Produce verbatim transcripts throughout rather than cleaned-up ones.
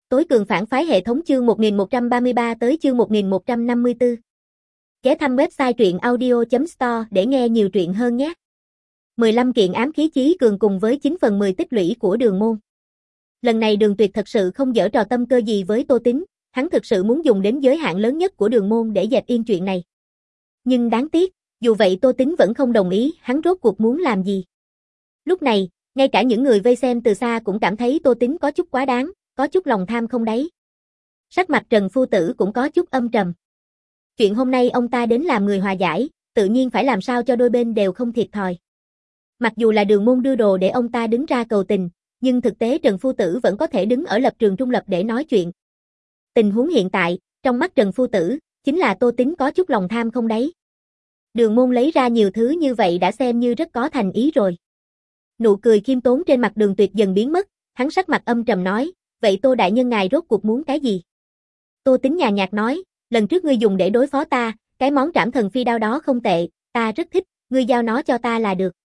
Tối cường phản phái hệ thống chương một nghìn một trăm ba mươi ba tới chương một nghìn một trăm năm mươi tư. Ghé thăm website truyện audio chấm store để nghe nhiều truyện hơn nhé. mười lăm kiện ám khí chí cường cùng với chín phần mười tích lũy của Đường Môn. Lần này Đường Tuyệt thật sự không giở trò tâm cơ gì với Tô Tín, hắn thực sự muốn dùng đến giới hạn lớn nhất của Đường Môn để dẹp yên chuyện này. Nhưng đáng tiếc, dù vậy Tô Tín vẫn không đồng ý, hắn rốt cuộc muốn làm gì. Lúc này, ngay cả những người vây xem từ xa cũng cảm thấy Tô Tín có chút quá đáng, có chút lòng tham không đáy. Sắc mặt Trần Phu Tử cũng có chút âm trầm. Chuyện hôm nay ông ta đến làm người hòa giải, tự nhiên phải làm sao cho đôi bên đều không thiệt thòi. Mặc dù là Đường Môn đưa đồ để ông ta đứng ra cầu tình, nhưng thực tế Trần Phu Tử vẫn có thể đứng ở lập trường trung lập để nói chuyện. Tình huống hiện tại, trong mắt Trần Phu Tử, chính là Tô Tín có chút lòng tham không đáy. Đường Môn lấy ra nhiều thứ như vậy đã xem như rất có thành ý rồi. Nụ cười khiêm tốn trên mặt Đường Tuyệt dần biến mất, hắn sắc mặt âm trầm nói, vậy Tô đại nhân ngài rốt cuộc muốn cái gì? Tô Tín nhàn nhạt nói, lần trước ngươi dùng để đối phó ta, cái món trảm thần phi đao đó không tệ, ta rất thích, ngươi giao nó cho ta là được.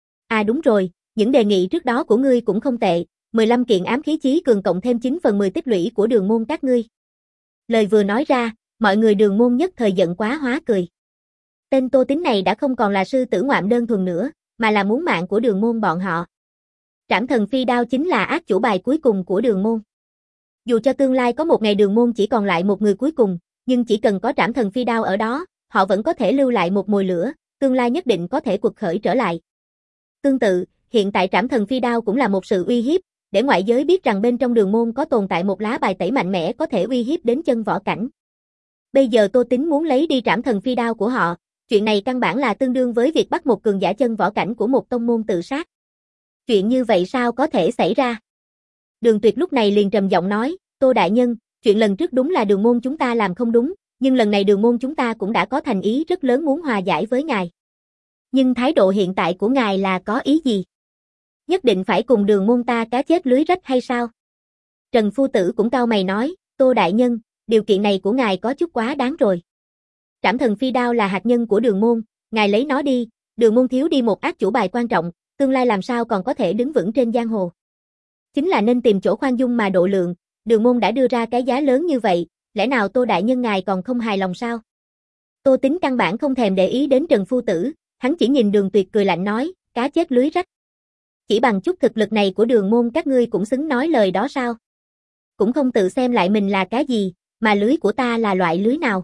À đúng rồi, những đề nghị trước đó của ngươi cũng không tệ, mười lăm kiện ám khí chí cường cộng thêm chín phần mười tích lũy của Đường Môn các ngươi. Lời vừa nói ra, mọi người Đường Môn nhất thời giận quá hóa cười. Tên Tô Tín này đã không còn là sư tử ngoạm đơn thuần nữa, mà là muốn mạng của Đường Môn bọn họ. Trảm thần phi đao chính là ác chủ bài cuối cùng của Đường Môn. Dù cho tương lai có một ngày Đường Môn chỉ còn lại một người cuối cùng, nhưng chỉ cần có trảm thần phi đao ở đó, họ vẫn có thể lưu lại một mồi lửa, tương lai nhất định có thể quật khởi trở lại. Tương tự, hiện tại trảm thần phi đao cũng là một sự uy hiếp, để ngoại giới biết rằng bên trong Đường Môn có tồn tại một lá bài tẩy mạnh mẽ có thể uy hiếp đến chân võ cảnh. Bây giờ Tô Tín muốn lấy đi trảm thần phi đao của họ, chuyện này căn bản là tương đương với việc bắt một cường giả chân võ cảnh của một tông môn tự sát. Chuyện như vậy sao có thể xảy ra? Đường Tuyệt lúc này liền trầm giọng nói, Tô đại nhân, chuyện lần trước đúng là Đường Môn chúng ta làm không đúng, nhưng lần này Đường Môn chúng ta cũng đã có thành ý rất lớn muốn hòa giải với ngài. Nhưng thái độ hiện tại của ngài là có ý gì? Nhất định phải cùng Đường Môn ta cá chết lưới rách hay sao? Trần Phu Tử cũng cau mày nói, Tô đại nhân, điều kiện này của ngài có chút quá đáng rồi. Trảm thần phi đao là hạt nhân của Đường Môn, ngài lấy nó đi, Đường Môn thiếu đi một ác chủ bài quan trọng, tương lai làm sao còn có thể đứng vững trên giang hồ. Chính là nên tìm chỗ khoan dung mà độ lượng, Đường Môn đã đưa ra cái giá lớn như vậy, lẽ nào Tô đại nhân ngài còn không hài lòng sao? Tô Tín căn bản không thèm để ý đến Trần Phu Tử, hắn chỉ nhìn Đường Tuyệt cười lạnh nói, cá chết lưới rách. Chỉ bằng chút thực lực này của Đường Môn các ngươi cũng xứng nói lời đó sao? Cũng không tự xem lại mình là cái gì, mà lưới của ta là loại lưới nào?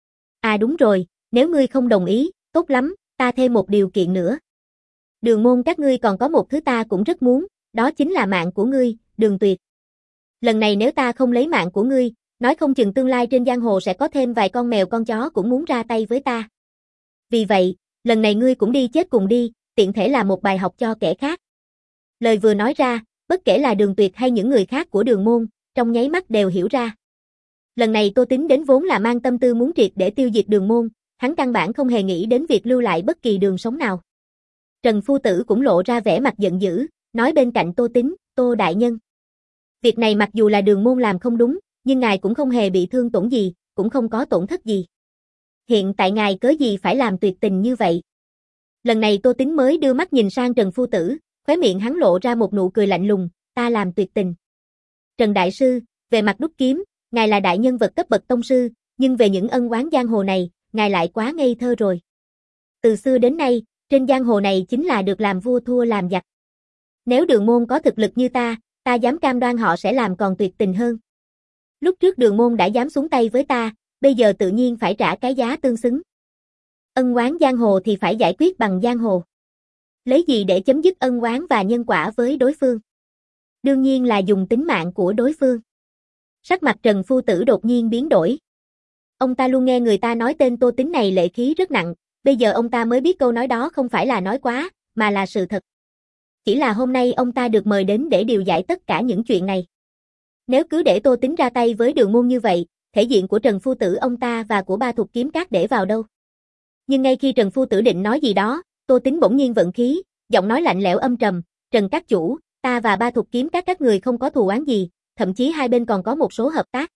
À đúng rồi, nếu ngươi không đồng ý, tốt lắm, ta thêm một điều kiện nữa. Đường Môn các ngươi còn có một thứ ta cũng rất muốn, đó chính là mạng của ngươi, Đường Tuyệt. Lần này nếu ta không lấy mạng của ngươi, nói không chừng tương lai trên giang hồ sẽ có thêm vài con mèo con chó cũng muốn ra tay với ta. Vì vậy, lần này ngươi cũng đi chết cùng đi, tiện thể là một bài học cho kẻ khác. Lời vừa nói ra, bất kể là Đường Tuyệt hay những người khác của Đường Môn, trong nháy mắt đều hiểu ra. Lần này Tô Tín đến vốn là mang tâm tư muốn triệt để tiêu diệt Đường Môn, hắn căn bản không hề nghĩ đến việc lưu lại bất kỳ đường sống nào. Trần Phu Tử cũng lộ ra vẻ mặt giận dữ, nói bên cạnh Tô Tín, Tô đại nhân. Việc này mặc dù là Đường Môn làm không đúng, nhưng ngài cũng không hề bị thương tổn gì, cũng không có tổn thất gì. Hiện tại ngài cớ gì phải làm tuyệt tình như vậy? Lần này Tô Tín mới đưa mắt nhìn sang Trần Phu Tử, khóe miệng hắn lộ ra một nụ cười lạnh lùng, ta làm tuyệt tình. Trần Đại Sư, về mặt đúc kiếm, ngài là đại nhân vật cấp bậc tông sư, nhưng về những ân oán giang hồ này, ngài lại quá ngây thơ rồi. Từ xưa đến nay, trên giang hồ này chính là được làm vua thua làm giặc. Nếu Đường Môn có thực lực như ta, ta dám cam đoan họ sẽ làm còn tuyệt tình hơn. Lúc trước Đường Môn đã dám xuống tay với ta, bây giờ tự nhiên phải trả cái giá tương xứng. Ân oán giang hồ thì phải giải quyết bằng giang hồ. Lấy gì để chấm dứt ân oán và nhân quả với đối phương? Đương nhiên là dùng tính mạng của đối phương. Sắc mặt Trần Phu Tử đột nhiên biến đổi. Ông ta luôn nghe người ta nói tên Tô Tín này lệ khí rất nặng, bây giờ ông ta mới biết câu nói đó không phải là nói quá, mà là sự thật. Chỉ là hôm nay ông ta được mời đến để điều giải tất cả những chuyện này. Nếu cứ để Tô Tín ra tay với Đường Môn như vậy, thể diện của Trần Phu Tử ông ta và của Ba Thục Kiếm Các để vào đâu? Nhưng ngay khi Trần Phu Tử định nói gì đó, Tô Tín bỗng nhiên vận khí, giọng nói lạnh lẽo âm trầm, Trần các chủ, ta và Ba Thục Kiếm Các các người không có thù oán gì, thậm chí hai bên còn có một số hợp tác.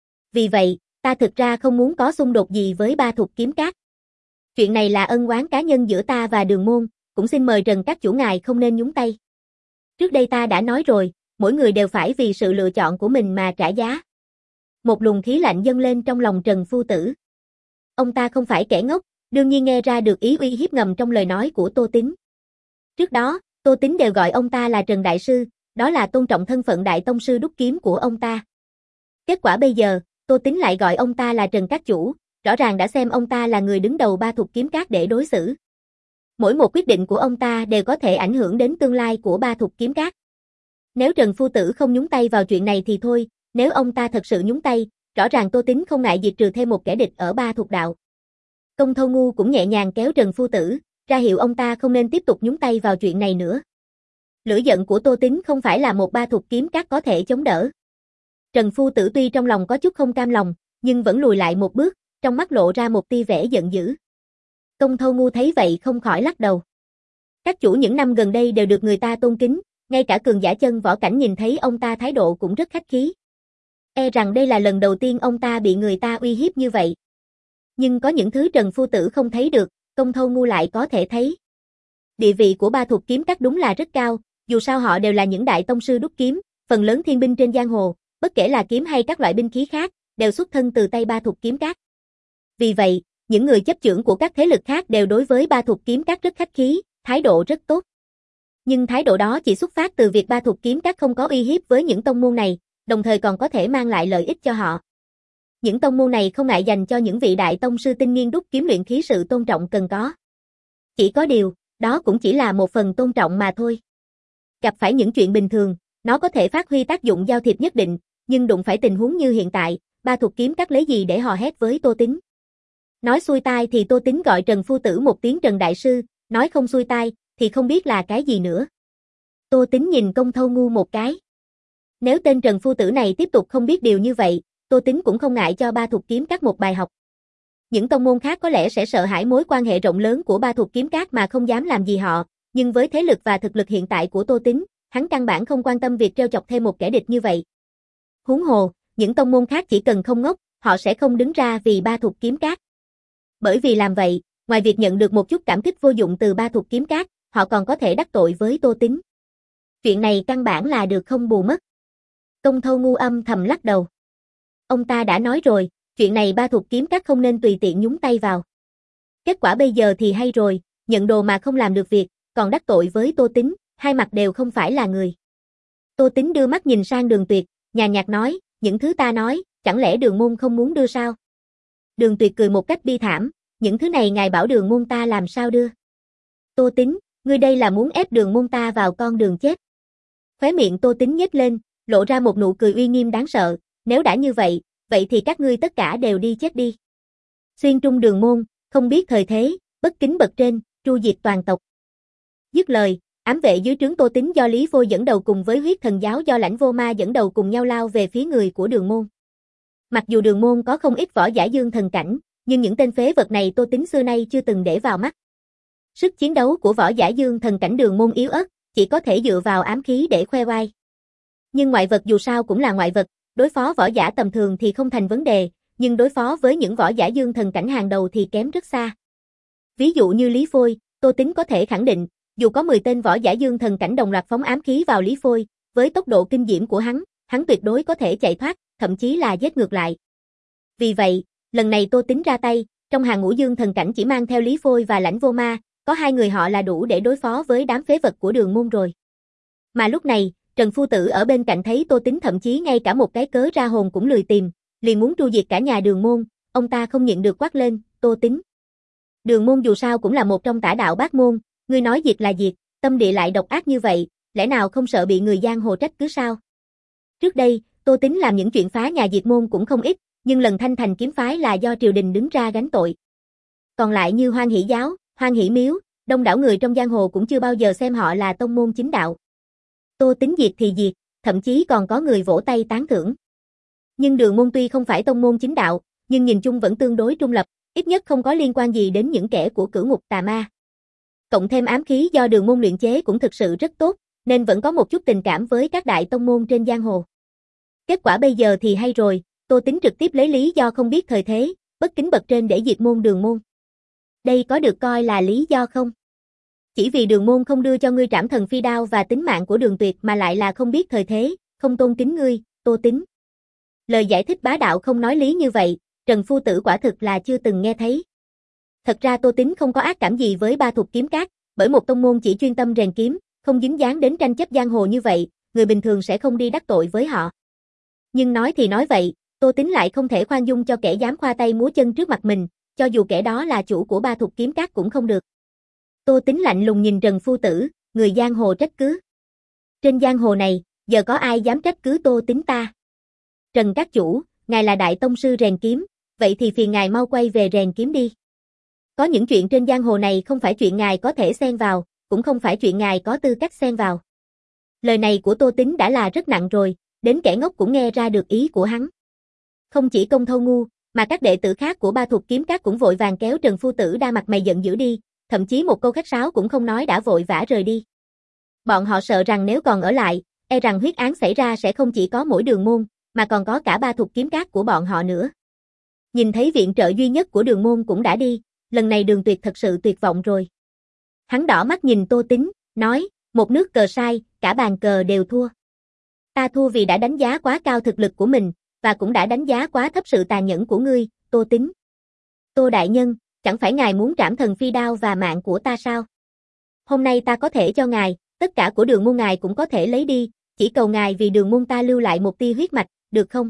Vì vậy, ta thực ra không muốn có xung đột gì với Ba Thục Kiếm Các. Chuyện này là ân oán cá nhân giữa ta và Đường Môn, cũng xin mời Trần các chủ ngài không nên nhúng tay. Trước đây ta đã nói rồi, mỗi người đều phải vì sự lựa chọn của mình mà trả giá. Một luồng khí lạnh dâng lên trong lòng Trần Phu Tử. Ông ta không phải kẻ ngốc, đương nhiên nghe ra được ý uy hiếp ngầm trong lời nói của Tô Tín. Trước đó, Tô Tín đều gọi ông ta là Trần Đại Sư, đó là tôn trọng thân phận Đại Tông Sư đúc kiếm của ông ta. Kết quả bây giờ, Tô Tín lại gọi ông ta là Trần Các Chủ, rõ ràng đã xem ông ta là người đứng đầu Ba Thục Kiếm Các để đối xử. Mỗi một quyết định của ông ta đều có thể ảnh hưởng đến tương lai của Ba Thục Kiếm Các. Nếu Trần Phu Tử không nhúng tay vào chuyện này thì thôi, nếu ông ta thật sự nhúng tay, rõ ràng Tô Tín không ngại diệt trừ thêm một kẻ địch ở Ba Thục Đạo. Công Thâu Ngu cũng nhẹ nhàng kéo Trần Phu Tử, ra hiệu ông ta không nên tiếp tục nhúng tay vào chuyện này nữa. Lửa giận của Tô Tín không phải là một Ba Thục Kiếm Các có thể chống đỡ. Trần Phu Tử tuy trong lòng có chút không cam lòng, nhưng vẫn lùi lại một bước, trong mắt lộ ra một tia vẻ giận dữ. Công Thâu Ngu thấy vậy không khỏi lắc đầu. Các chủ những năm gần đây đều được người ta tôn kính, ngay cả cường giả chân võ cảnh nhìn thấy ông ta thái độ cũng rất khách khí. E rằng đây là lần đầu tiên ông ta bị người ta uy hiếp như vậy. Nhưng có những thứ Trần Phu Tử không thấy được, Công Thâu Ngu lại có thể thấy. Địa vị của Ba Thục Kiếm Các đúng là rất cao, dù sao họ đều là những đại tông sư đúc kiếm, phần lớn thiên binh trên giang hồ, bất kể là kiếm hay các loại binh khí khác, đều xuất thân từ tay Ba Thục Kiếm Các. Vì vậy, những người chấp chưởng của các thế lực khác đều đối với Ba Thục Kiếm Các rất khách khí, thái độ rất tốt. Nhưng thái độ đó chỉ xuất phát từ việc Ba Thục Kiếm Các không có uy hiếp với những tông môn này, đồng thời còn có thể mang lại lợi ích cho họ. Những tông môn này không ngại dành cho những vị đại tông sư tinh nghiên đúc kiếm luyện khí sự tôn trọng cần có. Chỉ có điều, đó cũng chỉ là một phần tôn trọng mà thôi. Gặp phải những chuyện bình thường, nó có thể phát huy tác dụng giao thiệp nhất định, nhưng đụng phải tình huống như hiện tại, Ba Thục Kiếm Các lấy gì để hò hét với Tô Tín. Nói xuôi tai thì Tô Tín gọi Trần Phu Tử một tiếng Trần Đại Sư, nói không xuôi tai thì không biết là cái gì nữa. Tô Tín nhìn Công Thâu Ngu một cái. Nếu tên Trần Phu Tử này tiếp tục không biết điều như vậy, Tô Tín cũng không ngại cho Ba Thục Kiếm Các một bài học. Những tông môn khác có lẽ sẽ sợ hãi mối quan hệ rộng lớn của Ba Thục Kiếm Các mà không dám làm gì họ, nhưng với thế lực và thực lực hiện tại của Tô Tín, hắn căn bản không quan tâm việc trêu chọc thêm một kẻ địch như vậy. Huống hồ, những tông môn khác chỉ cần không ngốc, họ sẽ không đứng ra vì Ba Thục Kiếm Các. Bởi vì làm vậy, ngoài việc nhận được một chút cảm kích vô dụng từ Ba Thục Kiếm Các, họ còn có thể đắc tội với Tô Tín. Chuyện này căn bản là được không bù mất. Công Thâu Ngu âm thầm lắc đầu. Ông ta đã nói rồi, chuyện này Ba Thục Kiếm Các không nên tùy tiện nhúng tay vào. Kết quả bây giờ thì hay rồi, nhận đồ mà không làm được việc, còn đắc tội với Tô Tín, hai mặt đều không phải là người. Tô Tín đưa mắt nhìn sang Đường Tuyệt, nhàn nhạt nói, những thứ ta nói, chẳng lẽ Đường môn không muốn đưa sao? Đường Tuyệt cười một cách bi thảm, những thứ này ngài bảo Đường môn ta làm sao đưa? Tô Tín, ngươi đây là muốn ép Đường môn ta vào con đường chết. Khóe miệng Tô Tín nhếch lên, lộ ra một nụ cười uy nghiêm đáng sợ, nếu đã như vậy, vậy thì các ngươi tất cả đều đi chết đi. Xuyên trung Đường môn, không biết thời thế, bất kính bậc trên, tru diệt toàn tộc. Dứt lời, ám vệ dưới trướng Tô Tín do Lý Phôi dẫn đầu cùng với huyết thần giáo do Lãnh Vô Ma dẫn đầu cùng nhau lao về phía người của Đường môn. Mặc dù Đường môn có không ít võ giả dương thần cảnh, nhưng những tên phế vật này Tô Tín xưa nay chưa từng để vào mắt. Sức chiến đấu của võ giả dương thần cảnh Đường môn yếu ớt, chỉ có thể dựa vào ám khí để khoe oai. Nhưng ngoại vật dù sao cũng là ngoại vật, đối phó võ giả tầm thường thì không thành vấn đề, nhưng đối phó với những võ giả dương thần cảnh hàng đầu thì kém rất xa. Ví dụ như Lý Phôi, Tô Tín có thể khẳng định, dù có mười tên võ giả dương thần cảnh đồng loạt phóng ám khí vào Lý Phôi, với tốc độ kinh diễm của hắn, hắn tuyệt đối có thể chạy thoát, thậm chí là giết ngược lại. Vì vậy, lần này Tô Tín ra tay, trong hàng ngũ dương thần cảnh chỉ mang theo Lý Phôi và Lãnh Vô Ma, có hai người họ là đủ để đối phó với đám phế vật của Đường môn rồi. Mà lúc này, Trần Phu Tử ở bên cạnh thấy Tô Tín thậm chí ngay cả một cái cớ ra hồn cũng lười tìm, liền muốn tru diệt cả nhà Đường môn, ông ta không nhịn được quát lên, Tô Tín. Đường môn dù sao cũng là một trong tả đạo bát môn, ngươi nói diệt là diệt, tâm địa lại độc ác như vậy, lẽ nào không sợ bị người giang hồ trách cứ sao? Trước đây, Tô Tín làm những chuyện phá nhà diệt môn cũng không ít, nhưng lần Thanh Thành kiếm phái là do triều đình đứng ra gánh tội. Còn lại như Hoan Hỷ giáo, Hoan Hỷ miếu, đông đảo người trong giang hồ cũng chưa bao giờ xem họ là tông môn chính đạo. Tô Tín diệt thì diệt, thậm chí còn có người vỗ tay tán thưởng. Nhưng Đường môn tuy không phải tông môn chính đạo, nhưng nhìn chung vẫn tương đối trung lập, ít nhất không có liên quan gì đến những kẻ của cửu ngục tà ma. Cộng thêm ám khí do Đường môn luyện chế cũng thực sự rất tốt, nên vẫn có một chút tình cảm với các đại tông môn trên giang hồ. Kết quả bây giờ thì hay rồi, Tô Tín trực tiếp lấy lý do không biết thời thế, bất kính bậc trên để diệt môn Đường môn. Đây có được coi là lý do không? Chỉ vì Đường môn không đưa cho ngươi Trảm Thần Phi Đao và tính mạng của Đường Tuyệt mà lại là không biết thời thế, không tôn kính ngươi, Tô Tín. Lời giải thích bá đạo không nói lý như vậy, Trần phu tử quả thực là chưa từng nghe thấy. Thật ra Tô Tín không có ác cảm gì với Ba Thục Kiếm Các, bởi một tông môn chỉ chuyên tâm rèn kiếm, không dính dáng đến tranh chấp giang hồ như vậy, người bình thường sẽ không đi đắc tội với họ. Nhưng nói thì nói vậy, Tô Tín lại không thể khoan dung cho kẻ dám khoa tay múa chân trước mặt mình, cho dù kẻ đó là chủ của Ba Thục Kiếm Các cũng không được. Tô Tín lạnh lùng nhìn Trần phu tử, người giang hồ trách cứ. Trên giang hồ này, giờ có ai dám trách cứ Tô Tín ta? Trần các chủ, ngài là đại tông sư rèn kiếm, vậy thì phiền ngài mau quay về rèn kiếm đi. Có những chuyện trên giang hồ này không phải chuyện ngài có thể xen vào, cũng không phải chuyện ngài có tư cách xen vào. Lời này của Tô Tín đã là rất nặng rồi, đến kẻ ngốc cũng nghe ra được ý của hắn. Không chỉ Công Thâu ngu, mà các đệ tử khác của Ba Thục Kiếm Các cũng vội vàng kéo Trần phu tử đa mặt mày giận dữ đi, thậm chí một câu khách sáo cũng không nói đã vội vã rời đi. Bọn họ sợ rằng nếu còn ở lại, e rằng huyết án xảy ra sẽ không chỉ có mỗi Đường môn, mà còn có cả Ba Thục Kiếm Các của bọn họ nữa. Nhìn thấy viện trợ duy nhất của Đường môn cũng đã đi, lần này Đường Tuyệt thật sự tuyệt vọng rồi. Hắn đỏ mắt nhìn Tô Tín, nói, một nước cờ sai, cả bàn cờ đều thua. Ta thua vì đã đánh giá quá cao thực lực của mình, và cũng đã đánh giá quá thấp sự tàn nhẫn của ngươi, Tô Tín. Tô đại nhân, chẳng phải ngài muốn Trảm Thần Phi Đao và mạng của ta sao? Hôm nay ta có thể cho ngài, tất cả của Đường môn ngài cũng có thể lấy đi, chỉ cầu ngài vì Đường môn ta lưu lại một tia huyết mạch, được không?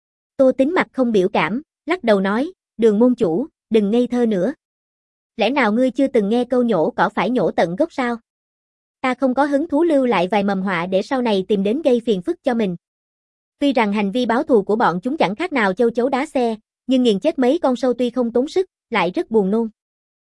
Tô Tín mặt không biểu cảm, lắc đầu nói, Đường môn chủ, đừng ngây thơ nữa. Lẽ nào ngươi chưa từng nghe câu nhổ cỏ phải nhổ tận gốc sao? Ta không có hứng thú lưu lại vài mầm họa để sau này tìm đến gây phiền phức cho mình. Tuy rằng hành vi báo thù của bọn chúng chẳng khác nào châu chấu đá xe, nhưng nghiền chết mấy con sâu tuy không tốn sức, lại rất buồn nôn.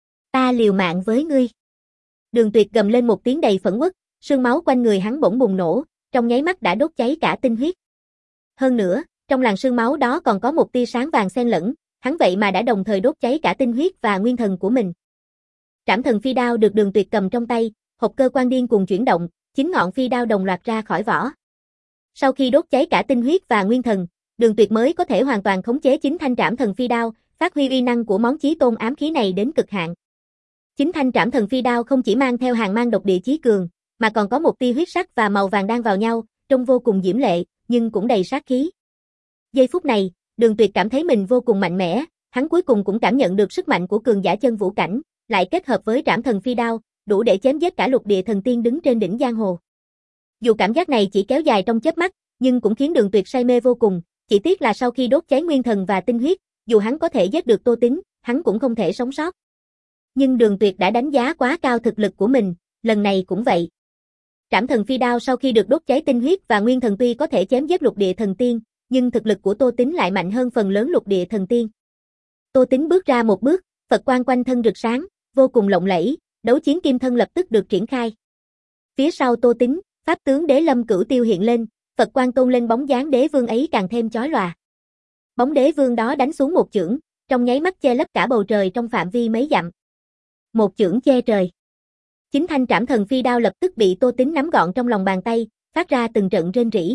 Ta liều mạng với ngươi. Đường Tuyệt gầm lên một tiếng đầy phẫn uất, sương máu quanh người hắn bỗng bùng nổ, trong nháy mắt đã đốt cháy cả tinh huyết. Hơn nữa, trong làn sương máu đó còn có một tia sáng vàng xen lẫn, hắn vậy mà đã đồng thời đốt cháy cả tinh huyết và nguyên thần của mình. Trảm Thần Phi Đao được Đường Tuyệt cầm trong tay, hộp cơ quan điên cuồng chuyển động, chín ngọn phi đao đồng loạt ra khỏi vỏ. Sau khi đốt cháy cả tinh huyết và nguyên thần, Đường Tuyệt mới có thể hoàn toàn khống chế chính thanh Trảm Thần Phi Đao, phát huy uy năng của món chí tôn ám khí này đến cực hạn. Chính thanh Trảm Thần Phi Đao không chỉ mang theo hàng mang độc địa chí cường, mà còn có một tia huyết sắc và màu vàng đan vào nhau, trông vô cùng diễm lệ, nhưng cũng đầy sát khí. Giây phút này, Đường Tuyệt cảm thấy mình vô cùng mạnh mẽ, hắn cuối cùng cũng cảm nhận được sức mạnh của cường giả chân vũ cảnh, lại kết hợp với Trảm Thần Phi Đao, đủ để chém giết cả lục địa thần tiên đứng trên đỉnh giang hồ. Dù cảm giác này chỉ kéo dài trong chớp mắt, nhưng cũng khiến Đường Tuyệt say mê vô cùng, chỉ tiếc là sau khi đốt cháy nguyên thần và tinh huyết, dù hắn có thể giết được Tô Tín, hắn cũng không thể sống sót. Nhưng Đường Tuyệt đã đánh giá quá cao thực lực của mình, lần này cũng vậy. Trảm Thần Phi Đao sau khi được đốt cháy tinh huyết và nguyên thần tuy có thể chém giết lục địa thần tiên, nhưng thực lực của Tô Tín lại mạnh hơn phần lớn lục địa thần tiên. Tô Tín bước ra một bước, Phật quang quanh thân rực sáng, vô cùng lộng lẫy, đấu chiến kim thân lập tức được triển khai. Phía sau Tô Tín, pháp tướng Đế Lâm Cửu Tiêu hiện lên, Phật quang tôn lên bóng dáng đế vương ấy càng thêm chói lòa. Bóng đế vương đó đánh xuống một chưởng, trong nháy mắt che lấp cả bầu trời trong phạm vi mấy dặm. Một chưởng che trời. Chính thanh Trảm Thần Phi Đao lập tức bị Tô Tín nắm gọn trong lòng bàn tay, phát ra từng trận rên rỉ.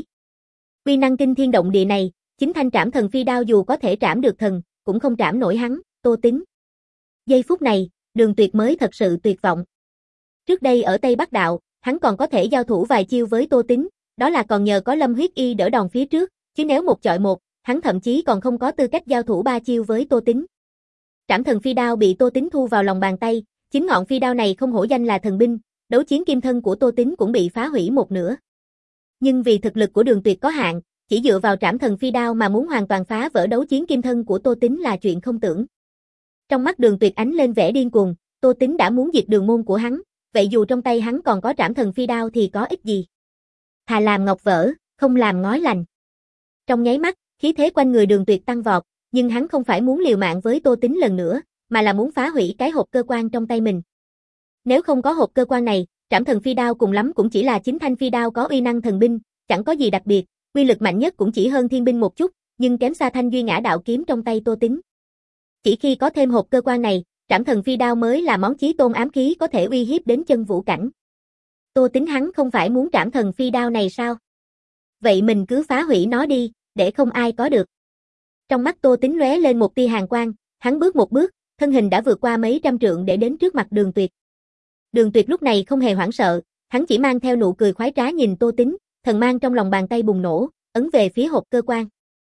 Uy năng kinh thiên động địa này, chính thanh Trảm Thần Phi Đao dù có thể trảm được thần, cũng không trảm nổi hắn, Tô Tín. Giây phút này, Đường Tuyệt mới thật sự tuyệt vọng. Trước đây ở Tây Bắc Đạo, hắn còn có thể giao thủ vài chiêu với Tô Tín, đó là còn nhờ có Lâm Huyết Y đỡ đòn phía trước, chứ nếu một chọi một, hắn thậm chí còn không có tư cách giao thủ ba chiêu với Tô Tín. Trảm Thần Phi Đao bị Tô Tín thu vào lòng bàn tay, chính ngọn phi đao này không hổ danh là thần binh, đấu chiến kim thân của Tô Tín cũng bị phá hủy một nửa. Nhưng vì thực lực của Đường Tuyệt có hạn, chỉ dựa vào Trảm Thần Phi Đao mà muốn hoàn toàn phá vỡ đấu chiến kim thân của Tô Tín là chuyện không tưởng. Trong mắt Đường Tuyệt ánh lên vẻ điên cuồng, Tô Tín đã muốn diệt đường môn của hắn, vậy dù trong tay hắn còn có Trảm Thần Phi Đao thì có ích gì? Thà làm ngọc vỡ, không làm ngói lành. Trong nháy mắt, khí thế quanh người Đường Tuyệt tăng vọt, nhưng hắn không phải muốn liều mạng với Tô Tín lần nữa, mà là muốn phá hủy cái hộp cơ quan trong tay mình. Nếu không có hộp cơ quan này, Trảm Thần Phi Đao cùng lắm cũng chỉ là chính thanh phi đao có uy năng thần binh, chẳng có gì đặc biệt, uy lực mạnh nhất cũng chỉ hơn thiên binh một chút, nhưng kém xa thanh duy ngã đạo kiếm trong tay Tô Tín. Chỉ khi có thêm hộp cơ quan này, Trảm Thần Phi Đao mới là món chí tôn ám khí có thể uy hiếp đến chân vũ cảnh. Tô Tín hắn không phải muốn Trảm Thần Phi Đao này sao? Vậy mình cứ phá hủy nó đi, để không ai có được. Trong mắt Tô Tín lóe lên một tia hàn quang, hắn bước một bước, thân hình đã vượt qua mấy trăm trượng để đến trước mặt Đường Tuyệt. Đường Tuyệt lúc này không hề hoảng sợ, hắn chỉ mang theo nụ cười khoái trá nhìn Tô Tính, thần mang trong lòng bàn tay bùng nổ, ấn về phía hộp cơ quan.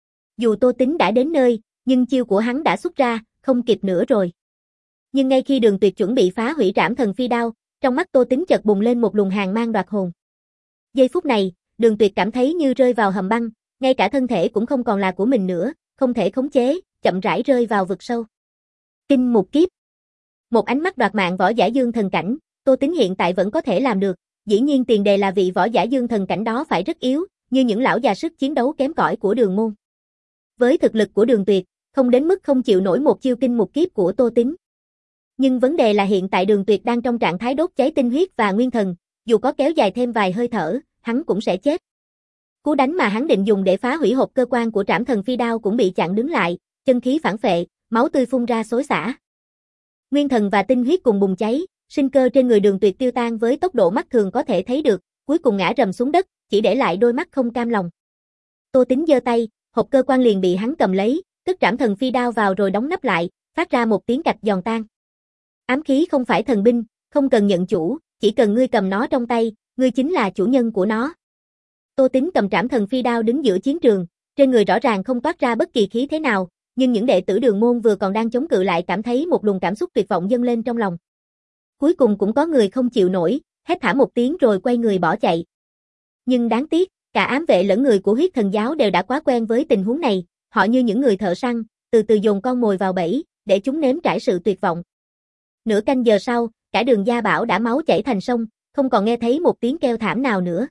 Dù Tô Tính đã đến nơi, nhưng chiêu của hắn đã xuất ra, không kịp nữa rồi. Nhưng ngay khi Đường Tuyệt chuẩn bị phá hủy Trảm Thần Phi Đao, trong mắt Tô Tính chợt bùng lên một luồng hàn mang đoạt hồn. Giây phút này, Đường Tuyệt cảm thấy như rơi vào hầm băng, ngay cả thân thể cũng không còn là của mình nữa, không thể khống chế, chậm rãi rơi vào vực sâu. Kinh Mục Kiếp. Một ánh mắt đoạt mạng võ giả dương thần cảnh, Tô Tính hiện tại vẫn có thể làm được, dĩ nhiên tiền đề là vị võ giả dương thần cảnh đó phải rất yếu, như những lão già sức chiến đấu kém cỏi của Đường môn. Với thực lực của Đường Tuyệt, không đến mức không chịu nổi một chiêu Kinh Mục Kiếp của Tô Tính. Nhưng vấn đề là hiện tại Đường Tuyệt đang trong trạng thái đốt cháy tinh huyết và nguyên thần, dù có kéo dài thêm vài hơi thở, hắn cũng sẽ chết. Cú đánh mà hắn định dùng để phá hủy hộp cơ quan của Trảm Thần Phi Đao cũng bị chặn đứng lại, chân khí phản phệ, máu tươi phun ra xối xả. Nguyên thần và tinh huyết cùng bùng cháy, sinh cơ trên người Đường Tuyệt tiêu tan với tốc độ mắt thường có thể thấy được, cuối cùng ngã rầm xuống đất, chỉ để lại đôi mắt không cam lòng. Tô Tính giơ tay, hộp cơ quan liền bị hắn cầm lấy, cất Trảm Thần Phi Đao vào rồi đóng nắp lại, phát ra một tiếng cạch giòn tan. Ám khí không phải thần binh, không cần nhận chủ, chỉ cần ngươi cầm nó trong tay, ngươi chính là chủ nhân của nó. Tô Tính cầm Trảm Thần Phi Đao đứng giữa chiến trường, trên người rõ ràng không toát ra bất kỳ khí thế nào, nhưng những đệ tử Đường môn vừa còn đang chống cự lại cảm thấy một luồng cảm xúc tuyệt vọng dâng lên trong lòng. Cuối cùng cũng có người không chịu nổi, hét thảm một tiếng rồi quay người bỏ chạy. Nhưng đáng tiếc, cả ám vệ lẫn người của Huyết Thần giáo đều đã quá quen với tình huống này, họ như những người thợ săn, từ từ dồn con mồi vào bẫy, để chúng nếm trải sự tuyệt vọng. Nửa canh giờ sau, cả Đường Gia Bảo đã máu chảy thành sông, không còn nghe thấy một tiếng kêu thảm nào nữa.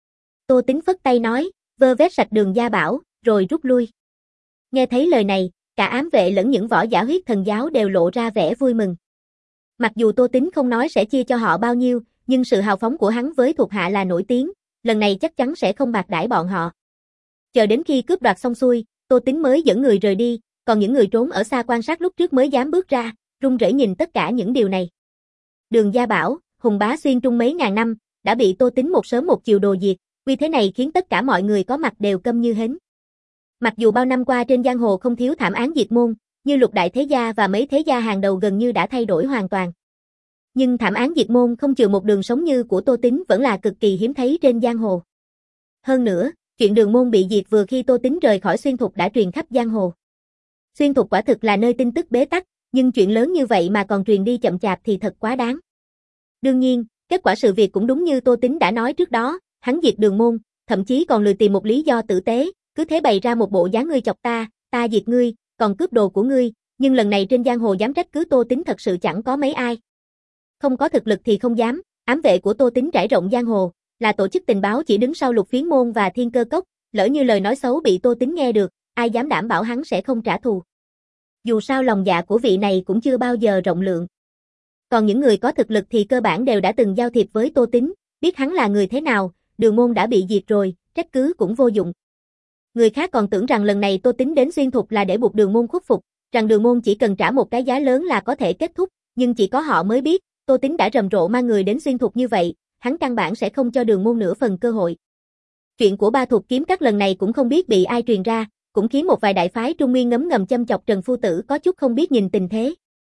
Tô Tính phất tay nói, vơ vét sạch Đường Gia Bảo, rồi rút lui. Nghe thấy lời này, cả ám vệ lẫn những võ giả Huyết Thần giáo đều lộ ra vẻ vui mừng. Mặc dù Tô Tính không nói sẽ chia cho họ bao nhiêu, nhưng sự hào phóng của hắn với thuộc hạ là nổi tiếng, lần này chắc chắn sẽ không bạc đãi bọn họ. Chờ đến khi cướp đoạt xong xuôi, Tô Tính mới dẫn người rời đi, còn những người trốn ở xa quan sát lúc trước mới dám bước ra, run rẩy nhìn tất cả những điều này. Đường Gia Bảo, hùng bá xuyên trung mấy ngàn năm, đã bị Tô Tính một sớm một chiều đồ diệt, uy thế này khiến tất cả mọi người có mặt đều câm như hến. Mặc dù bao năm qua trên giang hồ không thiếu thảm án diệt môn, như Lục đại thế gia và mấy thế gia hàng đầu gần như đã thay đổi hoàn toàn. Nhưng thảm án diệt môn không chừa một đường sống như của Tô Tính vẫn là cực kỳ hiếm thấy trên giang hồ. Hơn nữa, chuyện Đường môn bị diệt vừa khi Tô Tính rời khỏi Xuyên Thục đã truyền khắp giang hồ. Xuyên Thục quả thực là nơi tin tức bế tắc, nhưng chuyện lớn như vậy mà còn truyền đi chậm chạp thì thật quá đáng. Đương nhiên, kết quả sự việc cũng đúng như Tô Tính đã nói trước đó, hắn diệt Đường môn, thậm chí còn lừa tìm một lý do tử tế, cứ thế bày ra một bộ dáng ngươi chọc ta, ta diệt ngươi, còn cướp đồ của ngươi, nhưng lần này trên giang hồ dám trách cứ Tô Tính thật sự chẳng có mấy ai. Không có thực lực thì không dám, ám vệ của Tô Tính trải rộng giang hồ, là tổ chức tình báo chỉ đứng sau Lục Phiến môn và Thiên Cơ cốc, lỡ như lời nói xấu bị Tô Tính nghe được, ai dám đảm bảo hắn sẽ không trả thù. Dù sao lòng dạ của vị này cũng chưa bao giờ rộng lượng. Còn những người có thực lực thì cơ bản đều đã từng giao thiệp với Tô Tính, biết hắn là người thế nào, Đường môn đã bị diệt rồi, trách cứ cũng vô dụng. Người khác còn tưởng rằng lần này Tô Tính đến Xuyên Thục là để buộc Đường môn khuất phục, rằng Đường môn chỉ cần trả một cái giá lớn là có thể kết thúc, nhưng chỉ có họ mới biết, Tô Tính đã rầm rộ mang người đến Xuyên Thục như vậy, hắn căn bản sẽ không cho Đường môn nửa phần cơ hội. Chuyện của Ba Thục kiếm các lần này cũng không biết bị ai truyền ra, cũng khiến một vài đại phái Trung Nguyên ngấm ngầm châm chọc Trần Phu Tử có chút không biết nhìn tình thế.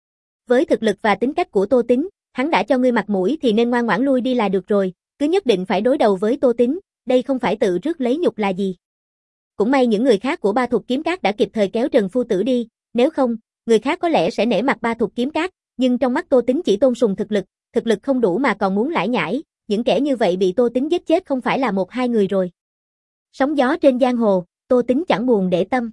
Với thực lực và tính cách của Tô Tính, hắn đã cho ngươi mặt mũi thì nên ngoan ngoãn lui đi là được rồi, cứ nhất định phải đối đầu với Tô Tính, đây không phải tự rước lấy nhục là gì. Cũng may những người khác của Ba Thục kiếm các đã kịp thời kéo Trần Phu Tử đi, nếu không, người khác có lẽ sẽ nể mặt Ba Thục kiếm các, nhưng trong mắt Tô Tính chỉ tôn sùng thực lực, thực lực không đủ mà còn muốn lải nhải, những kẻ như vậy bị Tô Tính giết chết không phải là một hai người rồi. Sóng gió trên giang hồ, Tô Tính chẳng buồn để tâm.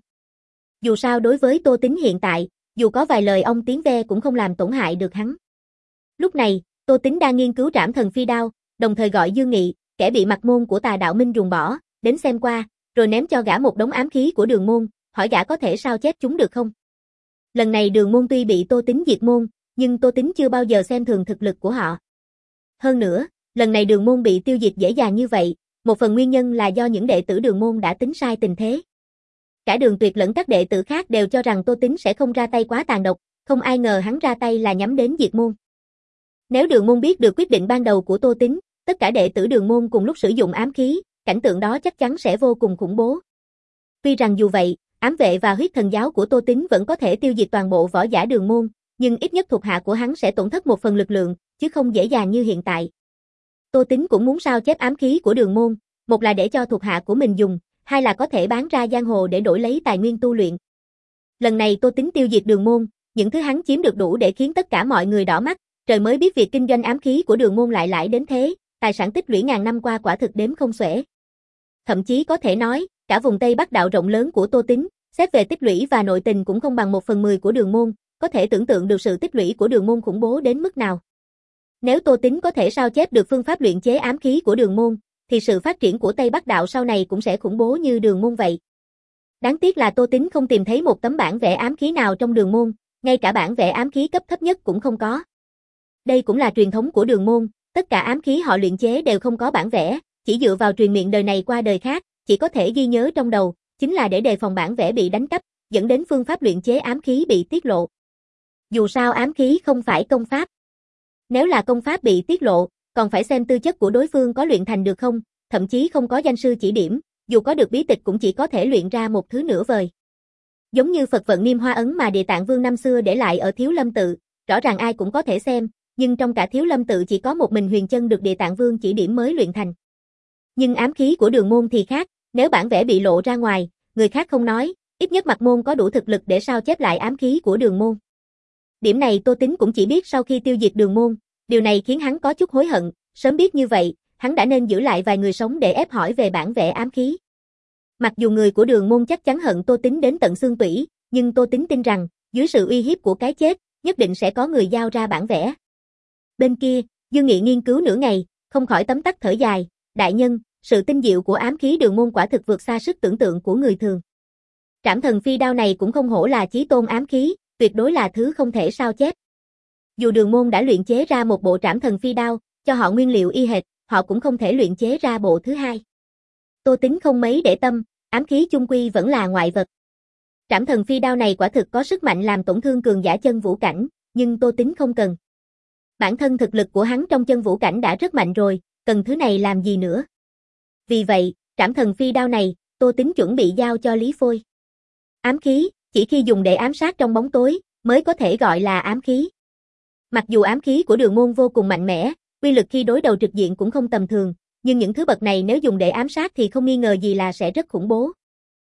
Dù sao đối với Tô Tính hiện tại, dù có vài lời ông tiếng ve cũng không làm tổn hại được hắn. Lúc này, Tô Tính đang nghiên cứu Trảm Thần Phi Đao, đồng thời gọi Dương Nghị, kẻ bị mặt môn của Tà Đạo Minh ruồng bỏ, đến xem qua, rồi ném cho gã một đống ám khí của Đường môn, hỏi gã có thể sao chép chúng được không. Lần này Đường môn tuy bị Tô Tính diệt môn, nhưng Tô Tính chưa bao giờ xem thường thực lực của họ. Hơn nữa, lần này Đường môn bị tiêu diệt dễ dàng như vậy, một phần nguyên nhân là do những đệ tử Đường môn đã tính sai tình thế. Cả Đường Tuyệt lẫn các đệ tử khác đều cho rằng Tô Tính sẽ không ra tay quá tàn độc, không ai ngờ hắn ra tay là nhắm đến diệt môn. Nếu Đường môn biết được quyết định ban đầu của Tô Tính, tất cả đệ tử Đường môn cùng lúc sử dụng ám khí, cảnh tượng đó chắc chắn sẽ vô cùng khủng bố. Tuy rằng dù vậy, ám vệ và Huyết Thần giáo của Tô Tính vẫn có thể tiêu diệt toàn bộ võ giả Đường môn, nhưng ít nhất thuộc hạ của hắn sẽ tổn thất một phần lực lượng, chứ không dễ dàng như hiện tại. Tô Tính cũng muốn sao chép ám khí của Đường Môn, một là để cho thuộc hạ của mình dùng, hai là có thể bán ra giang hồ để đổi lấy tài nguyên tu luyện. Lần này Tô Tính tiêu diệt Đường Môn, những thứ hắn chiếm được đủ để khiến tất cả mọi người đỏ mắt, trời mới biết việc kinh doanh ám khí của Đường Môn lại lãi đến thế, tài sản tích lũy ngàn năm qua quả thực đếm không xuể. Thậm chí có thể nói, cả vùng Tây Bắc đạo rộng lớn của Tô Tính, xét về tích lũy và nội tình cũng không bằng một phần mười của Đường Môn, có thể tưởng tượng được sự tích lũy của Đường Môn khủng bố đến mức nào. Nếu Tô Tính có thể sao chép được phương pháp luyện chế ám khí của Đường Môn, thì sự phát triển của Tây Bắc đạo sau này cũng sẽ khủng bố như Đường Môn vậy. Đáng tiếc là Tô Tính không tìm thấy một tấm bản vẽ ám khí nào trong Đường Môn, ngay cả bản vẽ ám khí cấp thấp nhất cũng không có. Đây cũng là truyền thống của Đường Môn, tất cả ám khí họ luyện chế đều không có bản vẽ, chỉ dựa vào truyền miệng đời này qua đời khác, chỉ có thể ghi nhớ trong đầu, chính là để đề phòng bản vẽ bị đánh cắp, dẫn đến phương pháp luyện chế ám khí bị tiết lộ. Dù sao ám khí không phải công pháp. Nếu là công pháp bị tiết lộ, còn phải xem tư chất của đối phương có luyện thành được không, thậm chí không có danh sư chỉ điểm, dù có được bí tịch cũng chỉ có thể luyện ra một thứ nửa vời. Giống như Phật vận Niêm Hoa ấn mà Địa Tạng Vương năm xưa để lại ở Thiếu Lâm tự, rõ ràng ai cũng có thể xem, nhưng trong cả Thiếu Lâm tự chỉ có một mình Huyền Chân được Địa Tạng Vương chỉ điểm mới luyện thành. Nhưng ám khí của Đường Môn thì khác, nếu bản vẽ bị lộ ra ngoài, người khác không nói, ít nhất Mạc Môn có đủ thực lực để sao chép lại ám khí của Đường Môn. Điểm này Tô Tính cũng chỉ biết sau khi tiêu diệt Đường Môn, điều này khiến hắn có chút hối hận, sớm biết như vậy, hắn đã nên giữ lại vài người sống để ép hỏi về bản vẽ ám khí. Mặc dù người của Đường Môn chắc chắn hận Tô Tính đến tận xương tủy, nhưng Tô Tính tin rằng, dưới sự uy hiếp của cái chết, nhất định sẽ có người giao ra bản vẽ. Bên kia, Dương Nghị nghiên cứu nửa ngày, không khỏi tấm tắc thở dài, đại nhân, sự tinh diệu của ám khí Đường Môn quả thực vượt xa sức tưởng tượng của người thường. Trảm Thần Phi đao này cũng không hổ là chí tôn ám khí, tuyệt đối là thứ không thể sao chép. Dù Đường Môn đã luyện chế ra một bộ Trảm Thần Phi đao, cho họ nguyên liệu y hệt, họ cũng không thể luyện chế ra bộ thứ hai. Tô Tính không mấy để tâm, ám khí chung quy vẫn là ngoại vật. Trảm Thần Phi đao này quả thực có sức mạnh làm tổn thương cường giả chân vũ cảnh, nhưng Tô Tính không cần. Bản thân thực lực của hắn trong chân vũ cảnh đã rất mạnh rồi, cần thứ này làm gì nữa. Vì vậy, Trảm Thần Phi đao này, Tô Tính chuẩn bị giao cho Lý Phôi. Ám khí, chỉ khi dùng để ám sát trong bóng tối, mới có thể gọi là ám khí. Mặc dù ám khí của Đường Môn vô cùng mạnh mẽ, uy lực khi đối đầu trực diện cũng không tầm thường, nhưng những thứ bậc này nếu dùng để ám sát thì không nghi ngờ gì là sẽ rất khủng bố.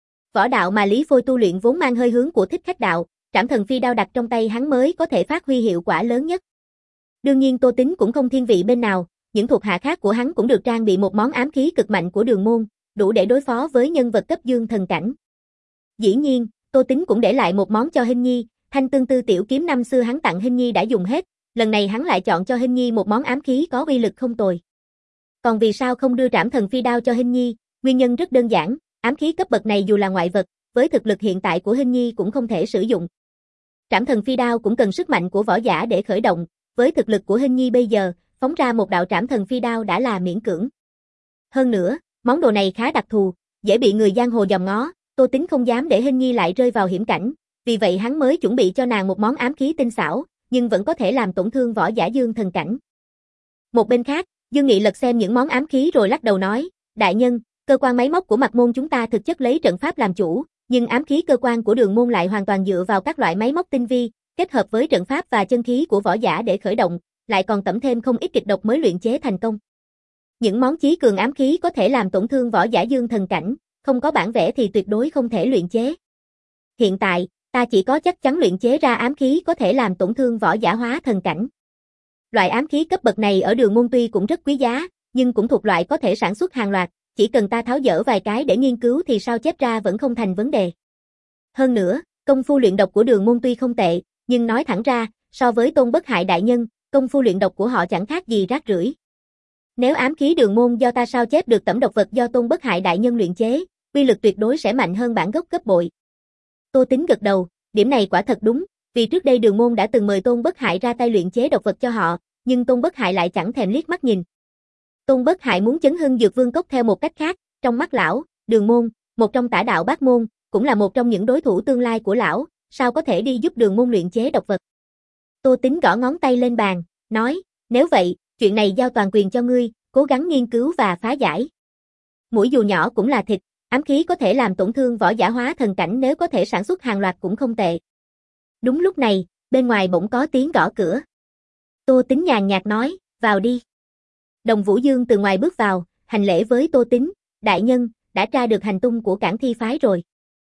Võ đạo mà Lý Phôi tu luyện vốn mang hơi hướng của Thích Khách đạo, Trảm Thần Phi đao đặt trong tay hắn mới có thể phát huy hiệu quả lớn nhất. Đương nhiên Tô Tính cũng không thiên vị bên nào, những thuộc hạ khác của hắn cũng được trang bị một món ám khí cực mạnh của Đường Môn, đủ để đối phó với nhân vật cấp dương thần cảnh. Dĩ nhiên, Tô Tính cũng để lại một món cho Hinh Nhi, thanh tương tư tiểu kiếm năm xưa hắn tặng Hinh Nhi đã dùng hết, lần này hắn lại chọn cho Hinh Nhi một món ám khí có uy lực không tồi. Còn vì sao không đưa Trảm Thần Phi đao cho Hinh Nhi? Nguyên nhân rất đơn giản, ám khí cấp bậc này dù là ngoại vật, với thực lực hiện tại của Hinh Nhi cũng không thể sử dụng. Trảm Thần Phi đao cũng cần sức mạnh của võ giả để khởi động, với thực lực của Hinh Nhi bây giờ, phóng ra một đạo Trảm Thần Phi đao đã là miễn cưỡng. Hơn nữa, món đồ này khá đặc thù, dễ bị người giang hồ dòm ngó, Tô Tính không dám để Hinh Nhi lại rơi vào hiểm cảnh, vì vậy hắn mới chuẩn bị cho nàng một món ám khí tinh xảo, nhưng vẫn có thể làm tổn thương võ giả dương thần cảnh. Một bên khác, Dương Nghị lật xem những món ám khí rồi lắc đầu nói, đại nhân, cơ quan máy móc của Mạc Môn chúng ta thực chất lấy trận pháp làm chủ, nhưng ám khí cơ quan của Đường Môn lại hoàn toàn dựa vào các loại máy móc tinh vi, kết hợp với trận pháp và chân khí của võ giả để khởi động, lại còn tẩm thêm không ít kịch độc mới luyện chế thành công. Những món chí cường ám khí có thể làm tổn thương võ giả dương thần cảnh, không có bản vẽ thì tuyệt đối không thể luyện chế. Hiện tại, ta chỉ có chắc chắn luyện chế ra ám khí có thể làm tổn thương võ giả hóa thần cảnh. Loại ám khí cấp bậc này ở Đường Môn tuy cũng rất quý giá, nhưng cũng thuộc loại có thể sản xuất hàng loạt, chỉ cần ta tháo dỡ vài cái để nghiên cứu thì sao chép ra vẫn không thành vấn đề. Hơn nữa, công phu luyện độc của Đường Môn tuy không tệ, nhưng nói thẳng ra, so với Tôn Bất Hại đại nhân, công phu luyện độc của họ chẳng khác gì rác rưởi. Nếu ám khí Đường Môn do ta sao chép được tẩm độc vật do Tôn Bất Hại đại nhân luyện chế, uy lực tuyệt đối sẽ mạnh hơn bản gốc gấp bội. Tô Tính gật đầu, điểm này quả thật đúng, vì trước đây Đường Môn đã từng mời Tôn Bất Hại ra tay luyện chế độc vật cho họ, nhưng Tôn Bất Hại lại chẳng thèm liếc mắt nhìn. Tôn Bất Hại muốn chấn hưng Dược Vương Cốc theo một cách khác, trong mắt lão, Đường Môn, một trong tả đạo bát môn, cũng là một trong những đối thủ tương lai của lão, sao có thể đi giúp Đường Môn luyện chế độc vật. Tô Tính gõ ngón tay lên bàn, nói, nếu vậy, chuyện này giao toàn quyền cho ngươi, cố gắng nghiên cứu và phá giải. Mũi dù nhỏ cũng là thịt, ám khí có thể làm tổn thương võ giả hóa thần cảnh nếu có thể sản xuất hàng loạt cũng không tệ. Đúng lúc này, bên ngoài bỗng có tiếng gõ cửa. Tô Tính nhàn nhạt nói, vào đi. Đồng Vũ Dương từ ngoài bước vào, hành lễ với Tô Tính, đại nhân, đã tra được hành tung của Cảng Thi phái rồi.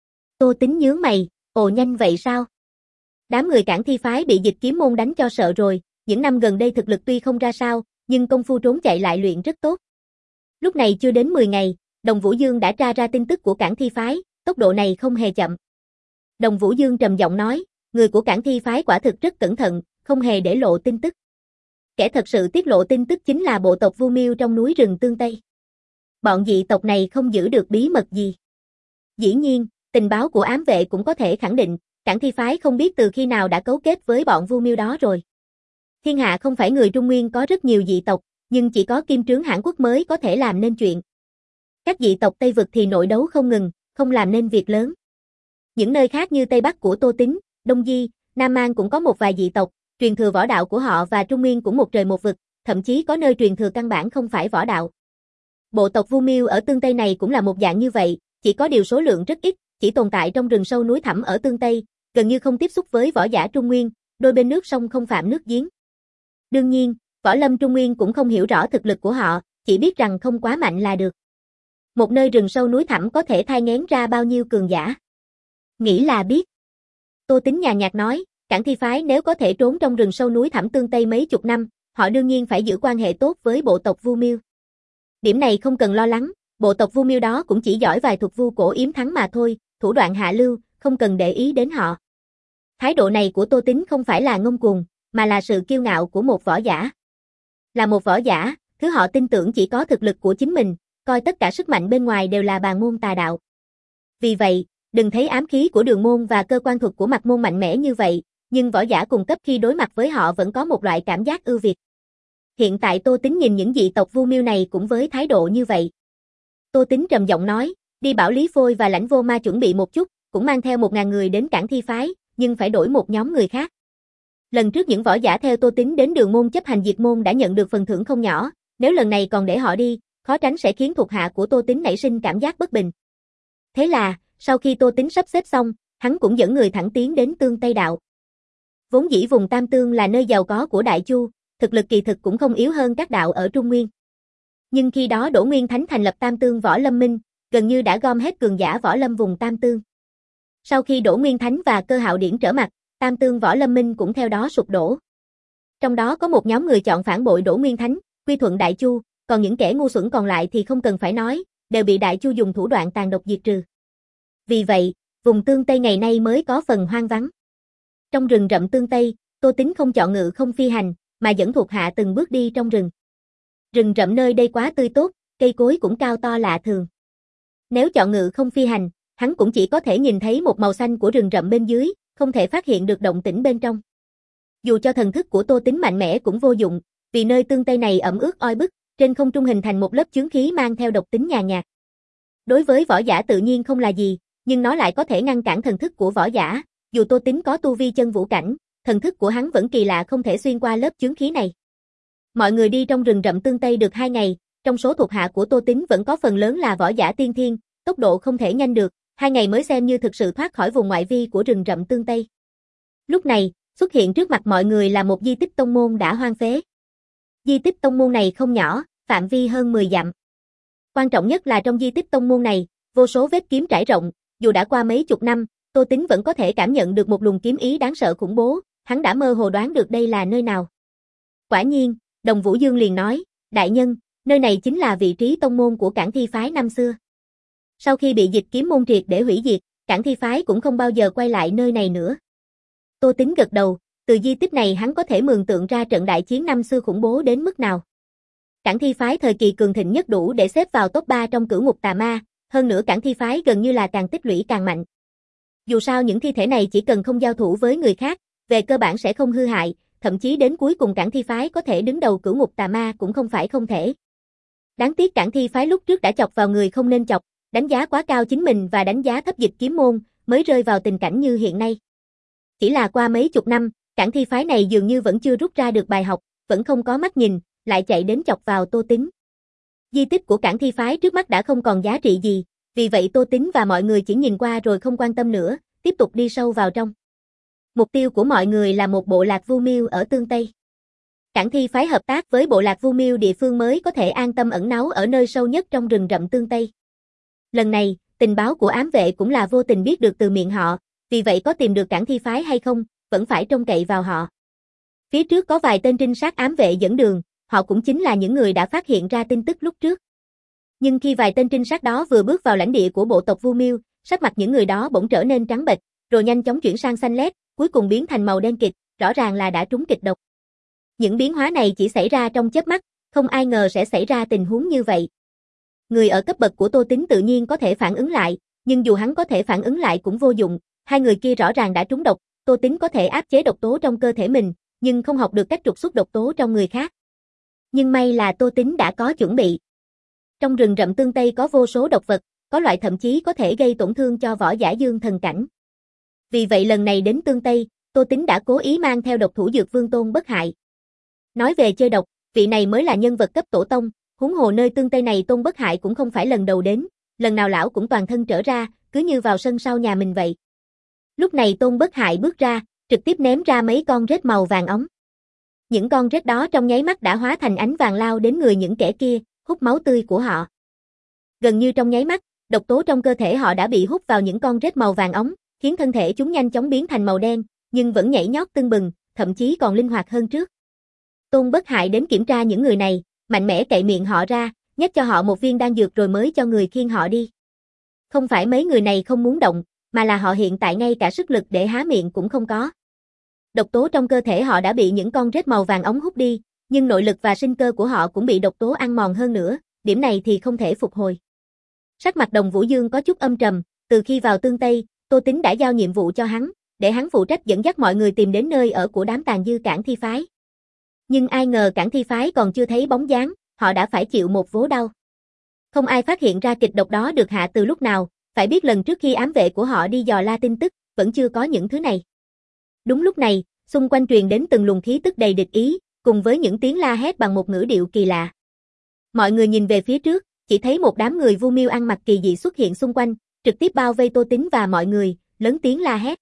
Tô Tính nhướng mày, ồ nhanh vậy sao? Đám người Cảng Thi phái bị Dịch Kiếm môn đánh cho sợ rồi, những năm gần đây thực lực tuy không ra sao, nhưng công phu trốn chạy lại luyện rất tốt. Lúc này chưa đến mười ngày, Đồng Vũ Dương đã tra ra tin tức của Cảng Thi phái, tốc độ này không hề chậm. Đồng Vũ Dương trầm giọng nói, người của Cảng Thi phái quả thực rất cẩn thận, không hề để lộ tin tức. Kẻ thật sự tiết lộ tin tức chính là bộ tộc Vu Miêu trong núi rừng Tương Tây. Bọn dị tộc này không giữ được bí mật gì. Dĩ nhiên, tình báo của ám vệ cũng có thể khẳng định, Cảng Thi phái không biết từ khi nào đã cấu kết với bọn Vu Miêu đó rồi. Thiên hạ không phải người Trung Nguyên có rất nhiều dị tộc, nhưng chỉ có Kim Trướng Hãn Quốc mới có thể làm nên chuyện. Các dị tộc Tây Vực thì nội đấu không ngừng, không làm nên việc lớn. Những nơi khác như Tây Bắc của Tô Tính, Đông Di, Nam An cũng có một vài dị tộc, truyền thừa võ đạo của họ và Trung Nguyên cũng một trời một vực, thậm chí có nơi truyền thừa căn bản không phải võ đạo. Bộ tộc Vu Miêu ở Tương Tây này cũng là một dạng như vậy, chỉ có điều số lượng rất ít, chỉ tồn tại trong rừng sâu núi thẳm ở Tương Tây, gần như không tiếp xúc với võ giả Trung Nguyên, đôi bên nước sông không phạm nước giếng. Đương nhiên, võ lâm Trung Nguyên cũng không hiểu rõ thực lực của họ, chỉ biết rằng không quá mạnh là được. Một nơi rừng sâu núi thẳm có thể thai nghén ra bao nhiêu cường giả? Nghĩ là biết. Tô Tính nhàn nhạt nói, Cảng Thi phái nếu có thể trốn trong rừng sâu núi thẳm Tương Tây mấy chục năm, họ đương nhiên phải giữ quan hệ tốt với bộ tộc Vu Miêu. Điểm này không cần lo lắng, bộ tộc Vu Miêu đó cũng chỉ giỏi vài thuật vu cổ yếm thắng mà thôi, thủ đoạn hạ lưu, không cần để ý đến họ. Thái độ này của Tô Tính không phải là ngông cuồng, mà là sự kiêu ngạo của một võ giả. Là một võ giả, thứ họ tin tưởng chỉ có thực lực của chính mình, coi tất cả sức mạnh bên ngoài đều là bàn môn tà đạo. Vì vậy, đừng thấy ám khí của Đường môn và cơ quan thuật của Mạc môn mạnh mẽ như vậy, nhưng võ giả cùng cấp khi đối mặt với họ vẫn có một loại cảm giác ưu việt. Hiện tại Tô Tính nhìn những dị tộc Vu Miêu này cũng với thái độ như vậy. Tô Tính trầm giọng nói, đi bảo Lý Phôi và Lãnh Vô Ma chuẩn bị một chút, cũng mang theo một ngàn người đến Cảng Thi phái, nhưng phải đổi một nhóm người khác. Lần trước những võ giả theo Tô Tính đến Đường môn chấp hành diệt môn đã nhận được phần thưởng không nhỏ, nếu lần này còn để họ đi, khó tránh sẽ khiến thuộc hạ của Tô Tính nảy sinh cảm giác bất bình. Thế là, sau khi Tô Tính sắp xếp xong, hắn cũng dẫn người thẳng tiến đến Tương Tây Đạo. Vốn dĩ vùng Tam Tương là nơi giàu có của Đại Chu, thực lực kỳ thực cũng không yếu hơn các đạo ở Trung Nguyên. Nhưng khi đó Đỗ Nguyên Thánh thành lập Tam Tương Võ Lâm Minh, gần như đã gom hết cường giả võ lâm vùng Tam Tương. Sau khi Đỗ Nguyên Thánh và Cơ Hạo Điển trở mặt, Tam Tương Võ Lâm Minh cũng theo đó sụp đổ. Trong đó có một nhóm người chọn phản bội Đỗ Nguyên Thánh, quy thuận Đại Chu, còn những kẻ ngu xuẩn còn lại thì không cần phải nói, đều bị Đại Chu dùng thủ đoạn tàn độc diệt trừ. Vì vậy, vùng Tương Tây ngày nay mới có phần hoang vắng. Trong rừng rậm Tương Tây, Tô Tính không chọn ngự không phi hành, mà dẫn thuộc hạ từng bước đi trong rừng. Rừng rậm nơi đây quá tươi tốt, cây cối cũng cao to lạ thường. Nếu chọn ngự không phi hành, hắn cũng chỉ có thể nhìn thấy một màu xanh của rừng rậm bên dưới, không thể phát hiện được động tĩnh bên trong. Dù cho thần thức của Tô Tính mạnh mẽ cũng vô dụng, vì nơi Tương Tây này ẩm ướt oi bức, trên không trung hình thành một lớp chướng khí mang theo độc tính nhàn nhạt. Đối với võ giả tự nhiên không là gì, nhưng nó lại có thể ngăn cản thần thức của võ giả, dù Tô Tính có tu vi chân vũ cảnh, thần thức của hắn vẫn kỳ lạ không thể xuyên qua lớp chướng khí này. Mọi người đi trong rừng rậm Tương Tây được hai ngày, trong số thuộc hạ của Tô Tính vẫn có phần lớn là võ giả tiên thiên, tốc độ không thể nhanh được, hai ngày mới xem như thực sự thoát khỏi vùng ngoại vi của rừng rậm Tương Tây. Lúc này, xuất hiện trước mặt mọi người là một di tích tông môn đã hoang phế. Di tích tông môn này không nhỏ, phạm vi hơn mười dặm. Quan trọng nhất là trong di tích tông môn này, vô số vết kiếm trải rộng, dù đã qua mấy chục năm, Tô Tính vẫn có thể cảm nhận được một luồng kiếm ý đáng sợ khủng bố, hắn đã mơ hồ đoán được đây là nơi nào. Quả nhiên, Đồng Vũ Dương liền nói, đại nhân, nơi này chính là vị trí tông môn của Cảng Thi phái năm xưa. Sau khi bị Dịch Kiếm môn triệt để hủy diệt, Cảng Thi phái cũng không bao giờ quay lại nơi này nữa. Tô Tính gật đầu, từ di tích này hắn có thể mường tượng ra trận đại chiến năm xưa khủng bố đến mức nào. Cảng Thi phái thời kỳ cường thịnh nhất đủ để xếp vào top ba trong cửu ngục tà ma, hơn nữa Cảng Thi phái gần như là càng tích lũy càng mạnh. Dù sao những thi thể này chỉ cần không giao thủ với người khác, về cơ bản sẽ không hư hại, thậm chí đến cuối cùng Cảng Thi phái có thể đứng đầu cửu ngục tà ma cũng không phải không thể. Đáng tiếc Cảng Thi phái lúc trước đã chọc vào người không nên chọc, đánh giá quá cao chính mình và đánh giá thấp Dịch Kiếm môn, mới rơi vào tình cảnh như hiện nay. Chỉ là qua mấy chục năm, Cảng Thi phái này dường như vẫn chưa rút ra được bài học, vẫn không có mắt nhìn, lại chạy đến chọc vào Tô Tính. Di tích của Cảng Thi phái trước mắt đã không còn giá trị gì, vì vậy Tô Tính và mọi người chỉ nhìn qua rồi không quan tâm nữa, tiếp tục đi sâu vào trong. Mục tiêu của mọi người là một bộ lạc Vu Miêu ở Tương Tây. Cảng Thi phái hợp tác với bộ lạc Vu Miêu địa phương mới có thể an tâm ẩn náu ở nơi sâu nhất trong rừng rậm Tương Tây. Lần này, tình báo của ám vệ cũng là vô tình biết được từ miệng họ, vì vậy có tìm được Cảng Thi phái hay không, vẫn phải trông cậy vào họ. Phía trước có vài tên trinh sát ám vệ dẫn đường, họ cũng chính là những người đã phát hiện ra tin tức lúc trước. Nhưng khi vài tên trinh sát đó vừa bước vào lãnh địa của bộ tộc Vu Miêu, sắc mặt những người đó bỗng trở nên trắng bệch, rồi nhanh chóng chuyển sang xanh lét, cuối cùng biến thành màu đen kịt, rõ ràng là đã trúng kịch độc. Những biến hóa này chỉ xảy ra trong chớp mắt, không ai ngờ sẽ xảy ra tình huống như vậy. Người ở cấp bậc của Tô Tín tự nhiên có thể phản ứng lại, nhưng dù hắn có thể phản ứng lại cũng vô dụng, hai người kia rõ ràng đã trúng độc, Tô Tín có thể áp chế độc tố trong cơ thể mình, nhưng không học được cách trục xuất độc tố trong người khác. Nhưng may là Tô Tín đã có chuẩn bị. Trong rừng rậm Tương Tây có vô số độc vật, có loại thậm chí có thể gây tổn thương cho võ giả dương thần cảnh. Vì vậy lần này đến Tương Tây, Tô Tín đã cố ý mang theo độc thủ dược vương Tôn Bất Hại. Nói về chơi độc, vị này mới là nhân vật cấp tổ tông, huống hồ nơi Tương Tây này Tôn Bất Hại cũng không phải lần đầu đến, lần nào lão cũng toàn thân trở ra, cứ như vào sân sau nhà mình vậy. Lúc này Tôn Bất Hại bước ra, trực tiếp ném ra mấy con rết màu vàng óng. Những con rết đó trong nháy mắt đã hóa thành ánh vàng lao đến người những kẻ kia, hút máu tươi của họ. Gần như trong nháy mắt, độc tố trong cơ thể họ đã bị hút vào những con rết màu vàng óng, khiến thân thể chúng nhanh chóng biến thành màu đen, nhưng vẫn nhảy nhót tưng bừng, thậm chí còn linh hoạt hơn trước. Tôn Bất Hại đến kiểm tra những người này, mạnh mẽ cậy miệng họ ra, nhét cho họ một viên đan dược rồi mới cho người khiêng họ đi. Không phải mấy người này không muốn động, mà là họ hiện tại ngay cả sức lực để há miệng cũng không có. Độc tố trong cơ thể họ đã bị những con rết màu vàng óng hút đi, nhưng nội lực và sinh cơ của họ cũng bị độc tố ăn mòn hơn nữa, điểm này thì không thể phục hồi. Sắc mặt Đồng Vũ Dương có chút âm trầm, từ khi vào Tương Tây, Tô Tín đã giao nhiệm vụ cho hắn, để hắn phụ trách dẫn dắt mọi người tìm đến nơi ở của đám tàn dư Cảng Thi phái. Nhưng ai ngờ Cảng Thi phái còn chưa thấy bóng dáng, họ đã phải chịu một vố đau. Không ai phát hiện ra kịch độc đó được hạ từ lúc nào, phải biết lần trước khi ám vệ của họ đi dò la tin tức, vẫn chưa có những thứ này. Đúng lúc này, xung quanh truyền đến từng luồng khí tức đầy địch ý, cùng với những tiếng la hét bằng một ngữ điệu kỳ lạ. Mọi người nhìn về phía trước, chỉ thấy một đám người Vu Miêu ăn mặc kỳ dị xuất hiện xung quanh, trực tiếp bao vây Tô Tín và mọi người, lớn tiếng la hét.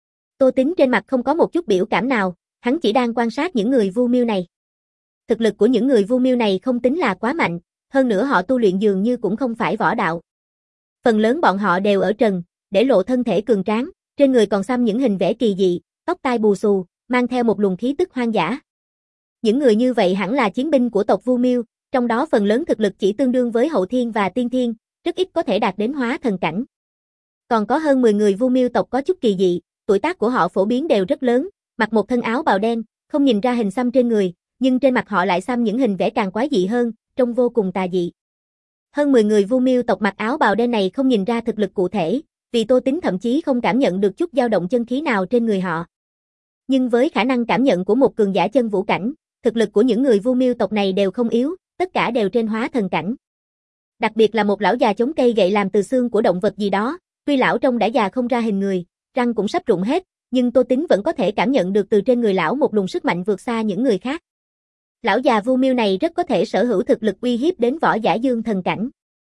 Tô Tín trên mặt không có một chút biểu cảm nào, hắn chỉ đang quan sát những người Vu Miêu này. Thực lực của những người Vu Miêu này không tính là quá mạnh, hơn nữa họ tu luyện dường như cũng không phải võ đạo. Phần lớn bọn họ đều ở trần, để lộ thân thể cường tráng, trên người còn xăm những hình vẽ kỳ dị, tóc tai bù xù, mang theo một luồng khí tức hoang dã. Những người như vậy hẳn là chiến binh của tộc Vu Miêu, trong đó phần lớn thực lực chỉ tương đương với hậu thiên và tiên thiên, rất ít có thể đạt đến hóa thần cảnh. Còn có hơn mười người Vu Miêu tộc có chút kỳ dị, tuổi tác của họ phổ biến đều rất lớn, mặc một thân áo bào đen, không nhìn ra hình xăm trên người, nhưng trên mặt họ lại xăm những hình vẽ càng quái dị hơn, trông vô cùng tà dị. Hơn mười người Vu Miêu tộc mặc áo bào đen này không nhìn ra thực lực cụ thể, vì Tô Tín thậm chí không cảm nhận được chút dao động chân khí nào trên người họ. Nhưng với khả năng cảm nhận của một cường giả chân vũ cảnh, thực lực của những người Vu Miêu tộc này đều không yếu, tất cả đều trên hóa thần cảnh. Đặc biệt là một lão già chống cây gậy làm từ xương của động vật gì đó, tuy lão trông đã già không ra hình người, răng cũng sắp rụng hết, nhưng Tô Tín vẫn có thể cảm nhận được từ trên người lão một luồng sức mạnh vượt xa những người khác. Lão già Vu Miêu này rất có thể sở hữu thực lực uy hiếp đến võ giả dương thần cảnh.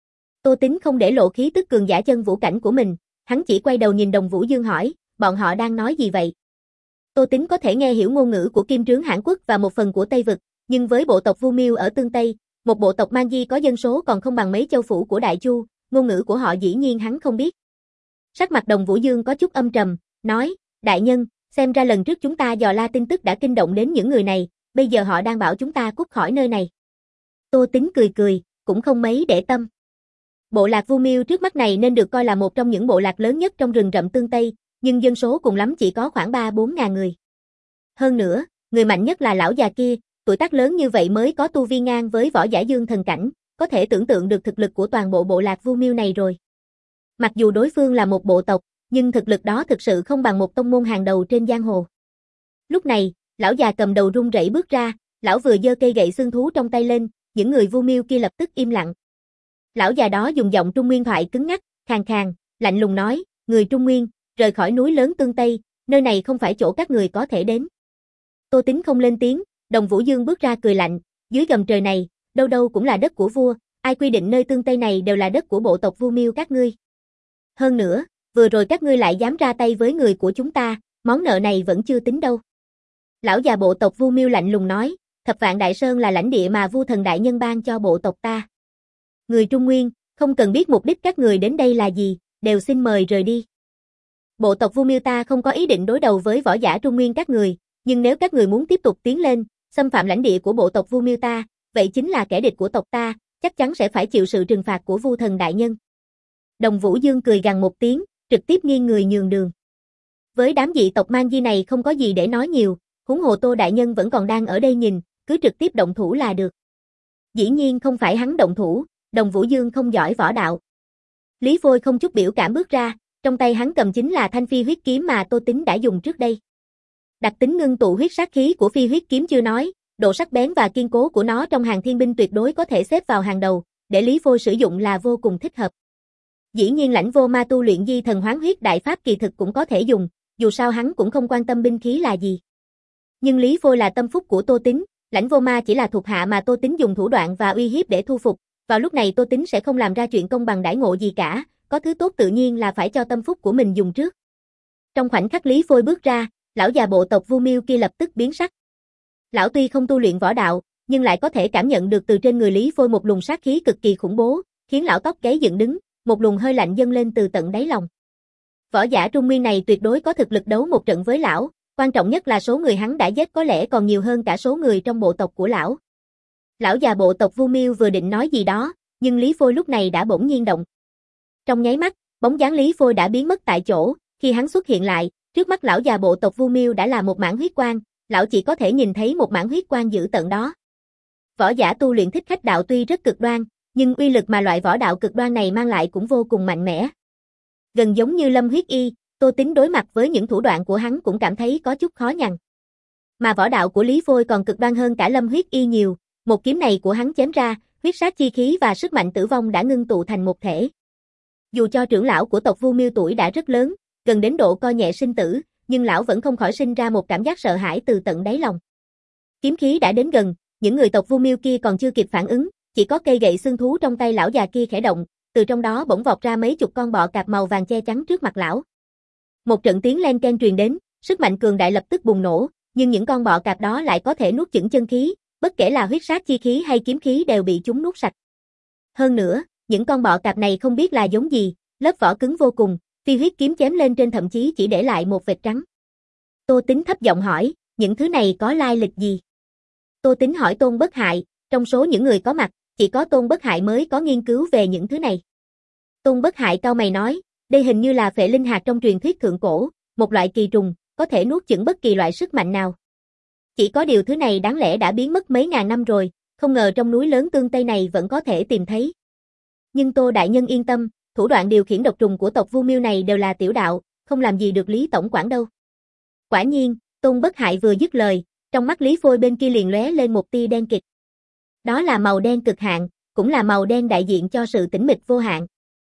Tô Tín không để lộ khí tức cường giả chân vũ cảnh của mình, hắn chỉ quay đầu nhìn Đồng Vũ Dương hỏi, bọn họ đang nói gì vậy? Tô Tín có thể nghe hiểu ngôn ngữ của Kim Trướng Hãn Quốc và một phần của Tây Vực, nhưng với bộ tộc Vu Miêu ở Tương Tây, một bộ tộc Man Di có dân số còn không bằng mấy châu phủ của Đại Chu, ngôn ngữ của họ dĩ nhiên hắn không biết. Sắc mặt Đồng Vũ Dương có chút âm trầm, nói, đại nhân, xem ra lần trước chúng ta dò la tin tức đã kinh động đến những người này, bây giờ họ đang bảo chúng ta cút khỏi nơi này. Tô Tín cười cười, cũng không mấy để tâm. Bộ lạc Vu Miêu trước mắt này nên được coi là một trong những bộ lạc lớn nhất trong rừng rậm Tương Tây, nhưng dân số cùng lắm chỉ có khoảng ba bốn ngàn người. Hơn nữa, người mạnh nhất là lão già kia, tuổi tác lớn như vậy mới có tu vi ngang với võ giả dương thần cảnh, có thể tưởng tượng được thực lực của toàn bộ bộ lạc Vu Miêu này rồi. Mặc dù đối phương là một bộ tộc, nhưng thực lực đó thực sự không bằng một tông môn hàng đầu trên giang hồ. Lúc này, lão già cầm đầu run rẩy bước ra, lão vừa giơ cây gậy xương thú trong tay lên, những người Vu Miêu kia lập tức im lặng. Lão già đó dùng giọng Trung Nguyên thoại cứng ngắc, khàn khàn, lạnh lùng nói, người Trung Nguyên, rời khỏi núi lớn Tương Tây, nơi này không phải chỗ các người có thể đến. Tô Tín không lên tiếng, Đồng Vũ Dương bước ra cười lạnh, dưới gầm trời này, đâu đâu cũng là đất của vua, ai quy định nơi Tương Tây này đều là đất của bộ tộc Vu Miêu các ngươi. Hơn nữa, vừa rồi các ngươi lại dám ra tay với người của chúng ta, món nợ này vẫn chưa tính đâu. Lão già bộ tộc Vu Miêu lạnh lùng nói, Thập Vạn Đại Sơn là lãnh địa mà Vu Thần Đại Nhân ban cho bộ tộc ta. Người Trung Nguyên, không cần biết mục đích các người đến đây là gì, đều xin mời rời đi. Bộ tộc Vu Miêu ta không có ý định đối đầu với võ giả Trung Nguyên các người, nhưng nếu các người muốn tiếp tục tiến lên, xâm phạm lãnh địa của bộ tộc Vu Miêu ta, vậy chính là kẻ địch của tộc ta, chắc chắn sẽ phải chịu sự trừng phạt của Vu Thần Đại Nhân. Đồng Vũ Dương cười gằn một tiếng, trực tiếp nghiêng người nhường đường. Với đám dị tộc Man Di này không có gì để nói nhiều, huống hồ Tô Đại Nhân vẫn còn đang ở đây nhìn, cứ trực tiếp động thủ là được. Dĩ nhiên không phải hắn động thủ, Đồng Vũ Dương không giỏi võ đạo. Lý Phôi không chút biểu cảm bước ra, trong tay hắn cầm chính là thanh phi huyết kiếm mà Tô Tính đã dùng trước đây. Đặc tính ngưng tụ huyết sát khí của phi huyết kiếm chưa nói, độ sắc bén và kiên cố của nó trong hàng thiên binh tuyệt đối có thể xếp vào hàng đầu, để Lý Phôi sử dụng là vô cùng thích hợp. Dĩ nhiên Lãnh Vô Ma tu luyện di thần hoán huyết đại pháp kỳ thực cũng có thể dùng, dù sao hắn cũng không quan tâm binh khí là gì. Nhưng Lý Phôi là tâm phúc của Tô Tính, Lãnh Vô Ma chỉ là thuộc hạ mà Tô Tính dùng thủ đoạn và uy hiếp để thu phục, vào lúc này Tô Tính sẽ không làm ra chuyện công bằng đãi ngộ gì cả, có thứ tốt tự nhiên là phải cho tâm phúc của mình dùng trước. Trong khoảnh khắc Lý Phôi bước ra, lão già bộ tộc Vu Miêu kia lập tức biến sắc. Lão tuy không tu luyện võ đạo, nhưng lại có thể cảm nhận được từ trên người Lý Phôi một luồng sát khí cực kỳ khủng bố, khiến lão tóc gáy dựng đứng, một luồng hơi lạnh dâng lên từ tận đáy lòng. Võ giả Trung Nguyên này tuyệt đối có thực lực đấu một trận với lão, quan trọng nhất là số người hắn đã giết có lẽ còn nhiều hơn cả số người trong bộ tộc của lão. Lão già bộ tộc Vu Miêu vừa định nói gì đó, nhưng Lý Phôi lúc này đã bỗng nhiên động. Trong nháy mắt, bóng dáng Lý Phôi đã biến mất tại chỗ, khi hắn xuất hiện lại, trước mắt lão già bộ tộc Vu Miêu đã là một mảng huyết quang, lão chỉ có thể nhìn thấy một mảng huyết quang dữ tợn đó. Võ giả tu luyện Thích Khách đạo tuy rất cực đoan, nhưng uy lực mà loại võ đạo cực đoan này mang lại cũng vô cùng mạnh mẽ. Gần giống như Lâm Huyết Y, Tô Tính đối mặt với những thủ đoạn của hắn cũng cảm thấy có chút khó nhằn. Mà võ đạo của Lý Phôi còn cực đoan hơn cả Lâm Huyết Y nhiều, một kiếm này của hắn chém ra, huyết sát chi khí và sức mạnh tử vong đã ngưng tụ thành một thể. Dù cho trưởng lão của tộc Vu Miêu tuổi đã rất lớn, gần đến độ coi nhẹ sinh tử, nhưng lão vẫn không khỏi sinh ra một cảm giác sợ hãi từ tận đáy lòng. Kiếm khí đã đến gần, những người tộc Vu Miêu kia còn chưa kịp phản ứng, chỉ có cây gậy xương thú trong tay lão già kia khẽ động, từ trong đó bỗng vọt ra mấy chục con bọ cạp màu vàng che chắn trước mặt lão. Một trận tiếng len ken truyền đến, sức mạnh cường đại lập tức bùng nổ, nhưng những con bọ cạp đó lại có thể nuốt chửng chân khí, bất kể là huyết sát chi khí hay kiếm khí đều bị chúng nuốt sạch. Hơn nữa, những con bọ cạp này không biết là giống gì, lớp vỏ cứng vô cùng, phi huyết kiếm chém lên trên thậm chí chỉ để lại một vệt trắng. Tô Tính thấp giọng hỏi, những thứ này có lai lịch gì? Tô Tính hỏi Tôn Bất Hại, trong số những người có mặt, chỉ có Tôn Bất Hại mới có nghiên cứu về những thứ này. Tôn Bất Hại cau mày nói, đây hình như là phệ linh hạt trong truyền thuyết thượng cổ, một loại kỳ trùng, có thể nuốt chửng bất kỳ loại sức mạnh nào. Chỉ có điều thứ này đáng lẽ đã biến mất mấy ngàn năm rồi, không ngờ trong núi lớn Tương Tây này vẫn có thể tìm thấy. Nhưng Tô Đại Nhân yên tâm, thủ đoạn điều khiển độc trùng của tộc Vu Miêu này đều là tiểu đạo, không làm gì được Lý tổng quản đâu. Quả nhiên, Tôn Bất Hại vừa dứt lời, trong mắt Lý Phôi bên kia liền lóe lên một tia đen kịt. Đó là màu đen cực hạn, cũng là màu đen đại diện cho sự tĩnh mịch vô hạn.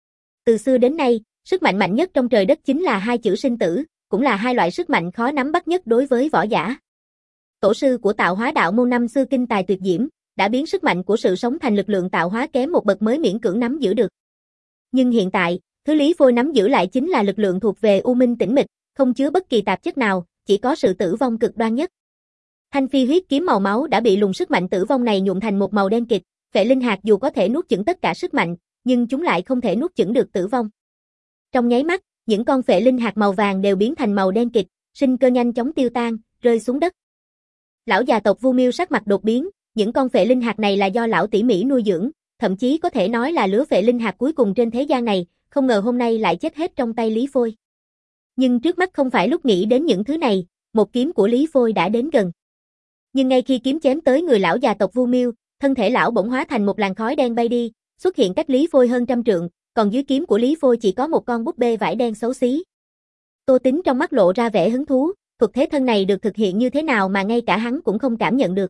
Từ xưa đến nay, sức mạnh mạnh nhất trong trời đất chính là hai chữ sinh tử, cũng là hai loại sức mạnh khó nắm bắt nhất đối với võ giả. Tổ sư của tạo hóa đạo môn năm xưa kinh tài tuyệt diễm, đã biến sức mạnh của sự sống thành lực lượng tạo hóa kém một bậc mới miễn cưỡng nắm giữ được. Nhưng hiện tại, thứ Lý Phôi nắm giữ lại chính là lực lượng thuộc về u minh tĩnh mịch, không chứa bất kỳ tạp chất nào, chỉ có sự tử vong cực đoan nhất. Thanh phi huyết kiếm màu máu đã bị luồng sức mạnh tử vong này nhuộm thành một màu đen kịt, phệ linh hạt dù có thể nuốt chửng tất cả sức mạnh, nhưng chúng lại không thể nuốt chửng được tử vong. Trong nháy mắt, những con phệ linh hạt màu vàng đều biến thành màu đen kịt, sinh cơ nhanh chóng tiêu tan, rơi xuống đất. Lão già tộc Vu Miêu sắc mặt đột biến, những con phệ linh hạt này là do lão tỉ mỉ nuôi dưỡng, thậm chí có thể nói là lứa phệ linh hạt cuối cùng trên thế gian này, không ngờ hôm nay lại chết hết trong tay Lý Phôi. Nhưng trước mắt không phải lúc nghĩ đến những thứ này, một kiếm của Lý Phôi đã đến gần. Nhưng ngay khi kiếm chém tới người lão già tộc Vu Miêu, thân thể lão bỗng hóa thành một làn khói đen bay đi, xuất hiện cách Lý Phôi hơn trăm trượng, còn dưới kiếm của Lý Phôi chỉ có một con búp bê vải đen xấu xí. Tô Tính trong mắt lộ ra vẻ hứng thú, thuật thế thân này được thực hiện như thế nào mà ngay cả hắn cũng không cảm nhận được.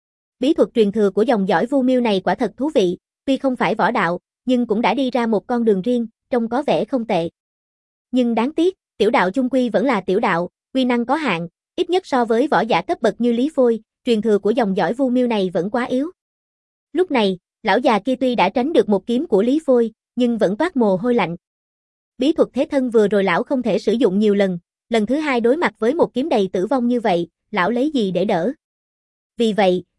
Bí thuật truyền thừa của dòng dõi Vu Miêu này quả thật thú vị, tuy không phải võ đạo, nhưng cũng đã đi ra một con đường riêng, trông có vẻ không tệ. Nhưng đáng tiếc, tiểu đạo chung quy vẫn là tiểu đạo, uy năng có hạn, ít nhất so với võ giả cấp bậc như Lý Phôi, truyền thừa của dòng dõi Vu Miêu này vẫn quá yếu. Lúc này, lão già kia tuy đã tránh được một kiếm của Lý Phôi, nhưng vẫn toát mồ hôi lạnh. Bí thuật thế thân vừa rồi lão không thể sử dụng nhiều lần, lần thứ hai đối mặt với một kiếm đầy tử vong như vậy, lão lấy gì để đỡ? Vì vậy,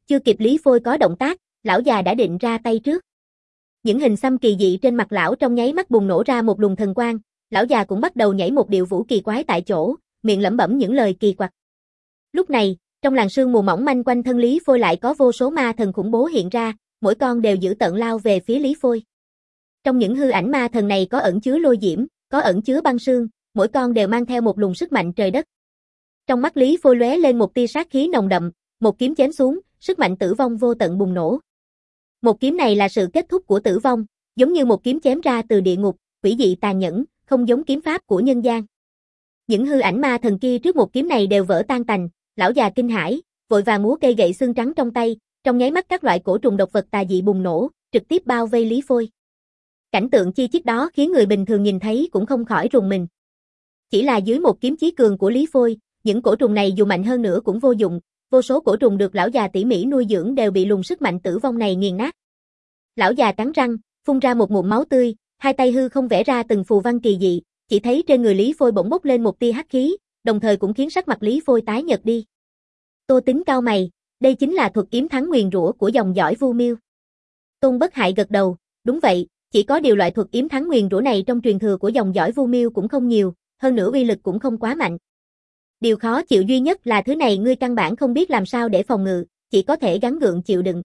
chưa kịp Lý Phôi có động tác, lão già đã định ra tay trước. Những hình xăm kỳ dị trên mặt lão trong nháy mắt bùng nổ ra một luồng thần quang, lão già cũng bắt đầu nhảy một điệu vũ kỳ quái tại chỗ, miệng lẩm bẩm những lời kỳ quặc. Lúc này, trong làn sương mù mỏng manh quanh thân Lý Phôi lại có vô số ma thần khủng bố hiện ra, mỗi con đều dữ tợn lao về phía Lý Phôi. Trong những hư ảnh ma thần này có ẩn chứa lôi diễm, có ẩn chứa băng sương, mỗi con đều mang theo một luồng sức mạnh trời đất. Trong mắt Lý Phôi lóe lên một tia sát khí nồng đậm, một kiếm chém xuống, sức mạnh tử vong vô tận bùng nổ. Một kiếm này là sự kết thúc của tử vong, giống như một kiếm chém ra từ địa ngục, quỷ dị tàn nhẫn, không giống kiếm pháp của nhân gian. Những hư ảnh ma thần kia trước một kiếm này đều vỡ tan tành, lão già kinh hãi, vội vàng múa cây gậy xương trắng trong tay, trong nháy mắt các loại cổ trùng độc vật tà dị bùng nổ, trực tiếp bao vây Lý Phôi. Cảnh tượng chi chít đó khiến người bình thường nhìn thấy cũng không khỏi rùng mình. Chỉ là dưới một kiếm chí cường của Lý Phôi, những cổ trùng này dù mạnh hơn nữa cũng vô dụng, vô số cổ trùng được lão già tỉ mỉ nuôi dưỡng đều bị luồng sức mạnh tử vong này nghiền nát. Lão già cắn răng, phun ra một ngụm máu tươi, hai tay hư không vẽ ra từng phù văn kỳ dị, chỉ thấy trên người Lý Phôi bỗng bốc lên một tia hắc khí, đồng thời cũng khiến sắc mặt Lý Phôi tái nhợt đi. Tô Tính cau mày, đây chính là thuật kiếm thắng nguyền rủa của dòng dõi Vu Miêu. Tôn Bất Hại gật đầu, đúng vậy, chỉ có điều loại thuật kiếm thắng nguyền rủa này trong truyền thừa của dòng dõi Vu Miêu cũng không nhiều, hơn nữa uy lực cũng không quá mạnh. Điều khó chịu duy nhất là thứ này ngươi căn bản không biết làm sao để phòng ngự, chỉ có thể gắng gượng chịu đựng.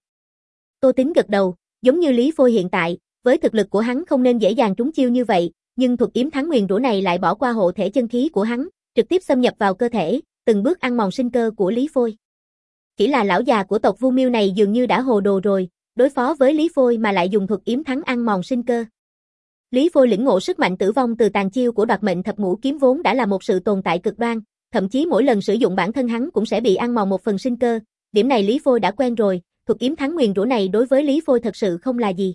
Tô Tính gật đầu, giống như Lý Phôi hiện tại, với thực lực của hắn không nên dễ dàng trúng chiêu như vậy, nhưng thuật kiếm thắng nguyền rủa này lại bỏ qua hộ thể chân khí của hắn, trực tiếp xâm nhập vào cơ thể, từng bước ăn mòn sinh cơ của Lý Phôi. Chỉ là lão già của tộc Vu Miêu này dường như đã hồ đồ rồi, đối phó với Lý Phôi mà lại dùng thuật yếm thắng ăn mòn sinh cơ. Lý Phôi lĩnh ngộ sức mạnh tử vong từ tàn chiêu của Đoạt Mệnh Thập Ngũ Kiếm vốn đã là một sự tồn tại cực đoan, thậm chí mỗi lần sử dụng bản thân hắn cũng sẽ bị ăn mòn một phần sinh cơ, điểm này Lý Phôi đã quen rồi, thuật yếm thắng nguyền rủa này đối với Lý Phôi thật sự không là gì.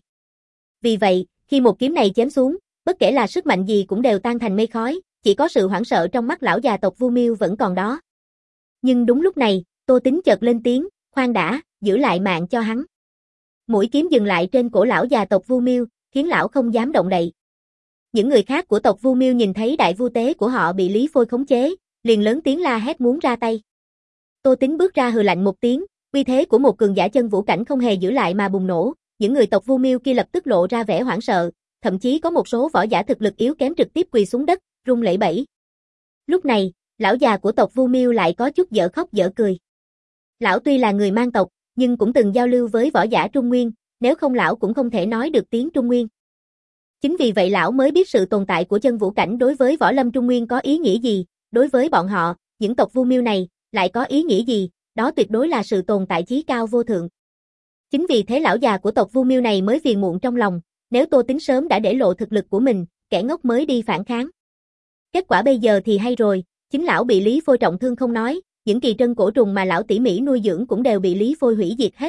Vì vậy, khi một kiếm này chém xuống, bất kể là sức mạnh gì cũng đều tan thành mây khói, chỉ có sự hoảng sợ trong mắt lão già tộc Vu Miêu vẫn còn đó. Nhưng đúng lúc này, Tô Tính chợt lên tiếng, khoan đã, giữ lại mạng cho hắn. Mũi kiếm dừng lại trên cổ lão già tộc Vu Miêu, khiến lão không dám động đậy. Những người khác của tộc Vu Miêu nhìn thấy đại vu tế của họ bị Lý Phôi khống chế, liền lớn tiếng la hét muốn ra tay. Tô Tính bước ra hừ lạnh một tiếng, uy thế của một cường giả chân vũ cảnh không hề giữ lại mà bùng nổ, những người tộc Vu Miêu kia lập tức lộ ra vẻ hoảng sợ, thậm chí có một số võ giả thực lực yếu kém trực tiếp quỳ xuống đất, run lẩy bẩy. Lúc này, lão già của tộc Vu Miêu lại có chút dở khóc dở cười. Lão tuy là người mang tộc, nhưng cũng từng giao lưu với võ giả Trung Nguyên, nếu không lão cũng không thể nói được tiếng Trung Nguyên. Chính vì vậy lão mới biết sự tồn tại của chân vũ cảnh đối với võ lâm Trung Nguyên có ý nghĩa gì, đối với bọn họ, những tộc Vu Miêu này, lại có ý nghĩa gì, đó tuyệt đối là sự tồn tại chí cao vô thượng. Chính vì thế lão già của tộc Vu Miêu này mới phiền muộn trong lòng, nếu Tô Tính sớm đã để lộ thực lực của mình, kẻ ngốc mới đi phản kháng. Kết quả bây giờ thì hay rồi, chính lão bị Lý Phôi trọng thương không nói, những kỳ trân cổ trùng mà lão tỉ mỉ nuôi dưỡng cũng đều bị Lý Phôi hủy diệt hết.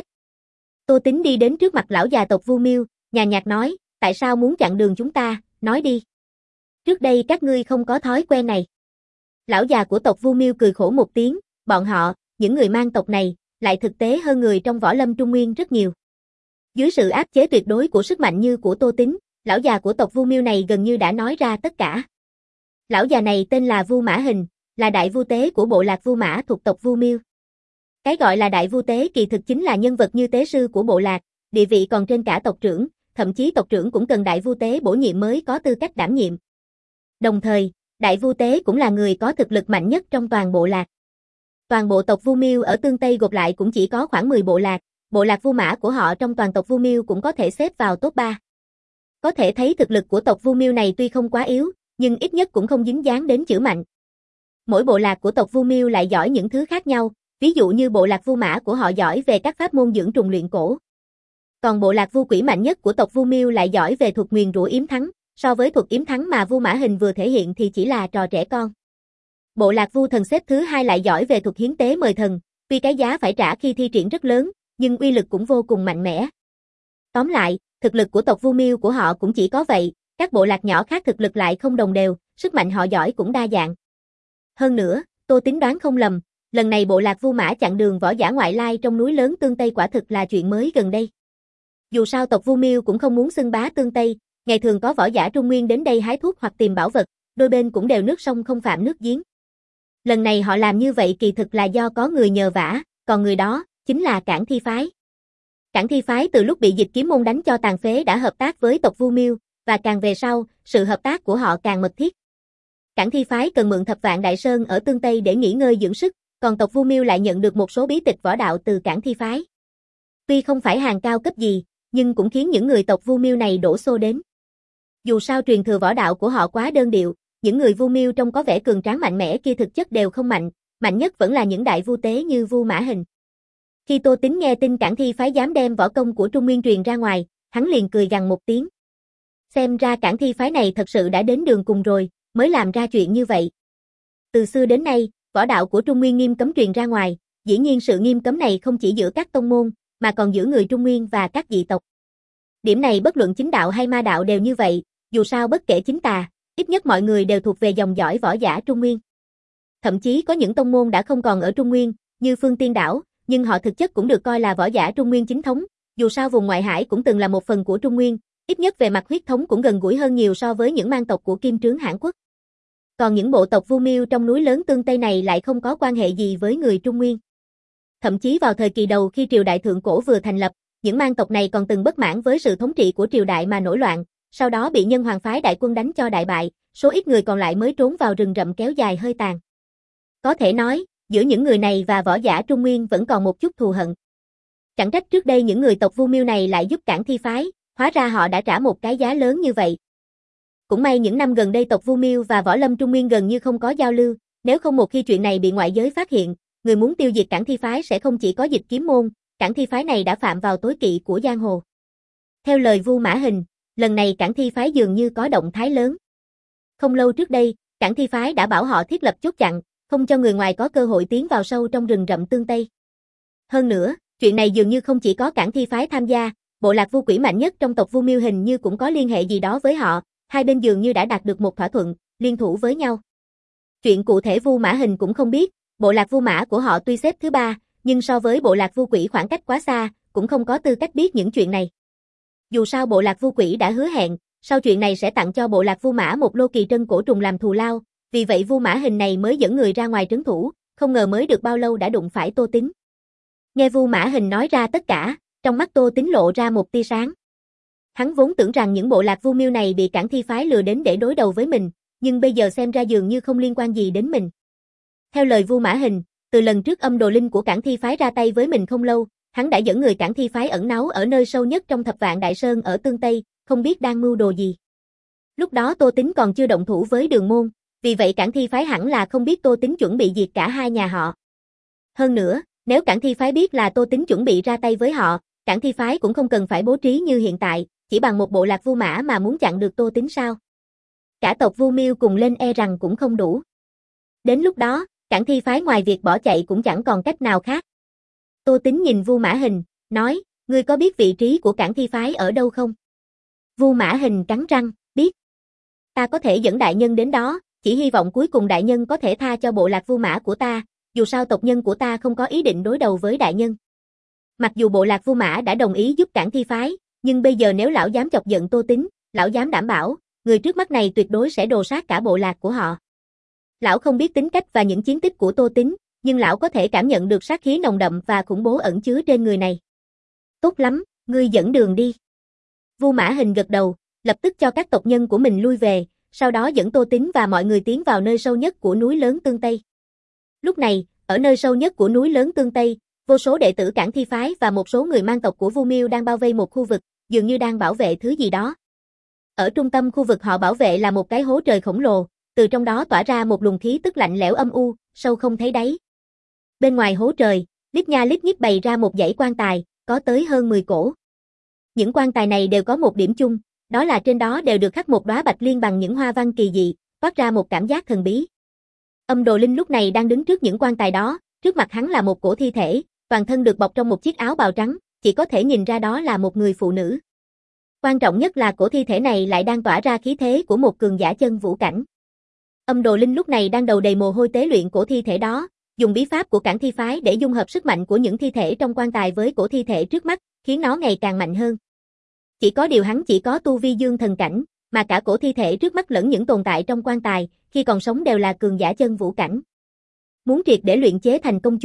Tô Tính đi đến trước mặt lão già tộc Vu Miêu, nhàn nhạt nói, tại sao muốn chặn đường chúng ta, nói đi. Trước đây các ngươi không có thói quen này. Lão già của tộc Vu Miêu cười khổ một tiếng, bọn họ, những người mang tộc này, lại thực tế hơn người trong võ lâm Trung Nguyên rất nhiều. Dưới sự áp chế tuyệt đối của sức mạnh như của Tô Tính, lão già của tộc Vu Miêu này gần như đã nói ra tất cả. Lão già này tên là Vu Mã Hình, là đại vu tế của bộ lạc Vu Mã thuộc tộc Vu Miêu. Cái gọi là đại vu tế kỳ thực chính là nhân vật như tế sư của bộ lạc, địa vị còn trên cả tộc trưởng, thậm chí tộc trưởng cũng cần đại vu tế bổ nhiệm mới có tư cách đảm nhiệm. Đồng thời, đại vu tế cũng là người có thực lực mạnh nhất trong toàn bộ lạc. Toàn bộ tộc Vu Miêu ở Tương Tây gộp lại cũng chỉ có khoảng mười bộ lạc, bộ lạc Vu Mã của họ trong toàn tộc Vu Miêu cũng có thể xếp vào top ba. Có thể thấy thực lực của tộc Vu Miêu này tuy không quá yếu, nhưng ít nhất cũng không dính dáng đến chữ mạnh. Mỗi bộ lạc của tộc Vu Miêu lại giỏi những thứ khác nhau, ví dụ như bộ lạc Vu Mã của họ giỏi về các pháp môn dưỡng trùng luyện cổ. Còn bộ lạc Vu Quỷ mạnh nhất của tộc Vu Miêu lại giỏi về thuật nguyền rủa yếm thắng, so với thuật yếm thắng mà Vu Mã Hình vừa thể hiện thì chỉ là trò trẻ con. Bộ lạc Vu Thần xếp thứ hai lại giỏi về thuật hiến tế mời thần, tuy cái giá phải trả khi thi triển rất lớn, nhưng uy lực cũng vô cùng mạnh mẽ. Tóm lại, thực lực của tộc Vu Miêu của họ cũng chỉ có vậy, các bộ lạc nhỏ khác thực lực lại không đồng đều, sức mạnh họ giỏi cũng đa dạng. Hơn nữa, Tô Tính đoán không lầm, lần này bộ lạc Vu Mã chặn đường võ giả ngoại lai trong núi lớn Tương Tây quả thực là chuyện mới gần đây. Dù sao tộc Vu Miêu cũng không muốn xưng bá Tương Tây, ngày thường có võ giả Trung Nguyên đến đây hái thuốc hoặc tìm bảo vật, đôi bên cũng đều nước sông không phạm nước giếng. Lần này họ làm như vậy kỳ thực là do có người nhờ vả, còn người đó chính là Cản Thi phái. Cản Thi phái từ lúc bị Dịch Kiếm môn đánh cho tàn phế đã hợp tác với tộc Vu Miêu, và càng về sau, sự hợp tác của họ càng mật thiết. Cản Thi phái cần mượn Thập Vạn Đại Sơn ở Tương Tây để nghỉ ngơi dưỡng sức, còn tộc Vu Miêu lại nhận được một số bí tịch võ đạo từ Cản Thi phái. Tuy không phải hàng cao cấp gì, nhưng cũng khiến những người tộc Vu Miêu này đổ xô đến. Dù sao truyền thừa võ đạo của họ quá đơn điệu, những người Vu Miêu trông có vẻ cường tráng mạnh mẽ kia thực chất đều không mạnh, mạnh nhất vẫn là những đại vu tế như Vu Mã Hình. Khi Tô Tín nghe tin Cản Thi phái dám đem võ công của Trung Nguyên truyền ra ngoài, hắn liền cười gằn một tiếng. Xem ra Cản Thi phái này thật sự đã đến đường cùng rồi, mới làm ra chuyện như vậy. Từ xưa đến nay, võ đạo của Trung Nguyên nghiêm cấm truyền ra ngoài, dĩ nhiên sự nghiêm cấm này không chỉ giữa các tông môn, mà còn giữa người Trung Nguyên và các dị tộc. Điểm này bất luận chính đạo hay ma đạo đều như vậy, dù sao bất kể chính tà, ít nhất mọi người đều thuộc về dòng dõi võ giả Trung Nguyên. Thậm chí có những tông môn đã không còn ở Trung Nguyên, như Phương Tiên Đảo, nhưng họ thực chất cũng được coi là võ giả Trung Nguyên chính thống, dù sao vùng ngoại hải cũng từng là một phần của Trung Nguyên, ít nhất về mặt huyết thống cũng gần gũi hơn nhiều so với những mang tộc của Kim Trướng Hãn Quốc. Còn những bộ tộc Vu Miêu trong núi lớn Tương Tây này lại không có quan hệ gì với người Trung Nguyên. Thậm chí vào thời kỳ đầu khi triều đại thượng cổ vừa thành lập, những mang tộc này còn từng bất mãn với sự thống trị của triều đại mà nổi loạn, sau đó bị Nhân Hoàng phái đại quân đánh cho đại bại, số ít người còn lại mới trốn vào rừng rậm kéo dài hơi tàn. Có thể nói, giữa những người này và võ giả Trung Nguyên vẫn còn một chút thù hận. Chẳng trách trước đây những người tộc Vu Miêu này lại giúp Cản Thi phái, hóa ra họ đã trả một cái giá lớn như vậy. Cũng may những năm gần đây tộc Vu Miêu và võ lâm Trung Nguyên gần như không có giao lưu, nếu không một khi chuyện này bị ngoại giới phát hiện, người muốn tiêu diệt Cản Thi phái sẽ không chỉ có Dịch Kiếm môn, Cản Thi phái này đã phạm vào tối kỵ của giang hồ. Theo lời Vu Mã Hình, lần này Cản Thi phái dường như có động thái lớn. Không lâu trước đây, Cản Thi phái đã bảo họ thiết lập chốt chặn, không cho người ngoài có cơ hội tiến vào sâu trong rừng rậm Tương Tây. Hơn nữa, chuyện này dường như không chỉ có Cản Thi phái tham gia, bộ lạc Vu Quỷ mạnh nhất trong tộc Vu Miêu hình như cũng có liên hệ gì đó với họ, hai bên dường như đã đạt được một thỏa thuận, liên thủ với nhau. Chuyện cụ thể Vu Mã Hình cũng không biết, bộ lạc Vu Mã của họ tuy xếp thứ ba, nhưng so với bộ lạc Vu Quỷ khoảng cách quá xa, cũng không có tư cách biết những chuyện này. Dù sao bộ lạc Vu Quỷ đã hứa hẹn, sau chuyện này sẽ tặng cho bộ lạc Vu Mã một lô kỳ trân cổ trùng làm thù lao, vì vậy Vu Mã Hình này mới dẫn người ra ngoài trấn thủ, không ngờ mới được bao lâu đã đụng phải Tô Tín. Nghe Vu Mã Hình nói ra tất cả, trong mắt Tô Tín lộ ra một tia sáng. Hắn vốn tưởng rằng những bộ lạc Vu Miêu này bị Cản Thi phái lừa đến để đối đầu với mình, nhưng bây giờ xem ra dường như không liên quan gì đến mình. Theo lời Vu Mã Hình, từ lần trước âm đồ linh của Cản Thi phái ra tay với mình không lâu, hắn đã dẫn người Cản Thi phái ẩn náu ở nơi sâu nhất trong Thập Vạn Đại Sơn ở Tương Tây, không biết đang mưu đồ gì. Lúc đó Tô Tín còn chưa động thủ với Đường môn, vì vậy Cản Thi phái hẳn là không biết Tô Tín chuẩn bị diệt cả hai nhà họ. Hơn nữa, nếu Cản Thi phái biết là Tô Tín chuẩn bị ra tay với họ, Cản Thi phái cũng không cần phải bố trí như hiện tại, chỉ bằng một bộ lạc Vu Mã mà muốn chặn được Tô Tín sao? Cả tộc Vu Miêu cùng lên e rằng cũng không đủ. Đến lúc đó, Cản Thi phái ngoài việc bỏ chạy cũng chẳng còn cách nào khác. Tô Tín nhìn Vu Mã Hình, nói, ngươi có biết vị trí của Cản Thi phái ở đâu không? Vu Mã Hình cắn răng, biết. Ta có thể dẫn đại nhân đến đó, chỉ hy vọng cuối cùng đại nhân có thể tha cho bộ lạc Vu Mã của ta, dù sao tộc nhân của ta không có ý định đối đầu với đại nhân. Mặc dù bộ lạc Vu Mã đã đồng ý giúp Cản Thi phái, nhưng bây giờ nếu lão dám chọc giận Tô Tín, lão dám đảm bảo, người trước mắt này tuyệt đối sẽ đồ sát cả bộ lạc của họ. Lão không biết tính cách và những chiến tích của Tô Tín, nhưng lão có thể cảm nhận được sát khí nồng đậm và khủng bố ẩn chứa trên người này. Tốt lắm, ngươi dẫn đường đi. Vu Mã Hình gật đầu, lập tức cho các tộc nhân của mình lui về, sau đó dẫn Tô Tín và mọi người tiến vào nơi sâu nhất của núi lớn Tương Tây. Lúc này, ở nơi sâu nhất của núi lớn Tương Tây, vô số đệ tử Cản Thi phái và một số người mang tộc của Vu Miêu đang bao vây một khu vực, dường như đang bảo vệ thứ gì đó. Ở trung tâm khu vực họ bảo vệ là một cái hố trời khổng lồ, từ trong đó tỏa ra một luồng khí tức lạnh lẽo âm u, sâu không thấy đáy. Bên ngoài hố trời, lít nha lít nhít bày ra một dãy quan tài, có tới hơn mười cổ. Những quan tài này đều có một điểm chung, đó là trên đó đều được khắc một đóa bạch liên bằng những hoa văn kỳ dị, toát ra một cảm giác thần bí. Âm Đồ Linh lúc này đang đứng trước những quan tài đó, trước mặt hắn là một cổ thi thể, toàn thân được bọc trong một chiếc áo bào trắng, chỉ có thể nhìn ra đó là một người phụ nữ. Quan trọng nhất là cổ thi thể này lại đang tỏa ra khí thế của một cường giả chân vũ cảnh. Âm Đồ Linh lúc này đang đầu đầy mồ hôi tế luyện cổ thi thể đó, dùng bí pháp của Cản Thi phái để dung hợp sức mạnh của những thi thể trong quan tài với cổ thi thể trước mắt, khiến nó ngày càng mạnh hơn. Chỉ có điều hắn chỉ có tu vi dương thần cảnh, mà cả cổ thi thể trước mắt lẫn những tồn tại trong quan tài, khi còn sống đều là cường giả chân vũ cảnh. Muốn triệt để luyện chế thành công chúng,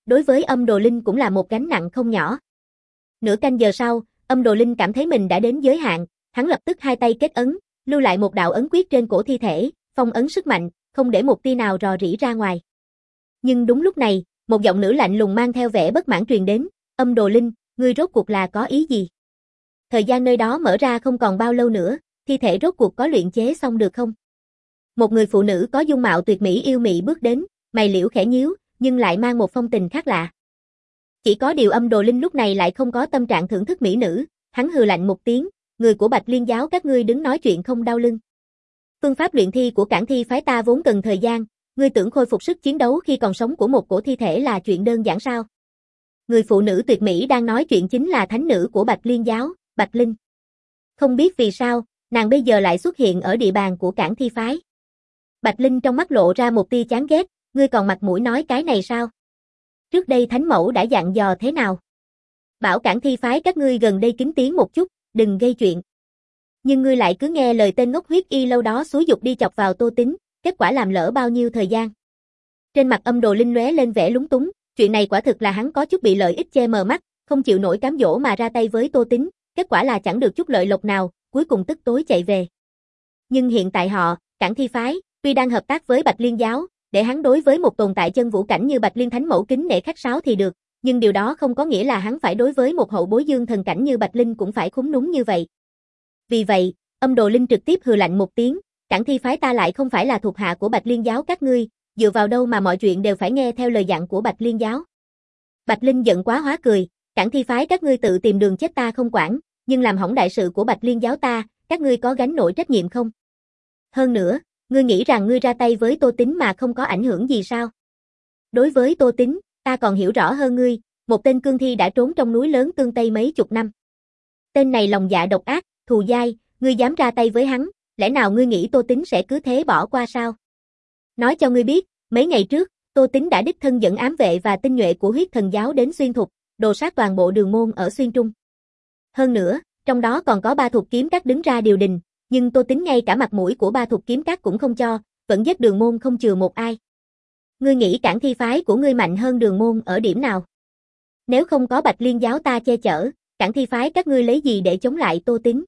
đối với Âm Đồ Linh cũng là một gánh nặng không nhỏ. Nửa canh giờ sau, Âm Đồ Linh cảm thấy mình đã đến giới hạn, hắn lập tức hai tay kết ấn, lưu lại một đạo ấn quyết trên cổ thi thể, phong ấn sức mạnh, không để một tia nào rò rỉ ra ngoài. Nhưng đúng lúc này, một giọng nữ lạnh lùng mang theo vẻ bất mãn truyền đến, Âm Đồ Linh, ngươi rốt cuộc là có ý gì? Thời gian nơi đó mở ra không còn bao lâu nữa, thi thể rốt cuộc có luyện chế xong được không? Một người phụ nữ có dung mạo tuyệt mỹ yêu mị bước đến, mày liễu khẽ nhíu, nhưng lại mang một phong tình khác lạ. Chỉ có điều Âm Đồ Linh lúc này lại không có tâm trạng thưởng thức mỹ nữ, hắn hừ lạnh một tiếng, người của Bạch Liên giáo các ngươi đứng nói chuyện không đau lưng. Phương pháp luyện thi của Cảng Thi phái ta vốn cần thời gian, ngươi tưởng khôi phục sức chiến đấu khi còn sống của một cổ thi thể là chuyện đơn giản sao? Người phụ nữ tuyệt mỹ đang nói chuyện chính là thánh nữ của Bạch Liên giáo, Bạch Linh. Không biết vì sao, nàng bây giờ lại xuất hiện ở địa bàn của Cảng Thi phái. Bạch Linh trong mắt lộ ra một tia chán ghét, ngươi còn mặt mũi nói cái này sao? Trước đây thánh mẫu đã dặn dò thế nào? Bảo Cảng Thi phái các ngươi gần đây kín tiếng một chút, đừng gây chuyện. Nhưng ngươi lại cứ nghe lời tên ngốc huyết y lâu đó xúi giục đi chọc vào Tô Tính, kết quả làm lỡ bao nhiêu thời gian. Trên mặt Âm Đồ Linh lóe lên vẻ lúng túng, chuyện này quả thực là hắn có chút bị lợi ích che mờ mắt, không chịu nổi cám dỗ mà ra tay với Tô Tính, kết quả là chẳng được chút lợi lộc nào, cuối cùng tức tối chạy về. Nhưng hiện tại họ, Cảng Thi phái, tuy đang hợp tác với Bạch Liên giáo, để hắn đối với một tồn tại chân vũ cảnh như Bạch Liên thánh mẫu kính nể khách sáo thì được, nhưng điều đó không có nghĩa là hắn phải đối với một hậu bối dương thần cảnh như Bạch Linh cũng phải khúm núm như vậy. Vì vậy, Âm Đồ Linh trực tiếp hừ lạnh một tiếng, Cảng Thi phái ta lại không phải là thuộc hạ của Bạch Liên giáo các ngươi, dựa vào đâu mà mọi chuyện đều phải nghe theo lời dặn của Bạch Liên giáo. Bạch Linh giận quá hóa cười, Cảng Thi phái các ngươi tự tìm đường chết ta không quản, nhưng làm hỏng đại sự của Bạch Liên giáo ta, các ngươi có gánh nổi trách nhiệm không? Hơn nữa, ngươi nghĩ rằng ngươi ra tay với Tô Tính mà không có ảnh hưởng gì sao? Đối với Tô Tính, ta còn hiểu rõ hơn ngươi, một tên cương thi đã trốn trong núi lớn Tương Tây mấy chục năm. Tên này lòng dạ độc ác, thù dai, ngươi dám ra tay với hắn, lẽ nào ngươi nghĩ Tô Tính sẽ cứ thế bỏ qua sao? Nói cho ngươi biết, mấy ngày trước, Tô Tính đã đích thân dẫn ám vệ và tinh nhuệ của huyết thần giáo đến Xuyên Thục, đồ sát toàn bộ đường môn ở Xuyên Trung. Hơn nữa, trong đó còn có ba thuộc kiếm các đứng ra điều đình, nhưng Tô Tính ngay cả mặt mũi của ba thuộc kiếm các cũng không cho, vẫn giết đường môn không chừa một ai. Ngươi nghĩ Cảng Thi phái của ngươi mạnh hơn đường môn ở điểm nào? Nếu không có Bạch Liên giáo ta che chở, Cảng Thi phái các ngươi lấy gì để chống lại Tô Tính?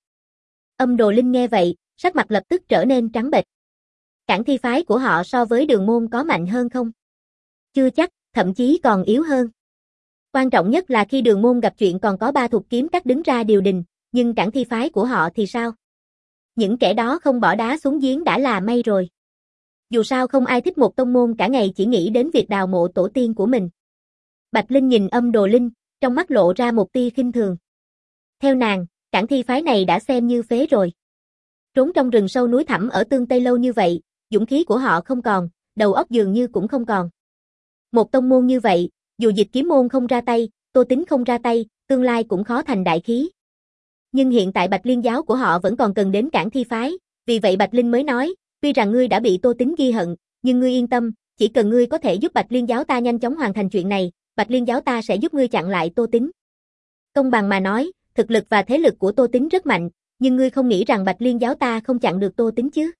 Âm Đồ Linh nghe vậy, sắc mặt lập tức trở nên trắng bệch. Cảng Thi phái của họ so với đường môn có mạnh hơn không? Chưa chắc, thậm chí còn yếu hơn. Quan trọng nhất là khi đường môn gặp chuyện còn có ba thuộc kiếm các đứng ra điều đình, nhưng Cảng Thi phái của họ thì sao? Những kẻ đó không bỏ đá xuống giếng đã là may rồi. Dù sao không ai thích một tông môn cả ngày chỉ nghĩ đến việc đào mộ tổ tiên của mình. Bạch Linh nhìn Âm Đồ Linh, trong mắt lộ ra một tia khinh thường. Theo nàng, Cảng Thi phái này đã xem như phế rồi. Trốn trong rừng sâu núi thẳm ở Tương Tây lâu như vậy, dũng khí của họ không còn, đầu óc dường như cũng không còn. Một tông môn như vậy, dù Dịch Kiếm môn không ra tay, Tô Tính không ra tay, tương lai cũng khó thành đại khí. Nhưng hiện tại Bạch Liên giáo của họ vẫn còn cần đến Cảng Thi phái, vì vậy Bạch Linh mới nói, tuy rằng ngươi đã bị Tô Tính ghi hận, nhưng ngươi yên tâm, chỉ cần ngươi có thể giúp Bạch Liên giáo ta nhanh chóng hoàn thành chuyện này, Bạch Liên giáo ta sẽ giúp ngươi chặn lại Tô Tính. Công bằng mà nói, thực lực và thế lực của Tô Tính rất mạnh, nhưng ngươi không nghĩ rằng Bạch Liên giáo ta không chặn được Tô Tính chứ?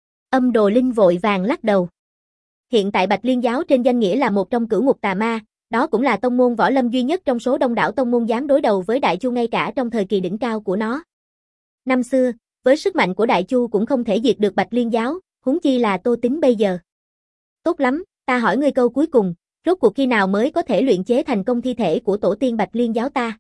Âm Đồ Linh vội vàng lắc đầu. Hiện tại Bạch Liên giáo trên danh nghĩa là một trong cửu ngục tà ma, đó cũng là tông môn võ lâm duy nhất trong số đông đảo tông môn dám đối đầu với Đại Chu ngay cả trong thời kỳ đỉnh cao của nó. Năm xưa, với sức mạnh của Đại Chu cũng không thể diệt được Bạch Liên giáo, huống chi là Tô Tính bây giờ. Tốt lắm, ta hỏi ngươi câu cuối cùng, rốt cuộc khi nào mới có thể luyện chế thành công thi thể của tổ tiên Bạch Liên giáo ta?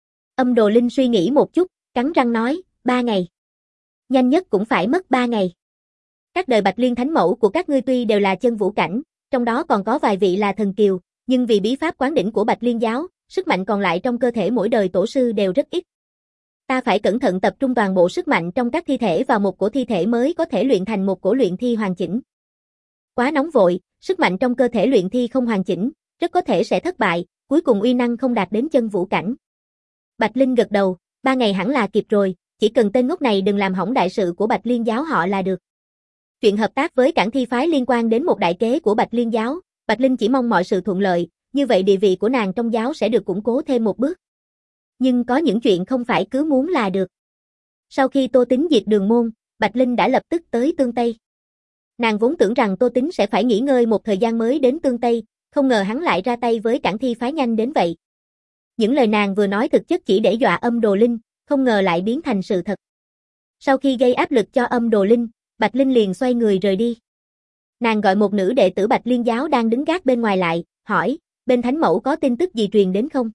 Âm Đồ Linh suy nghĩ một chút, cắn răng nói, ba ngày. Nhanh nhất cũng phải mất ba ngày. Các đời Bạch Liên thánh mẫu của các ngươi tuy đều là chân vũ cảnh, trong đó còn có vài vị là thần kiều, nhưng vì bí pháp quán đỉnh của Bạch Liên giáo, sức mạnh còn lại trong cơ thể mỗi đời tổ sư đều rất ít. Ta phải cẩn thận tập trung toàn bộ sức mạnh trong các thi thể vào một cổ thi thể mới có thể luyện thành một cổ luyện thi hoàn chỉnh. Quá nóng vội, sức mạnh trong cơ thể luyện thi không hoàn chỉnh, rất có thể sẽ thất bại, cuối cùng uy năng không đạt đến chân vũ cảnh. Bạch Linh gật đầu, ba ngày hẳn là kịp rồi, chỉ cần tên ngốc này đừng làm hỏng đại sự của Bạch Liên giáo họ là được. Chuyện hợp tác với Cảng Thi phái liên quan đến một đại kế của Bạch Liên giáo, Bạch Linh chỉ mong mọi sự thuận lợi, như vậy địa vị của nàng trong giáo sẽ được củng cố thêm một bước. Nhưng có những chuyện không phải cứ muốn là được. Sau khi Tô Tính diệt đường môn, Bạch Linh đã lập tức tới Tương Tây. Nàng vốn tưởng rằng Tô Tính sẽ phải nghỉ ngơi một thời gian mới đến Tương Tây, không ngờ hắn lại ra tay với Cảng Thi phái nhanh đến vậy. Những lời nàng vừa nói thực chất chỉ để dọa Âm Đồ Linh, không ngờ lại biến thành sự thật. Sau khi gây áp lực cho Âm Đồ Linh, Bạch Linh liền xoay người rời đi. Nàng gọi một nữ đệ tử Bạch Liên giáo đang đứng gác bên ngoài lại, hỏi, bên Thánh Mẫu có tin tức gì truyền đến không?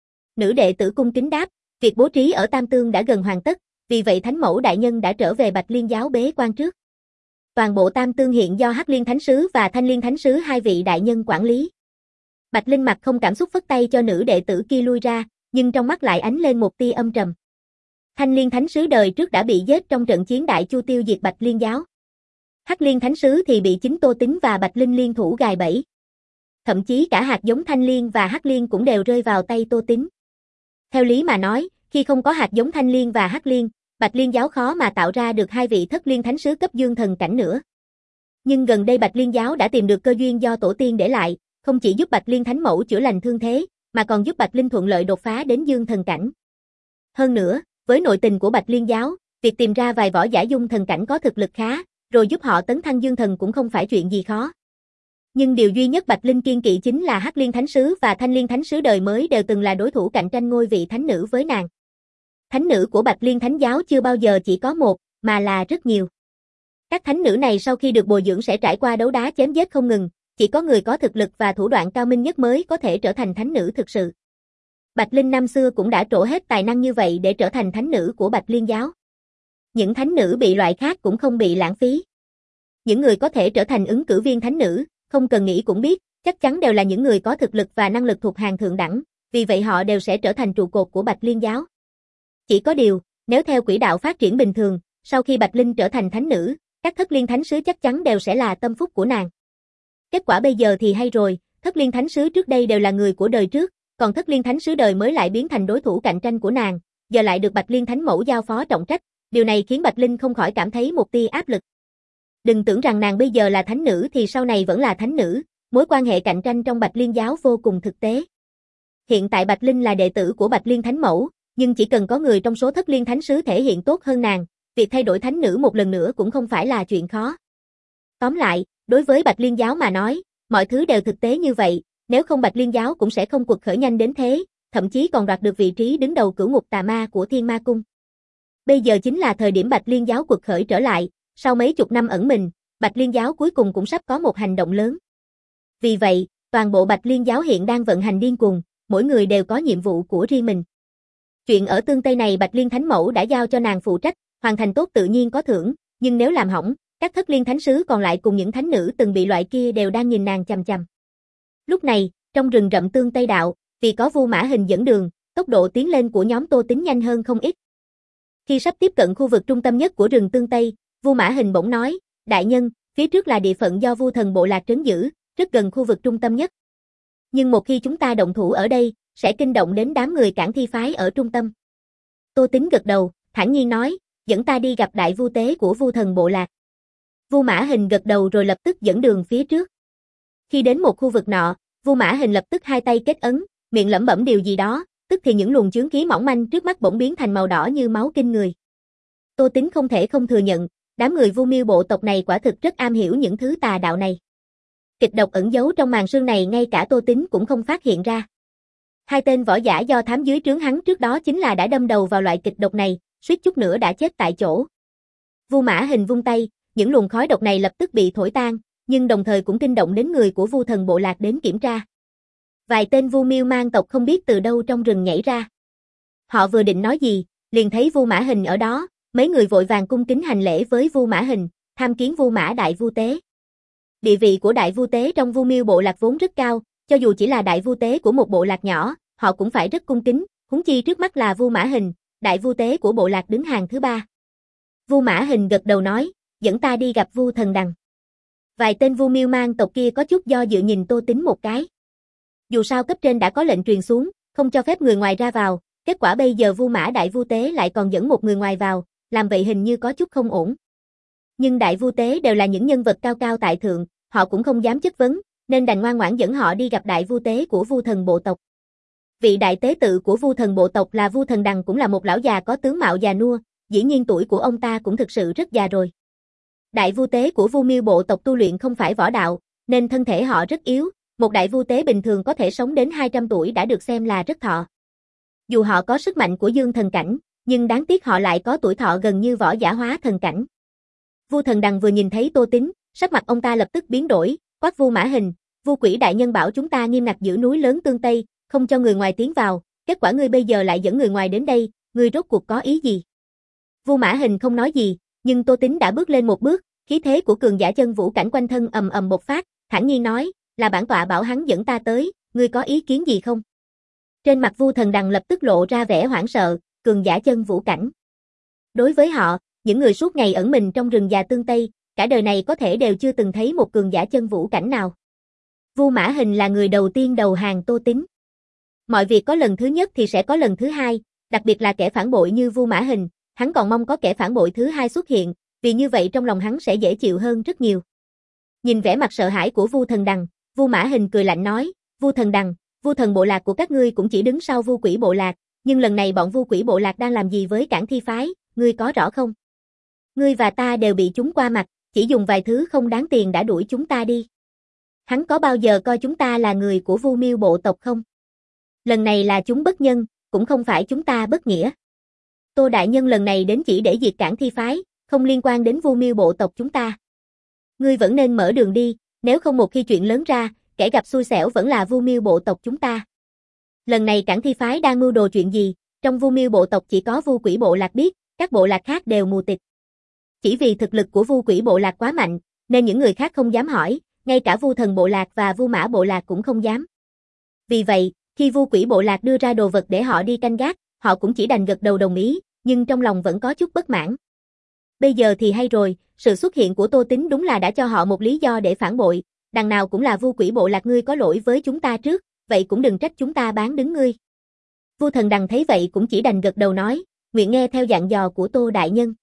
Nữ đệ tử cung kính đáp, việc bố trí ở Tam Tương đã gần hoàn tất, vì vậy Thánh Mẫu đại nhân đã trở về Bạch Liên giáo bế quan trước. Toàn bộ Tam Tương hiện do Hắc Liên Thánh Sứ và Thanh Liên Thánh Sứ hai vị đại nhân quản lý. Bạch Linh mặt không cảm xúc phất tay cho nữ đệ tử kia lui ra, nhưng trong mắt lại ánh lên một tia âm trầm. Thanh Liên Thánh Sứ đời trước đã bị giết trong trận chiến Đại Chu tiêu diệt Bạch Liên giáo. Hắc Liên Thánh Sứ thì bị chính Tô Tín và Bạch Linh liên thủ gài bẫy. Thậm chí cả hạt giống Thanh Liên và Hắc Liên cũng đều rơi vào tay Tô Tín. Theo lý mà nói, khi không có hạt giống Thanh Liên và Hắc Liên, Bạch Liên giáo khó mà tạo ra được hai vị Thất Liên Thánh Sứ cấp dương thần cảnh nữa. Nhưng gần đây Bạch Liên giáo đã tìm được cơ duyên do tổ tiên để lại, không chỉ giúp Bạch Liên Thánh Mẫu chữa lành thương thế, mà còn giúp Bạch Linh thuận lợi đột phá đến dương thần cảnh. Hơn nữa, với nội tình của Bạch Liên giáo, việc tìm ra vài võ giả dung thần cảnh có thực lực khá, rồi giúp họ tấn thăng dương thần cũng không phải chuyện gì khó. Nhưng điều duy nhất Bạch Linh kiên kỵ chính là Hắc Liên Thánh Sứ và Thanh Liên Thánh Sứ đời mới đều từng là đối thủ cạnh tranh ngôi vị thánh nữ với nàng. Thánh nữ của Bạch Liên Thánh giáo chưa bao giờ chỉ có một, mà là rất nhiều. Các thánh nữ này sau khi được bồi dưỡng sẽ trải qua đấu đá chém giết không ngừng, chỉ có người có thực lực và thủ đoạn cao minh nhất mới có thể trở thành thánh nữ thực sự. Bạch Linh năm xưa cũng đã trổ hết tài năng như vậy để trở thành thánh nữ của Bạch Liên giáo. Những thánh nữ bị loại khác cũng không bị lãng phí. Những người có thể trở thành ứng cử viên thánh nữ, không cần nghĩ cũng biết, chắc chắn đều là những người có thực lực và năng lực thuộc hàng thượng đẳng, vì vậy họ đều sẽ trở thành trụ cột của Bạch Liên giáo. Chỉ có điều, nếu theo quỹ đạo phát triển bình thường, sau khi Bạch Linh trở thành thánh nữ, các Thất Liên Thánh Sứ chắc chắn đều sẽ là tâm phúc của nàng. Kết quả bây giờ thì hay rồi, Thất Liên Thánh Sứ trước đây đều là người của đời trước, còn Thất Liên Thánh Sứ đời mới lại biến thành đối thủ cạnh tranh của nàng, giờ lại được Bạch Liên Thánh Mẫu giao phó trọng trách, điều này khiến Bạch Linh không khỏi cảm thấy một tia áp lực. Đừng tưởng rằng nàng bây giờ là thánh nữ thì sau này vẫn là thánh nữ, mối quan hệ cạnh tranh trong Bạch Liên giáo vô cùng thực tế. Hiện tại Bạch Linh là đệ tử của Bạch Liên Thánh Mẫu, nhưng chỉ cần có người trong số Thất Liên Thánh Sứ thể hiện tốt hơn nàng, việc thay đổi thánh nữ một lần nữa cũng không phải là chuyện khó. Tóm lại, đối với Bạch Liên giáo mà nói, mọi thứ đều thực tế như vậy, nếu không Bạch Liên giáo cũng sẽ không quật khởi nhanh đến thế, thậm chí còn đoạt được vị trí đứng đầu cửu ngục tà ma của Thiên Ma Cung. Bây giờ chính là thời điểm Bạch Liên giáo quật khởi trở lại, sau mấy chục năm ẩn mình, Bạch Liên giáo cuối cùng cũng sắp có một hành động lớn. Vì vậy, toàn bộ Bạch Liên giáo hiện đang vận hành điên cuồng, mỗi người đều có nhiệm vụ của riêng mình. Chuyện ở Tương Tây này Bạch Liên Thánh Mẫu đã giao cho nàng phụ trách, hoàn thành tốt tự nhiên có thưởng, nhưng nếu làm hỏng, các Thất Liên Thánh Sứ còn lại cùng những thánh nữ từng bị loại kia đều đang nhìn nàng chằm chằm. Lúc này, trong rừng rậm Tương Tây đạo, vì có Vu Mã Hình dẫn đường, tốc độ tiến lên của nhóm Tô Tín nhanh hơn không ít. Khi sắp tiếp cận khu vực trung tâm nhất của rừng Tương Tây, Vu Mã Hình bỗng nói, đại nhân, phía trước là địa phận do Vu Thần bộ lạc trấn giữ, rất gần khu vực trung tâm nhất. Nhưng một khi chúng ta động thủ ở đây, sẽ kinh động đến đám người Cảng Thi phái ở trung tâm. Tô Tín gật đầu, thản nhiên nói, dẫn ta đi gặp đại vu tế của Vu Thần bộ lạc. Vu Mã Hình gật đầu rồi lập tức dẫn đường phía trước. Khi đến một khu vực nọ, Vu Mã Hình lập tức hai tay kết ấn, miệng lẩm bẩm điều gì đó, tức thì những luồng chướng khí mỏng manh trước mắt bỗng biến thành màu đỏ như máu kinh người. Tô Tín không thể không thừa nhận, đám người Vu Miêu bộ tộc này quả thực rất am hiểu những thứ tà đạo này. Kịch độc ẩn giấu trong màn sương này ngay cả Tô Tín cũng không phát hiện ra. Hai tên võ giả do thám dưới trướng hắn trước đó chính là đã đâm đầu vào loại kịch độc này, suýt chút nữa đã chết tại chỗ. Vu Mã Hình vung tay, những luồng khói độc này lập tức bị thổi tan, nhưng đồng thời cũng kinh động đến người của Vu Thần bộ lạc đến kiểm tra. Vài tên Vu Miêu mang tộc không biết từ đâu trong rừng nhảy ra. Họ vừa định nói gì, liền thấy Vu Mã Hình ở đó, mấy người vội vàng cung kính hành lễ với Vu Mã Hình, tham kiến Vu Mã đại vu tế. Địa vị của đại vu tế trong Vu Miêu bộ lạc vốn rất cao, cho dù chỉ là đại vu tế của một bộ lạc nhỏ, họ cũng phải rất cung kính, huống chi trước mắt là Vu Mã Hình, đại vu tế của bộ lạc đứng hàng thứ ba. Vu Mã Hình gật đầu nói, dẫn ta đi gặp Vu Thần Đằng. Vài tên Vu Miêu mang tộc kia có chút do dự nhìn Tô Tín một cái. Dù sao cấp trên đã có lệnh truyền xuống, không cho phép người ngoài ra vào, kết quả bây giờ Vu Mã đại vu tế lại còn dẫn một người ngoài vào, làm vậy hình như có chút không ổn. Nhưng đại vu tế đều là những nhân vật cao cao tại thượng, họ cũng không dám chất vấn, nên đành ngoan ngoãn dẫn họ đi gặp đại vu tế của Vu Thần bộ tộc. Vị đại tế tự của Vu Thần bộ tộc là Vu Thần Đằng cũng là một lão già có tướng mạo già nua, dĩ nhiên tuổi của ông ta cũng thực sự rất già rồi. Đại vu tế của Vu Miêu bộ tộc tu luyện không phải võ đạo, nên thân thể họ rất yếu, Một đại vu tế bình thường có thể sống đến hai trăm tuổi đã được xem là rất thọ. Dù họ có sức mạnh của dương thần cảnh, nhưng đáng tiếc họ lại có tuổi thọ gần như võ giả hóa thần cảnh. Vu Thần Đằng vừa nhìn thấy Tô Tín, sắc mặt ông ta lập tức biến đổi, quát Vu Mã Hình, Vu Quỷ đại nhân bảo chúng ta nghiêm ngặt giữ núi lớn Tương Tây, không cho người ngoài tiến vào, kết quả ngươi bây giờ lại dẫn người ngoài đến đây, ngươi rốt cuộc có ý gì? Vu Mã Hình không nói gì, nhưng Tô Tín đã bước lên một bước, khí thế của cường giả chân vũ cảnh quanh thân ầm ầm bộc phát, thản nhiên nói, là bản tọa bảo hắn dẫn ta tới, ngươi có ý kiến gì không? Trên mặt Vu Thần Đằng lập tức lộ ra vẻ hoảng sợ, cường giả chân vũ cảnh. Đối với họ, những người suốt ngày ẩn mình trong rừng già Tương Tây, cả đời này có thể đều chưa từng thấy một cường giả chân vũ cảnh nào. Vu Mã Hình là người đầu tiên đầu hàng Tô Tín. Mọi việc có lần thứ nhất thì sẽ có lần thứ hai, đặc biệt là kẻ phản bội như Vu Mã Hình, hắn còn mong có kẻ phản bội thứ hai xuất hiện, vì như vậy trong lòng hắn sẽ dễ chịu hơn rất nhiều. Nhìn vẻ mặt sợ hãi của Vu Thần Đằng, Vu Mã Hình cười lạnh nói, Vu Thần Đằng, Vu Thần bộ lạc của các ngươi cũng chỉ đứng sau Vu Quỷ bộ lạc, nhưng lần này bọn Vu Quỷ bộ lạc đang làm gì với Cảng Thi phái, ngươi có rõ không? Ngươi và ta đều bị chúng qua mặt, chỉ dùng vài thứ không đáng tiền đã đuổi chúng ta đi. Hắn có bao giờ coi chúng ta là người của Vu Miêu bộ tộc không? Lần này là chúng bất nhân, cũng không phải chúng ta bất nghĩa. Tô đại nhân lần này đến chỉ để diệt Cảng Thi phái, không liên quan đến Vu Miêu bộ tộc chúng ta. Ngươi vẫn nên mở đường đi, nếu không một khi chuyện lớn ra, kẻ gặp xui xẻo vẫn là Vu Miêu bộ tộc chúng ta. Lần này Cảng Thi phái đang mưu đồ chuyện gì, trong Vu Miêu bộ tộc chỉ có Vu Quỷ bộ lạc biết, các bộ lạc khác đều mù tịt. Chỉ vì thực lực của Vu Quỷ bộ lạc quá mạnh, nên những người khác không dám hỏi, ngay cả Vu Thần bộ lạc và Vu Mã bộ lạc cũng không dám. Vì vậy, khi Vu Quỷ bộ lạc đưa ra đồ vật để họ đi canh gác, họ cũng chỉ đành gật đầu đồng ý, nhưng trong lòng vẫn có chút bất mãn. Bây giờ thì hay rồi, sự xuất hiện của Tô Tín đúng là đã cho họ một lý do để phản bội, đằng nào cũng là Vu Quỷ bộ lạc ngươi có lỗi với chúng ta trước, vậy cũng đừng trách chúng ta bán đứng ngươi. Vu Thần Đằng thấy vậy cũng chỉ đành gật đầu nói, nguyện nghe theo dặn dò của Tô đại nhân.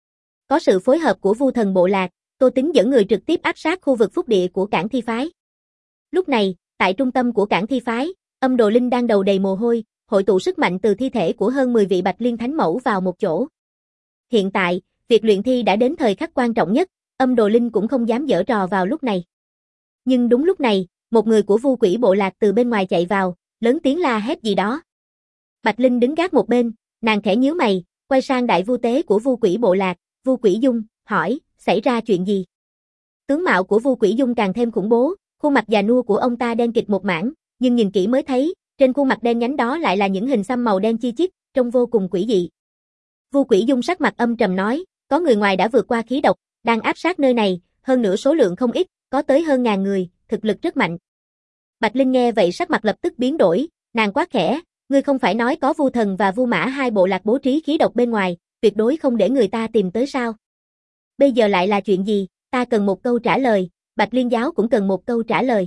Có sự phối hợp của Vu Thần bộ lạc, Tô Tín dẫn người trực tiếp áp sát khu vực phúc địa của Cảng Thi phái. Lúc này, tại trung tâm của Cảng Thi phái, Âm Đồ Linh đang đầu đầy mồ hôi, hội tụ sức mạnh từ thi thể của hơn mười vị Bạch Liên Thánh Mẫu vào một chỗ. Hiện tại, việc luyện thi đã đến thời khắc quan trọng nhất, Âm Đồ Linh cũng không dám giở trò vào lúc này. Nhưng đúng lúc này, một người của Vu Quỷ bộ lạc từ bên ngoài chạy vào, lớn tiếng la hét gì đó. Bạch Linh đứng gác một bên, nàng khẽ nhíu mày, quay sang đại vu tế của Vu Quỷ bộ lạc, Vu Quỷ Dung, hỏi, xảy ra chuyện gì? Tướng mạo của Vu Quỷ Dung càng thêm khủng bố, khuôn mặt già nua của ông ta đen kịt một mảng, nhưng nhìn kỹ mới thấy, trên khuôn mặt đen nhánh đó lại là những hình xăm màu đen chi chít, trông vô cùng quỷ dị. Vu Quỷ Dung sắc mặt âm trầm nói, có người ngoài đã vượt qua khí độc, đang áp sát nơi này, hơn nữa số lượng không ít, có tới hơn ngàn người, thực lực rất mạnh. Bạch Linh nghe vậy sắc mặt lập tức biến đổi, nàng quát khẽ, ngươi không phải nói có Vu Thần và Vu Mã hai bộ lạc bố trí khí độc bên ngoài, tuyệt đối không để người ta tìm tới sao? Bây giờ lại là chuyện gì? Ta cần một câu trả lời, Bạch Liên giáo cũng cần một câu trả lời.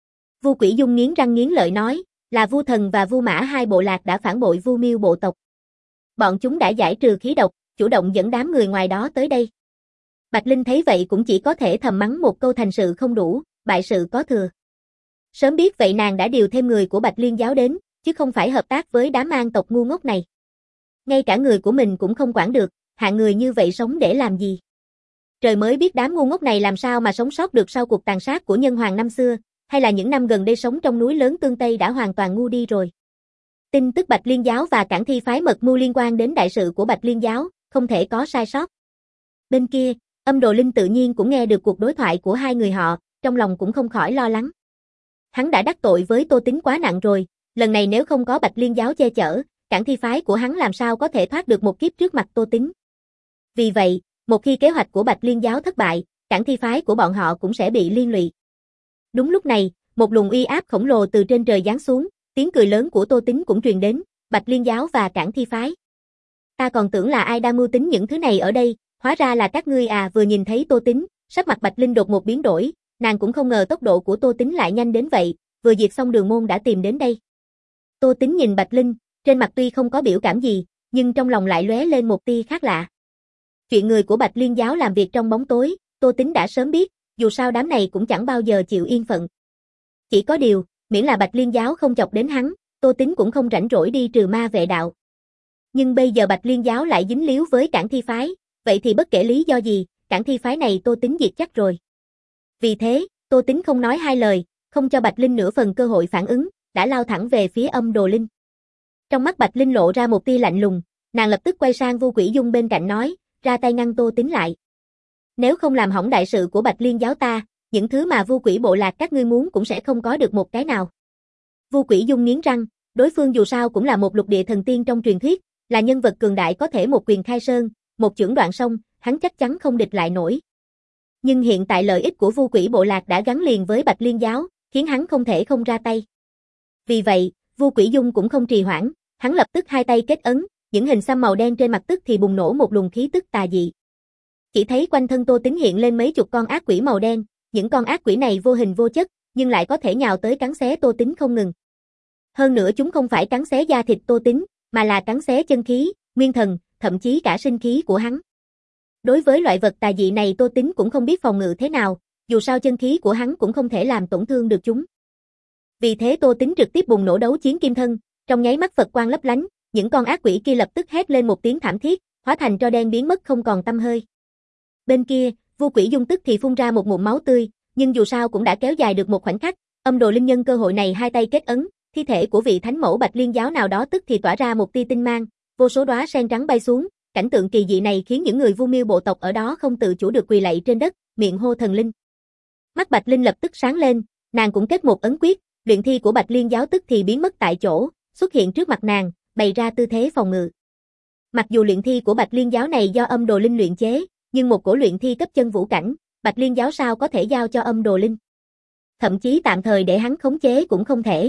Vu Quỷ Dung nghiến răng nghiến lợi nói, là Vu Thần và Vu Mã hai bộ lạc đã phản bội Vu Miêu bộ tộc. Bọn chúng đã giải trừ khí độc, chủ động dẫn đám người ngoài đó tới đây. Bạch Linh thấy vậy cũng chỉ có thể thầm mắng một câu thành sự không đủ, bại sự có thừa. Sớm biết vậy nàng đã điều thêm người của Bạch Liên giáo đến, chứ không phải hợp tác với đám man tộc ngu ngốc này. Ngay cả người của mình cũng không quản được, hạng người như vậy sống để làm gì? Trời mới biết đám ngu ngốc này làm sao mà sống sót được sau cuộc tàn sát của nhân hoàng năm xưa, hay là những năm gần đây sống trong núi lớn Tương Tây đã hoàn toàn ngu đi rồi. Tin tức Bạch Liên giáo và Cảng Thi phái mật mưu liên quan đến đại sự của Bạch Liên giáo, không thể có sai sót. Bên kia, Âm Đồ Linh tự nhiên cũng nghe được cuộc đối thoại của hai người họ, trong lòng cũng không khỏi lo lắng. Hắn đã đắc tội với Tô Tín quá nặng rồi, lần này nếu không có Bạch Liên giáo che chở, Cảng Thi phái của hắn làm sao có thể thoát được một kiếp trước mặt Tô Tín. Vì vậy, một khi kế hoạch của Bạch Liên giáo thất bại, Cảng Thi phái của bọn họ cũng sẽ bị liên lụy. Đúng lúc này, một luồng uy áp khổng lồ từ trên trời giáng xuống, tiếng cười lớn của Tô Tín cũng truyền đến, Bạch Liên giáo và Cảng Thi phái. Ta còn tưởng là ai đang mưu tính những thứ này ở đây, hóa ra là các ngươi à. Vừa nhìn thấy Tô Tín, sắc mặt Bạch Linh đột một biến đổi, nàng cũng không ngờ tốc độ của Tô Tín lại nhanh đến vậy, vừa diệt xong Đường Môn đã tìm đến đây. Tô Tín nhìn Bạch Linh, trên mặt tuy không có biểu cảm gì, nhưng trong lòng lại lóe lên một tia khác lạ. Chuyện người của Bạch Liên giáo làm việc trong bóng tối, Tô Tín đã sớm biết, dù sao đám này cũng chẳng bao giờ chịu yên phận. Chỉ có điều, miễn là Bạch Liên giáo không chọc đến hắn, Tô Tín cũng không rảnh rỗi đi trừ ma vệ đạo. Nhưng bây giờ Bạch Liên giáo lại dính líu với Cảng Thi phái, vậy thì bất kể lý do gì, Cảng Thi phái này Tô Tín diệt chắc rồi. Vì thế, Tô Tín không nói hai lời, không cho Bạch Linh nửa phần cơ hội phản ứng, đã lao thẳng về phía Âm Đồ Linh. Trong mắt Bạch Linh lộ ra một tia lạnh lùng, nàng lập tức quay sang Vu Quỷ Dung bên cạnh nói, ra tay ngăn Tô Tín lại. Nếu không làm hỏng đại sự của Bạch Liên giáo ta, những thứ mà Vu Quỷ bộ lạc các ngươi muốn cũng sẽ không có được một cái nào. Vu Quỷ Dung nghiến răng, đối phương dù sao cũng là một lục địa thần tiên trong truyền thuyết, là nhân vật cường đại có thể một quyền khai sơn, một chưởng đoạn sông, hắn chắc chắn không địch lại nổi. Nhưng hiện tại lợi ích của Vu Quỷ bộ lạc đã gắn liền với Bạch Liên giáo, khiến hắn không thể không ra tay. Vì vậy, Vu Quỷ Dung cũng không trì hoãn, hắn lập tức hai tay kết ấn, những hình xăm màu đen trên mặt tức thì bùng nổ một luồng khí tức tà dị. Chỉ thấy quanh thân Tô Tín hiện lên mấy chục con ác quỷ màu đen, những con ác quỷ này vô hình vô chất, nhưng lại có thể nhào tới cắn xé Tô Tín không ngừng. Hơn nữa chúng không phải cắn xé da thịt Tô Tín, mà là cắn xé chân khí, nguyên thần, thậm chí cả sinh khí của hắn. Đối với loại vật tà dị này Tô Tín cũng không biết phòng ngự thế nào, dù sao chân khí của hắn cũng không thể làm tổn thương được chúng. Vì thế Tô Tín trực tiếp bùng nổ đấu chiến kim thân, trong nháy mắt Phật quang lấp lánh, những con ác quỷ kia lập tức hét lên một tiếng thảm thiết, hóa thành tro đen biến mất không còn tăm hơi. Bên kia, Vu Quỷ Dung tức thì phun ra một ngụm máu tươi, nhưng dù sao cũng đã kéo dài được một khoảnh khắc, Âm Đồ Linh nhân cơ hội này hai tay kết ấn, thi thể của vị thánh mẫu Bạch Liên giáo nào đó tức thì tỏa ra một tia tinh mang, vô số đóa sen trắng bay xuống, cảnh tượng kỳ dị này khiến những người Vu Miêu bộ tộc ở đó không tự chủ được quỳ lạy trên đất, miệng hô thần linh. Mắt Bạch Linh lập tức sáng lên, nàng cũng kết một ấn quyết, luyện thi của Bạch Liên giáo tức thì biến mất tại chỗ, xuất hiện trước mặt nàng, bày ra tư thế phòng ngự. Mặc dù luyện thi của Bạch Liên giáo này do Âm Đồ Linh luyện chế, nhưng một cổ luyện thi cấp chân vũ cảnh, Bạch Liên giáo sao có thể giao cho Âm Đồ Linh? Thậm chí tạm thời để hắn khống chế cũng không thể.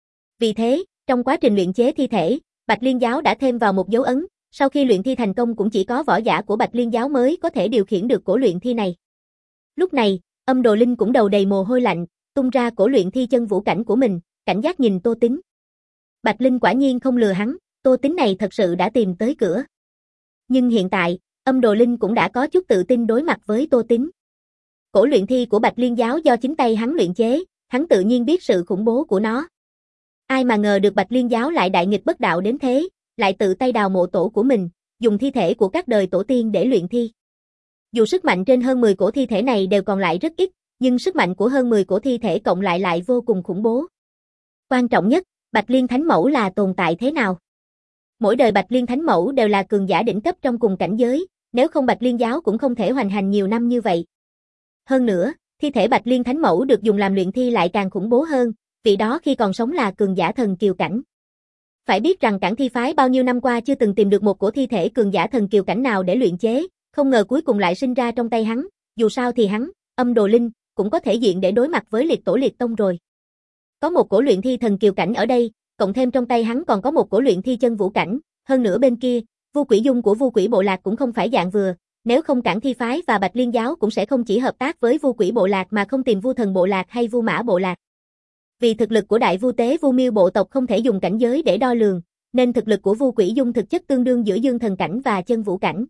Vì thế, trong quá trình luyện chế thi thể, Bạch Liên giáo đã thêm vào một dấu ấn, sau khi luyện thi thành công cũng chỉ có võ giả của Bạch Liên giáo mới có thể điều khiển được cổ luyện thi này. Lúc này, Âm Đồ Linh cũng đầu đầy mồ hôi lạnh, tung ra cổ luyện thi chân vũ cảnh của mình, cảnh giác nhìn Tô Tín. Bạch Linh quả nhiên không lừa hắn, Tô Tín này thật sự đã tìm tới cửa. Nhưng hiện tại, Âm Đồ Linh cũng đã có chút tự tin đối mặt với Tô Tín. Cổ luyện thi của Bạch Liên giáo do chính tay hắn luyện chế, hắn tự nhiên biết sự khủng bố của nó. Ai mà ngờ được Bạch Liên giáo lại đại nghịch bất đạo đến thế, lại tự tay đào mộ tổ của mình, dùng thi thể của các đời tổ tiên để luyện thi. Dù sức mạnh trên hơn mười cổ thi thể này đều còn lại rất ít, nhưng sức mạnh của hơn mười cổ thi thể cộng lại lại vô cùng khủng bố. Quan trọng nhất, Bạch Liên Thánh Mẫu là tồn tại thế nào? Mỗi đời Bạch Liên Thánh Mẫu đều là cường giả đỉnh cấp trong cùng cảnh giới, nếu không Bạch Liên giáo cũng không thể hoành hành nhiều năm như vậy. Hơn nữa, thi thể Bạch Liên Thánh Mẫu được dùng làm luyện thi lại càng khủng bố hơn, vì đó khi còn sống là cường giả thần kiều cảnh. Phải biết rằng Cảng Thi phái bao nhiêu năm qua chưa từng tìm được một cổ thi thể cường giả thần kiều cảnh nào để luyện chế, không ngờ cuối cùng lại sinh ra trong tay hắn, dù sao thì hắn, Âm Đồ Linh, cũng có thể diện để đối mặt với liệt tổ liệt tông rồi. Có một cổ luyện thi thần kiều cảnh ở đây, cộng thêm trong tay hắn còn có một cổ luyện thi chân vũ cảnh, hơn nữa bên kia, Vu Quỷ Dung của Vu Quỷ bộ lạc cũng không phải dạng vừa, nếu không Cảng Thi phái và Bạch Liên giáo cũng sẽ không chỉ hợp tác với Vu Quỷ bộ lạc mà không tìm Vu Thần bộ lạc hay Vu Mã bộ lạc. Vì thực lực của Đại Vu Tế Vu Miêu bộ tộc không thể dùng cảnh giới để đo lường, nên thực lực của Vu Quỷ Dung thực chất tương đương giữa dương thần cảnh và chân vũ cảnh.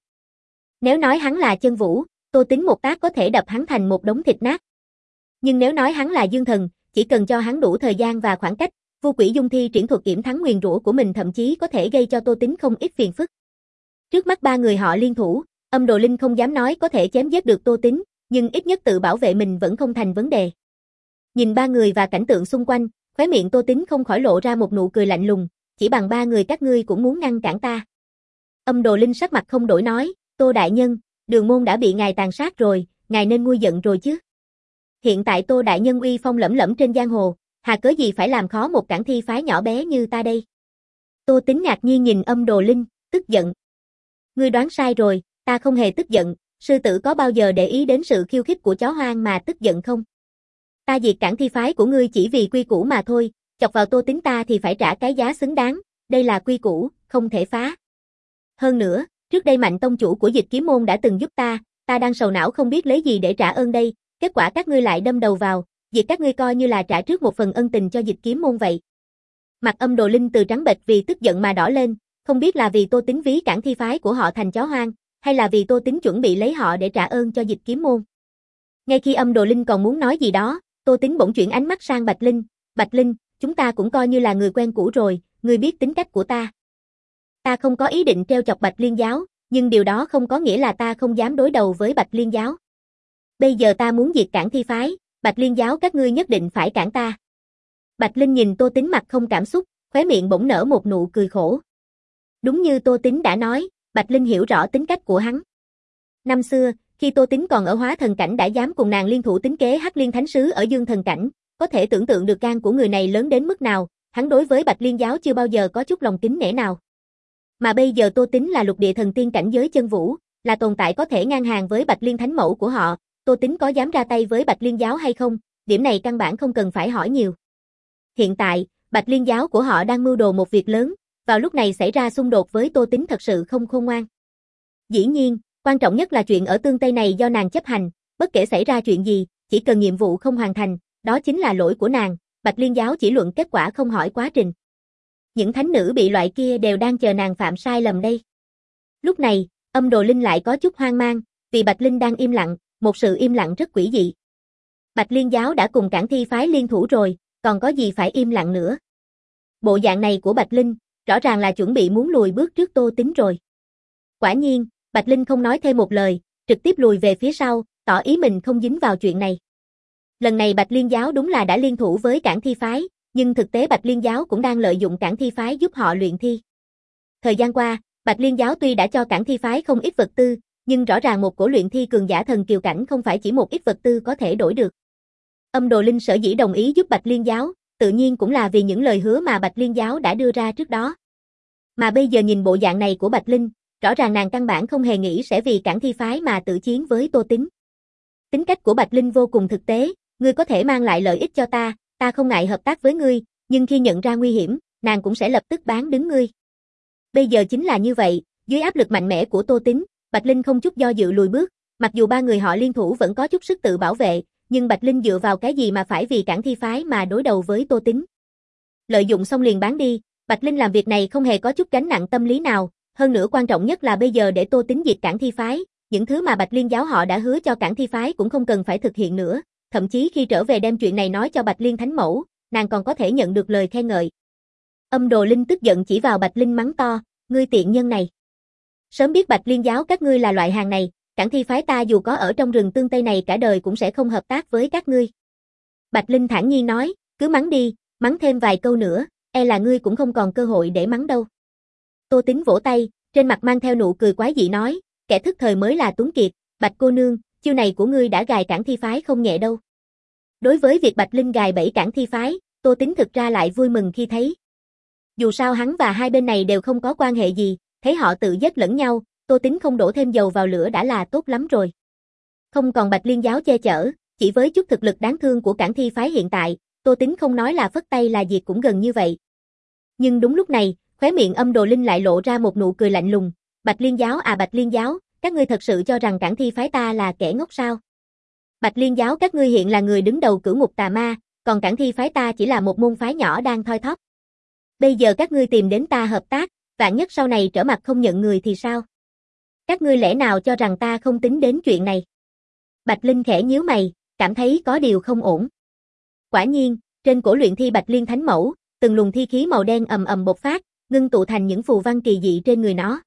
Nếu nói hắn là chân vũ, Tô Tín một tác có thể đập hắn thành một đống thịt nát. Nhưng nếu nói hắn là dương thần, chỉ cần cho hắn đủ thời gian và khoảng cách, Vu Quỷ Dung thi triển thuật yểm thắng nguyền rủa của mình thậm chí có thể gây cho Tô Tín không ít phiền phức. Trước mắt ba người họ liên thủ, Âm Đồ Linh không dám nói có thể chém giết được Tô Tín, nhưng ít nhất tự bảo vệ mình vẫn không thành vấn đề. Nhìn ba người và cảnh tượng xung quanh, khóe miệng Tô Tín không khỏi lộ ra một nụ cười lạnh lùng, chỉ bằng ba người các ngươi cũng muốn ngăn cản ta. Âm Đồ Linh sắc mặt không đổi nói, Tô đại nhân, Đường môn đã bị ngài tàn sát rồi, ngài nên nguôi giận rồi chứ. Hiện tại Tô đại nhân uy phong lẫm lẫm trên giang hồ, hà cớ gì phải làm khó một Cảng Thi phái nhỏ bé như ta đây. Tô Tín ngạc nhiên nhìn Âm Đồ Linh, tức giận. Ngươi đoán sai rồi, ta không hề tức giận, sư tử có bao giờ để ý đến sự khiêu khích của chó hoang mà tức giận không? Ta diệt Cảng Thi phái của ngươi chỉ vì quy củ mà thôi, chọc vào Tô Tín ta thì phải trả cái giá xứng đáng, đây là quy củ, không thể phá. Hơn nữa, trước đây Mạnh tông chủ của Dịch Kiếm môn đã từng giúp ta, ta đang sầu não không biết lấy gì để trả ơn đây, kết quả các ngươi lại đâm đầu vào, diệt các ngươi coi như là trả trước một phần ân tình cho Dịch Kiếm môn vậy. Mặt Âm Đồ Linh từ trắng bệch vì tức giận mà đỏ lên, không biết là vì Tô Tín ví Cảng Thi phái của họ thành chó hoang, hay là vì Tô Tín chuẩn bị lấy họ để trả ơn cho Dịch Kiếm môn. Ngay khi Âm Đồ Linh còn muốn nói gì đó, Tô Tín bỗng chuyển ánh mắt sang Bạch Linh, Bạch Linh, chúng ta cũng coi như là người quen cũ rồi, ngươi biết tính cách của ta. Ta không có ý định treo chọc Bạch Liên giáo, nhưng điều đó không có nghĩa là ta không dám đối đầu với Bạch Liên giáo. Bây giờ ta muốn diệt Cảng Thi phái, Bạch Liên giáo các ngươi nhất định phải cản ta. Bạch Linh nhìn Tô Tín mặt không cảm xúc, khóe miệng bỗng nở một nụ cười khổ. Đúng như Tô Tín đã nói, Bạch Linh hiểu rõ tính cách của hắn. Năm xưa, khi Tô Tín còn ở hóa thần cảnh đã dám cùng nàng liên thủ tính kế Hắc Liên Thánh Sứ ở Dương Thần cảnh, có thể tưởng tượng được gan của người này lớn đến mức nào, hắn đối với Bạch Liên giáo chưa bao giờ có chút lòng kính nể nào. Mà bây giờ Tô Tín là lục địa thần tiên cảnh giới chân vũ, là tồn tại có thể ngang hàng với Bạch Liên Thánh mẫu của họ, Tô Tín có dám ra tay với Bạch Liên giáo hay không, điểm này căn bản không cần phải hỏi nhiều. Hiện tại, Bạch Liên giáo của họ đang mưu đồ một việc lớn, vào lúc này xảy ra xung đột với Tô Tín thật sự không khôn ngoan. Dĩ nhiên, quan trọng nhất là chuyện ở Tương Tây này do nàng chấp hành, bất kể xảy ra chuyện gì, chỉ cần nhiệm vụ không hoàn thành, đó chính là lỗi của nàng, Bạch Liên giáo chỉ luận kết quả không hỏi quá trình. Những thánh nữ bị loại kia đều đang chờ nàng phạm sai lầm đây. Lúc này, Âm Đồ Linh lại có chút hoang mang, vì Bạch Linh đang im lặng, một sự im lặng rất quỷ dị. Bạch Liên giáo đã cùng Cản Thi phái liên thủ rồi, còn có gì phải im lặng nữa. Bộ dạng này của Bạch Linh, rõ ràng là chuẩn bị muốn lùi bước trước Tô Tín rồi. Quả nhiên, Bạch Linh không nói thêm một lời, trực tiếp lùi về phía sau, tỏ ý mình không dính vào chuyện này. Lần này Bạch Liên giáo đúng là đã liên thủ với Cản Thi phái, nhưng thực tế Bạch Liên giáo cũng đang lợi dụng Cản Thi phái giúp họ luyện thi. Thời gian qua, Bạch Liên giáo tuy đã cho Cản Thi phái không ít vật tư, nhưng rõ ràng một cổ luyện thi cường giả thần kiều cảnh không phải chỉ một ít vật tư có thể đổi được. Âm Đồ Linh sở dĩ đồng ý giúp Bạch Liên giáo, tự nhiên cũng là vì những lời hứa mà Bạch Liên giáo đã đưa ra trước đó. Mà bây giờ nhìn bộ dạng này của Bạch Linh, rõ ràng nàng căn bản không hề nghĩ sẽ vì Cản Thi phái mà tự chiến với Tô Tín. Tính cách của Bạch Linh vô cùng thực tế, ngươi có thể mang lại lợi ích cho ta, ta không ngại hợp tác với ngươi, nhưng khi nhận ra nguy hiểm, nàng cũng sẽ lập tức bán đứng ngươi. Bây giờ chính là như vậy, dưới áp lực mạnh mẽ của Tô Tín, Bạch Linh không chút do dự lùi bước, mặc dù ba người họ liên thủ vẫn có chút sức tự bảo vệ, nhưng Bạch Linh dựa vào cái gì mà phải vì Cản Thi phái mà đối đầu với Tô Tín. Lợi dụng xong liền bán đi, Bạch Linh làm việc này không hề có chút gánh nặng tâm lý nào, hơn nữa quan trọng nhất là bây giờ để Tô Tín diệt Cản Thi phái, những thứ mà Bạch Liên giáo họ đã hứa cho Cản Thi phái cũng không cần phải thực hiện nữa, thậm chí khi trở về đem chuyện này nói cho Bạch Liên Thánh mẫu, nàng còn có thể nhận được lời khen ngợi. Âm Đồ Linh tức giận chỉ vào Bạch Linh mắng to, ngươi tiện nhân này. Sớm biết Bạch Liên giáo các ngươi là loại hàng này, Cản Thi phái ta dù có ở trong rừng Tương Tây này cả đời cũng sẽ không hợp tác với các ngươi. Bạch Linh thản nhiên nói, cứ mắng đi, mắng thêm vài câu nữa, e là ngươi cũng không còn cơ hội để mắng đâu. Tô Tín vỗ tay, trên mặt mang theo nụ cười quái dị nói, kẻ thức thời mới là tuấn kiệt, Bạch cô nương, chiêu này của ngươi đã gài Cản Thi phái không nhẹ đâu. Đối với việc Bạch Linh gài bẫy Cản Thi phái, Tô Tín thực ra lại vui mừng khi thấy. Dù sao hắn và hai bên này đều không có quan hệ gì, thấy họ tự giết lẫn nhau, Tô Tín không đổ thêm dầu vào lửa đã là tốt lắm rồi. Không còn Bạch Liên giáo che chở, chỉ với chút thực lực đáng thương của Cản Thi phái hiện tại, Tô Tín không nói là phất tay là diệt cũng gần như vậy. Nhưng đúng lúc này, khóe miệng Âm Đồ Linh lại lộ ra một nụ cười lạnh lùng, Bạch Liên giáo à Bạch Liên giáo, các ngươi thật sự cho rằng Cản Thi phái ta là kẻ ngốc sao? Bạch Liên giáo các ngươi hiện là người đứng đầu cửu ngục tà ma, còn Cản Thi phái ta chỉ là một môn phái nhỏ đang thoi thóp. Bây giờ các ngươi tìm đến ta hợp tác, vạn nhất sau này trở mặt không nhận người thì sao? Các ngươi lẽ nào cho rằng ta không tính đến chuyện này? Bạch Linh khẽ nhíu mày, cảm thấy có điều không ổn. Quả nhiên, trên cổ luyện thi Bạch Liên Thánh mẫu, từng luồng thi khí màu đen ầm ầm bộc phát, ngưng tụ thành những phù văn kỳ dị trên người nó.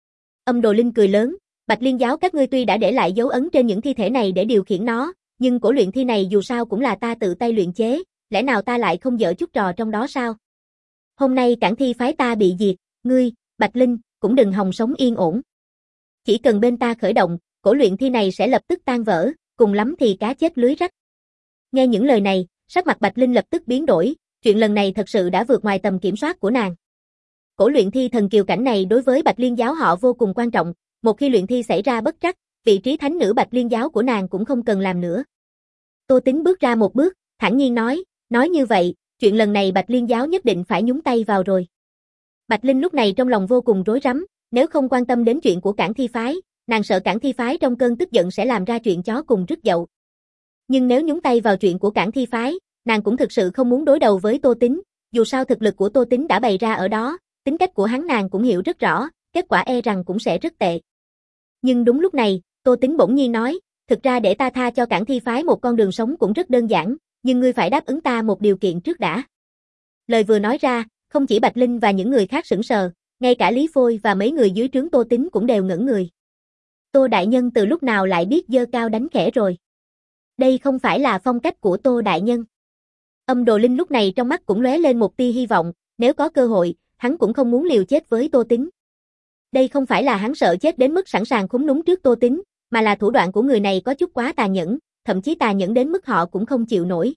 Âm Đồ Linh cười lớn, Bạch Liên giáo các ngươi tuy đã để lại dấu ấn trên những thi thể này để điều khiển nó, nhưng cổ luyện thi này dù sao cũng là ta tự tay luyện chế, lẽ nào ta lại không dở chút trò trong đó sao? Hôm nay Cản Thi phái ta bị diệt, ngươi, Bạch Linh, cũng đừng hòng sống yên ổn. Chỉ cần bên ta khởi động, cổ luyện thi này sẽ lập tức tan vỡ, cùng lắm thì cá chết lưới rách. Nghe những lời này, sắc mặt Bạch Linh lập tức biến đổi, chuyện lần này thật sự đã vượt ngoài tầm kiểm soát của nàng. Cổ luyện thi thần kiều cảnh này đối với Bạch Liên giáo họ vô cùng quan trọng, một khi luyện thi xảy ra bất trắc, vị trí thánh nữ Bạch Liên giáo của nàng cũng không cần làm nữa. Tô Tín bước ra một bước, thản nhiên nói, nói như vậy, chuyện lần này Bạch Liên giáo nhất định phải nhúng tay vào rồi. Bạch Linh lúc này trong lòng vô cùng rối rắm, nếu không quan tâm đến chuyện của Cản Thi phái, nàng sợ Cản Thi phái trong cơn tức giận sẽ làm ra chuyện chó cùng rứt dậu. Nhưng nếu nhúng tay vào chuyện của Cản Thi phái, nàng cũng thực sự không muốn đối đầu với Tô Tín, dù sao thực lực của Tô Tín đã bày ra ở đó, tính cách của hắn nàng cũng hiểu rất rõ, kết quả e rằng cũng sẽ rất tệ. Nhưng đúng lúc này, Tô Tín bỗng nhiên nói, thực ra để ta tha cho Cản Thi phái một con đường sống cũng rất đơn giản, nhưng ngươi phải đáp ứng ta một điều kiện trước đã. Lời vừa nói ra, không chỉ Bạch Linh và những người khác sững sờ, ngay cả Lý Phôi và mấy người dưới trướng Tô Tín cũng đều ngẩn người. Tô đại nhân từ lúc nào lại biết giơ cao đánh khẽ rồi? Đây không phải là phong cách của Tô đại nhân. Âm Đồ Linh lúc này trong mắt cũng lóe lên một tia hy vọng, nếu có cơ hội, hắn cũng không muốn liều chết với Tô Tín. Đây không phải là hắn sợ chết đến mức sẵn sàng khúm núm trước Tô Tín, mà là thủ đoạn của người này có chút quá tàn nhẫn, thậm chí tàn nhẫn đến mức họ cũng không chịu nổi.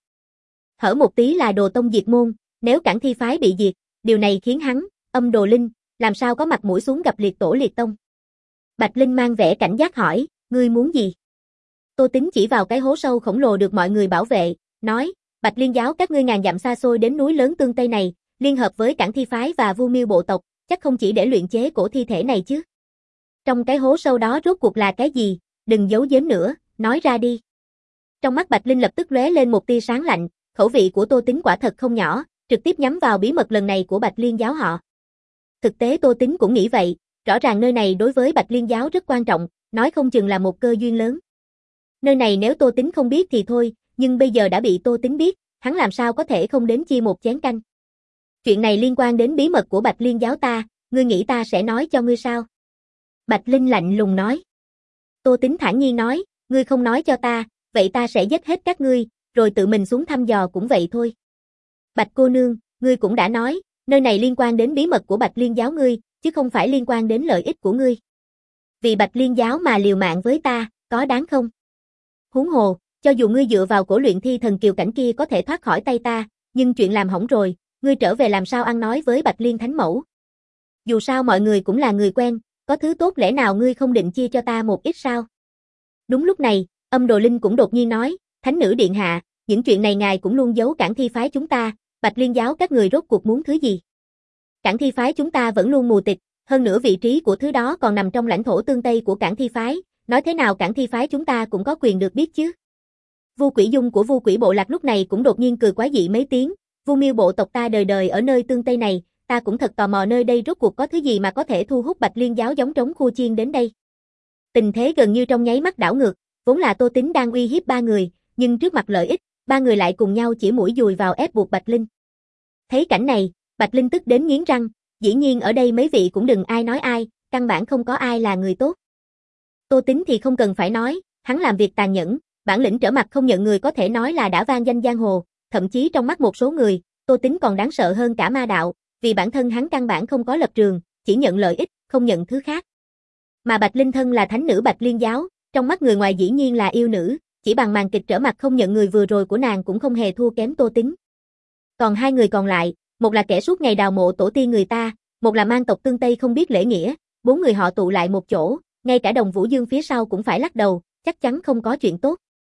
Hở một tí là đồ tông diệt môn, nếu Cản Thi phái bị diệt, điều này khiến hắn, Âm Đồ Linh, làm sao có mặt mũi xuống gặp liệt tổ liệt tông. Bạch Linh mang vẻ cảnh giác hỏi, ngươi muốn gì? Tô Tín chỉ vào cái hố sâu khổng lồ được mọi người bảo vệ, nói, Bạch Liên giáo các ngươi ngàn dặm xa xôi đến núi lớn Tương Tây này, liên hợp với Cản Thi phái và Vu Miêu bộ tộc, chắc không chỉ để luyện chế cổ thi thể này chứ. Trong cái hố sâu đó rốt cuộc là cái gì, đừng giấu giếm nữa, nói ra đi. Trong mắt Bạch Linh lập tức lóe lên một tia sáng lạnh, khẩu vị của Tô Tín quả thật không nhỏ, trực tiếp nhắm vào bí mật lần này của Bạch Liên giáo họ. Thực tế Tô Tín cũng nghĩ vậy, rõ ràng nơi này đối với Bạch Liên giáo rất quan trọng, nói không chừng là một cơ duyên lớn. Nơi này nếu Tô Tín không biết thì thôi, nhưng bây giờ đã bị Tô Tín biết, hắn làm sao có thể không đến chia một chén canh. Chuyện này liên quan đến bí mật của Bạch Liên giáo ta, ngươi nghĩ ta sẽ nói cho ngươi sao? Bạch Linh lạnh lùng nói. Tô Tín thản nhiên nói, ngươi không nói cho ta, vậy ta sẽ giết hết các ngươi, rồi tự mình xuống thăm dò cũng vậy thôi. Bạch cô nương, ngươi cũng đã nói, nơi này liên quan đến bí mật của Bạch Liên giáo ngươi, chứ không phải liên quan đến lợi ích của ngươi. Vì Bạch Liên giáo mà liều mạng với ta, có đáng không? Huống hồ, cho dù ngươi dựa vào cổ luyện thi thần kiều cảnh kia có thể thoát khỏi tay ta, nhưng chuyện làm hỏng rồi, ngươi trở về làm sao ăn nói với Bạch Liên thánh mẫu? Dù sao mọi người cũng là người quen, có thứ tốt lẽ nào ngươi không định chia cho ta một ít sao? Đúng lúc này, Âm Đồ Linh cũng đột nhiên nói, Thánh nữ điện hạ, những chuyện này ngài cũng luôn giấu Cản Thi phái chúng ta, Bạch Liên giáo các người rốt cuộc muốn thứ gì? Cản Thi phái chúng ta vẫn luôn mù tịch, hơn nữa vị trí của thứ đó còn nằm trong lãnh thổ tương Tây của Cản Thi phái, nói thế nào Cản Thi phái chúng ta cũng có quyền được biết chứ? Vu Quỷ Dung của Vu Quỷ bộ lạc lúc này cũng đột nhiên cười quái dị mấy tiếng, Vu Miêu bộ tộc ta đời đời ở nơi tương Tây này, ta cũng thật tò mò nơi đây rốt cuộc có thứ gì mà có thể thu hút Bạch Liên giáo giống trống khu chiên đến đây. Tình thế gần như trong nháy mắt đảo ngược, vốn là Tô Tín đang uy hiếp ba người, nhưng trước mặt lợi ích, ba người lại cùng nhau chỉ mũi dùi vào ép buộc Bạch Linh. Thấy cảnh này, Bạch Linh tức đến nghiến răng, dĩ nhiên ở đây mấy vị cũng đừng ai nói ai, căn bản không có ai là người tốt. Tô Tín thì không cần phải nói, hắn làm việc tàn nhẫn, bản lĩnh trở mặt không nhận người có thể nói là đã vang danh giang hồ, thậm chí trong mắt một số người, Tô Tín còn đáng sợ hơn cả ma đạo, vì bản thân hắn căn bản không có lập trường, chỉ nhận lợi ích, không nhận thứ khác. Mà Bạch Linh thân là thánh nữ Bạch Liên giáo, trong mắt người ngoài dĩ nhiên là yêu nữ, chỉ bằng màn kịch trở mặt không nhận người vừa rồi của nàng cũng không hề thua kém Tô Tín. Còn hai người còn lại, một là kẻ suốt ngày đào mộ tổ tiên người ta, một là mang tộc tương Tây không biết lễ nghĩa, bốn người họ tụ lại một chỗ, ngay cả Đồng Vũ Dương phía sau cũng phải lắc đầu, chắc chắn không có chuyện tốt.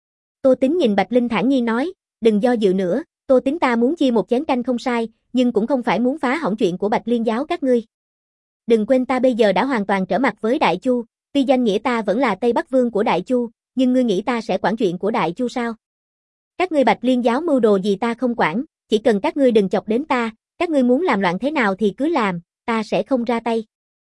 Tô Tín nhìn Bạch Linh thản nhiên nói, đừng do dự nữa, Tô Tín ta muốn chia một chén canh không sai, nhưng cũng không phải muốn phá hỏng chuyện của Bạch Liên giáo các ngươi. Đừng quên ta bây giờ đã hoàn toàn trở mặt với Đại Chu, tuy danh nghĩa ta vẫn là Tây Bắc Vương của Đại Chu, nhưng ngươi nghĩ ta sẽ quản chuyện của Đại Chu sao? Các ngươi Bạch Liên giáo mưu đồ gì ta không quản, chỉ cần các ngươi đừng chọc đến ta, các ngươi muốn làm loạn thế nào thì cứ làm, ta sẽ không ra tay.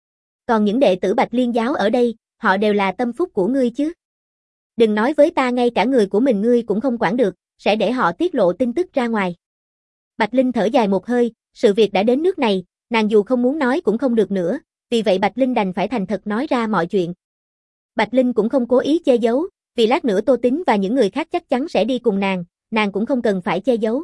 Còn những đệ tử Bạch Liên giáo ở đây, họ đều là tâm phúc của ngươi chứ. Đừng nói với ta ngay cả người của mình ngươi cũng không quản được, sẽ để họ tiết lộ tin tức ra ngoài. Bạch Linh thở dài một hơi, sự việc đã đến nước này, nàng dù không muốn nói cũng không được nữa, vì vậy Bạch Linh đành phải thành thật nói ra mọi chuyện. Bạch Linh cũng không cố ý che giấu, vì lát nữa Tô Tín và những người khác chắc chắn sẽ đi cùng nàng, nàng cũng không cần phải che giấu.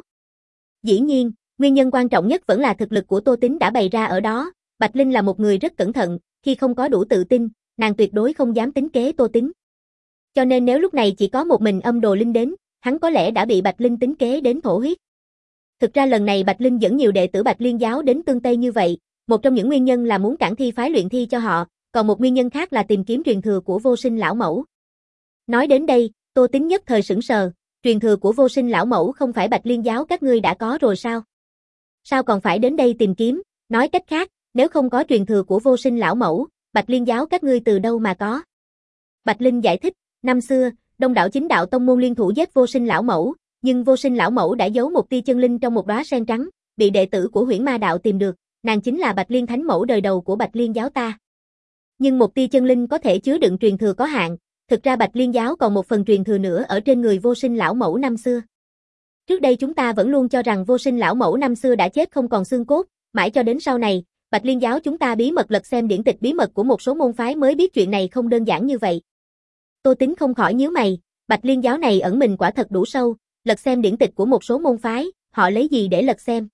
Dĩ nhiên, nguyên nhân quan trọng nhất vẫn là thực lực của Tô Tín đã bày ra ở đó, Bạch Linh là một người rất cẩn thận, khi không có đủ tự tin, nàng tuyệt đối không dám tính kế Tô Tín. Cho nên nếu lúc này chỉ có một mình Âm Đồ Linh đến, hắn có lẽ đã bị Bạch Linh tính kế đến thổ huyết. Thực ra lần này Bạch Linh dẫn nhiều đệ tử Bạch Liên giáo đến Tương Tây như vậy, một trong những nguyên nhân là muốn Cản Thi phái luyện thi cho họ, còn một nguyên nhân khác là tìm kiếm truyền thừa của Vô Sinh lão mẫu. Nói đến đây, Tô Tín nhất thời sững sờ, truyền thừa của Vô Sinh lão mẫu không phải Bạch Liên giáo các ngươi đã có rồi sao? Sao còn phải đến đây tìm kiếm, nói cách khác, nếu không có truyền thừa của Vô Sinh lão mẫu, Bạch Liên giáo các ngươi từ đâu mà có? Bạch Linh giải thích, năm xưa, Đông đảo chính đạo tông môn liên thủ giết Vô Sinh lão mẫu, nhưng Vô Sinh lão mẫu đã giấu một tia chân linh trong một đóa sen trắng, bị đệ tử của Huyễn Ma đạo tìm được, nàng chính là Bạch Liên thánh mẫu đời đầu của Bạch Liên giáo ta. Nhưng một tia chân linh có thể chứa đựng truyền thừa có hạn, thực ra Bạch Liên giáo còn một phần truyền thừa nữa ở trên người Vô Sinh lão mẫu năm xưa. Trước đây chúng ta vẫn luôn cho rằng Vô Sinh lão mẫu năm xưa đã chết không còn xương cốt, mãi cho đến sau này, Bạch Liên giáo chúng ta bí mật lật xem điển tịch bí mật của một số môn phái mới biết chuyện này không đơn giản như vậy. Tô Tín không khỏi nhíu mày, Bạch Liên giáo này ẩn mình quả thật đủ sâu, lật xem điển tịch của một số môn phái, họ lấy gì để lật xem?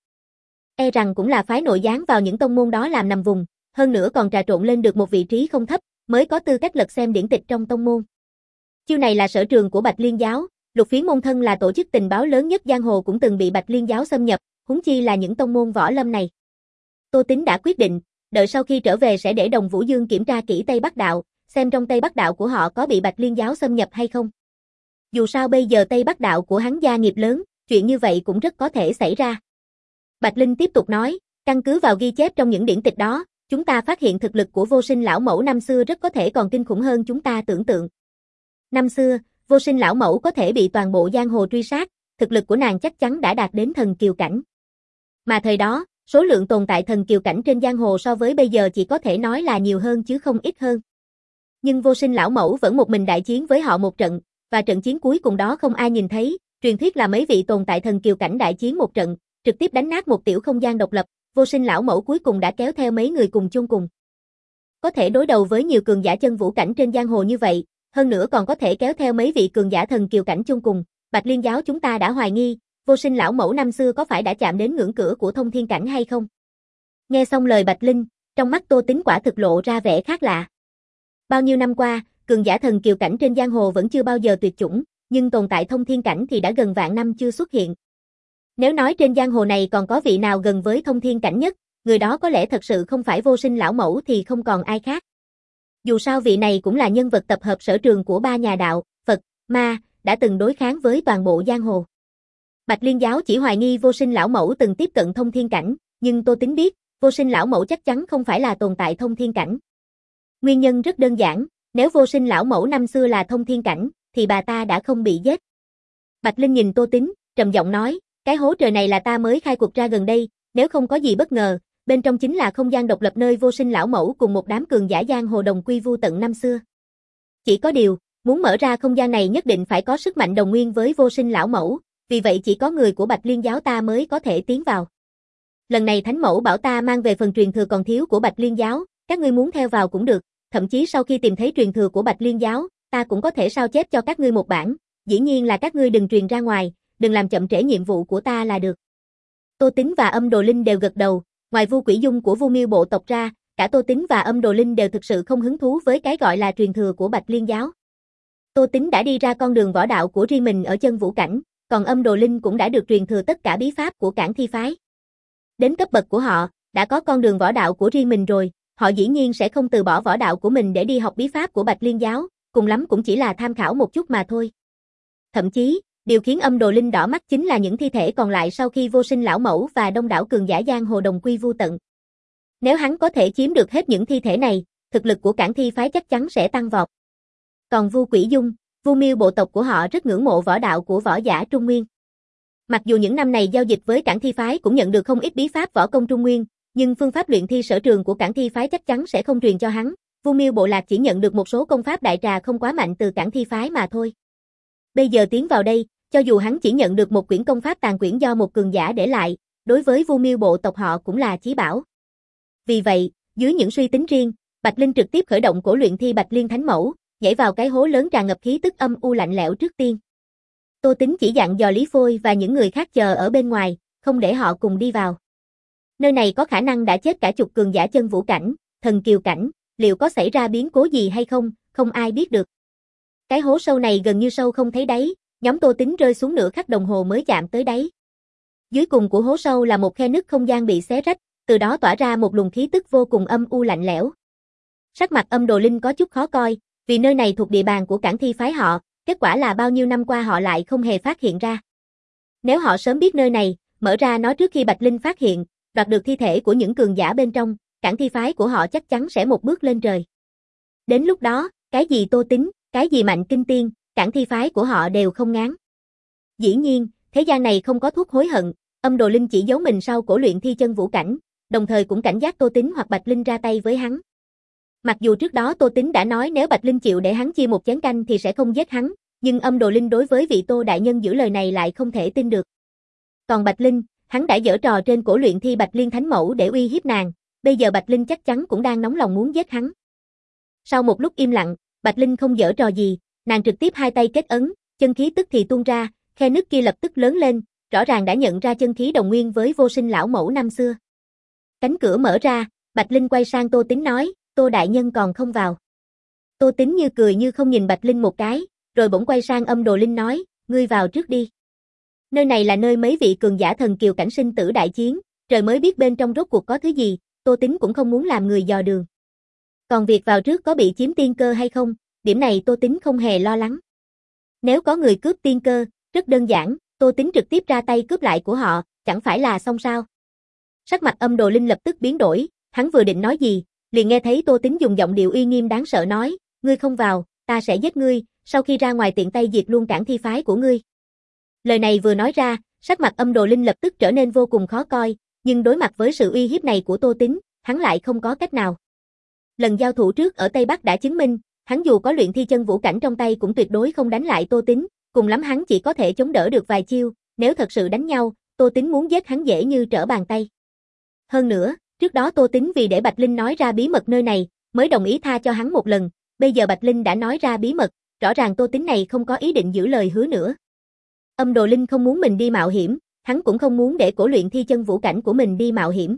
E rằng cũng là phái nội gián vào những tông môn đó làm nằm vùng, hơn nữa còn trà trộn lên được một vị trí không thấp, mới có tư cách lật xem điển tịch trong tông môn. Chiêu này là sở trường của Bạch Liên giáo, Lục Phiến môn thân là tổ chức tình báo lớn nhất giang hồ cũng từng bị Bạch Liên giáo xâm nhập, huống chi là những tông môn võ lâm này. Tô Tín đã quyết định, đợi sau khi trở về sẽ để Đồng Vũ Dương kiểm tra kỹ Tây Bắc đạo, xem trong Tây Bắc đạo của họ có bị Bạch Liên giáo xâm nhập hay không. Dù sao bây giờ Tây Bắc đạo của hắn gia nghiệp lớn, chuyện như vậy cũng rất có thể xảy ra. Bạch Linh tiếp tục nói, căn cứ vào ghi chép trong những điển tịch đó, chúng ta phát hiện thực lực của Vô Sinh lão mẫu năm xưa rất có thể còn kinh khủng hơn chúng ta tưởng tượng. Năm xưa, Vô Sinh lão mẫu có thể bị toàn bộ giang hồ truy sát, thực lực của nàng chắc chắn đã đạt đến thần kiều cảnh. Mà thời đó, số lượng tồn tại thần kiều cảnh trên giang hồ so với bây giờ chỉ có thể nói là nhiều hơn chứ không ít hơn. Nhưng Vô Sinh lão mẫu vẫn một mình đại chiến với họ một trận, và trận chiến cuối cùng đó không ai nhìn thấy, truyền thuyết là mấy vị tồn tại thần kiều cảnh đại chiến một trận, trực tiếp đánh nát một tiểu không gian độc lập, Vô Sinh lão mẫu cuối cùng đã kéo theo mấy người cùng chung cùng. Có thể đối đầu với nhiều cường giả chân vũ cảnh trên giang hồ như vậy, hơn nữa còn có thể kéo theo mấy vị cường giả thần kiều cảnh chung cùng, Bạch Liên giáo chúng ta đã hoài nghi, Vô Sinh lão mẫu năm xưa có phải đã chạm đến ngưỡng cửa của thông thiên cảnh hay không? Nghe xong lời Bạch Linh, trong mắt Tô Tín quả thực lộ ra vẻ khác lạ. Bao nhiêu năm qua, cường giả thần kiều cảnh trên giang hồ vẫn chưa bao giờ tuyệt chủng, nhưng tồn tại thông thiên cảnh thì đã gần vạn năm chưa xuất hiện. Nếu nói trên giang hồ này còn có vị nào gần với thông thiên cảnh nhất, người đó có lẽ thật sự không phải Vô Sinh lão mẫu thì không còn ai khác. Dù sao vị này cũng là nhân vật tập hợp sở trường của ba nhà đạo, Phật, Ma, đã từng đối kháng với toàn bộ giang hồ. Bạch Liên giáo chỉ hoài nghi Vô Sinh lão mẫu từng tiếp cận thông thiên cảnh, nhưng Tô Tín biết, Vô Sinh lão mẫu chắc chắn không phải là tồn tại thông thiên cảnh. Nguyên nhân rất đơn giản, nếu Vô Sinh lão mẫu năm xưa là thông thiên cảnh, thì bà ta đã không bị giết. Bạch Linh nhìn Tô Tín, trầm giọng nói, cái hố trời này là ta mới khai quật ra gần đây, nếu không có gì bất ngờ, bên trong chính là không gian độc lập nơi Vô Sinh lão mẫu cùng một đám cường giả giang hồ đồng quy vu tận năm xưa. Chỉ có điều, muốn mở ra không gian này nhất định phải có sức mạnh đồng nguyên với Vô Sinh lão mẫu, vì vậy chỉ có người của Bạch Liên giáo ta mới có thể tiến vào. Lần này Thánh mẫu bảo ta mang về phần truyền thừa còn thiếu của Bạch Liên giáo, các ngươi muốn theo vào cũng được, thậm chí sau khi tìm thấy truyền thừa của Bạch Liên giáo, ta cũng có thể sao chép cho các ngươi một bản, dĩ nhiên là các ngươi đừng truyền ra ngoài, đừng làm chậm trễ nhiệm vụ của ta là được. Tô Tín và Âm Đồ Linh đều gật đầu, ngoài Vu Quỷ Dung của Vu Miêu bộ tộc ra, cả Tô Tín và Âm Đồ Linh đều thực sự không hứng thú với cái gọi là truyền thừa của Bạch Liên giáo. Tô Tín đã đi ra con đường võ đạo của riêng mình ở chân vũ cảnh, còn Âm Đồ Linh cũng đã được truyền thừa tất cả bí pháp của Cảng Thi phái. Đến cấp bậc của họ, đã có con đường võ đạo của riêng mình rồi, họ dĩ nhiên sẽ không từ bỏ võ đạo của mình để đi học bí pháp của Bạch Liên giáo, cùng lắm cũng chỉ là tham khảo một chút mà thôi. Thậm chí, điều khiến Âm Đồ Linh đỏ mắt chính là những thi thể còn lại sau khi Vô Sinh lão mẫu và đông đảo cường giả giang hồ đồng quy vu tận. Nếu hắn có thể chiếm được hết những thi thể này, thực lực của Cảng Thi phái chắc chắn sẽ tăng vọt. Còn Vu Quỷ Dung, Vu Miêu bộ tộc của họ rất ngưỡng mộ võ đạo của võ giả Trung Nguyên. Mặc dù những năm này giao dịch với Cảng Thi phái cũng nhận được không ít bí pháp võ công Trung Nguyên, nhưng phương pháp luyện thi sở trường của Cảng Thi phái chắc chắn sẽ không truyền cho hắn. Vu Miêu bộ lạc chỉ nhận được một số công pháp đại trà không quá mạnh từ Cảng Thi phái mà thôi. Bây giờ tiến vào đây, cho dù hắn chỉ nhận được một quyển công pháp tàn quyển do một cường giả để lại, đối với Vu Miêu bộ tộc họ cũng là chí bảo. Vì vậy, dưới những suy tính riêng, Bạch Linh trực tiếp khởi động cổ luyện thi Bạch Liên Thánh Mẫu, nhảy vào cái hố lớn tràn ngập khí tức âm u lạnh lẽo trước tiên. Tô Tín chỉ dặn dò Lý Phôi và những người khác chờ ở bên ngoài, không để họ cùng đi vào. Nơi này có khả năng đã chết cả chục cường giả chân vũ cảnh, thần kiều cảnh, liệu có xảy ra biến cố gì hay không, không ai biết được. Cái hố sâu này gần như sâu không thấy đáy, nhóm Tô Tín rơi xuống nửa khắc đồng hồ mới chạm tới đáy. Dưới cùng của hố sâu là một khe nứt không gian bị xé rách, từ đó tỏa ra một luồng khí tức vô cùng âm u lạnh lẽo. Sắc mặt Âm Đồ Linh có chút khó coi, vì nơi này thuộc địa bàn của Cảng Thi phái họ, kết quả là bao nhiêu năm qua họ lại không hề phát hiện ra. Nếu họ sớm biết nơi này, mở ra nó trước khi Bạch Linh phát hiện, đoạt được thi thể của những cường giả bên trong, Cảng Thi phái của họ chắc chắn sẽ một bước lên trời. Đến lúc đó, cái gì Tô Tín, cái gì Mạnh Kinh Tiên, Cảng Thi phái của họ đều không ngán. Dĩ nhiên, thế gian này không có thuốc hối hận, Âm Đồ Linh chỉ giấu mình sau cổ luyện thi chân vũ cảnh, đồng thời cũng cảnh giác Tô Tín hoặc Bạch Linh ra tay với hắn. Mặc dù trước đó Tô Tín đã nói nếu Bạch Linh chịu để hắn chia một chén canh thì sẽ không giết hắn, nhưng Âm Đồ Linh đối với vị Tô đại nhân giữ lời này lại không thể tin được. Còn Bạch Linh, hắn đã giở trò trên cổ luyện thi Bạch Liên Thánh Mẫu để uy hiếp nàng, bây giờ Bạch Linh chắc chắn cũng đang nóng lòng muốn giết hắn. Sau một lúc im lặng, Bạch Linh không giở trò gì, nàng trực tiếp hai tay kết ấn, chân khí tức thì tuôn ra, khe nứt kia lập tức lớn lên, rõ ràng đã nhận ra chân khí đồng nguyên với Vô Sinh lão mẫu năm xưa. Cánh cửa mở ra, Bạch Linh quay sang Tô Tín nói, Tô đại nhân còn không vào. Tô Tín như cười như không nhìn Bạch Linh một cái, rồi bỗng quay sang Âm Đồ Linh nói, ngươi vào trước đi. Nơi này là nơi mấy vị cường giả thần kiều cảnh sinh tử đại chiến, trời mới biết bên trong rốt cuộc có thứ gì, Tô Tín cũng không muốn làm người dò đường. Còn việc vào trước có bị chiếm tiên cơ hay không, điểm này Tô Tín không hề lo lắng. Nếu có người cướp tiên cơ, rất đơn giản, Tô Tín trực tiếp ra tay cướp lại của họ, chẳng phải là xong sao? Sắc mặt Âm Đồ Linh lập tức biến đổi, hắn vừa định nói gì, liền nghe thấy Tô Tín dùng giọng điệu uy nghiêm đáng sợ nói, ngươi không vào, ta sẽ giết ngươi, sau khi ra ngoài tiện tay diệt luôn cản thi phái của ngươi. Lời này vừa nói ra, sắc mặt Âm Đồ Linh lập tức trở nên vô cùng khó coi, nhưng đối mặt với sự uy hiếp này của Tô Tín, hắn lại không có cách nào. Lần giao thủ trước ở Tây Bắc đã chứng minh, hắn dù có luyện thi chân vũ cảnh trong tay cũng tuyệt đối không đánh lại Tô Tín, cùng lắm hắn chỉ có thể chống đỡ được vài chiêu, nếu thật sự đánh nhau, Tô Tín muốn giết hắn dễ như trở bàn tay. Hơn nữa, trước đó Tô Tín vì để Bạch Linh nói ra bí mật nơi này, mới đồng ý tha cho hắn một lần, bây giờ Bạch Linh đã nói ra bí mật, rõ ràng Tô Tín này không có ý định giữ lời hứa nữa. Âm Đồ Linh không muốn mình đi mạo hiểm, hắn cũng không muốn để cổ luyện thi chân vũ cảnh của mình đi mạo hiểm.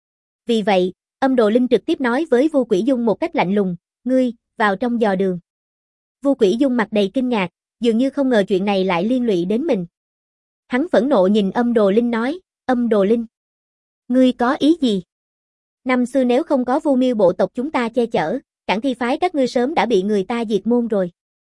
Vì vậy, Âm Đồ Linh trực tiếp nói với Vu Quỷ Dung một cách lạnh lùng, ngươi, vào trong dò đường. Vu Quỷ Dung mặt đầy kinh ngạc, dường như không ngờ chuyện này lại liên lụy đến mình. Hắn phẫn nộ nhìn Âm Đồ Linh nói, Âm Đồ Linh, ngươi có ý gì? Năm xưa nếu không có Vu Miêu bộ tộc chúng ta che chở, cản thi phái các ngươi sớm đã bị người ta diệt môn rồi.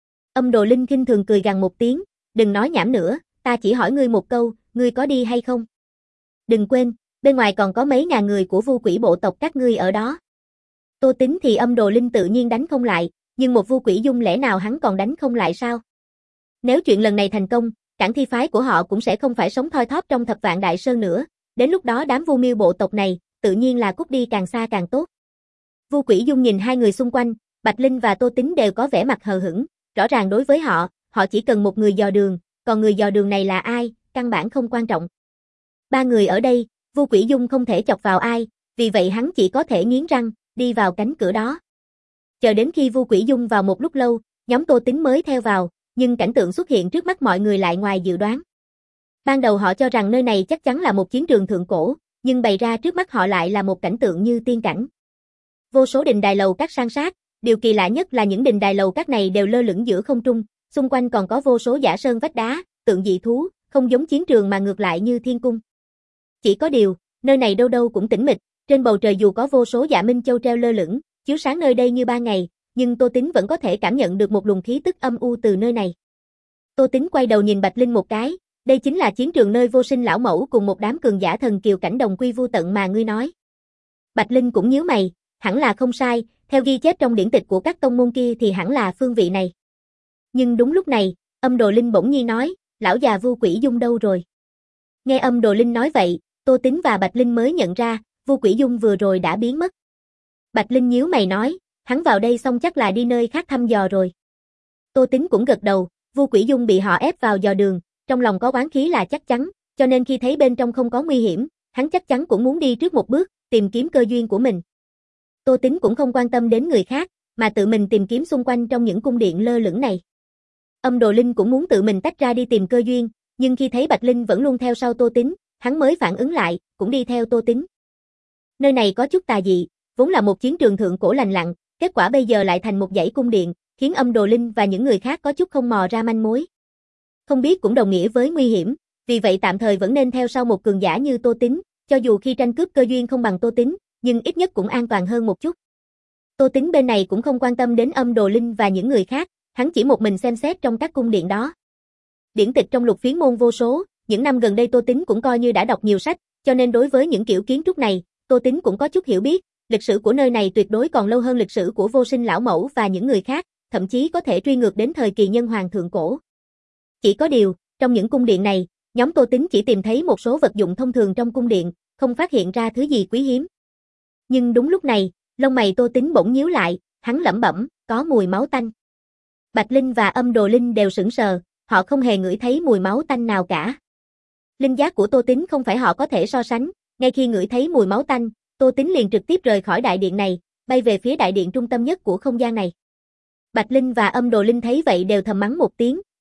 Âm Đồ Linh khinh thường cười gằn một tiếng, đừng nói nhảm nữa, ta chỉ hỏi ngươi một câu, ngươi có đi hay không? Đừng quên, bên ngoài còn có mấy ngàn người của Vu Quỷ bộ tộc các ngươi ở đó. Tô Tín thì Âm Đồ Linh tự nhiên đánh không lại, nhưng một Vu Quỷ Dung lẽ nào hắn còn đánh không lại sao? Nếu chuyện lần này thành công, cản thi phái của họ cũng sẽ không phải sống thoi thóp trong Thập Vạn Đại Sơn nữa, đến lúc đó đám Vu Miêu bộ tộc này, tự nhiên là cút đi càng xa càng tốt. Vu Quỷ Dung nhìn hai người xung quanh, Bạch Linh và Tô Tín đều có vẻ mặt hờ hững, rõ ràng đối với họ, họ chỉ cần một người dò đường, còn người dò đường này là ai, căn bản không quan trọng. Ba người ở đây, Vu Quỷ Dung không thể chọc vào ai, vì vậy hắn chỉ có thể nghiến răng, đi vào cánh cửa đó. Chờ đến khi Vu Quỷ Dung vào một lúc lâu, nhóm Tô Tín mới theo vào, nhưng cảnh tượng xuất hiện trước mắt mọi người lại ngoài dự đoán. Ban đầu họ cho rằng nơi này chắc chắn là một chiến trường thượng cổ, nhưng bày ra trước mắt họ lại là một cảnh tượng như tiên cảnh. Vô số đình đài lầu các san sát, điều kỳ lạ nhất là những đình đài lầu các này đều lơ lửng giữa không trung, xung quanh còn có vô số giả sơn vách đá, tượng dị thú, không giống chiến trường mà ngược lại như thiên cung. Chỉ có điều, nơi này đâu đâu cũng tĩnh mịch, trên bầu trời dù có vô số dạ minh châu treo lơ lửng, chiếu sáng nơi đây như ban ngày, nhưng Tô Tín vẫn có thể cảm nhận được một luồng khí tức âm u từ nơi này. Tô Tín quay đầu nhìn Bạch Linh một cái, đây chính là chiến trường nơi Vô Sinh lão mẫu cùng một đám cường giả thần kiều cảnh đồng quy vu tận mà ngươi nói. Bạch Linh cũng nhíu mày, hẳn là không sai, theo ghi chép trong điển tịch của các tông môn kia thì hẳn là phương vị này. Nhưng đúng lúc này, Âm Đồ Linh bỗng nhiên nói, lão già Vu Quỷ Dung đâu rồi? Nghe Âm Đồ Linh nói vậy, Tô Tín và Bạch Linh mới nhận ra, Vu Quỷ Dung vừa rồi đã biến mất. Bạch Linh nhíu mày nói, hắn vào đây xong chắc là đi nơi khác thăm dò rồi. Tô Tín cũng gật đầu, Vu Quỷ Dung bị họ ép vào dò đường, trong lòng có oán khí là chắc chắn, cho nên khi thấy bên trong không có nguy hiểm, hắn chắc chắn cũng muốn đi trước một bước, tìm kiếm cơ duyên của mình. Tô Tín cũng không quan tâm đến người khác, mà tự mình tìm kiếm xung quanh trong những cung điện lơ lửng này. Âm Đồ Linh cũng muốn tự mình tách ra đi tìm cơ duyên, nhưng khi thấy Bạch Linh vẫn luôn theo sau Tô Tín, hắn mới phản ứng lại, cũng đi theo Tô Tín. Nơi này có chút tà dị, vốn là một chiến trường thượng cổ lành lặn, kết quả bây giờ lại thành một dãy cung điện, khiến Âm Đồ Linh và những người khác có chút không mò ra manh mối. Không biết cũng đồng nghĩa với nguy hiểm, vì vậy tạm thời vẫn nên theo sau một cường giả như Tô Tín, cho dù khi tranh cướp cơ duyên không bằng Tô Tín, nhưng ít nhất cũng an toàn hơn một chút. Tô Tín bên này cũng không quan tâm đến Âm Đồ Linh và những người khác, hắn chỉ một mình xem xét trong các cung điện đó. Điển tịch trong Lục Phiến môn vô số, những năm gần đây Tô Tín cũng coi như đã đọc nhiều sách, cho nên đối với những kiểu kiến trúc này, Tô Tín cũng có chút hiểu biết, lịch sử của nơi này tuyệt đối còn lâu hơn lịch sử của Vô Sinh lão mẫu và những người khác, thậm chí có thể truy ngược đến thời kỳ nhân hoàng thượng cổ. Chỉ có điều, trong những cung điện này, nhóm Tô Tín chỉ tìm thấy một số vật dụng thông thường trong cung điện, không phát hiện ra thứ gì quý hiếm. Nhưng đúng lúc này, lông mày Tô Tín bỗng nhíu lại, hắn lẩm bẩm, có mùi máu tanh. Bạch Linh và Âm Đồ Linh đều sững sờ, họ không hề ngửi thấy mùi máu tanh nào cả. Linh giác của Tô Tín không phải họ có thể so sánh, ngay khi ngửi thấy mùi máu tanh, Tô Tín liền trực tiếp rời khỏi đại điện này, bay về phía đại điện trung tâm nhất của không gian này. Bạch Linh và Âm Đồ Linh thấy vậy đều thầm mắng một tiếng,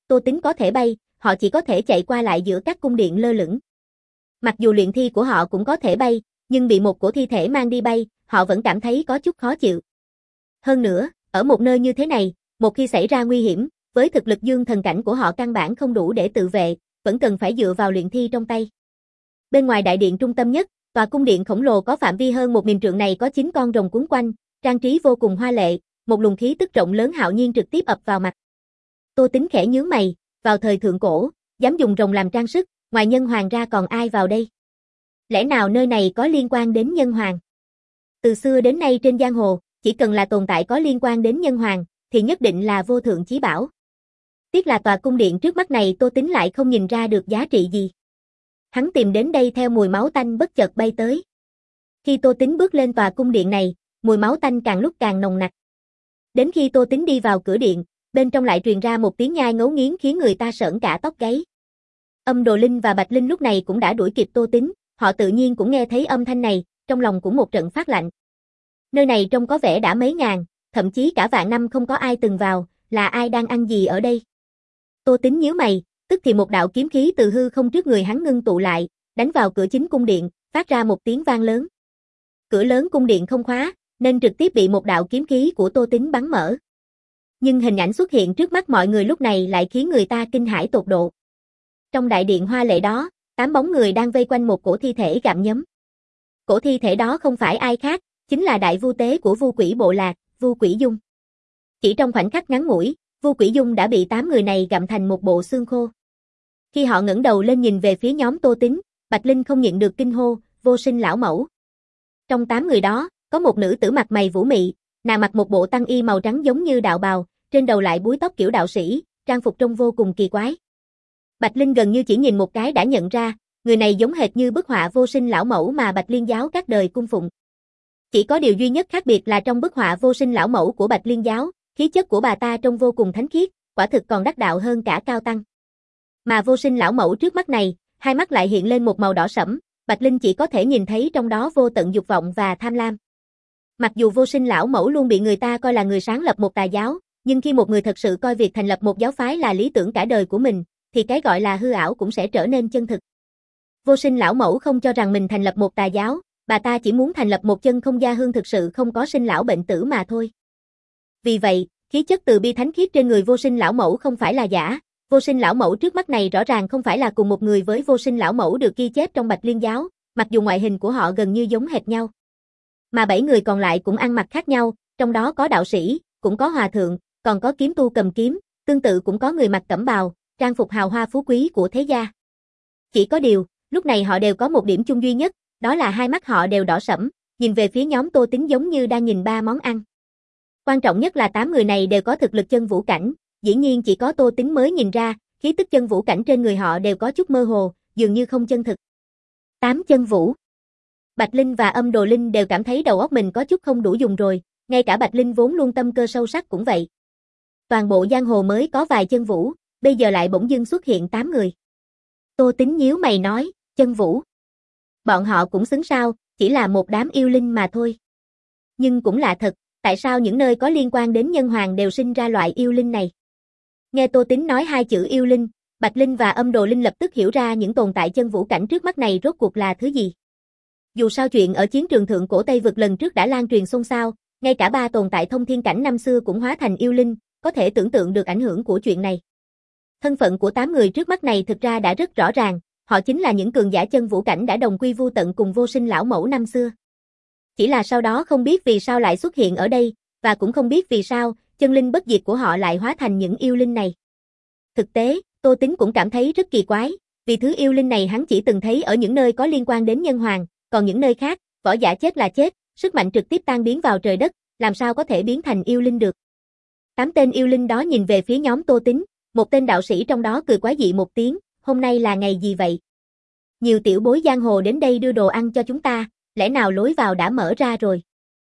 Tô Tính có thể bay, họ chỉ có thể chạy qua lại giữa các cung điện lơ lửng. Mặc dù luyện thi của họ cũng có thể bay, nhưng bị một cổ thi thể mang đi bay, họ vẫn cảm thấy có chút khó chịu. Hơn nữa, ở một nơi như thế này, một khi xảy ra nguy hiểm, với thực lực dương thần cảnh của họ căn bản không đủ để tự vệ, vẫn cần phải dựa vào luyện thi trong tay. Bên ngoài đại điện trung tâm nhất, tòa cung điện khổng lồ có phạm vi hơn một nghìn trượng này có chín con rồng quấn quanh, trang trí vô cùng hoa lệ, một luồng khí tức rộng lớn hạo nhiên trực tiếp ập vào mặt. Tô Tính khẽ nhướng mày, vào thời thượng cổ, dám dùng rồng làm trang sức, ngoài nhân hoàng ra còn ai vào đây? Lẽ nào nơi này có liên quan đến nhân hoàng? Từ xưa đến nay trên giang hồ, chỉ cần là tồn tại có liên quan đến nhân hoàng, thì nhất định là vô thượng chí bảo. Tiếc là tòa cung điện trước mắt này Tô Tính lại không nhìn ra được giá trị gì. Hắn tìm đến đây theo mùi máu tanh bất chợt bay tới. Khi Tô Tính bước lên tòa cung điện này, mùi máu tanh càng lúc càng nồng nặc. Đến khi Tô Tính đi vào cửa điện, bên trong lại truyền ra một tiếng nhai ngấu nghiến khiến người ta sởn cả tóc gáy. Âm Đồ Linh và Bạch Linh lúc này cũng đã đuổi kịp Tô Tính, họ tự nhiên cũng nghe thấy âm thanh này, trong lòng cũng một trận phát lạnh. Nơi này trông có vẻ đã mấy ngàn, thậm chí cả vạn năm không có ai từng vào, là ai đang ăn gì ở đây? Tô Tính nhíu mày, tức thì một đạo kiếm khí từ hư không trước người hắn ngưng tụ lại, đánh vào cửa chính cung điện, phát ra một tiếng vang lớn. Cửa lớn cung điện không khóa, nên trực tiếp bị một đạo kiếm khí của Tô Tính bắn mở. Nhưng hình ảnh xuất hiện trước mắt mọi người lúc này lại khiến người ta kinh hãi tột độ. Trong đại điện hoa lệ đó, tám bóng người đang vây quanh một cổ thi thể gặm nhấm. Cổ thi thể đó không phải ai khác, chính là đại vu tế của Vu Quỷ bộ lạc, Vu Quỷ Dung. Chỉ trong khoảnh khắc ngắn ngủi, Vu Quỷ Dung đã bị tám người này gặm thành một bộ xương khô. Khi họ ngẩng đầu lên nhìn về phía nhóm Tô Tính, Bạch Linh không nhịn được kinh hô, vô sinh lão mẫu. Trong tám người đó, có một nữ tử mặt mày vũ mị, nàng mặc một bộ tăng y màu trắng giống như đạo bào, trên đầu lại búi tóc kiểu đạo sĩ, trang phục trông vô cùng kỳ quái. Bạch Linh gần như chỉ nhìn một cái đã nhận ra, người này giống hệt như bức họa vô sinh lão mẫu mà Bạch Liên giáo các đời cung phụng. Chỉ có điều duy nhất khác biệt là trong bức họa vô sinh lão mẫu của Bạch Liên giáo, khí chất của bà ta trông vô cùng thánh khiết, quả thực còn đắc đạo hơn cả Cao Tăng. Mà vô sinh lão mẫu trước mắt này, hai mắt lại hiện lên một màu đỏ sẫm, Bạch Linh chỉ có thể nhìn thấy trong đó vô tận dục vọng và tham lam. Mặc dù vô sinh lão mẫu luôn bị người ta coi là người sáng lập một tà giáo, nhưng khi một người thật sự coi việc thành lập một giáo phái là lý tưởng cả đời của mình, thì cái gọi là hư ảo cũng sẽ trở nên chân thực. Vô sinh lão mẫu không cho rằng mình thành lập một tà giáo, bà ta chỉ muốn thành lập một chân không gia hương thực sự không có sinh lão bệnh tử mà thôi. Vì vậy, khí chất từ bi thánh khiết trên người vô sinh lão mẫu không phải là giả, vô sinh lão mẫu trước mắt này rõ ràng không phải là cùng một người với vô sinh lão mẫu được ghi chép trong Bạch Liên giáo, mặc dù ngoại hình của họ gần như giống hệt nhau. Mà bảy người còn lại cũng ăn mặc khác nhau, trong đó có đạo sĩ, cũng có hòa thượng, còn có kiếm tu cầm kiếm, tương tự cũng có người mặc cẩm bào, trang phục hào hoa phú quý của thế gia. Chỉ có điều, lúc này họ đều có một điểm chung duy nhất, đó là hai mắt họ đều đỏ sẫm, nhìn về phía nhóm Tô Tính giống như đang nhìn ba món ăn. Quan trọng nhất là tám người này đều có thực lực chân vũ cảnh, dĩ nhiên chỉ có Tô Tính mới nhìn ra, khí tức chân vũ cảnh trên người họ đều có chút mơ hồ, dường như không chân thực. Tám chân vũ. Bạch Linh và Âm Đồ Linh đều cảm thấy đầu óc mình có chút không đủ dùng rồi, ngay cả Bạch Linh vốn luôn tâm cơ sâu sắc cũng vậy. Toàn bộ giang hồ mới có vài chân vũ, bây giờ lại bỗng dưng xuất hiện tám người. Tô Tính nhíu mày nói, chân vũ. Bọn họ cũng xứng sao, chỉ là một đám yêu linh mà thôi. Nhưng cũng lạ thật, tại sao những nơi có liên quan đến nhân hoàng đều sinh ra loại yêu linh này? Nghe Tô Tính nói hai chữ yêu linh, Bạch Linh và Âm Đồ Linh lập tức hiểu ra những tồn tại chân vũ cảnh trước mắt này rốt cuộc là thứ gì. Dù sao chuyện ở chiến trường thượng cổ Tây vực lần trước đã lan truyền xôn xao, ngay cả ba tồn tại thông thiên cảnh năm xưa cũng hóa thành yêu linh, có thể tưởng tượng được ảnh hưởng của chuyện này. Thân phận của tám người trước mắt này thực ra đã rất rõ ràng, họ chính là những cường giả chân vũ cảnh đã đồng quy vu tận cùng vô sinh lão mẫu năm xưa. Chỉ là sau đó không biết vì sao lại xuất hiện ở đây, và cũng không biết vì sao, chân linh bất diệt của họ lại hóa thành những yêu linh này. Thực tế, Tô Tính cũng cảm thấy rất kỳ quái, vì thứ yêu linh này hắn chỉ từng thấy ở những nơi có liên quan đến nhân hoàng, còn những nơi khác, võ giả chết là chết, sức mạnh trực tiếp tan biến vào trời đất, làm sao có thể biến thành yêu linh được. Tám tên yêu linh đó nhìn về phía nhóm Tô Tính, một tên đạo sĩ trong đó cười quái dị một tiếng, hôm nay là ngày gì vậy? Nhiều tiểu bối giang hồ đến đây đưa đồ ăn cho chúng ta, lẽ nào lối vào đã mở ra rồi?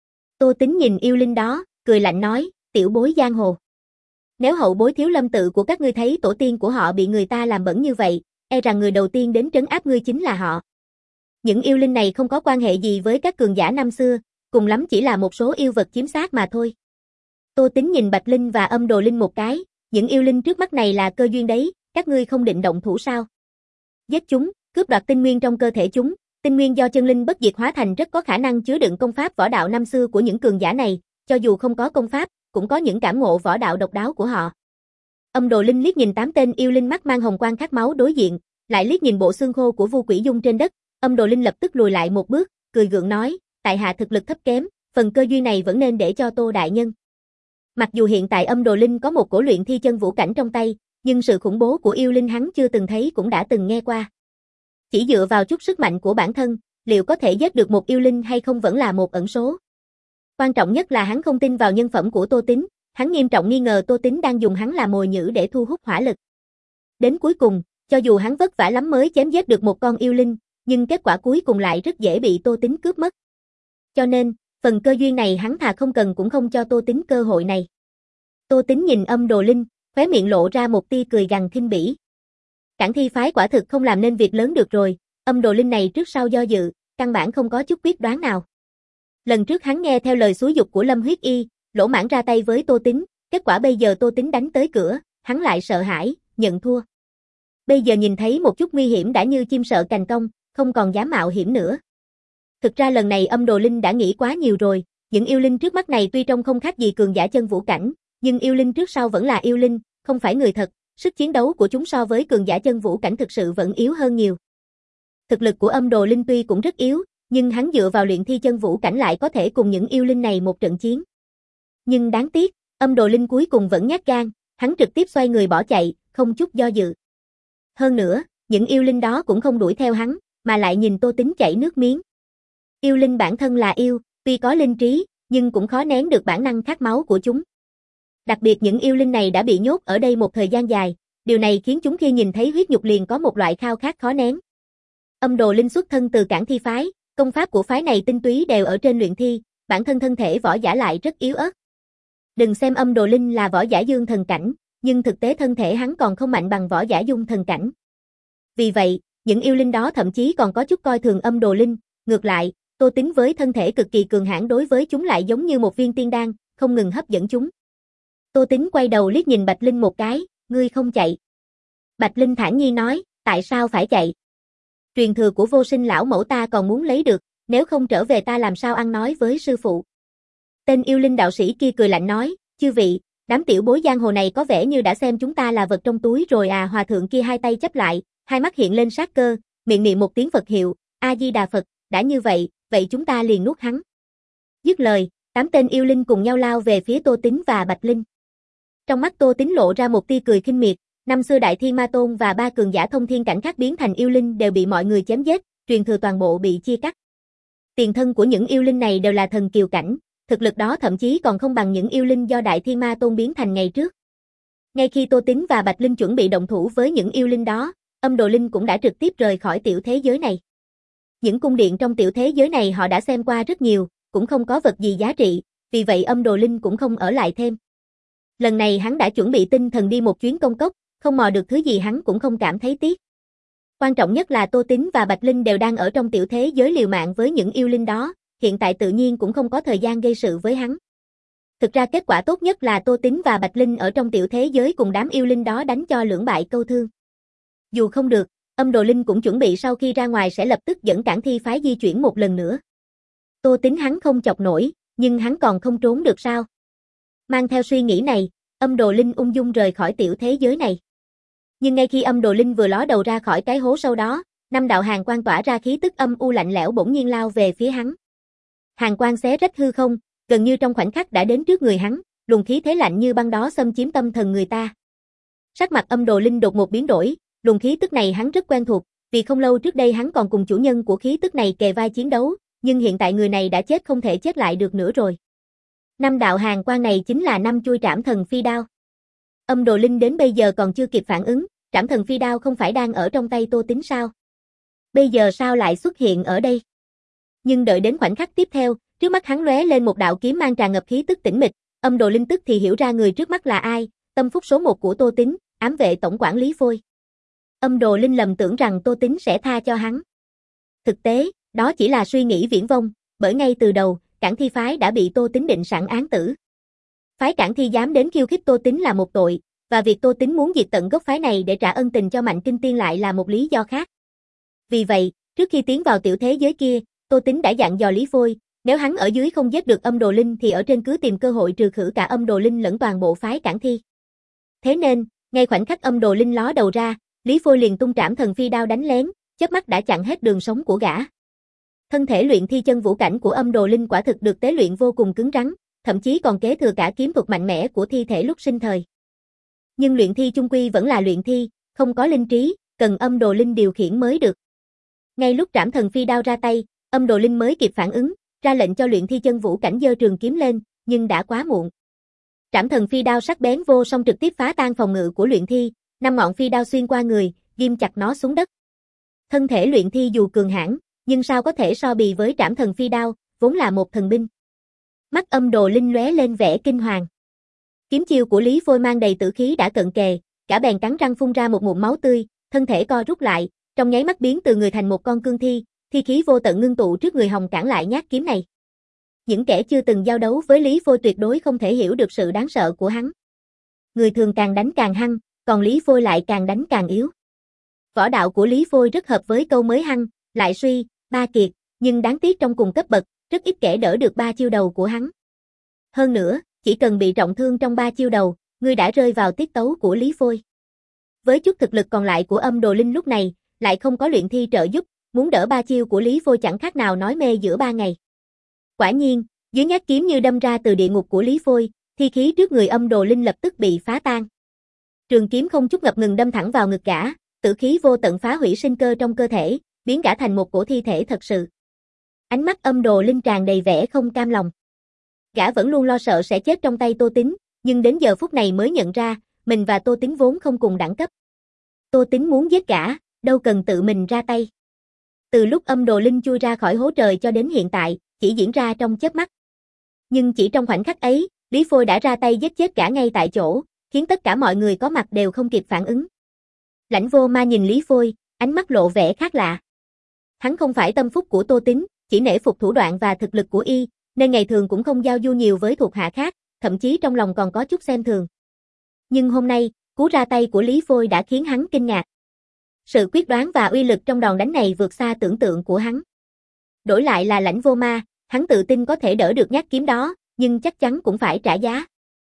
Tô Tính nhìn yêu linh đó, cười lạnh nói, tiểu bối giang hồ. Nếu hậu bối Thiếu Lâm tự của các ngươi thấy tổ tiên của họ bị người ta làm bẩn như vậy, e rằng người đầu tiên đến trấn áp ngươi chính là họ. Những yêu linh này không có quan hệ gì với các cường giả năm xưa, cùng lắm chỉ là một số yêu vật chiếm xác mà thôi. Tô Tính nhìn Bạch Linh và Âm Đồ Linh một cái, những yêu linh trước mắt này là cơ duyên đấy, các ngươi không định động thủ sao? Giết chúng, cướp đoạt tinh nguyên trong cơ thể chúng, tinh nguyên do chân linh bất diệt hóa thành rất có khả năng chứa đựng công pháp võ đạo năm xưa của những cường giả này, cho dù không có công pháp, cũng có những cảm ngộ võ đạo độc đáo của họ. Âm Đồ Linh liếc nhìn tám tên yêu linh mắt mang hồng quang khát máu đối diện, lại liếc nhìn bộ xương khô của Vu Quỷ Dung trên đất, Âm Đồ Linh lập tức lùi lại một bước, cười gượng nói, tại hạ thực lực thấp kém, phần cơ duyên này vẫn nên để cho Tô đại nhân. Mặc dù hiện tại Âm Đồ Linh có một cổ luyện thi chân vũ cảnh trong tay, nhưng sự khủng bố của yêu linh hắn chưa từng thấy cũng đã từng nghe qua. Chỉ dựa vào chút sức mạnh của bản thân, liệu có thể giết được một yêu linh hay không vẫn là một ẩn số. Quan trọng nhất là hắn không tin vào nhân phẩm của Tô Tín, hắn nghiêm trọng nghi ngờ Tô Tín đang dùng hắn làm mồi nhử để thu hút hỏa lực. Đến cuối cùng, cho dù hắn vất vả lắm mới chém giết được một con yêu linh, nhưng kết quả cuối cùng lại rất dễ bị Tô Tín cướp mất. Cho nên, phần cơ duyên này hắn thà không cần cũng không cho Tô Tín cơ hội này. Tô Tín nhìn Âm Đồ Linh, khóe miệng lộ ra một tia cười gằn khinh bỉ. Cảng Thi phái quả thực không làm nên việc lớn được rồi, Âm Đồ Linh này trước sau do dự, căn bản không có chút quyết đoán nào. Lần trước hắn nghe theo lời xúi giục của Lâm Huyết Y, lỗ mãng ra tay với Tô Tín, kết quả bây giờ Tô Tín đánh tới cửa, hắn lại sợ hãi, nhận thua. Bây giờ nhìn thấy một chút nguy hiểm đã như chim sợ cành cong, không còn dám mạo hiểm nữa. Thực ra lần này Âm Đồ Linh đã nghĩ quá nhiều rồi, những yêu linh trước mắt này tuy trông không khác gì cường giả chân vũ cảnh, nhưng yêu linh trước sau vẫn là yêu linh, không phải người thật, sức chiến đấu của chúng so với cường giả chân vũ cảnh thực sự vẫn yếu hơn nhiều. Thực lực của Âm Đồ Linh tuy cũng rất yếu, nhưng hắn dựa vào luyện thi chân vũ cảnh lại có thể cùng những yêu linh này một trận chiến. Nhưng đáng tiếc, Âm Đồ Linh cuối cùng vẫn nhát gan, hắn trực tiếp xoay người bỏ chạy, không chút do dự. Hơn nữa, những yêu linh đó cũng không đuổi theo hắn, mà lại nhìn Tô Tín chảy nước miếng. Yêu linh bản thân là yêu, tuy có linh trí, nhưng cũng khó nén được bản năng khát máu của chúng. Đặc biệt những yêu linh này đã bị nhốt ở đây một thời gian dài, điều này khiến chúng khi nhìn thấy huyết nhục liền có một loại khao khát khó nén. Âm Đồ Linh xuất thân từ Cảng Thi phái, công pháp của phái này tinh túy đều ở trên luyện thi, bản thân thân thể võ giả lại rất yếu ớt. Đừng xem Âm Đồ Linh là võ giả dương thần cảnh, nhưng thực tế thân thể hắn còn không mạnh bằng võ giả dung thần cảnh. Vì vậy, những yêu linh đó thậm chí còn có chút coi thường Âm Đồ Linh, ngược lại, Tô Tín với thân thể cực kỳ cường hãn đối với chúng lại giống như một viên tiên đan, không ngừng hấp dẫn chúng. Tô Tín quay đầu liếc nhìn Bạch Linh một cái, ngươi không chạy. Bạch Linh thản nhiên nói, tại sao phải chạy? Truyền thừa của Vô Sinh lão mẫu ta còn muốn lấy được, nếu không trở về ta làm sao ăn nói với sư phụ. Tên yêu linh đạo sĩ kia cười lạnh nói, chư vị, đám tiểu bối giang hồ này có vẻ như đã xem chúng ta là vật trong túi rồi à. Hòa thượng kia hai tay chắp lại, hai mắt hiện lên sát cơ, miệng niệm một tiếng Phật hiệu, A-di-đà Phật, đã như vậy, vậy chúng ta liền nuốt hắn. Dứt lời, tám tên yêu linh cùng nhau lao về phía Tô Tín và Bạch Linh. Trong mắt Tô Tín lộ ra một tia cười khinh miệt, năm xưa Đại Thiên Ma Tôn và ba cường giả thông thiên cảnh khác biến thành yêu linh đều bị mọi người chém giết, truyền thừa toàn bộ bị chia cắt. Tiền thân của những yêu linh này đều là thần kiều cảnh, thực lực đó thậm chí còn không bằng những yêu linh do Đại Thiên Ma Tôn biến thành ngày trước. Ngay khi Tô Tín và Bạch Linh chuẩn bị động thủ với những yêu linh đó, Âm Đồ Linh cũng đã trực tiếp rời khỏi tiểu thế giới này. Những cung điện trong tiểu thế giới này họ đã xem qua rất nhiều, cũng không có vật gì giá trị, vì vậy Âm Đồ Linh cũng không ở lại thêm. Lần này hắn đã chuẩn bị tinh thần đi một chuyến công cốc, không mò được thứ gì hắn cũng không cảm thấy tiếc. Quan trọng nhất là Tô Tín và Bạch Linh đều đang ở trong tiểu thế giới liều mạng với những yêu linh đó, hiện tại tự nhiên cũng không có thời gian gây sự với hắn. Thực ra kết quả tốt nhất là Tô Tín và Bạch Linh ở trong tiểu thế giới cùng đám yêu linh đó đánh cho lưỡng bại câu thương. Dù không được, Âm Đồ Linh cũng chuẩn bị sau khi ra ngoài sẽ lập tức dẫn Cảng Thi phái di chuyển một lần nữa. Tô Tín hắn không chọc nổi, nhưng hắn còn không trốn được sao? Mang theo suy nghĩ này, Âm Đồ Linh ung dung rời khỏi tiểu thế giới này. Nhưng ngay khi Âm Đồ Linh vừa ló đầu ra khỏi cái hố sâu đó, năm đạo hàn quang tỏa ra khí tức âm u lạnh lẽo bỗng nhiên lao về phía hắn. Hàn quang xé rách hư không, gần như trong khoảnh khắc đã đến trước người hắn, luồng khí thế lạnh như băng đó xâm chiếm tâm thần người ta. Sắc mặt Âm Đồ Linh đột một biến đổi, luồng khí tức này hắn rất quen thuộc, vì không lâu trước đây hắn còn cùng chủ nhân của khí tức này kề vai chiến đấu, nhưng hiện tại người này đã chết không thể chết lại được nữa rồi. Năm đạo hàn quang này chính là năm chuôi trảm thần phi đao. Âm Đồ Linh đến bây giờ còn chưa kịp phản ứng, trảm thần phi đao không phải đang ở trong tay Tô Tín sao? Bây giờ sao lại xuất hiện ở đây? Nhưng đợi đến khoảnh khắc tiếp theo, trước mắt hắn lóe lên một đạo kiếm mang tràn ngập khí tức tĩnh mịch, Âm Đồ Linh tức thì hiểu ra người trước mắt là ai, tâm phúc số một của Tô Tín, ám vệ tổng quản lý Phôi. Âm Đồ Linh lầm tưởng rằng Tô Tín sẽ tha cho hắn. Thực tế, đó chỉ là suy nghĩ viển vông, bởi ngay từ đầu, Cảng Thi phái đã bị Tô Tín định sẵn án tử. Phái Cảng Thi dám đến khiêu khích Tô Tín là một tội, Và việc Tô Tính muốn diệt tận gốc phái này để trả ân tình cho Mạnh Kinh Tiên lại là một lý do khác. Vì vậy, trước khi tiến vào tiểu thế giới kia, Tô Tính đã dặn dò Lý Phôi, nếu hắn ở dưới không giết được âm đồ linh thì ở trên cứ tìm cơ hội trừ khử cả âm đồ linh lẫn toàn bộ phái Cản Thi. Thế nên, ngay khoảnh khắc âm đồ linh ló đầu ra, Lý Phôi liền tung trảm thần phi đao đánh lén, chớp mắt đã chặn hết đường sống của gã. Thân thể luyện thi chân vũ cảnh của âm đồ linh quả thực được tế luyện vô cùng cứng rắn, thậm chí còn kế thừa cả kiếm thuật mạnh mẽ của thi thể lúc sinh thời. Nhưng luyện thi chung quy vẫn là luyện thi, không có linh trí, cần âm đồ linh điều khiển mới được. Ngay lúc trảm thần phi đao ra tay, âm đồ linh mới kịp phản ứng, ra lệnh cho luyện thi chân vũ cảnh giơ trường kiếm lên, nhưng đã quá muộn. Trảm thần phi đao sắc bén vô song trực tiếp phá tan phòng ngự của luyện thi, năm ngọn phi đao xuyên qua người, ghim chặt nó xuống đất. Thân thể luyện thi dù cường hãn, nhưng sao có thể so bì với trảm thần phi đao, vốn là một thần binh. Mắt âm đồ linh lóe lên vẻ kinh hoàng. Kiếm chiêu của Lý Phôi mang đầy tử khí đã cận kề, cả bèn cắn răng phun ra một ngụm máu tươi, thân thể co rút lại, trong nháy mắt biến từ người thành một con cương thi, thi khí vô tận ngưng tụ trước người hòng cản lại nhát kiếm này. Những kẻ chưa từng giao đấu với Lý Phôi tuyệt đối không thể hiểu được sự đáng sợ của hắn. Người thường càng đánh càng hăng, còn Lý Phôi lại càng đánh càng yếu. Võ đạo của Lý Phôi rất hợp với câu mới hăng, lại suy, ba kiệt, nhưng đáng tiếc trong cùng cấp bậc, rất ít kẻ đỡ được ba chiêu đầu của hắn. Hơn nữa, chỉ cần bị trọng thương trong ba chiêu đầu, ngươi đã rơi vào tiết tấu của Lý Phôi. Với chút thực lực còn lại của âm đồ linh lúc này, lại không có luyện thi trợ giúp, muốn đỡ ba chiêu của Lý Phôi chẳng khác nào nói mê giữa ba ngày. Quả nhiên, dưới nhát kiếm như đâm ra từ địa ngục của Lý Phôi, thi khí trước người âm đồ linh lập tức bị phá tan. Trường kiếm không chút ngập ngừng đâm thẳng vào ngực gã, tử khí vô tận phá hủy sinh cơ trong cơ thể, biến gã thành một cổ thi thể thật sự. Ánh mắt âm đồ linh tràn đầy vẻ không cam lòng. Gã vẫn luôn lo sợ sẽ chết trong tay Tô Tính, nhưng đến giờ phút này mới nhận ra, mình và Tô Tính vốn không cùng đẳng cấp. Tô Tính muốn giết gã, đâu cần tự mình ra tay. Từ lúc âm đồ linh chui ra khỏi hố trời cho đến hiện tại, chỉ diễn ra trong chớp mắt. Nhưng chỉ trong khoảnh khắc ấy, Lý Phôi đã ra tay giết chết gã ngay tại chỗ, khiến tất cả mọi người có mặt đều không kịp phản ứng. Lãnh Vô Ma nhìn Lý Phôi, ánh mắt lộ vẻ khác lạ. Hắn không phải tâm phúc của Tô Tính, chỉ nể phục thủ đoạn và thực lực của y, nên ngày thường cũng không giao du nhiều với thuộc hạ khác, thậm chí trong lòng còn có chút xem thường. Nhưng hôm nay, cú ra tay của Lý Phôi đã khiến hắn kinh ngạc. Sự quyết đoán và uy lực trong đòn đánh này vượt xa tưởng tượng của hắn. Đổi lại là Lãnh Vô Ma, hắn tự tin có thể đỡ được nhát kiếm đó, nhưng chắc chắn cũng phải trả giá.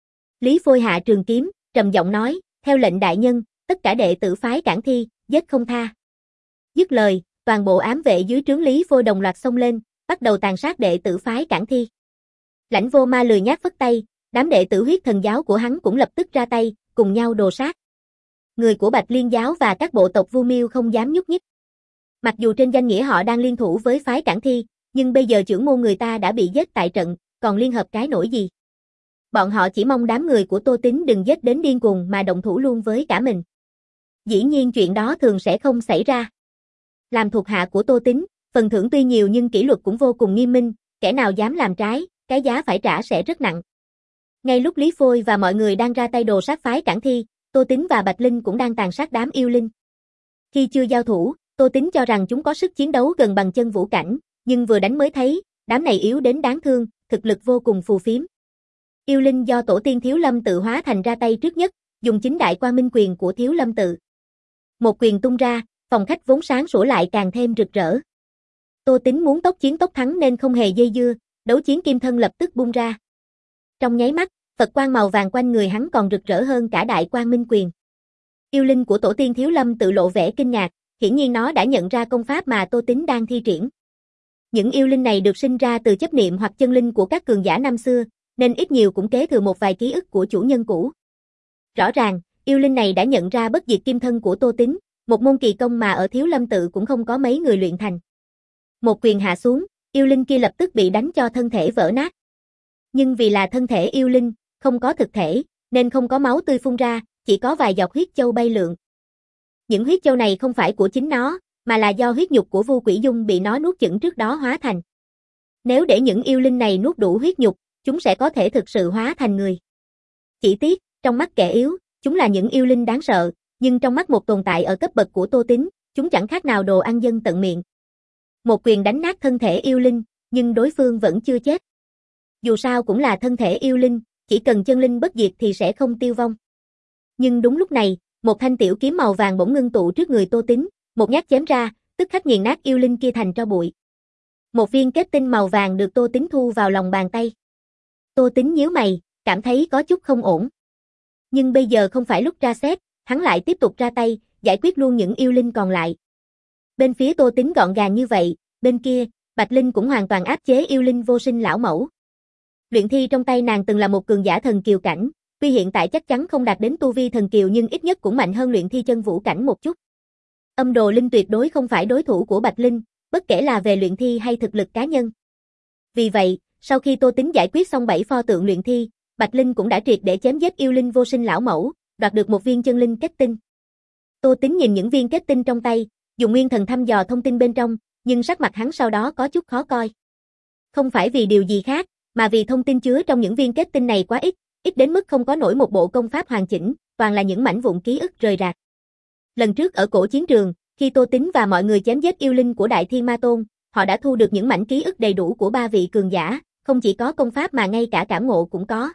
Lý Phôi hạ trường kiếm, trầm giọng nói, theo lệnh đại nhân, tất cả đệ tử phái Cản Thi, giết không tha. Dứt lời, toàn bộ ám vệ dưới trướng Lý Phôi đồng loạt xông lên, bắt đầu tàn sát đệ tử phái Cản Thi. Lãnh Vô Ma lười nhác phất tay, đám đệ tử huyết thần giáo của hắn cũng lập tức ra tay, cùng nhau đồ sát. Người của Bạch Liên giáo và các bộ tộc Vu Miêu không dám nhúc nhích. Mặc dù trên danh nghĩa họ đang liên thủ với phái Cản Thi, nhưng bây giờ trưởng môn người ta đã bị giết tại trận, còn liên hợp cái nổi gì. Bọn họ chỉ mong đám người của Tô Tính đừng giết đến điên cuồng mà động thủ luôn với cả mình. Dĩ nhiên chuyện đó thường sẽ không xảy ra. Làm thuộc hạ của Tô Tính, phần thưởng tuy nhiều nhưng kỷ luật cũng vô cùng nghiêm minh, kẻ nào dám làm trái, cái giá phải trả sẽ rất nặng. Ngay lúc Lý Phôi và mọi người đang ra tay đồ sát phái Cản Thi, Tô Tính và Bạch Linh cũng đang tàn sát đám yêu linh. Khi chưa giao thủ, Tô Tính cho rằng chúng có sức chiến đấu gần bằng chân vũ cảnh, nhưng vừa đánh mới thấy, đám này yếu đến đáng thương, thực lực vô cùng phù phiếm. Yêu linh do tổ tiên Thiếu Lâm tự hóa thành ra tay trước nhất, dùng chính đại quang minh quyền của Thiếu Lâm tự. Một quyền tung ra, phòng khách vốn sáng sủa lại càng thêm rực rỡ. Tô Tính muốn tốc chiến tốc thắng nên không hề dây dưa, đấu chiến kim thân lập tức bung ra. Trong nháy mắt, Phật quang màu vàng quanh người hắn còn rực rỡ hơn cả đại quang minh quyền. Yêu linh của tổ tiên Thiếu Lâm tự lộ vẻ kinh ngạc, hiển nhiên nó đã nhận ra công pháp mà Tô Tính đang thi triển. Những yêu linh này được sinh ra từ chấp niệm hoặc chân linh của các cường giả năm xưa, nên ít nhiều cũng kế thừa một vài ký ức của chủ nhân cũ. Rõ ràng, yêu linh này đã nhận ra bất diệt kim thân của Tô Tính, một môn kỳ công mà ở Thiếu Lâm tự cũng không có mấy người luyện thành. Một quyền hạ xuống, yêu linh kia lập tức bị đánh cho thân thể vỡ nát. Nhưng vì là thân thể yêu linh, không có thực thể, nên không có máu tươi phun ra, chỉ có vài giọt huyết châu bay lượn. Những huyết châu này không phải của chính nó, mà là do huyết nhục của Vu Quỷ Dung bị nó nuốt chửng trước đó hóa thành. Nếu để những yêu linh này nuốt đủ huyết nhục, chúng sẽ có thể thực sự hóa thành người. Chỉ tiếc, trong mắt kẻ yếu, chúng là những yêu linh đáng sợ, nhưng trong mắt một tồn tại ở cấp bậc của Tô Tính, chúng chẳng khác nào đồ ăn dân tận miệng. Một quyền đánh nát thân thể yêu linh, nhưng đối phương vẫn chưa chết. Dù sao cũng là thân thể yêu linh, chỉ cần chân linh bất diệt thì sẽ không tiêu vong. Nhưng đúng lúc này, một thanh tiểu kiếm màu vàng bỗng ngưng tụ trước người Tô Tín, một nhát chém ra, tức khắc nghiền nát yêu linh kia thành tro bụi. Một viên kết tinh màu vàng được Tô Tín thu vào lòng bàn tay. Tô Tín nhíu mày, cảm thấy có chút không ổn. Nhưng bây giờ không phải lúc tra xét, hắn lại tiếp tục ra tay, giải quyết luôn những yêu linh còn lại. Bên phía Tô Tín gọn gàng như vậy, bên kia, Bạch Linh cũng hoàn toàn áp chế yêu linh vô sinh lão mẫu. Luyện thi trong tay nàng từng là một cường giả thần kiều cảnh, tuy hiện tại chắc chắn không đạt đến tu vi thần kiều nhưng ít nhất cũng mạnh hơn luyện thi chân vũ cảnh một chút. Âm đồ linh tuyệt đối không phải đối thủ của Bạch Linh, bất kể là về luyện thi hay thực lực cá nhân. Vì vậy, sau khi Tô Tín giải quyết xong bảy pho tượng luyện thi, Bạch Linh cũng đã triệt để chém giết yêu linh vô sinh lão mẫu, đoạt được một viên chân linh kết tinh. Tô Tín nhìn những viên kết tinh trong tay, dùng nguyên thần thăm dò thông tin bên trong, nhưng sắc mặt hắn sau đó có chút khó coi. Không phải vì điều gì khác, mà vì thông tin chứa trong những viên kết tinh này quá ít, ít đến mức không có nổi một bộ công pháp hoàn chỉnh, toàn là những mảnh vụn ký ức rời rạc. Lần trước ở cổ chiến trường, khi Tô Tín và mọi người chém giết yêu linh của Đại Thiên Ma Tôn, họ đã thu được những mảnh ký ức đầy đủ của ba vị cường giả, không chỉ có công pháp mà ngay cả cảm ngộ cũng có.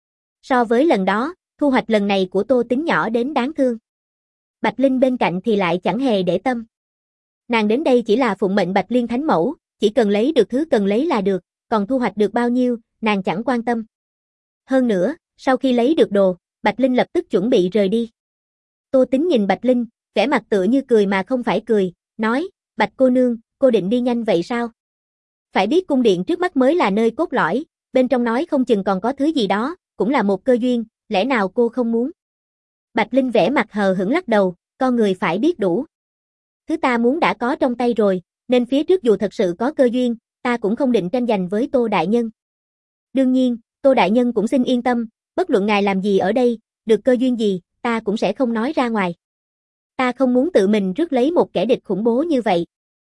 So với lần đó, thu hoạch lần này của Tô Tín nhỏ đến đáng thương. Bạch Linh bên cạnh thì lại chẳng hề để tâm. Nàng đến đây chỉ là phụng mệnh Bạch Liên Thánh Mẫu, chỉ cần lấy được thứ cần lấy là được, còn thu hoạch được bao nhiêu, nàng chẳng quan tâm. Hơn nữa, sau khi lấy được đồ, Bạch Linh lập tức chuẩn bị rời đi. Tô Tín nhìn Bạch Linh, vẻ mặt tựa như cười mà không phải cười, nói, Bạch cô nương, cô định đi nhanh vậy sao? Phải biết cung điện trước mắt mới là nơi cốt lõi, bên trong nói không chừng còn có thứ gì đó, cũng là một cơ duyên, lẽ nào cô không muốn? Bạch Linh vẻ mặt hờ hững lắc đầu, con người phải biết đủ. Thứ ta muốn đã có trong tay rồi, nên phía trước dù thật sự có cơ duyên, ta cũng không định tranh giành với Tô Đại Nhân. Đương nhiên, Tô Đại Nhân cũng xin yên tâm, bất luận ngài làm gì ở đây, được cơ duyên gì, ta cũng sẽ không nói ra ngoài. Ta không muốn tự mình rước lấy một kẻ địch khủng bố như vậy.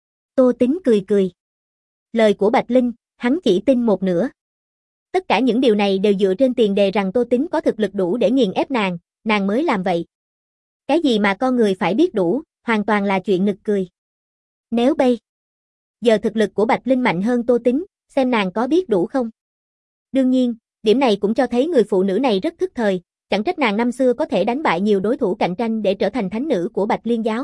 Tô Tín cười cười. Lời của Bạch Linh, hắn chỉ tin một nửa. Tất cả những điều này đều dựa trên tiền đề rằng Tô Tín có thực lực đủ để nghiền ép nàng, nàng mới làm vậy. Cái gì mà con người phải biết đủ, hoàn toàn là chuyện nực cười. Nếu bây giờ thực lực của Bạch Linh mạnh hơn Tô Tín, xem nàng có biết đủ không? Đương nhiên, điểm này cũng cho thấy người phụ nữ này rất thức thời, chẳng trách nàng năm xưa có thể đánh bại nhiều đối thủ cạnh tranh để trở thành thánh nữ của Bạch Liên giáo.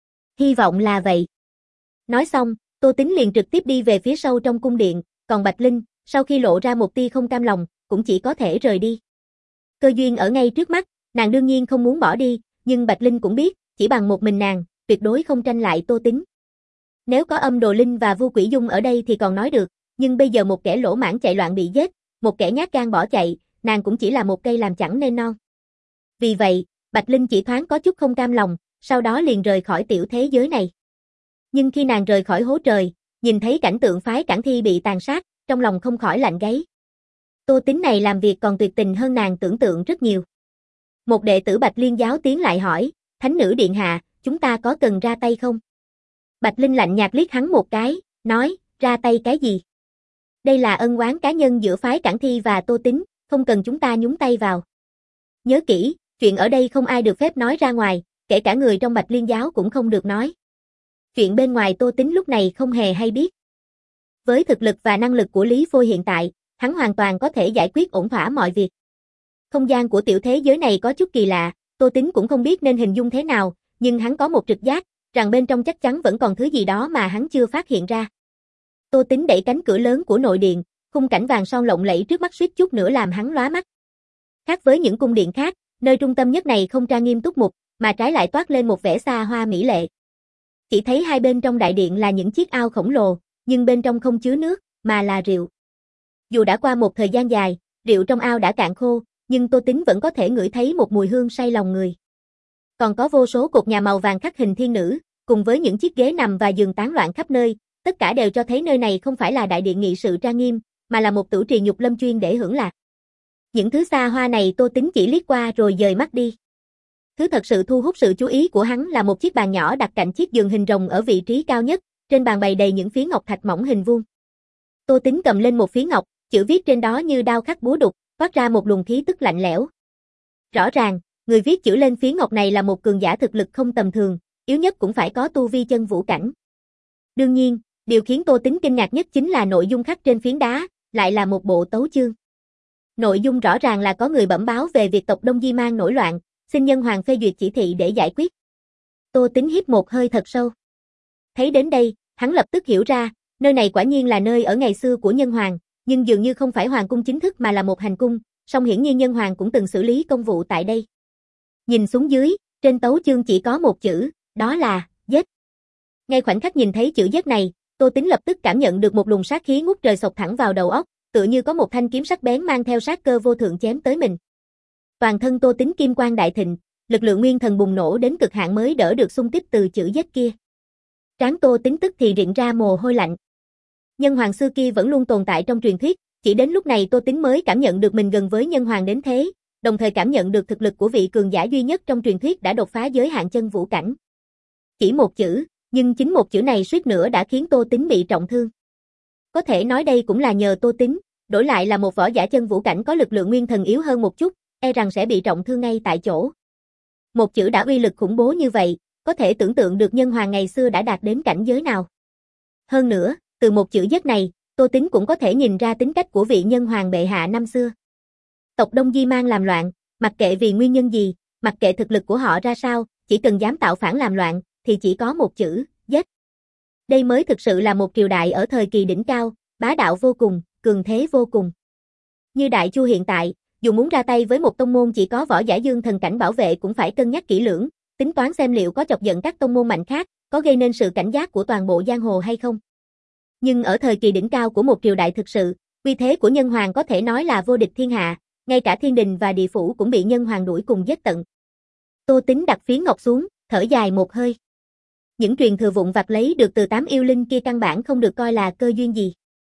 Hy vọng là vậy. Nói xong, Tô Tín liền trực tiếp đi về phía sâu trong cung điện, còn Bạch Linh, sau khi lộ ra một tia không cam lòng, cũng chỉ có thể rời đi. Cơ duyên ở ngay trước mắt, nàng đương nhiên không muốn bỏ đi, nhưng Bạch Linh cũng biết, chỉ bằng một mình nàng, tuyệt đối không tranh lại Tô Tín. Nếu có Âm Đồ Linh và Vu Quỷ Dung ở đây thì còn nói được, nhưng bây giờ một kẻ lỗ mãng chạy loạn bị giết, một kẻ nhát gan bỏ chạy, nàng cũng chỉ là một cây làm chẳng nên non. Vì vậy, Bạch Linh chỉ thoáng có chút không cam lòng, sau đó liền rời khỏi tiểu thế giới này. Nhưng khi nàng rời khỏi hố trời, nhìn thấy cảnh tượng phái Cảng Thi bị tàn sát, trong lòng không khỏi lạnh gáy. Tô Tín này làm việc còn tuyệt tình hơn nàng tưởng tượng rất nhiều. Một đệ tử Bạch Liên giáo tiến lại hỏi, Thánh nữ điện hạ, chúng ta có cần ra tay không? Bạch Linh lạnh nhạt liếc hắn một cái, nói, ra tay cái gì? Đây là ân oán cá nhân giữa phái Cảng Thi và Tô Tín, không cần chúng ta nhúng tay vào. Nhớ kỹ, chuyện ở đây không ai được phép nói ra ngoài, kể cả người trong Bạch Liên giáo cũng không được nói. Chuyện bên ngoài Tô Tín lúc này không hề hay biết. Với thực lực và năng lực của Lý Phôi hiện tại, hắn hoàn toàn có thể giải quyết ổn thỏa mọi việc. Không gian của tiểu thế giới này có chút kỳ lạ, Tô Tín cũng không biết nên hình dung thế nào, nhưng hắn có một trực giác, rằng bên trong chắc chắn vẫn còn thứ gì đó mà hắn chưa phát hiện ra. Tô Tín đẩy cánh cửa lớn của nội điện, khung cảnh vàng son lộng lẫy trước mắt suýt chút nữa làm hắn lóa mắt. Khác với những cung điện khác, nơi trung tâm nhất này không trang nghiêm túc mục, mà trái lại toát lên một vẻ xa hoa mỹ lệ. Chỉ thấy hai bên trong đại điện là những chiếc ao khổng lồ, nhưng bên trong không chứa nước, mà là rượu. Dù đã qua một thời gian dài, rượu trong ao đã cạn khô, nhưng Tô Tín vẫn có thể ngửi thấy một mùi hương say lòng người. Còn có vô số cột nhà màu vàng khắc hình thiên nữ, cùng với những chiếc ghế nằm và giường tán loạn khắp nơi, tất cả đều cho thấy nơi này không phải là đại điện nghị sự trang nghiêm, mà là một tửu trì nhục lâm chuyên để hưởng lạc. Những thứ xa hoa này Tô Tín chỉ liếc qua rồi dời mắt đi. Thứ thật sự thu hút sự chú ý của hắn là một chiếc bàn nhỏ đặt cạnh chiếc giường hình rồng ở vị trí cao nhất, trên bàn bày đầy những phiến ngọc thạch mỏng hình vuông. Tô Tín cầm lên một phiến ngọc, chữ viết trên đó như đao khắc búa đục, phát ra một luồng khí tức lạnh lẽo. Rõ ràng, người viết chữ lên phiến ngọc này là một cường giả thực lực không tầm thường, yếu nhất cũng phải có tu vi chân vũ cảnh. Đương nhiên, điều khiến Tô Tín kinh ngạc nhất chính là nội dung khắc trên phiến đá, lại là một bộ tấu chương. Nội dung rõ ràng là có người bẩm báo về việc tộc Đông Di Mang nổi loạn, Xin Nhân Hoàng phê duyệt chỉ thị để giải quyết. Tô Tính hít một hơi thật sâu. Thấy đến đây, hắn lập tức hiểu ra, nơi này quả nhiên là nơi ở ngày xưa của Nhân Hoàng, nhưng dường như không phải hoàng cung chính thức mà là một hành cung, song hiển nhiên Nhân Hoàng cũng từng xử lý công vụ tại đây. Nhìn xuống dưới, trên tấu chương chỉ có một chữ, đó là giết. Ngay khoảnh khắc nhìn thấy chữ giết này, Tô Tính lập tức cảm nhận được một luồng sát khí ngút trời xộc thẳng vào đầu óc, tựa như có một thanh kiếm sắc bén mang theo sát cơ vô thượng chém tới mình. Toàn thân Tô Tính kim quang đại thịnh, lực lượng nguyên thần bùng nổ đến cực hạn mới đỡ được xung kích từ chữ giết kia. Trán Tô Tính tức thì rịn ra mồ hôi lạnh. Nhân Hoàng xưa kia vẫn luôn tồn tại trong truyền thuyết, chỉ đến lúc này Tô Tính mới cảm nhận được mình gần với Nhân Hoàng đến thế, đồng thời cảm nhận được thực lực của vị cường giả duy nhất trong truyền thuyết đã đột phá giới hạn chân vũ cảnh. Chỉ một chữ, nhưng chính một chữ này suýt nữa đã khiến Tô Tính bị trọng thương. Có thể nói đây cũng là nhờ Tô Tính, đổi lại là một võ giả chân vũ cảnh có lực lượng nguyên thần yếu hơn một chút, e rằng sẽ bị trọng thương ngay tại chỗ. Một chữ đã uy lực khủng bố như vậy, có thể tưởng tượng được Nhân Hoàng ngày xưa đã đạt đến cảnh giới nào. Hơn nữa, từ một chữ giết này, Tô Tính cũng có thể nhìn ra tính cách của vị Nhân Hoàng bệ hạ năm xưa. Tộc Đông Di mang làm loạn, mặc kệ vì nguyên nhân gì, mặc kệ thực lực của họ ra sao, chỉ cần dám tạo phản làm loạn, thì chỉ có một chữ, giết. Đây mới thực sự là một triều đại ở thời kỳ đỉnh cao, bá đạo vô cùng, cường thế vô cùng. Như Đại Chu hiện tại, dù muốn ra tay với một tông môn chỉ có võ giả dương thần cảnh bảo vệ cũng phải cân nhắc kỹ lưỡng, tính toán xem liệu có chọc giận các tông môn mạnh khác, có gây nên sự cảnh giác của toàn bộ giang hồ hay không. Nhưng ở thời kỳ đỉnh cao của một triều đại thực sự, uy thế của Nhân Hoàng có thể nói là vô địch thiên hạ, ngay cả thiên đình và địa phủ cũng bị Nhân Hoàng đuổi cùng giết tận. Tô Tính đặt phiến ngọc xuống, thở dài một hơi. Những truyền thừa vụn vặt lấy được từ tám yêu linh kia căn bản không được coi là cơ duyên gì.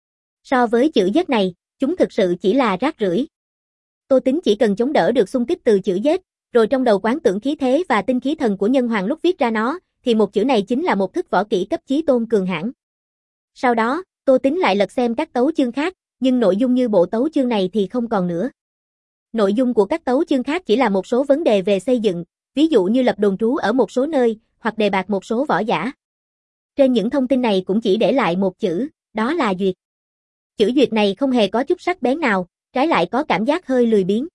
So với chữ giết này, chúng thực sự chỉ là rác rưởi. Tô Tính chỉ cần chống đỡ được xung kích từ chữ giết, rồi trong đầu quán tưởng khí thế và tinh khí thần của Nhân Hoàng lúc viết ra nó, thì một chữ này chính là một thức võ kỹ cấp chí tôn cường hãn. Sau đó, Tô Tính lại lật xem các tấu chương khác, nhưng nội dung như bộ tấu chương này thì không còn nữa. Nội dung của các tấu chương khác chỉ là một số vấn đề về xây dựng, ví dụ như lập đồn trú ở một số nơi, hoặc đề bạt một số võ giả. Trên những thông tin này cũng chỉ để lại một chữ, đó là duyệt. Chữ duyệt này không hề có chút sắc bén nào, trái lại có cảm giác hơi lười biếng.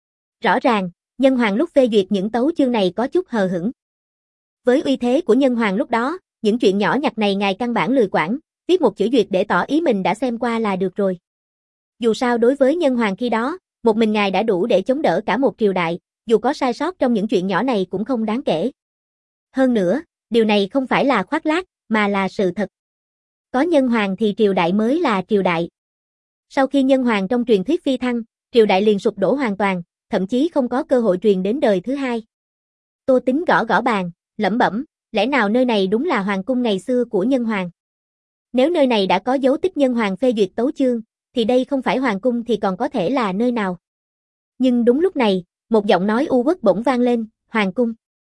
Rõ ràng, Nhân Hoàng lúc phê duyệt những tấu chương này có chút hờ hững. Với uy thế của Nhân Hoàng lúc đó, những chuyện nhỏ nhặt này ngài căn bản lười quản, viết một chữ duyệt để tỏ ý mình đã xem qua là được rồi. Dù sao đối với Nhân Hoàng khi đó, một mình ngài đã đủ để chống đỡ cả một triều đại, dù có sai sót trong những chuyện nhỏ này cũng không đáng kể. Hơn nữa, điều này không phải là khoác lác, mà là sự thật. Có Nhân Hoàng thì triều đại mới là triều đại. Sau khi Nhân Hoàng trong truyền thuyết phi thăng, triều đại liền sụp đổ hoàn toàn, thậm chí không có cơ hội truyền đến đời thứ hai. Tô Tính gõ gõ bàn, lẩm bẩm, lẽ nào nơi này đúng là hoàng cung ngày xưa của Nhân Hoàng? Nếu nơi này đã có dấu tích Nhân Hoàng phê duyệt tấu chương, thì đây không phải hoàng cung thì còn có thể là nơi nào? Nhưng đúng lúc này, một giọng nói u uất bỗng vang lên, hoàng cung.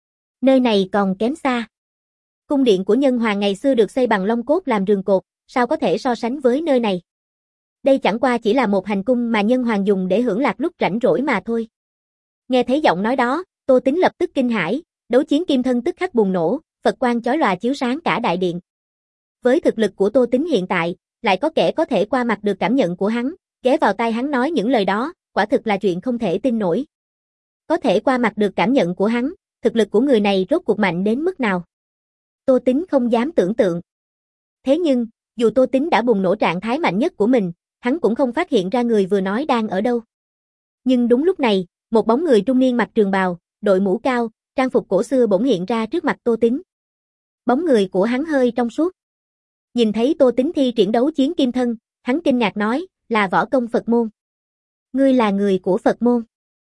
Nơi này còn kém xa. Cung điện của Nhân Hoàng ngày xưa được xây bằng long cốt làm rường cột, sao có thể so sánh với nơi này? Đây chẳng qua chỉ là một hành cung mà Nhân Hoàng dùng để hưởng lạc lúc rảnh rỗi mà thôi. Nghe thấy giọng nói đó, Tô Tính lập tức kinh hãi, đấu chiến kim thân tức khắc bùng nổ, Phật quang chói lòa chiếu sáng cả đại điện. Với thực lực của Tô Tính hiện tại, lại có kẻ có thể qua mặt được cảm nhận của hắn, ghé vào tai hắn nói những lời đó, quả thực là chuyện không thể tin nổi. Có thể qua mặt được cảm nhận của hắn, thực lực của người này rốt cuộc mạnh đến mức nào? Tô Tính không dám tưởng tượng. Thế nhưng, dù Tô Tính đã bùng nổ trạng thái mạnh nhất của mình, hắn cũng không phát hiện ra người vừa nói đang ở đâu. Nhưng đúng lúc này, một bóng người trung niên mặc trường bào, đội mũ cao, trang phục cổ xưa bỗng hiện ra trước mặt Tô Tính. Bóng người của hắn hơi trong suốt. Nhìn thấy Tô Tính thi triển đấu chiến kim thân, hắn kinh ngạc nói, là võ công Phật môn. Ngươi là người của Phật môn.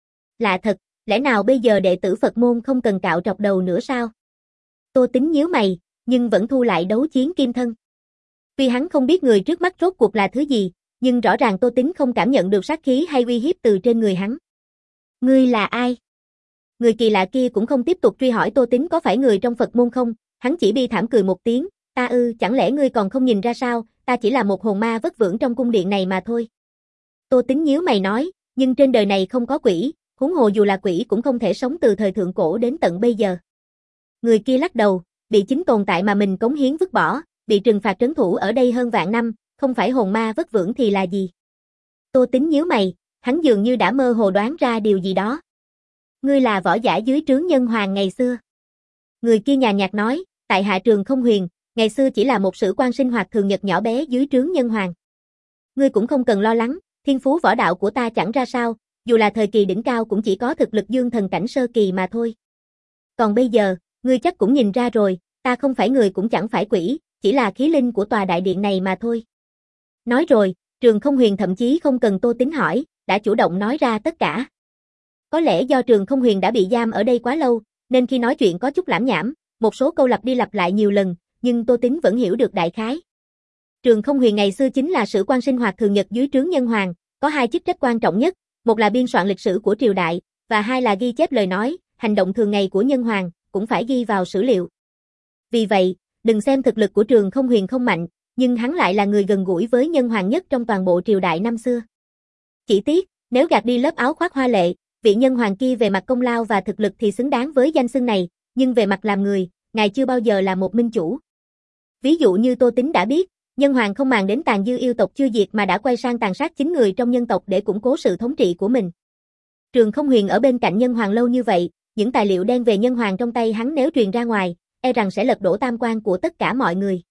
Lạ thật, lẽ nào bây giờ đệ tử Phật môn không cần cạo trọc đầu nữa sao? Tô Tính nhíu mày, nhưng vẫn thu lại đấu chiến kim thân. Tuy hắn không biết người trước mắt rốt cuộc là thứ gì, nhưng rõ ràng Tô Tính không cảm nhận được sát khí hay uy hiếp từ trên người hắn. Ngươi là ai? Người kỳ lạ kia cũng không tiếp tục truy hỏi Tô Tính có phải người trong Phật môn không, hắn chỉ bi thảm cười một tiếng, ta ư, chẳng lẽ ngươi còn không nhìn ra sao, ta chỉ là một hồn ma vất vưởng trong cung điện này mà thôi. Tô Tính nhíu mày nói, nhưng trên đời này không có quỷ, huống hồ dù là quỷ cũng không thể sống từ thời thượng cổ đến tận bây giờ. Người kia lắc đầu, bị chính tồn tại mà mình cống hiến vứt bỏ, bị trừng phạt trấn thủ ở đây hơn vạn năm, không phải hồn ma vất vưởng thì là gì? Tô Tính nhíu mày, hắn dường như đã mơ hồ đoán ra điều gì đó. Ngươi là võ giả dưới trướng Nhân Hoàng ngày xưa. Người kia nhàn nhạt nói, tại hạ Trường Không Huyền, ngày xưa chỉ là một sử quan sinh hoạt thường nhật nhỏ bé dưới trướng Nhân Hoàng. Ngươi cũng không cần lo lắng, thiên phú võ đạo của ta chẳng ra sao, dù là thời kỳ đỉnh cao cũng chỉ có thực lực dương thần cảnh sơ kỳ mà thôi. Còn bây giờ, ngươi chắc cũng nhìn ra rồi, ta không phải người cũng chẳng phải quỷ, chỉ là khí linh của tòa đại điện này mà thôi. Nói rồi, Trường Không Huyền thậm chí không cần Tô Tín hỏi, đã chủ động nói ra tất cả. Có lẽ do Trường Không Huyền đã bị giam ở đây quá lâu, nên khi nói chuyện có chút lảm nhảm, một số câu lặp đi lặp lại nhiều lần, nhưng Tô Tín vẫn hiểu được đại khái. Trường Không Huyền ngày xưa chính là sử quan sinh hoạt thường nhật dưới trướng Nhân Hoàng, có hai chức trách quan trọng nhất, một là biên soạn lịch sử của triều đại, và hai là ghi chép lời nói, hành động thường ngày của Nhân Hoàng, cũng phải ghi vào sử liệu. Vì vậy, đừng xem thực lực của Trường Không Huyền không mạnh, nhưng hắn lại là người gần gũi với Nhân Hoàng nhất trong toàn bộ triều đại năm xưa. Chỉ tiếc, nếu gạt đi lớp áo khoác hoa lệ, vị Nhân Hoàng kia về mặt công lao và thực lực thì xứng đáng với danh xưng này, nhưng về mặt làm người, ngài chưa bao giờ là một minh chủ. Ví dụ như Tô Tín đã biết, Nhân Hoàng không màng đến tàn dư yêu tộc chưa diệt mà đã quay sang tàn sát chính người trong nhân tộc để củng cố sự thống trị của mình. Trường Không Huyền ở bên cạnh Nhân Hoàng lâu như vậy, những tài liệu đen về Nhân Hoàng trong tay hắn nếu truyền ra ngoài, e rằng sẽ lật đổ tam quan của tất cả mọi người.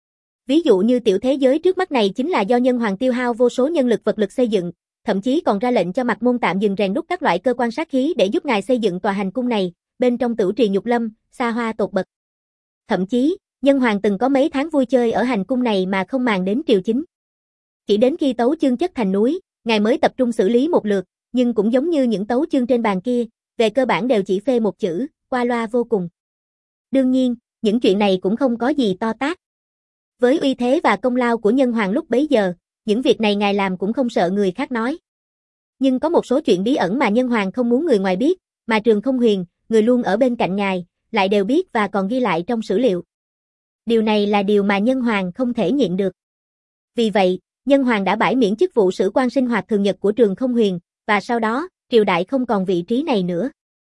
Ví dụ như tiểu thế giới trước mắt này chính là do Nhân Hoàng tiêu hao vô số nhân lực vật lực xây dựng, thậm chí còn ra lệnh cho Mạc Môn tạm dừng rèn đúc các loại cơ quan sát khí để giúp ngài xây dựng tòa hành cung này, bên trong Tửu Trì Nhục Lâm, xa hoa tột bậc. Thậm chí, Nhân Hoàng từng có mấy tháng vui chơi ở hành cung này mà không màng đến triều chính. Chỉ đến khi tấu chương chất thành núi, ngài mới tập trung xử lý một lượt, nhưng cũng giống như những tấu chương trên bàn kia, về cơ bản đều chỉ phê một chữ, qua loa vô cùng. Đương nhiên, những chuyện này cũng không có gì to tát. Với uy thế và công lao của Nhân Hoàng lúc bấy giờ, những việc này ngài làm cũng không sợ người khác nói. Nhưng có một số chuyện bí ẩn mà Nhân Hoàng không muốn người ngoài biết, mà Trường Không Huyền, người luôn ở bên cạnh ngài, lại đều biết và còn ghi lại trong sử liệu. Điều này là điều mà Nhân Hoàng không thể nhịn được. Vì vậy, Nhân Hoàng đã bãi miễn chức vụ sử quan sinh hoạt thường nhật của Trường Không Huyền, và sau đó, triều đại không còn vị trí này nữa.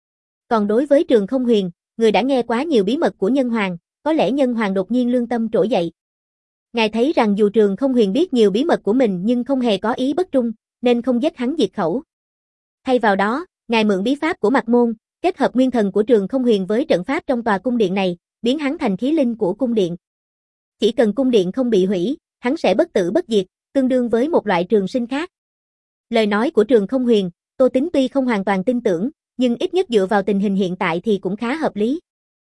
Còn đối với Trường Không Huyền, người đã nghe quá nhiều bí mật của Nhân Hoàng, có lẽ Nhân Hoàng đột nhiên lương tâm trỗi dậy. Ngài thấy rằng dù Trường Không Huyền biết nhiều bí mật của mình nhưng không hề có ý bất trung, nên không giết hắn diệt khẩu. Thay vào đó, ngài mượn bí pháp của Mạc Môn, kết hợp nguyên thần của Trường Không Huyền với trận pháp trong tòa cung điện này, biến hắn thành khí linh của cung điện. Chỉ cần cung điện không bị hủy, hắn sẽ bất tử bất diệt, tương đương với một loại trường sinh khác. Lời nói của Trường Không Huyền, Tô Tín tuy không hoàn toàn tin tưởng, nhưng ít nhất dựa vào tình hình hiện tại thì cũng khá hợp lý.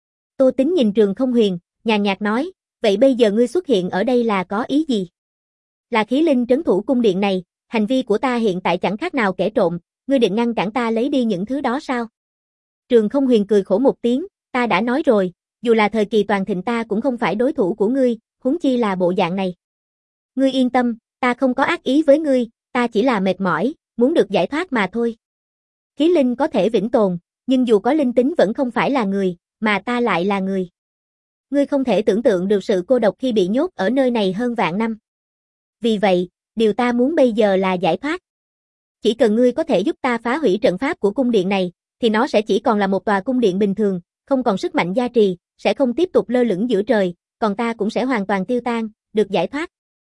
Tô Tín nhìn Trường Không Huyền, nhàn nhạt nói, vậy bây giờ ngươi xuất hiện ở đây là có ý gì? Là khí linh trấn thủ cung điện này, hành vi của ta hiện tại chẳng khác nào kẻ trộm, ngươi định ngăn cản ta lấy đi những thứ đó sao? Trường Không Huyền cười khổ một tiếng, ta đã nói rồi, dù là thời kỳ toàn thịnh ta cũng không phải đối thủ của ngươi, huống chi là bộ dạng này. Ngươi yên tâm, ta không có ác ý với ngươi, ta chỉ là mệt mỏi, muốn được giải thoát mà thôi. Khí linh có thể vĩnh tồn, nhưng dù có linh tính vẫn không phải là người, mà ta lại là người. Ngươi không thể tưởng tượng được sự cô độc khi bị nhốt ở nơi này hơn vạn năm. Vì vậy, điều ta muốn bây giờ là giải thoát. Chỉ cần ngươi có thể giúp ta phá hủy trận pháp của cung điện này, thì nó sẽ chỉ còn là một tòa cung điện bình thường, không còn sức mạnh gia trì, sẽ không tiếp tục lơ lửng giữa trời, còn ta cũng sẽ hoàn toàn tiêu tan, được giải thoát.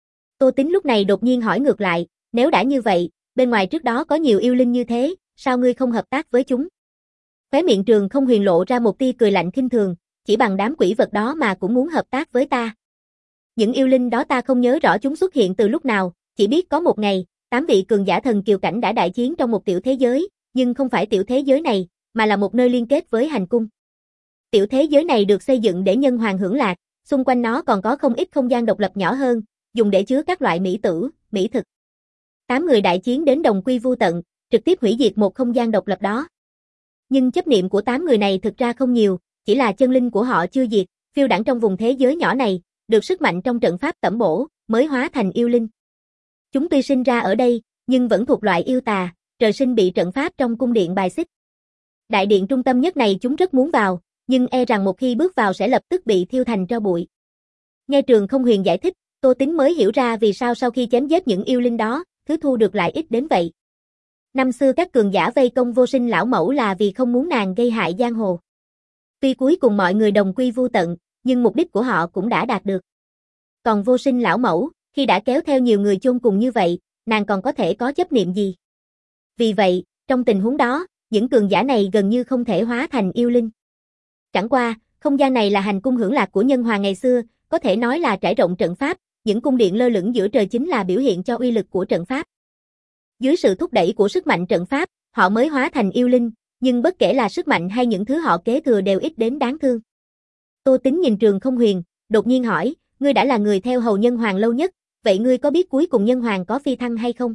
Tô Tín lúc này đột nhiên hỏi ngược lại, nếu đã như vậy, bên ngoài trước đó có nhiều yêu linh như thế, sao ngươi không hợp tác với chúng? Khóe miệng Trường Không Huyền lộ ra một tia cười lạnh khinh thường, chỉ bằng đám quỷ vật đó mà cũng muốn hợp tác với ta. Những yêu linh đó ta không nhớ rõ chúng xuất hiện từ lúc nào, chỉ biết có một ngày, tám vị cường giả thần kiều cảnh đã đại chiến trong một tiểu thế giới, nhưng không phải tiểu thế giới này, mà là một nơi liên kết với hành cung. Tiểu thế giới này được xây dựng để Nhân Hoàng hưởng lạc, xung quanh nó còn có không ít không gian độc lập nhỏ hơn, dùng để chứa các loại mỹ tử, mỹ thực. Tám người đại chiến đến đồng quy vu tận, trực tiếp hủy diệt một không gian độc lập đó. Nhưng chấp niệm của tám người này thực ra không nhiều, chỉ là chân linh của họ chưa diệt, phiêu đãng trong vùng thế giới nhỏ này, được sức mạnh trong trận pháp tẩm bổ, mới hóa thành yêu linh. Chúng tuy sinh ra ở đây, nhưng vẫn thuộc loại yêu tà, trời sinh bị trận pháp trong cung điện bài xích. Đại điện trung tâm nhất này chúng rất muốn vào, nhưng e rằng một khi bước vào sẽ lập tức bị thiêu thành tro bụi. Nghe Trường Không Huyền giải thích, Tô Tín mới hiểu ra vì sao sau khi chém giết những yêu linh đó, thứ thu được lại ít đến vậy. Năm xưa các cường giả vây công Vô Sinh lão mẫu là vì không muốn nàng gây hại giang hồ. Tuy cuối cùng mọi người đồng quy vu tận, nhưng mục đích của họ cũng đã đạt được. Còn Vô Sinh lão mẫu, khi đã kéo theo nhiều người chôn cùng như vậy, nàng còn có thể có chấp niệm gì? Vì vậy, trong tình huống đó, những cường giả này gần như không thể hóa thành yêu linh. Chẳng qua, không gian này là hành cung hưởng lạc của nhân hoàng ngày xưa, có thể nói là trải rộng trận pháp, những cung điện lơ lửng giữa trời chính là biểu hiện cho uy lực của trận pháp. Dưới sự thúc đẩy của sức mạnh trận pháp, họ mới hóa thành yêu linh, nhưng bất kể là sức mạnh hay những thứ họ kế thừa đều ít đến đáng thương. Tô Tính nhìn Trường Không Huyền, đột nhiên hỏi, ngươi đã là người theo hầu nhân hoàng lâu nhất, vậy ngươi có biết cuối cùng nhân hoàng có phi thăng hay không?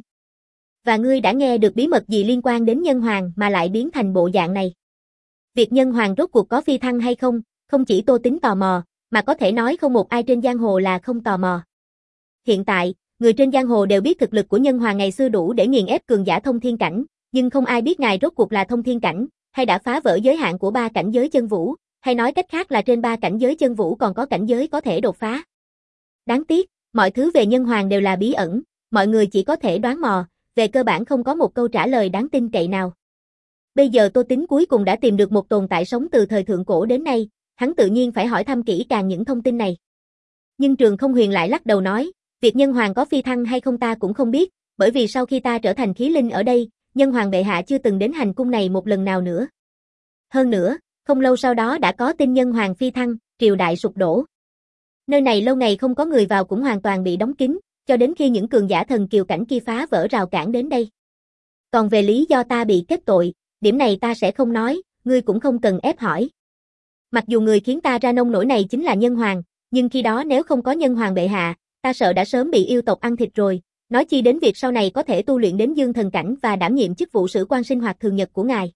Và ngươi đã nghe được bí mật gì liên quan đến nhân hoàng mà lại biến thành bộ dạng này? Việc nhân hoàng rốt cuộc có phi thăng hay không, không chỉ Tô Tính tò mò, mà có thể nói không một ai trên giang hồ là không tò mò. Hiện tại, người trên giang hồ đều biết thực lực của nhân hoàng ngày xưa đủ để nghiền ép cường giả thông thiên cảnh, nhưng không ai biết ngài rốt cuộc là thông thiên cảnh, hay đã phá vỡ giới hạn của ba cảnh giới chân vũ, hay nói cách khác là trên ba cảnh giới chân vũ còn có cảnh giới có thể đột phá. Đáng tiếc, mọi thứ về nhân hoàng đều là bí ẩn, mọi người chỉ có thể đoán mò, về cơ bản không có một câu trả lời đáng tin cậy nào. Bây giờ Tô Tính cuối cùng đã tìm được một tồn tại sống từ thời thượng cổ đến nay, hắn tự nhiên phải hỏi thăm kỹ càng những thông tin này. Nhưng Trường Không Huyền lại lắc đầu nói, việc nhân hoàng có phi thăng hay không ta cũng không biết, bởi vì sau khi ta trở thành khí linh ở đây, nhân hoàng bệ hạ chưa từng đến hành cung này một lần nào nữa. Hơn nữa, không lâu sau đó đã có tin nhân hoàng phi thăng, triều đại sụp đổ. Nơi này lâu ngày không có người vào cũng hoàn toàn bị đóng kín, cho đến khi những cường giả thần kiều cảnh kia phá vỡ rào cản đến đây. Còn về lý do ta bị kết tội, điểm này ta sẽ không nói, ngươi cũng không cần ép hỏi. Mặc dù người khiến ta ra nông nổi này chính là nhân hoàng, nhưng khi đó nếu không có nhân hoàng bệ hạ, ta sợ đã sớm bị yêu tộc ăn thịt rồi, nói chi đến việc sau này có thể tu luyện đến dương thần cảnh và đảm nhiệm chức vụ sử quan sinh hoạt thường nhật của ngài.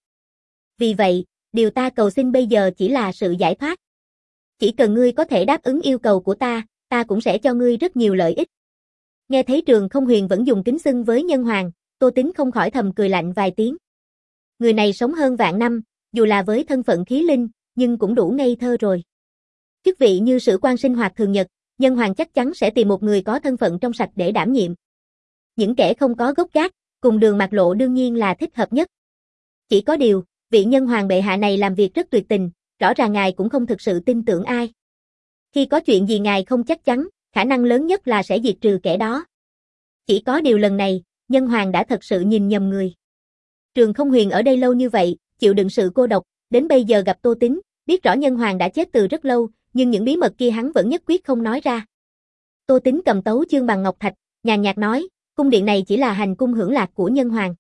Vì vậy, điều ta cầu xin bây giờ chỉ là sự giải thoát. Chỉ cần ngươi có thể đáp ứng yêu cầu của ta, ta cũng sẽ cho ngươi rất nhiều lợi ích. Nghe thấy Trường Không Huyền vẫn dùng kính xưng với nhân hoàng, Tô Tính không khỏi thầm cười lạnh vài tiếng. Người này sống hơn vạn năm, dù là với thân phận khí linh, nhưng cũng đủ ngây thơ rồi. Chức vị như sử quan sinh hoạt thường nhật, nhân hoàng chắc chắn sẽ tìm một người có thân phận trong sạch để đảm nhiệm. Những kẻ không có gốc gác, cùng đường mạt lộ đương nhiên là thích hợp nhất. Chỉ có điều, vị nhân hoàng bệ hạ này làm việc rất tuyệt tình, rõ ràng ngài cũng không thực sự tin tưởng ai. Khi có chuyện gì ngài không chắc chắn, khả năng lớn nhất là sẽ diệt trừ kẻ đó. Chỉ có điều lần này, nhân hoàng đã thật sự nhìn nhầm người. Trường Không Huyền ở đây lâu như vậy, chịu đựng sự cô độc, đến bây giờ gặp Tô Tính, biết rõ nhân hoàng đã chết từ rất lâu, nhưng những bí mật kia hắn vẫn nhất quyết không nói ra. Tô Tính cầm tấu chương bằng ngọc thạch, nhàn nhạt nói, cung điện này chỉ là hành cung hưởng lạc của nhân hoàng.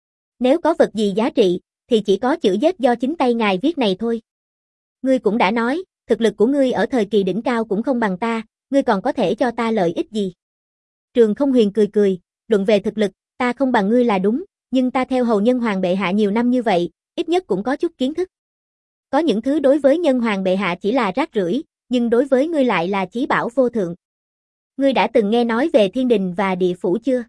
Nếu có vật gì giá trị, thì chỉ có chữ viết do chính tay ngài viết này thôi. Ngươi cũng đã nói, thực lực của ngươi ở thời kỳ đỉnh cao cũng không bằng ta, ngươi còn có thể cho ta lợi ích gì? Trường Không Huyền cười cười, luận về thực lực, ta không bằng ngươi là đúng, nhưng ta theo hầu nhân hoàng bệ hạ nhiều năm như vậy, ít nhất cũng có chút kiến thức. Có những thứ đối với nhân hoàng bệ hạ chỉ là rác rưởi, nhưng đối với ngươi lại là chí bảo vô thượng. Ngươi đã từng nghe nói về thiên đình và địa phủ chưa?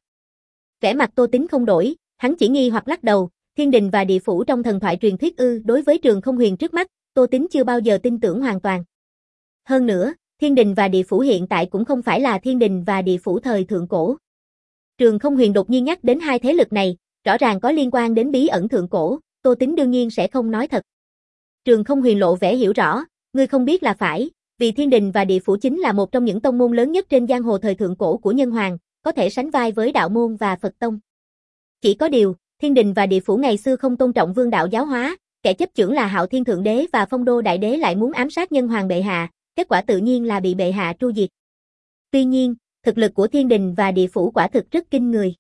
Vẻ mặt Tô Tính không đổi, hắn chỉ nghi hoặc lắc đầu, thiên đình và địa phủ trong thần thoại truyền thuyết ư? Đối với Trường Không Huyền trước mắt, Tô Tính chưa bao giờ tin tưởng hoàn toàn. Hơn nữa, thiên đình và địa phủ hiện tại cũng không phải là thiên đình và địa phủ thời thượng cổ. Trường Không Huyền đột nhiên nhắc đến hai thế lực này, rõ ràng có liên quan đến bí ẩn thượng cổ, Tô Tính đương nhiên sẽ không nói thật. Trường Không Huyền lộ vẻ hiểu rõ, ngươi không biết là phải, vì thiên đình và địa phủ chính là một trong những tông môn lớn nhất trên giang hồ thời thượng cổ của nhân hoàng, có thể sánh vai với đạo môn và Phật tông. Chỉ có điều, thiên đình và địa phủ ngày xưa không tôn trọng vương đạo giáo hóa, kẻ chấp chưởng là Hạo Thiên Thượng Đế và Phong Đô Đại Đế lại muốn ám sát nhân hoàng bệ hạ, kết quả tự nhiên là bị bệ hạ tru diệt. Tuy nhiên, thực lực của thiên đình và địa phủ quả thực rất kinh người.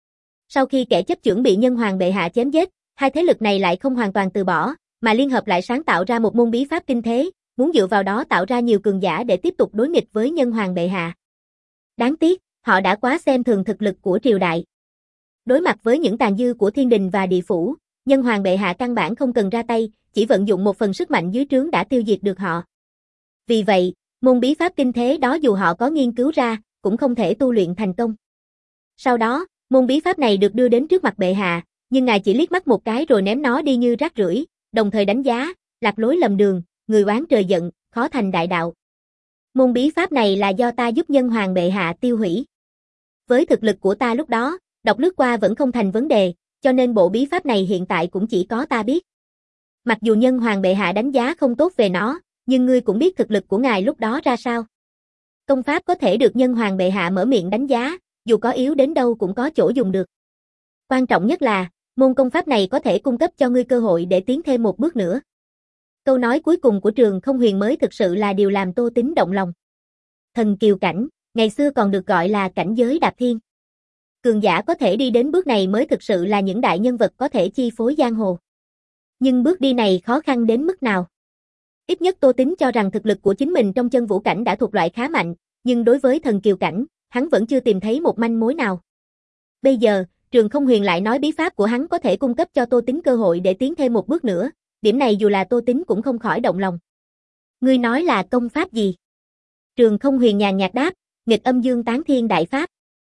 Sau khi kẻ chấp chưởng bị nhân hoàng bệ hạ chém giết, hai thế lực này lại không hoàn toàn từ bỏ, mà liên hợp lại sáng tạo ra một môn bí pháp kinh thế, muốn dựa vào đó tạo ra nhiều cường giả để tiếp tục đối nghịch với nhân hoàng bệ hạ. Đáng tiếc, họ đã quá xem thường thực lực của triều đại. Đối mặt với những tàn dư của thiên đình và địa phủ, nhân hoàng bệ hạ căn bản không cần ra tay, chỉ vận dụng một phần sức mạnh dưới trướng đã tiêu diệt được họ. Vì vậy, môn bí pháp kinh thế đó dù họ có nghiên cứu ra, cũng không thể tu luyện thành công. Sau đó, môn bí pháp này được đưa đến trước mặt bệ hạ, nhưng ngài chỉ liếc mắt một cái rồi ném nó đi như rác rưởi, đồng thời đánh giá, lạc lối lầm đường, người oán trời giận, khó thành đại đạo. Môn bí pháp này là do ta giúp nhân hoàng bệ hạ tiêu hủy. Với thực lực của ta lúc đó, đọc lướt qua vẫn không thành vấn đề, cho nên bộ bí pháp này hiện tại cũng chỉ có ta biết. Mặc dù nhân hoàng bệ hạ đánh giá không tốt về nó, nhưng ngươi cũng biết thực lực của ngài lúc đó ra sao. Công pháp có thể được nhân hoàng bệ hạ mở miệng đánh giá, dù có yếu đến đâu cũng có chỗ dùng được. Quan trọng nhất là, Môn công pháp này có thể cung cấp cho ngươi cơ hội để tiến thêm một bước nữa. Câu nói cuối cùng của Trường Không Huyền mới thực sự là điều làm Tô Tín động lòng. Thần kiều cảnh, ngày xưa còn được gọi là cảnh giới đạp thiên. Cường giả có thể đi đến bước này mới thực sự là những đại nhân vật có thể chi phối giang hồ. Nhưng bước đi này khó khăn đến mức nào? Ít nhất Tô Tín cho rằng thực lực của chính mình trong chân vũ cảnh đã thuộc loại khá mạnh, nhưng đối với thần kiều cảnh, hắn vẫn chưa tìm thấy một manh mối nào. Bây giờ, Trường Không Huyền lại nói bí pháp của hắn có thể cung cấp cho Tô Tín cơ hội để tiến thêm một bước nữa, điểm này dù là Tô Tín cũng không khỏi động lòng. Ngươi nói là công pháp gì? Trường Không Huyền nhàn nhạt đáp, nghịch âm dương tán thiên đại pháp.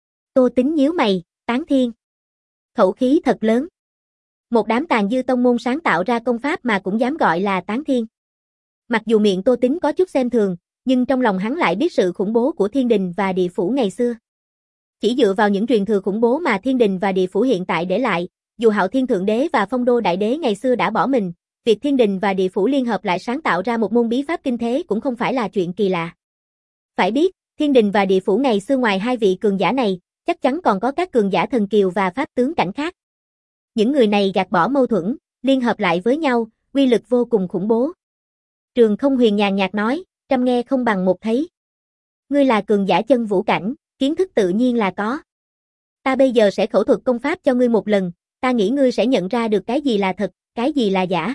Tô Tín nhíu mày, tán thiên. Khẩu khí thật lớn. Một đám tàn dư tông môn sáng tạo ra công pháp mà cũng dám gọi là tán thiên. Mặc dù miệng Tô Tín có chút xem thường, nhưng trong lòng hắn lại biết sự khủng bố của thiên đình và địa phủ ngày xưa. Chỉ dựa vào những truyền thừa khủng bố mà thiên đình và địa phủ hiện tại để lại, dù Hạo Thiên Thượng Đế và Phong Đô Đại Đế ngày xưa đã bỏ mình, việc thiên đình và địa phủ liên hợp lại sáng tạo ra một môn bí pháp kinh thế cũng không phải là chuyện kỳ lạ. Phải biết, thiên đình và địa phủ ngày xưa ngoài hai vị cường giả này, chắc chắn còn có các cường giả thần kiều và pháp tướng cảnh khác. Những người này gạt bỏ mâu thuẫn, liên hợp lại với nhau, uy lực vô cùng khủng bố. Trường Không Huyền nhàn nhạt nói, trăm nghe không bằng một thấy. Ngươi là cường giả chân vũ cảnh, kiến thức tự nhiên là có. Ta bây giờ sẽ khẩu thuật công pháp cho ngươi một lần, ta nghĩ ngươi sẽ nhận ra được cái gì là thật, cái gì là giả.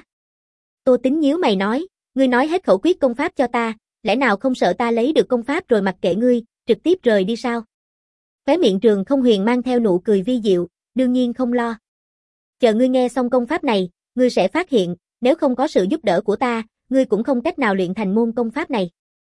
Tô Tín nhíu mày nói, ngươi nói hết khẩu quyết công pháp cho ta, lẽ nào không sợ ta lấy được công pháp rồi mặc kệ ngươi, trực tiếp rời đi sao? Khóe miệng Trường Không Huyền mang theo nụ cười vi diệu, đương nhiên không lo. Chờ ngươi nghe xong công pháp này, ngươi sẽ phát hiện, nếu không có sự giúp đỡ của ta, ngươi cũng không cách nào luyện thành môn công pháp này.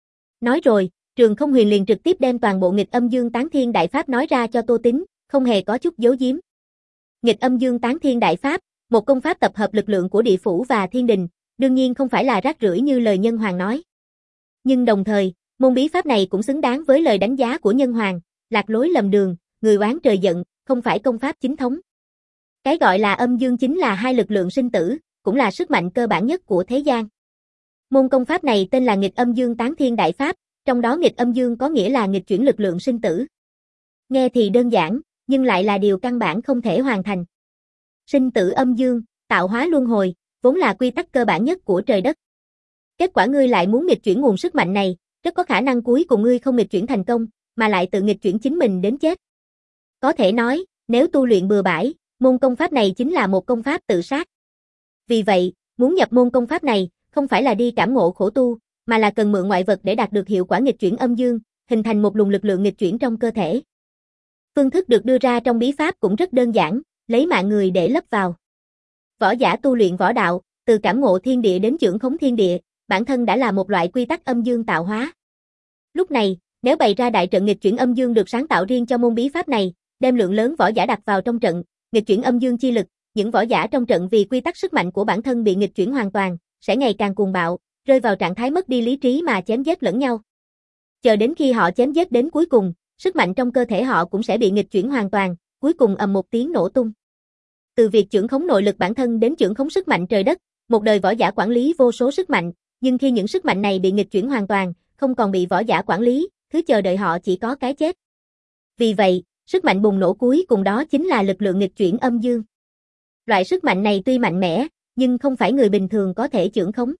Nói rồi, Trường Không Huyền liền trực tiếp đem toàn bộ nghịch âm dương tán thiên đại pháp nói ra cho Tô Tín, không hề có chút giấu giếm. Nghịch âm dương tán thiên đại pháp, một công pháp tập hợp lực lượng của địa phủ và thiên đình, đương nhiên không phải là rác rưởi như lời Nhân Hoàng nói. Nhưng đồng thời, môn bí pháp này cũng xứng đáng với lời đánh giá của Nhân Hoàng, lạc lối lầm đường, người oán trời giận, không phải công pháp chính thống. Cái gọi là âm dương chính là hai lực lượng sinh tử, cũng là sức mạnh cơ bản nhất của thế gian. Môn công pháp này tên là nghịch âm dương tán thiên đại pháp, trong đó nghịch âm dương có nghĩa là nghịch chuyển lực lượng sinh tử. Nghe thì đơn giản, nhưng lại là điều căn bản không thể hoàn thành. Sinh tử âm dương, tạo hóa luân hồi, vốn là quy tắc cơ bản nhất của trời đất. Kết quả ngươi lại muốn nghịch chuyển nguồn sức mạnh này, rất có khả năng cuối cùng ngươi không nghịch chuyển thành công, mà lại tự nghịch chuyển chính mình đến chết. Có thể nói, nếu tu luyện bừa bãi, môn công pháp này chính là một công pháp tự sát. Vì vậy, muốn nhập môn công pháp này, không phải là đi cảm ngộ khổ tu, mà là cần mượn ngoại vật để đạt được hiệu quả nghịch chuyển âm dương, hình thành một luồng lực lượng nghịch chuyển trong cơ thể. Phương thức được đưa ra trong bí pháp cũng rất đơn giản, lấy mạng người để lấp vào. Võ giả tu luyện võ đạo, từ cảm ngộ thiên địa đến trưởng khống thiên địa, bản thân đã là một loại quy tắc âm dương tạo hóa. Lúc này, nếu bày ra đại trận nghịch chuyển âm dương được sáng tạo riêng cho môn bí pháp này, đem lượng lớn võ giả đặt vào trong trận, nghịch chuyển âm dương chi lực, những võ giả trong trận vì quy tắc sức mạnh của bản thân bị nghịch chuyển hoàn toàn, sẽ ngày càng cuồng bạo, rơi vào trạng thái mất đi lý trí mà chém giết lẫn nhau. Chờ đến khi họ chém giết đến cuối cùng, sức mạnh trong cơ thể họ cũng sẽ bị nghịch chuyển hoàn toàn, cuối cùng ầm một tiếng nổ tung. Từ việc trưởng khống nội lực bản thân đến trưởng khống sức mạnh trời đất, một đời võ giả quản lý vô số sức mạnh, nhưng khi những sức mạnh này bị nghịch chuyển hoàn toàn, không còn bị võ giả quản lý, thứ chờ đợi họ chỉ có cái chết. Vì vậy, sức mạnh bùng nổ cuối cùng đó chính là lực lượng nghịch chuyển âm dương. Loại sức mạnh này tuy mạnh mẽ, nhưng không phải người bình thường có thể trưởng khống.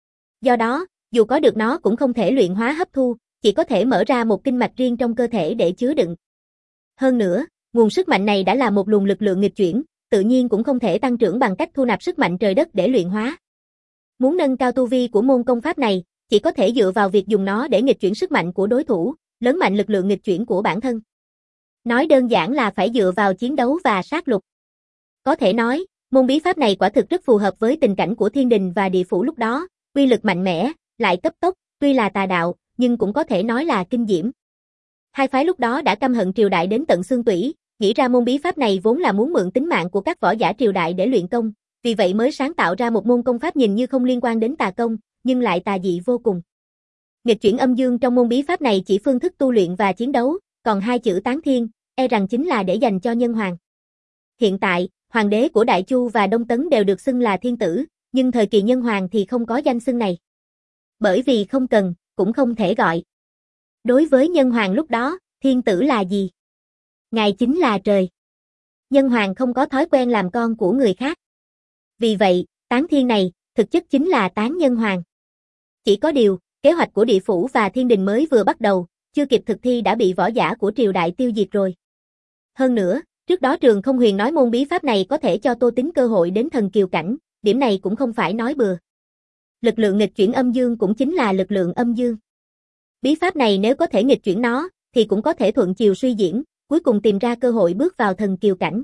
Do đó, dù có được nó cũng không thể luyện hóa hấp thu, chỉ có thể mở ra một kinh mạch riêng trong cơ thể để chứa đựng. Hơn nữa, nguồn sức mạnh này đã là một luồng lực lượng nghịch chuyển, tự nhiên cũng không thể tăng trưởng bằng cách thu nạp sức mạnh trời đất để luyện hóa. Muốn nâng cao tu vi của môn công pháp này, chỉ có thể dựa vào việc dùng nó để nghịch chuyển sức mạnh của đối thủ, lớn mạnh lực lượng nghịch chuyển của bản thân. Nói đơn giản là phải dựa vào chiến đấu và sát lục. Có thể nói, môn bí pháp này quả thực rất phù hợp với tình cảnh của thiên đình và địa phủ lúc đó, uy lực mạnh mẽ, lại cấp tốc, tuy là tà đạo, nhưng cũng có thể nói là kinh diễm. Hai phái lúc đó đã căm hận triều đại đến tận xương tủy, nghĩ ra môn bí pháp này vốn là muốn mượn tính mạng của các võ giả triều đại để luyện công, vì vậy mới sáng tạo ra một môn công pháp nhìn như không liên quan đến tà công, nhưng lại tà dị vô cùng. Nghịch chuyển âm dương trong môn bí pháp này chỉ phương thức tu luyện và chiến đấu, còn hai chữ tán thiên, e rằng chính là để dành cho Nhân Hoàng. Hiện tại, hoàng đế của Đại Chu và Đông Tấn đều được xưng là thiên tử, nhưng thời kỳ Nhân Hoàng thì không có danh xưng này. Bởi vì không cần, cũng không thể gọi. Đối với Nhân Hoàng lúc đó, thiên tử là gì? Ngài chính là trời. Nhân hoàng không có thói quen làm con của người khác. Vì vậy, tán thiên này, thực chất chính là tán nhân hoàng. Chỉ có điều, kế hoạch của địa phủ và thiên đình mới vừa bắt đầu, chưa kịp thực thi đã bị võ giả của triều đại tiêu diệt rồi. Hơn nữa, trước đó Trường Không Huyền nói môn bí pháp này có thể cho Tô Tín cơ hội đến thần kiều cảnh, điểm này cũng không phải nói bừa. Lực lượng nghịch chuyển âm dương cũng chính là lực lượng âm dương. Bí pháp này nếu có thể nghịch chuyển nó, thì cũng có thể thuận chiều suy diễn, cuối cùng tìm ra cơ hội bước vào thần kiều cảnh.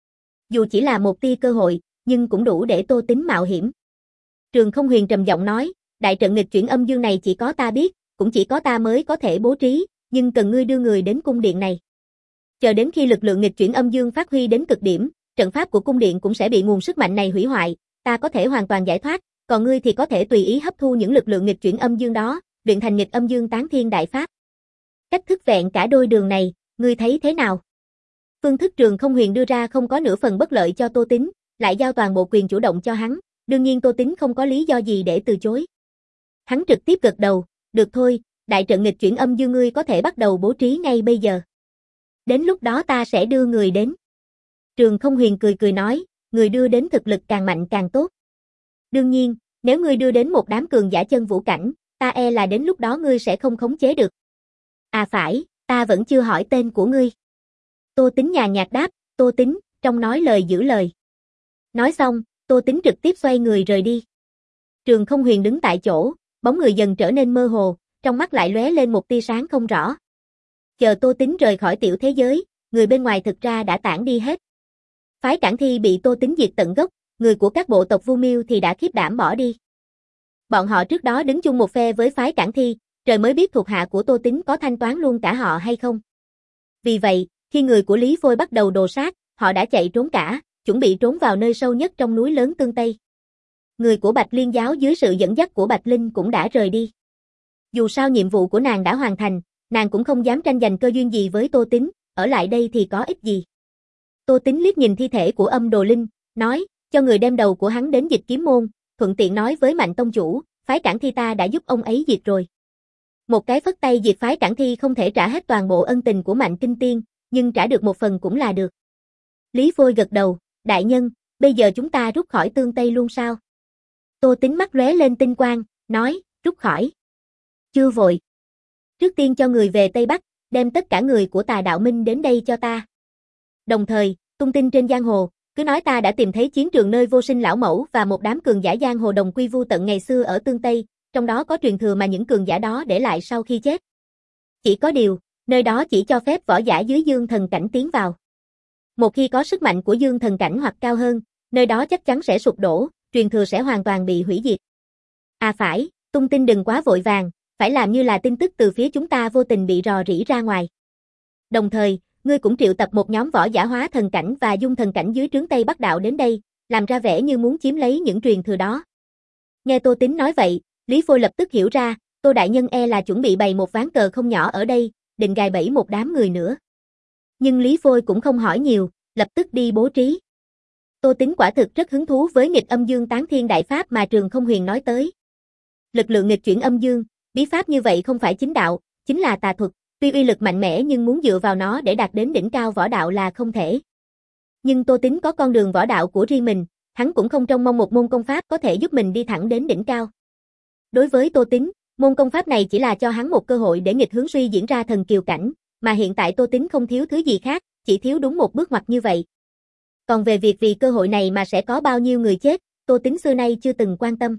Dù chỉ là một tia cơ hội, nhưng cũng đủ để Tô Tín mạo hiểm. Trường Không Huyền trầm giọng nói, đại trận nghịch chuyển âm dương này chỉ có ta biết, cũng chỉ có ta mới có thể bố trí, nhưng cần ngươi đưa người đến cung điện này. Chờ đến khi lực lượng nghịch chuyển âm dương phát huy đến cực điểm, trận pháp của cung điện cũng sẽ bị nguồn sức mạnh này hủy hoại, ta có thể hoàn toàn giải thoát, còn ngươi thì có thể tùy ý hấp thu những lực lượng nghịch chuyển âm dương đó, luyện thành nghịch âm dương tán thiên đại pháp. Cách thức vẹn cả đôi đường này, ngươi thấy thế nào? Phương thức Trường Không Huyền đưa ra không có nửa phần bất lợi cho Tô Tín, lại giao toàn bộ quyền chủ động cho hắn, đương nhiên Tô Tín không có lý do gì để từ chối. Hắn trực tiếp gật đầu, được thôi, đại trận nghịch chuyển âm dương ngươi có thể bắt đầu bố trí ngay bây giờ. Đến lúc đó ta sẽ đưa người đến. Trường Không Huyền cười cười nói, người đưa đến thực lực càng mạnh càng tốt. Đương nhiên, nếu ngươi đưa đến một đám cường giả chân vũ cảnh, ta e là đến lúc đó ngươi sẽ không khống chế được. À phải, ta vẫn chưa hỏi tên của ngươi. Tô Tín nhàn nhạt đáp, Tô Tín, trong nói lời giữ lời. Nói xong, Tô Tín trực tiếp xoay người rời đi. Trường Không Huyền đứng tại chỗ, bóng người dần trở nên mơ hồ, trong mắt lại lóe lên một tia sáng không rõ. Chờ Tô Tín rời khỏi tiểu thế giới, người bên ngoài thực ra đã tản đi hết. Phái Cản Thi bị Tô Tín diệt tận gốc, người của các bộ tộc Vu Miêu thì đã khiếp đảm bỏ đi. Bọn họ trước đó đứng chung một phe với phái Cản Thi, trời mới biết thuộc hạ của Tô Tín có thanh toán luôn cả họ hay không. Vì vậy, khi người của Lý Phôi bắt đầu đồ sát, họ đã chạy trốn cả, chuẩn bị trốn vào nơi sâu nhất trong núi lớn Tương Tây. Người của Bạch Liên giáo dưới sự dẫn dắt của Bạch Linh cũng đã rời đi. Dù sao nhiệm vụ của nàng đã hoàn thành, nàng cũng không dám tranh giành cơ duyên gì với Tô Tín, ở lại đây thì có ích gì. Tô Tín liếc nhìn thi thể của Âm Đồ Linh, nói, cho người đem đầu của hắn đến Dịch Kiếm môn, thuận tiện nói với Mạnh tông chủ, phái Cản Thi ta đã giúp ông ấy diệt rồi. Một cái phất tay diệt phái Cản Thi không thể trả hết toàn bộ ân tình của Mạnh Kinh Tiên, nhưng trả được một phần cũng là được. Lý Phôi gật đầu, đại nhân, bây giờ chúng ta rút khỏi Tương Tây luôn sao? Tô Tín mắt lóe lên tinh quang, nói, rút khỏi. Chưa vội. Trước tiên cho người về Tây Bắc, đem tất cả người của Tà Đạo Minh đến đây cho ta. Đồng thời, tung tin trên giang hồ, cứ nói ta đã tìm thấy chiến trường nơi Vô Sinh lão mẫu và một đám cường giả giang hồ đồng quy vu tận ngày xưa ở Tương Tây, trong đó có truyền thừa mà những cường giả đó để lại sau khi chết. Chỉ có điều, nơi đó chỉ cho phép võ giả dưới dương thần cảnh tiến vào. Một khi có sức mạnh của dương thần cảnh hoặc cao hơn, nơi đó chắc chắn sẽ sụp đổ, truyền thừa sẽ hoàn toàn bị hủy diệt. À phải, tung tin đừng quá vội vàng, phải làm như là tin tức từ phía chúng ta vô tình bị rò rỉ ra ngoài. Đồng thời, ngươi cũng triệu tập một nhóm võ giả hóa thần cảnh và dung thần cảnh dưới trướng Tây Bắc đạo đến đây, làm ra vẻ như muốn chiếm lấy những truyền thừa đó. Nghe Tô Tín nói vậy, Lý Phôi lập tức hiểu ra, Tô đại nhân e là chuẩn bị bày một ván cờ không nhỏ ở đây, định gài bẫy một đám người nữa. Nhưng Lý Phôi cũng không hỏi nhiều, lập tức đi bố trí. Tô Tín quả thực rất hứng thú với nghịch âm dương tán thiên đại pháp mà Trường Không Huyền nói tới. Lực lượng nghịch chuyển âm dương, bí pháp như vậy không phải chính đạo, chính là tà thuật, tuy uy lực mạnh mẽ nhưng muốn dựa vào nó để đạt đến đỉnh cao võ đạo là không thể. Nhưng Tô Tín có con đường võ đạo của riêng mình, hắn cũng không trông mong một môn công pháp có thể giúp mình đi thẳng đến đỉnh cao. Đối với Tô Tín, môn công pháp này chỉ là cho hắn một cơ hội để nghịch hướng suy diễn ra thần kiều cảnh, mà hiện tại Tô Tín không thiếu thứ gì khác, chỉ thiếu đúng một bước ngoặt như vậy. Còn về việc vì cơ hội này mà sẽ có bao nhiêu người chết, Tô Tín xưa nay chưa từng quan tâm.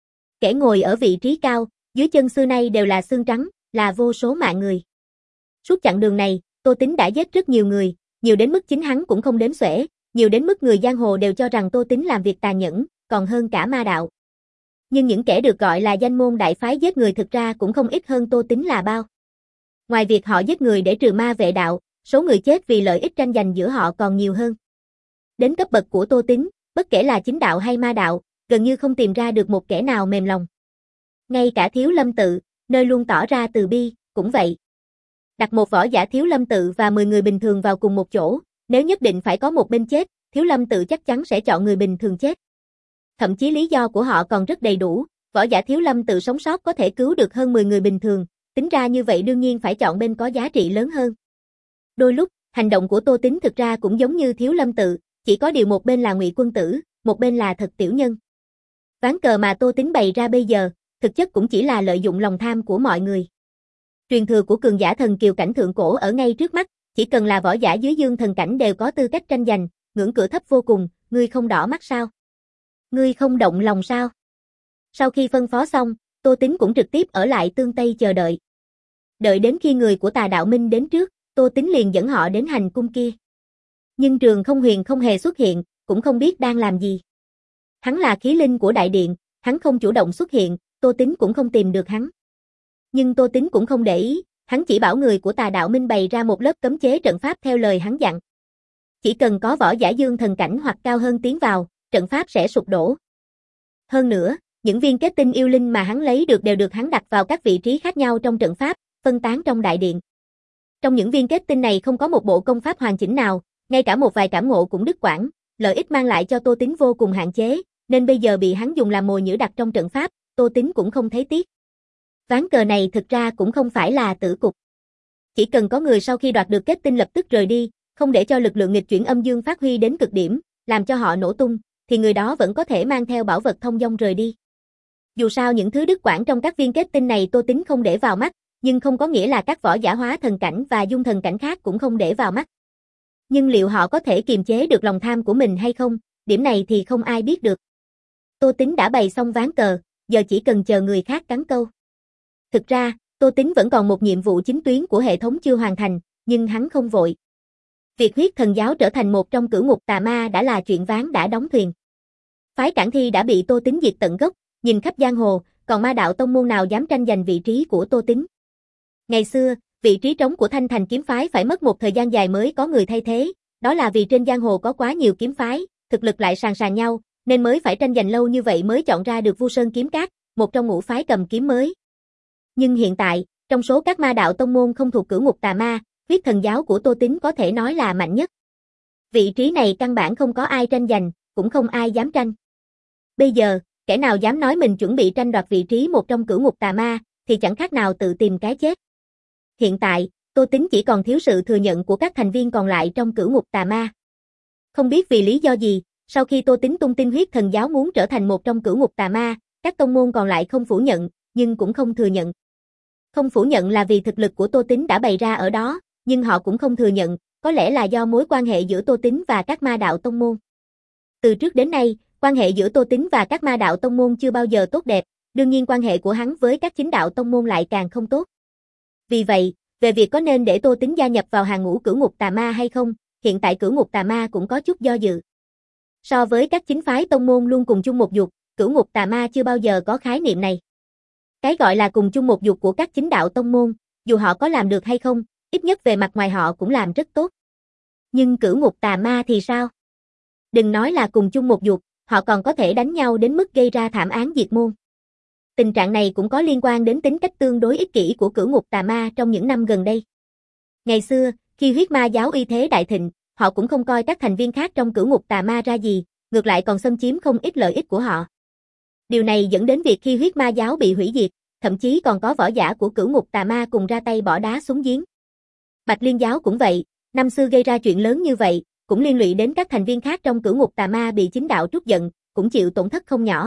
Kẻ ngồi ở vị trí cao, dưới chân xưa nay đều là xương trắng, là vô số mạng người. Suốt chặng đường này, Tô Tín đã giết rất nhiều người, nhiều đến mức chính hắn cũng không đếm xuể, nhiều đến mức người giang hồ đều cho rằng Tô Tín làm việc tàn nhẫn, còn hơn cả ma đạo. Nhưng những kẻ được gọi là danh môn đại phái giết người thực ra cũng không ít hơn Tô Tín là bao. Ngoài việc họ giết người để trừ ma vệ đạo, số người chết vì lợi ích tranh giành giữa họ còn nhiều hơn. Đến cấp bậc của Tô Tín, bất kể là chính đạo hay ma đạo, gần như không tìm ra được một kẻ nào mềm lòng. Ngay cả Thiếu Lâm Tự, nơi luôn tỏ ra từ bi, cũng vậy. Đặt một võ giả Thiếu Lâm Tự và mười người bình thường vào cùng một chỗ, nếu nhất định phải có một bên chết, Thiếu Lâm Tự chắc chắn sẽ chọn người bình thường chết. Thậm chí lý do của họ còn rất đầy đủ, võ giả Thiếu Lâm Tự sống sót có thể cứu được hơn mười người bình thường, tính ra như vậy đương nhiên phải chọn bên có giá trị lớn hơn. Đôi lúc, Hành động của Tô Tính thực ra cũng giống như Thiếu Lâm Tự, chỉ có điều một bên là Ngụy Quân Tử, một bên là thật tiểu nhân. Ván cờ mà Tô Tính bày ra bây giờ, thực chất cũng chỉ là lợi dụng lòng tham của mọi người. Truyền thừa của cường giả thần kiều cảnh thượng cổ ở ngay trước mắt, chỉ cần là võ giả dưới dương thần cảnh đều có tư cách tranh giành, ngưỡng cửa thấp vô cùng, ngươi không đỏ mắt sao? Ngươi không động lòng sao? Sau khi phân phó xong, Tô Tính cũng trực tiếp ở lại Tương Tây chờ đợi. Đợi đến khi người của Tà Đạo Minh đến trước, Tô Tính liền dẫn họ đến hành cung kia. Nhưng Trường Không Huyền không hề xuất hiện, cũng không biết đang làm gì. Hắn là khí linh của đại điện, hắn không chủ động xuất hiện, Tô Tính cũng không tìm được hắn. Nhưng Tô Tính cũng không để ý, hắn chỉ bảo người của Tà Đạo Minh bày ra một lớp cấm chế trận pháp theo lời hắn dặn. Chỉ cần có võ giả dương thần cảnh hoặc cao hơn tiến vào, trận pháp sẽ sụp đổ. Hơn nữa, những viên kết tinh yêu linh mà hắn lấy được đều được hắn đặt vào các vị trí khác nhau trong trận pháp, phân tán trong đại điện. Trong những viên kết tinh này không có một bộ công pháp hoàn chỉnh nào, ngay cả một vài cảm ngộ cũng đứt quãng, lợi ích mang lại cho Tô Tính vô cùng hạn chế, nên bây giờ bị hắn dùng làm mồi nhử đặt trong trận pháp, Tô Tính cũng không thấy tiếc. Ván cờ này thực ra cũng không phải là tử cục. Chỉ cần có người sau khi đoạt được kết tinh lập tức rời đi, không để cho lực lượng nghịch chuyển âm dương phát huy đến cực điểm, làm cho họ nổ tung, thì người đó vẫn có thể mang theo bảo vật thông dong rời đi. Dù sao những thứ đứt quãng trong các viên kết tinh này Tô Tính không để vào mắt, nhưng không có nghĩa là các võ giả hóa thần cảnh và dung thần cảnh khác cũng không để vào mắt. Nhưng liệu họ có thể kiềm chế được lòng tham của mình hay không, điểm này thì không ai biết được. Tô Tính đã bày xong ván cờ, giờ chỉ cần chờ người khác cắn câu. Thực ra, Tô Tính vẫn còn một nhiệm vụ chính tuyến của hệ thống chưa hoàn thành, nhưng hắn không vội. Việc huyết thần giáo trở thành một trong cửu ngục tà ma đã là chuyện ván đã đóng thuyền. Phái Cản Thi đã bị Tô Tính diệt tận gốc, nhìn khắp giang hồ, còn ma đạo tông môn nào dám tranh giành vị trí của Tô Tính. Ngày xưa, vị trí trống của Thanh Thành kiếm phái phải mất một thời gian dài mới có người thay thế, đó là vì trên giang hồ có quá nhiều kiếm phái, thực lực lại sàn sàn nhau, nên mới phải tranh giành lâu như vậy mới chọn ra được Vu Sơn Kiếm Các, một trong ngũ phái cầm kiếm mới. Nhưng hiện tại, trong số các ma đạo tông môn không thuộc cửu ngục tà ma, huyết thần giáo của Tô Tính có thể nói là mạnh nhất. Vị trí này căn bản không có ai tranh giành, cũng không ai dám tranh. Bây giờ, kẻ nào dám nói mình chuẩn bị tranh đoạt vị trí một trong cửu ngục tà ma, thì chẳng khác nào tự tìm cái chết. Hiện tại, Tô Tính chỉ còn thiếu sự thừa nhận của các thành viên còn lại trong cửu ngục tà ma. Không biết vì lý do gì, sau khi Tô Tính tung tin huyết thần giáo muốn trở thành một trong cửu ngục tà ma, các tông môn còn lại không phủ nhận, nhưng cũng không thừa nhận. Không phủ nhận là vì thực lực của Tô Tính đã bày ra ở đó, nhưng họ cũng không thừa nhận, có lẽ là do mối quan hệ giữa Tô Tính và các ma đạo tông môn. Từ trước đến nay, quan hệ giữa Tô Tính và các ma đạo tông môn chưa bao giờ tốt đẹp, đương nhiên quan hệ của hắn với các chính đạo tông môn lại càng không tốt. Vì vậy, về việc có nên để Tô Tính gia nhập vào hàng ngũ cửu ngục tà ma hay không, hiện tại cửu ngục tà ma cũng có chút do dự. So với các chính phái tông môn luôn cùng chung một dục, cửu ngục tà ma chưa bao giờ có khái niệm này. Cái gọi là cùng chung một dục của các chính đạo tông môn, dù họ có làm được hay không, ít nhất về mặt ngoài họ cũng làm rất tốt. Nhưng cửu ngục tà ma thì sao? Đừng nói là cùng chung một dục, họ còn có thể đánh nhau đến mức gây ra thảm án diệt môn. Tình trạng này cũng có liên quan đến tính cách tương đối ích kỷ của cửu ngục tà ma trong những năm gần đây. Ngày xưa, khi huyết ma giáo uy thế đại thịnh, họ cũng không coi các thành viên khác trong cửu ngục tà ma ra gì, ngược lại còn xâm chiếm không ít lợi ích của họ. Điều này dẫn đến việc khi huyết ma giáo bị hủy diệt, thậm chí còn có võ giả của cửu ngục tà ma cùng ra tay bỏ đá xuống giếng. Bạch Liên giáo cũng vậy, năm xưa gây ra chuyện lớn như vậy, cũng liên lụy đến các thành viên khác trong cửu ngục tà ma bị chính đạo trút giận, cũng chịu tổn thất không nhỏ.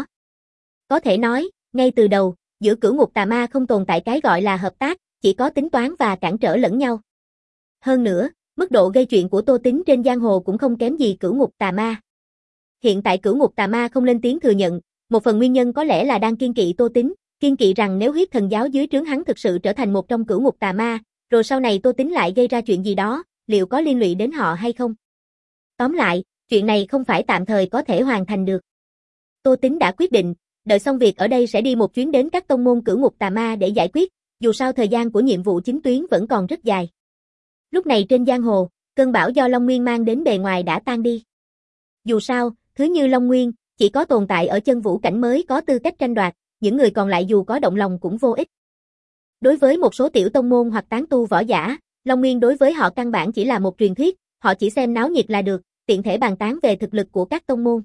Có thể nói, ngay từ đầu, giữa cửu ngục tà ma không tồn tại cái gọi là hợp tác, chỉ có tính toán và cản trở lẫn nhau. Hơn nữa, mức độ gây chuyện của Tô Tính trên giang hồ cũng không kém gì cửu ngục tà ma. Hiện tại cửu ngục tà ma không lên tiếng thừa nhận, một phần nguyên nhân có lẽ là đang kiên kỵ Tô Tính, kiên kỵ rằng nếu huyết thần giáo dưới trướng hắn thực sự trở thành một trong cửu ngục tà ma, rồi sau này Tô Tính lại gây ra chuyện gì đó, liệu có liên lụy đến họ hay không? Tóm lại, chuyện này không phải tạm thời có thể hoàn thành được. Tô Tính đã quyết định, đợi xong việc ở đây sẽ đi một chuyến đến các tông môn cửu ngục tà ma để giải quyết, dù sao thời gian của nhiệm vụ chính tuyến vẫn còn rất dài. Lúc này trên giang hồ, cơn bão do Long Nguyên mang đến bề ngoài đã tan đi. Dù sao, thứ như Long Nguyên, chỉ có tồn tại ở chân vũ cảnh mới có tư cách tranh đoạt, những người còn lại dù có động lòng cũng vô ích. Đối với một số tiểu tông môn hoặc tán tu võ giả, Long Nguyên đối với họ căn bản chỉ là một truyền thuyết, họ chỉ xem náo nhiệt là được, tiện thể bàn tán về thực lực của các tông môn.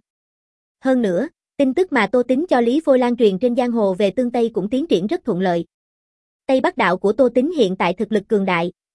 Hơn nữa, tin tức mà Tô Tính cho Lý Phôi lan truyền trên giang hồ về Tương Tây cũng tiến triển rất thuận lợi. Tây Bắc đạo của Tô Tính hiện tại thực lực cường đại,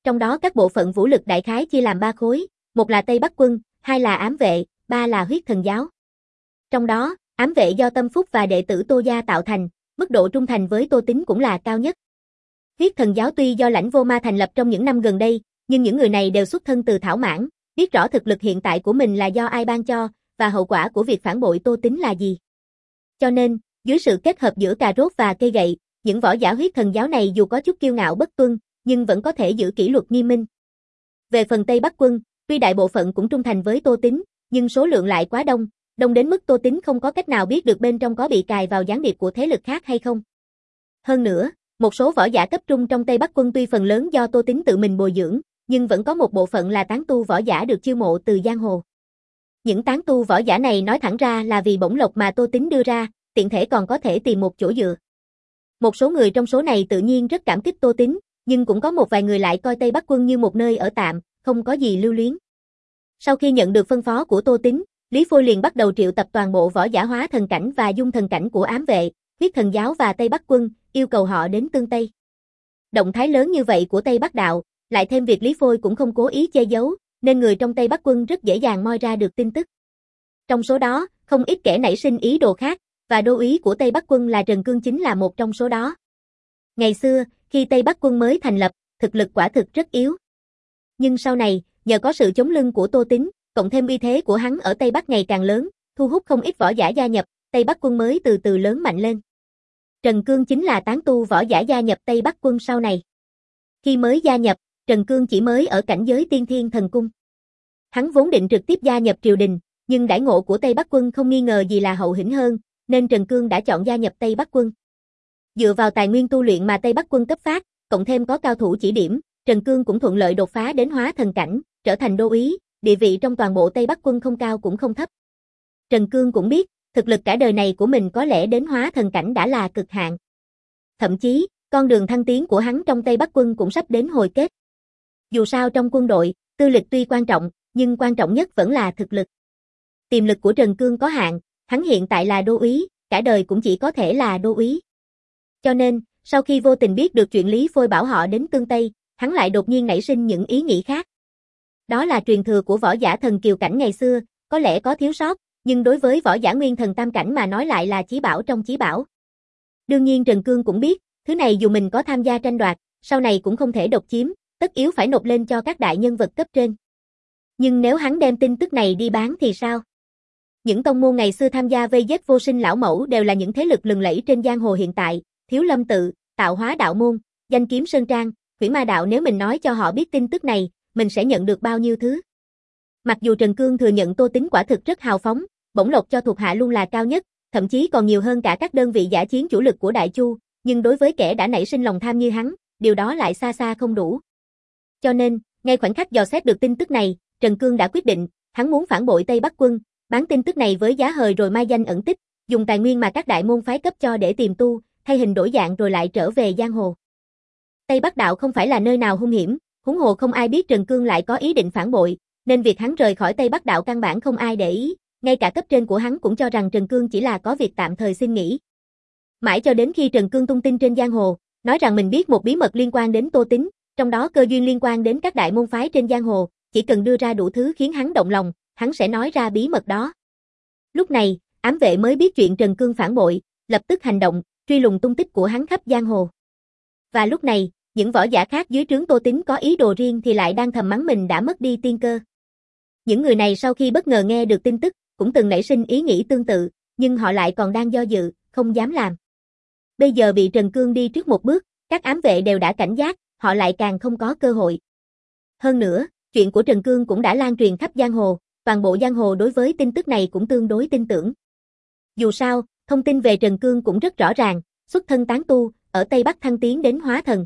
Trong đó các bộ phận vũ lực đại khái chia làm ba khối, một là Tây Bắc quân, hai là ám vệ, ba là huyết thần giáo. Trong đó, ám vệ do Tâm Phúc và đệ tử Tô Gia tạo thành, mức độ trung thành với Tô Tín cũng là cao nhất. Huyết thần giáo tuy do Lãnh Vô Ma thành lập trong những năm gần đây, nhưng những người này đều xuất thân từ Thảo Mãn, biết rõ thực lực hiện tại của mình là do ai ban cho, và hậu quả của việc phản bội Tô Tín là gì. Cho nên, dưới sự kết hợp giữa cà rốt và cây gậy, những võ giả huyết thần giáo này dù có chút kiêu ngạo bất tuân, nhưng vẫn có thể giữ kỷ luật nghiêm minh. Về phần Tây Bắc quân, tuy đại bộ phận cũng trung thành với Tô Tín, nhưng số lượng lại quá đông, đông đến mức Tô Tín không có cách nào biết được bên trong có bị cài vào gián điệp của thế lực khác hay không. Hơn nữa, một số võ giả cấp trung trong Tây Bắc quân tuy phần lớn do Tô Tín tự mình bồi dưỡng, nhưng vẫn có một bộ phận là tán tu võ giả được chiêu mộ từ giang hồ. Những tán tu võ giả này nói thẳng ra là vì bổng lộc mà Tô Tín đưa ra, tiện thể còn có thể tìm một chỗ dựa. Một số người trong số này tự nhiên rất cảm kích Tô Tín, nhưng cũng có một vài người lại coi Tây Bắc quân như một nơi ở tạm, không có gì lưu luyến. Sau khi nhận được phân phó của Tô Tín, Lý Phôi liền bắt đầu triệu tập toàn bộ võ giả hóa thần cảnh và dung thần cảnh của ám vệ, huyết thần giáo và Tây Bắc quân, yêu cầu họ đến tương Tây. Động thái lớn như vậy của Tây Bắc đạo, lại thêm việc Lý Phôi cũng không cố ý che giấu, nên người trong Tây Bắc quân rất dễ dàng moi ra được tin tức. Trong số đó, không ít kẻ nảy sinh ý đồ khác, và đô úy của Tây Bắc quân là Trần Cương chính là một trong số đó. Ngày xưa, khi Tây Bắc quân mới thành lập, thực lực quả thực rất yếu. Nhưng sau này, nhờ có sự chống lưng của Tô Tín, cộng thêm uy thế của hắn ở Tây Bắc ngày càng lớn, thu hút không ít võ giả gia nhập, Tây Bắc quân mới từ từ lớn mạnh lên. Trần Cương chính là tán tu võ giả gia nhập Tây Bắc quân sau này. Khi mới gia nhập, Trần Cương chỉ mới ở cảnh giới tiên thiên thần cung. Hắn vốn định trực tiếp gia nhập triều đình, nhưng đãi ngộ của Tây Bắc quân không nghi ngờ gì là hậu hĩnh hơn, nên Trần Cương đã chọn gia nhập Tây Bắc quân. Dựa vào tài nguyên tu luyện mà Tây Bắc quân cấp phát, cộng thêm có cao thủ chỉ điểm, Trần Cương cũng thuận lợi đột phá đến hóa thần cảnh, trở thành đô úy, địa vị trong toàn bộ Tây Bắc quân không cao cũng không thấp. Trần Cương cũng biết, thực lực cả đời này của mình có lẽ đến hóa thần cảnh đã là cực hạn. Thậm chí, con đường thăng tiến của hắn trong Tây Bắc quân cũng sắp đến hồi kết. Dù sao trong quân đội, tư lịch tuy quan trọng, nhưng quan trọng nhất vẫn là thực lực. Tiềm lực của Trần Cương có hạn, hắn hiện tại là đô úy, cả đời cũng chỉ có thể là đô úy. Cho nên, sau khi vô tình biết được chuyện Lý Phôi bảo họ đến tương Tây, hắn lại đột nhiên nảy sinh những ý nghĩ khác. Đó là truyền thừa của võ giả thần kiều cảnh ngày xưa, có lẽ có thiếu sót, nhưng đối với võ giả nguyên thần tam cảnh mà nói lại là chí bảo trong chí bảo. Đương nhiên Trần Cương cũng biết, thứ này dù mình có tham gia tranh đoạt, sau này cũng không thể độc chiếm, tất yếu phải nộp lên cho các đại nhân vật cấp trên. Nhưng nếu hắn đem tin tức này đi bán thì sao? Những tông môn ngày xưa tham gia vây giết vô sinh lão mẫu đều là những thế lực lừng lẫy trên giang hồ hiện tại, Thiếu Lâm tự, Tạo Hóa đạo môn, Danh Kiếm Sơn Trang, Hủy Ma đạo, nếu mình nói cho họ biết tin tức này, mình sẽ nhận được bao nhiêu thứ. Mặc dù Trần Cương thừa nhận Tô Tín quả thực rất hào phóng, bổng lộc cho thuộc hạ luôn là cao nhất, thậm chí còn nhiều hơn cả các đơn vị dã chiến chủ lực của Đại Chu, nhưng đối với kẻ đã nảy sinh lòng tham như hắn, điều đó lại xa xa không đủ. Cho nên, ngay khoảnh khắc dò xét được tin tức này, Trần Cương đã quyết định, hắn muốn phản bội Tây Bắc quân, bán tin tức này với giá hời rồi mai danh ẩn tích, dùng tài nguyên mà các đại môn phái cấp cho để tìm tu, thay hình đổi dạng rồi lại trở về giang hồ. Tây Bắc đạo không phải là nơi nào hung hiểm, huống hồ không ai biết Trần Cương lại có ý định phản bội, nên việc hắn rời khỏi Tây Bắc đạo căn bản không ai để ý, ngay cả cấp trên của hắn cũng cho rằng Trần Cương chỉ là có việc tạm thời xin nghỉ. Mãi cho đến khi Trần Cương tung tin trên giang hồ, nói rằng mình biết một bí mật liên quan đến Tô Tín, trong đó cơ duyên liên quan đến các đại môn phái trên giang hồ, chỉ cần đưa ra đủ thứ khiến hắn động lòng, hắn sẽ nói ra bí mật đó. Lúc này, ám vệ mới biết chuyện Trần Cương phản bội, lập tức hành động, truy lùng tung tích của hắn khắp giang hồ. Và lúc này, những võ giả khác dưới trướng Tô Tín có ý đồ riêng thì lại đang thầm mắng mình đã mất đi tiên cơ. Những người này sau khi bất ngờ nghe được tin tức, cũng từng nảy sinh ý nghĩ tương tự, nhưng họ lại còn đang do dự, không dám làm. Bây giờ bị Trần Cương đi trước một bước, các ám vệ đều đã cảnh giác, họ lại càng không có cơ hội. Hơn nữa, chuyện của Trần Cương cũng đã lan truyền khắp giang hồ, toàn bộ giang hồ đối với tin tức này cũng tương đối tin tưởng. Dù sao, thông tin về Trần Cương cũng rất rõ ràng, xuất thân tán tu, ở Tây Bắc thăng tiến đến hóa thần.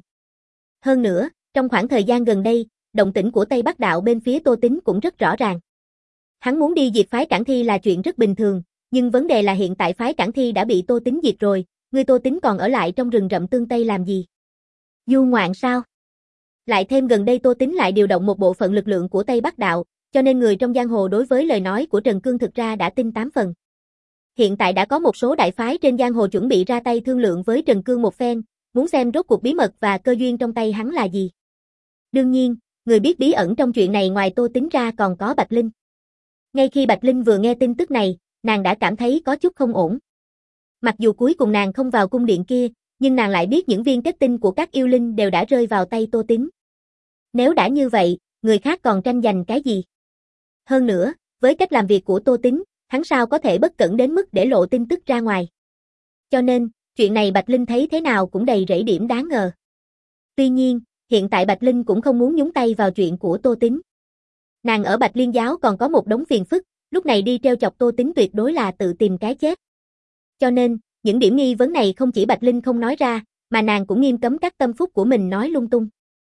Hơn nữa, trong khoảng thời gian gần đây, động tĩnh của Tây Bắc đạo bên phía Tô Tín cũng rất rõ ràng. Hắn muốn đi diệt phái Cảng Thi là chuyện rất bình thường, nhưng vấn đề là hiện tại phái Cảng Thi đã bị Tô Tín diệt rồi, người Tô Tín còn ở lại trong rừng rậm tương Tây làm gì? Du ngoạn sao? Lại thêm gần đây Tô Tín lại điều động một bộ phận lực lượng của Tây Bắc đạo, cho nên người trong giang hồ đối với lời nói của Trần Cương thực ra đã tin tám phần. Hiện tại đã có một số đại phái trên giang hồ chuẩn bị ra tay thương lượng với Trần Cương một phen, muốn xem rốt cuộc bí mật và cơ duyên trong tay hắn là gì. Đương nhiên, người biết bí ẩn trong chuyện này ngoài Tô Tín ra còn có Bạch Linh. Ngay khi Bạch Linh vừa nghe tin tức này, nàng đã cảm thấy có chút không ổn. Mặc dù cuối cùng nàng không vào cung điện kia, nhưng nàng lại biết những viên kết tinh của các yêu linh đều đã rơi vào tay Tô Tín. Nếu đã như vậy, người khác còn tranh giành cái gì? Hơn nữa, với cách làm việc của Tô Tín, hắn sao có thể bất cẩn đến mức để lộ tin tức ra ngoài. Cho nên, chuyện này Bạch Linh thấy thế nào cũng đầy rẫy điểm đáng ngờ. Tuy nhiên, hiện tại Bạch Linh cũng không muốn nhúng tay vào chuyện của Tô Tín. Nàng ở Bạch Liên giáo còn có một đống phiền phức, lúc này đi trêu chọc Tô Tín tuyệt đối là tự tìm cái chết. Cho nên, những điểm nghi vấn này không chỉ Bạch Linh không nói ra, mà nàng cũng nghiêm cấm các tâm phúc của mình nói lung tung.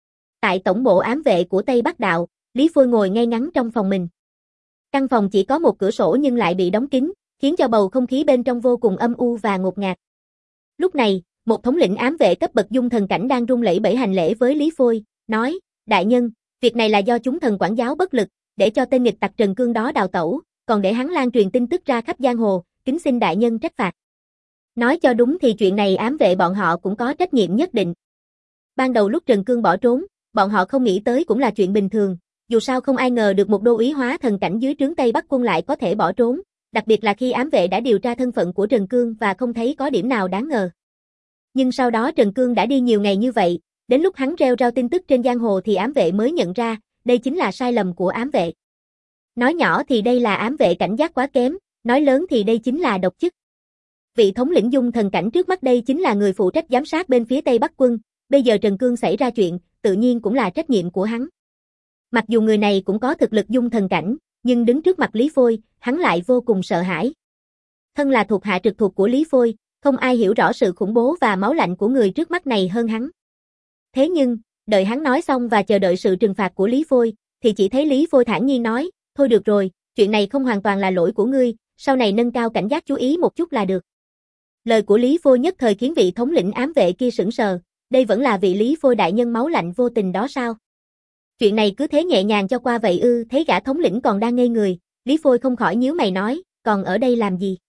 Tại tổng bộ ám vệ của Tây Bắc Đạo, Lý Phôi ngồi ngay ngắn trong phòng mình. Căn phòng chỉ có một cửa sổ nhưng lại bị đóng kín, khiến cho bầu không khí bên trong vô cùng âm u và ngột ngạt. Lúc này, một thống lĩnh ám vệ cấp bậc dung thần cảnh đang run lẩy bẩy hành lễ với Lý Phôi, nói, đại nhân, việc này là do chúng thần quản giáo bất lực, để cho tên nghịch tặc Trần Cương đó đào tẩu, còn để hắn lan truyền tin tức ra khắp giang hồ, kính xin đại nhân trách phạt. Nói cho đúng thì chuyện này ám vệ bọn họ cũng có trách nhiệm nhất định. Ban đầu lúc Trần Cương bỏ trốn, bọn họ không nghĩ tới cũng là chuyện bình thường, dù sao không ai ngờ được một đô úy hóa thần cảnh dưới trướng Tây Bắc quân lại có thể bỏ trốn, đặc biệt là khi ám vệ đã điều tra thân phận của Trần Cương và không thấy có điểm nào đáng ngờ. Nhưng sau đó Trần Cương đã đi nhiều ngày như vậy, đến lúc hắn rêu rao tin tức trên giang hồ thì ám vệ mới nhận ra, đây chính là sai lầm của ám vệ. Nói nhỏ thì đây là ám vệ cảnh giác quá kém, nói lớn thì đây chính là độc chức. Vị thống lĩnh dung thần cảnh trước mắt đây chính là người phụ trách giám sát bên phía Tây Bắc quân, bây giờ Trần Cương xảy ra chuyện, tự nhiên cũng là trách nhiệm của hắn. Mặc dù người này cũng có thực lực dung thần cảnh, nhưng đứng trước mặt Lý Phôi, hắn lại vô cùng sợ hãi. Thân là thuộc hạ trực thuộc của Lý Phôi, không ai hiểu rõ sự khủng bố và máu lạnh của người trước mắt này hơn hắn. Thế nhưng, đợi hắn nói xong và chờ đợi sự trừng phạt của Lý Phôi, thì chỉ thấy Lý Phôi thản nhiên nói, thôi được rồi, chuyện này không hoàn toàn là lỗi của ngươi, sau này nâng cao cảnh giác chú ý một chút là được. Lời của Lý Phôi nhất thời khiến vị thống lĩnh ám vệ kia sững sờ, đây vẫn là vị Lý Phôi đại nhân máu lạnh vô tình đó sao? Chuyện này cứ thế nhẹ nhàng cho qua vậy ư? Thấy gã thống lĩnh còn đang ngây người, Lý Phôi không khỏi nhíu mày nói, còn ở đây làm gì?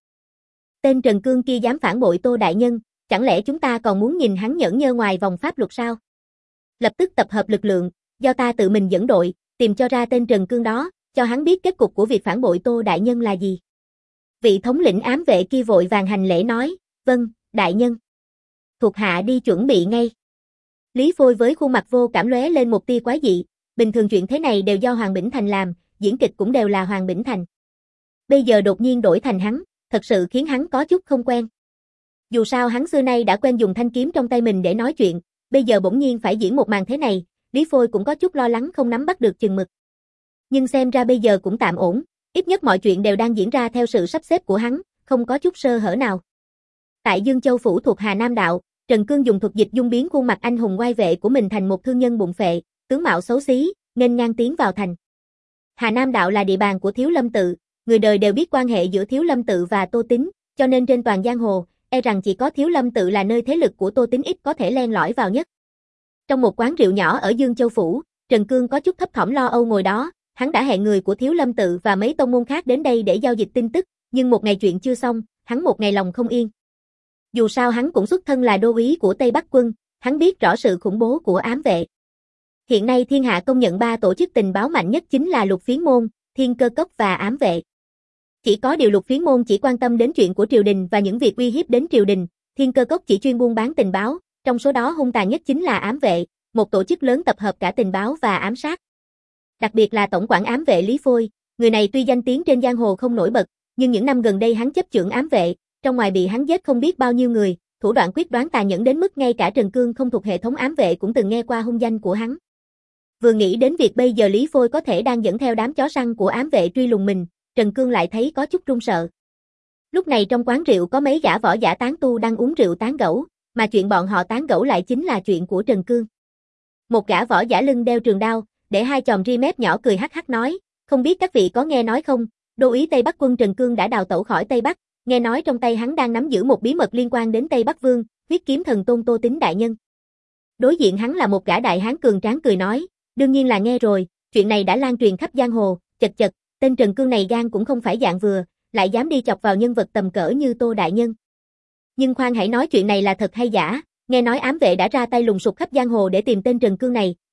Tên Trần Cương kia dám phản bội Tô đại nhân, chẳng lẽ chúng ta còn muốn nhìn hắn nhởn nhơ ngoài vòng pháp luật sao? Lập tức tập hợp lực lượng, do ta tự mình dẫn đội, tìm cho ra tên Trần Cương đó, cho hắn biết kết cục của việc phản bội Tô đại nhân là gì. Vị thống lĩnh ám vệ kia vội vàng hành lễ nói, vâng, đại nhân. Thuộc hạ đi chuẩn bị ngay. Lý Phôi với khuôn mặt vô cảm lóe lên một tia quái dị, bình thường chuyện thế này đều do Hoàng Bỉnh Thành làm, diễn kịch cũng đều là Hoàng Bỉnh Thành. Bây giờ đột nhiên đổi thành hắn, thật sự khiến hắn có chút không quen. Dù sao hắn xưa nay đã quen dùng thanh kiếm trong tay mình để nói chuyện, bây giờ bỗng nhiên phải diễn một màn thế này, Lý Phôi cũng có chút lo lắng không nắm bắt được chừng mực. Nhưng xem ra bây giờ cũng tạm ổn, ít nhất mọi chuyện đều đang diễn ra theo sự sắp xếp của hắn, không có chút sơ hở nào. Tại Dương Châu phủ thuộc Hà Nam đạo, Trần Cương dùng thuật dịch dung biến khuôn mặt anh hùng oai vệ của mình thành một thương nhân bụng phệ, tướng mạo xấu xí, nên ngang tiến vào thành. Hà Nam đạo là địa bàn của Thiếu Lâm tự, người đời đều biết quan hệ giữa Thiếu Lâm tự và Tô Tín, cho nên trên toàn giang hồ, e rằng chỉ có Thiếu Lâm tự là nơi thế lực của Tô Tín ít có thể len lỏi vào nhất. Trong một quán rượu nhỏ ở Dương Châu phủ, Trần Cương có chút thấp thỏm lo âu ngồi đó, hắn đã hẹn người của Thiếu Lâm tự và mấy tông môn khác đến đây để giao dịch tin tức, nhưng một ngày chuyện chưa xong, hắn một ngày lòng không yên. Dù sao hắn cũng xuất thân là đô úy của Tây Bắc quân, hắn biết rõ sự khủng bố của ám vệ. Hiện nay thiên hạ công nhận ba tổ chức tình báo mạnh nhất chính là Lục Phiến môn, Thiên Cơ cốc và ám vệ. Chỉ có điều Lục Phiến môn chỉ quan tâm đến chuyện của triều đình và những việc uy hiếp đến triều đình, Thiên Cơ cốc chỉ chuyên buôn bán tình báo, trong số đó hung tàn nhất chính là ám vệ, một tổ chức lớn tập hợp cả tình báo và ám sát. Đặc biệt là tổng quản ám vệ Lý Phôi, người này tuy danh tiếng trên giang hồ không nổi bật, nhưng những năm gần đây hắn chấp chưởng ám vệ, trong ngoài bị hắn giết không biết bao nhiêu người, thủ đoạn quyết đoán tàn nhẫn đến mức ngay cả Trần Cương không thuộc hệ thống ám vệ cũng từng nghe qua hung danh của hắn. Vừa nghĩ đến việc bây giờ Lý Phôi có thể đang dẫn theo đám chó săn của ám vệ truy lùng mình, Trần Cương lại thấy có chút run sợ. Lúc này trong quán rượu có mấy gã võ giả tán tu đang uống rượu tán gẫu, mà chuyện bọn họ tán gẫu lại chính là chuyện của Trần Cương. Một gã võ giả lưng đeo trường đao, để hai chòm ri mép nhỏ cười hắc hắc nói, không biết các vị có nghe nói không, đô úy Tây Bắc quân Trần Cương đã đào tẩu khỏi Tây Bắc, nghe nói trong tay hắn đang nắm giữ một bí mật liên quan đến Tây Bắc Vương, huyết kiếm thần tôn Tô Tín đại nhân. Đối diện hắn là một gã đại hán cường tráng cười nói, đương nhiên là nghe rồi, chuyện này đã lan truyền khắp giang hồ, chật chật, tên Trần Cương này gan cũng không phải dạng vừa, lại dám đi chọc vào nhân vật tầm cỡ như Tô đại nhân. Nhưng khoan hãy nói chuyện này là thật hay giả, nghe nói ám vệ đã ra tay lùng sục khắp giang hồ để tìm tên Trần Cương này,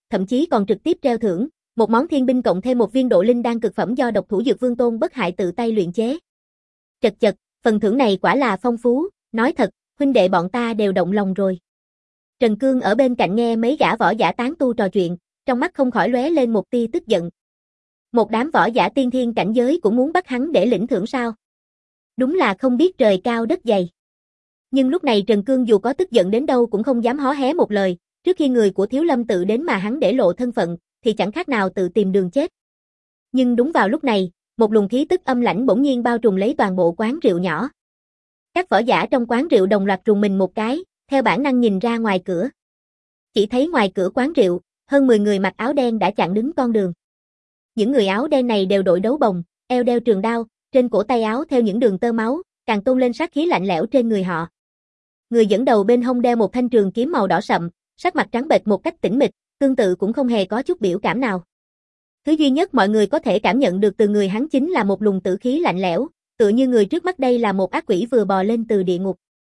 thậm chí còn trực tiếp treo thưởng, một món thiên binh cộng thêm một viên độ linh đan cực phẩm do độc thủ dược vương Tôn Bất Hại tự tay luyện chế. Chật chật, phần thưởng này quả là phong phú, nói thật, huynh đệ bọn ta đều động lòng rồi. Trần Cương ở bên cạnh nghe mấy gã võ giả tán tu trò chuyện, trong mắt không khỏi lóe lên một tia tức giận. Một đám võ giả tiên thiên cảnh giới cũng muốn bắt hắn để lĩnh thưởng sao? Đúng là không biết trời cao đất dày. Nhưng lúc này Trần Cương dù có tức giận đến đâu cũng không dám hó hé một lời, trước khi người của Thiếu Lâm tự đến mà hắn để lộ thân phận, thì chẳng khác nào tự tìm đường chết. Nhưng đúng vào lúc này, một luồng khí tức âm lãnh bỗng nhiên bao trùm lấy toàn bộ quán rượu nhỏ. Các võ giả trong quán rượu đồng loạt rùng mình một cái, theo bản năng nhìn ra ngoài cửa. Chỉ thấy ngoài cửa quán rượu, hơn mười người mặc áo đen đã chặn đứng con đường. Những người áo đen này đều đội đấu bồng, eo đeo trường đao, trên cổ tay áo theo những đường tơ máu, càng tôn lên sát khí lạnh lẽo trên người họ. Người dẫn đầu bên hông đeo một thanh trường kiếm màu đỏ sậm, sắc mặt trắng bệch một cách tĩnh mịch, tương tự cũng không hề có chút biểu cảm nào. Thứ duy nhất mọi người có thể cảm nhận được từ người hắn chính là một luồng tử khí lạnh lẽo, tựa như người trước mắt đây là một ác quỷ vừa bò lên từ địa ngục.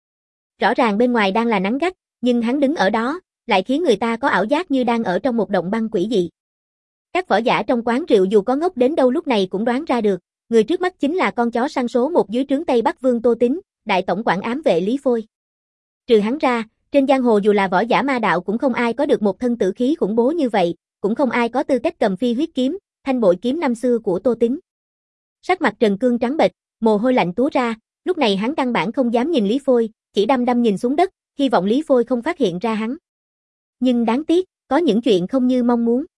Rõ ràng bên ngoài đang là nắng gắt, nhưng hắn đứng ở đó, lại khiến người ta có ảo giác như đang ở trong một động băng quỷ dị. Các võ giả trong quán rượu dù có ngốc đến đâu lúc này cũng đoán ra được, người trước mắt chính là con chó săn số một dưới trướng Tây Bắc Vương Tô Tín, đại tổng quản ám vệ Lý Phôi. Trừ hắn ra, trên giang hồ dù là võ giả ma đạo cũng không ai có được một thân tử khí khủng bố như vậy, cũng không ai có tư cách cầm phi huyết kiếm, thanh bội kiếm năm xưa của Tô Tín. Sắc mặt Trần Cương trắng bệch, mồ hôi lạnh túa ra, lúc này hắn căn bản không dám nhìn Lý Phôi, chỉ đăm đăm nhìn xuống đất, hy vọng Lý Phôi không phát hiện ra hắn. Nhưng đáng tiếc, có những chuyện không như mong muốn.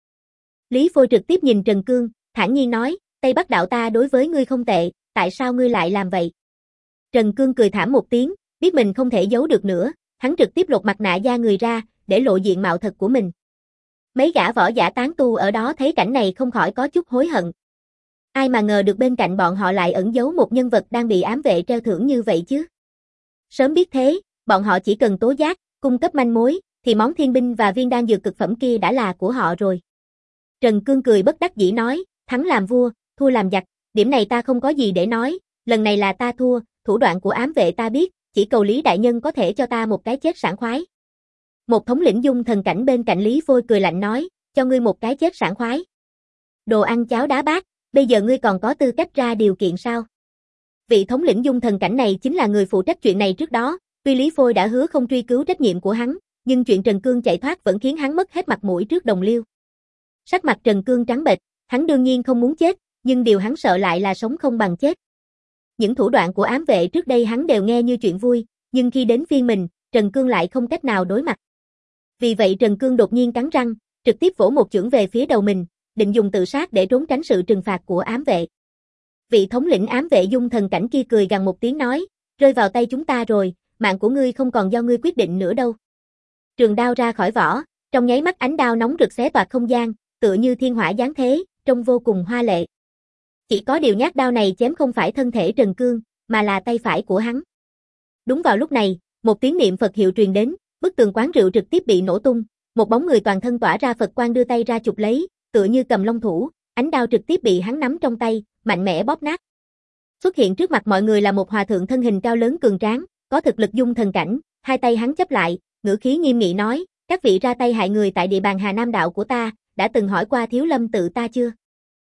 Lý Phôi trực tiếp nhìn Trần Cương, thản nhiên nói, Tây Bắc đạo ta đối với ngươi không tệ, tại sao ngươi lại làm vậy? Trần Cương cười thảm một tiếng, biết mình không thể giấu được nữa, hắn trực tiếp lột mặt nạ da người ra, để lộ diện mạo thật của mình. Mấy gã võ giả tán tu ở đó thấy cảnh này không khỏi có chút hối hận. Ai mà ngờ được bên cạnh bọn họ lại ẩn giấu một nhân vật đang bị ám vệ treo thưởng như vậy chứ? Sớm biết thế, bọn họ chỉ cần tố giác, cung cấp manh mối, thì món thiên binh và viên đan dược cực phẩm kia đã là của họ rồi. Trần Cương cười bất đắc dĩ nói, thắng làm vua, thua làm giặc, điểm này ta không có gì để nói, lần này là ta thua, thủ đoạn của ám vệ ta biết, chỉ cầu Lý đại nhân có thể cho ta một cái chết sảng khoái. Một thống lĩnh dung thần cảnh bên cạnh Lý Phôi cười lạnh nói, cho ngươi một cái chết sảng khoái. Đồ ăn cháo đá bát, bây giờ ngươi còn có tư cách ra điều kiện sao? Vị thống lĩnh dung thần cảnh này chính là người phụ trách chuyện này trước đó, tuy Lý Phôi đã hứa không truy cứu trách nhiệm của hắn, nhưng chuyện Trần Cương chạy thoát vẫn khiến hắn mất hết mặt mũi trước đồng liêu. Sắc mặt Trần Cương trắng bệch, hắn đương nhiên không muốn chết, nhưng điều hắn sợ lại là sống không bằng chết. Những thủ đoạn của ám vệ trước đây hắn đều nghe như chuyện vui, nhưng khi đến phiên mình, Trần Cương lại không cách nào đối mặt. Vì vậy Trần Cương đột nhiên cắn răng, trực tiếp vỗ một chưởng về phía đầu mình, định dùng tự sát để trốn tránh sự trừng phạt của ám vệ. Vị thống lĩnh ám vệ dung thần cảnh kia cười gằn một tiếng nói, rơi vào tay chúng ta rồi, mạng của ngươi không còn do ngươi quyết định nữa đâu. Trường đao ra khỏi vỏ, trong nháy mắt ánh đao nóng rực xé toạc không gian, tựa như thiên hỏa giáng thế, trông vô cùng hoa lệ. Chỉ có điều nhát đao này chém không phải thân thể Trần Cương, mà là tay phải của hắn. Đúng vào lúc này, một tiếng niệm Phật hiệu truyền đến, bức tường quán rượu trực tiếp bị nổ tung, một bóng người toàn thân tỏa ra Phật quang đưa tay ra chụp lấy, tựa như cầm long thủ, ánh đao trực tiếp bị hắn nắm trong tay, mạnh mẽ bóp nát. Xuất hiện trước mặt mọi người là một hòa thượng thân hình cao lớn cường tráng, có thực lực dung thần cảnh, hai tay hắn chắp lại, ngữ khí nghiêm nghị nói, các vị ra tay hại người tại địa bàn Hà Nam đạo của ta, đã từng hỏi qua Thiếu Lâm tự ta chưa?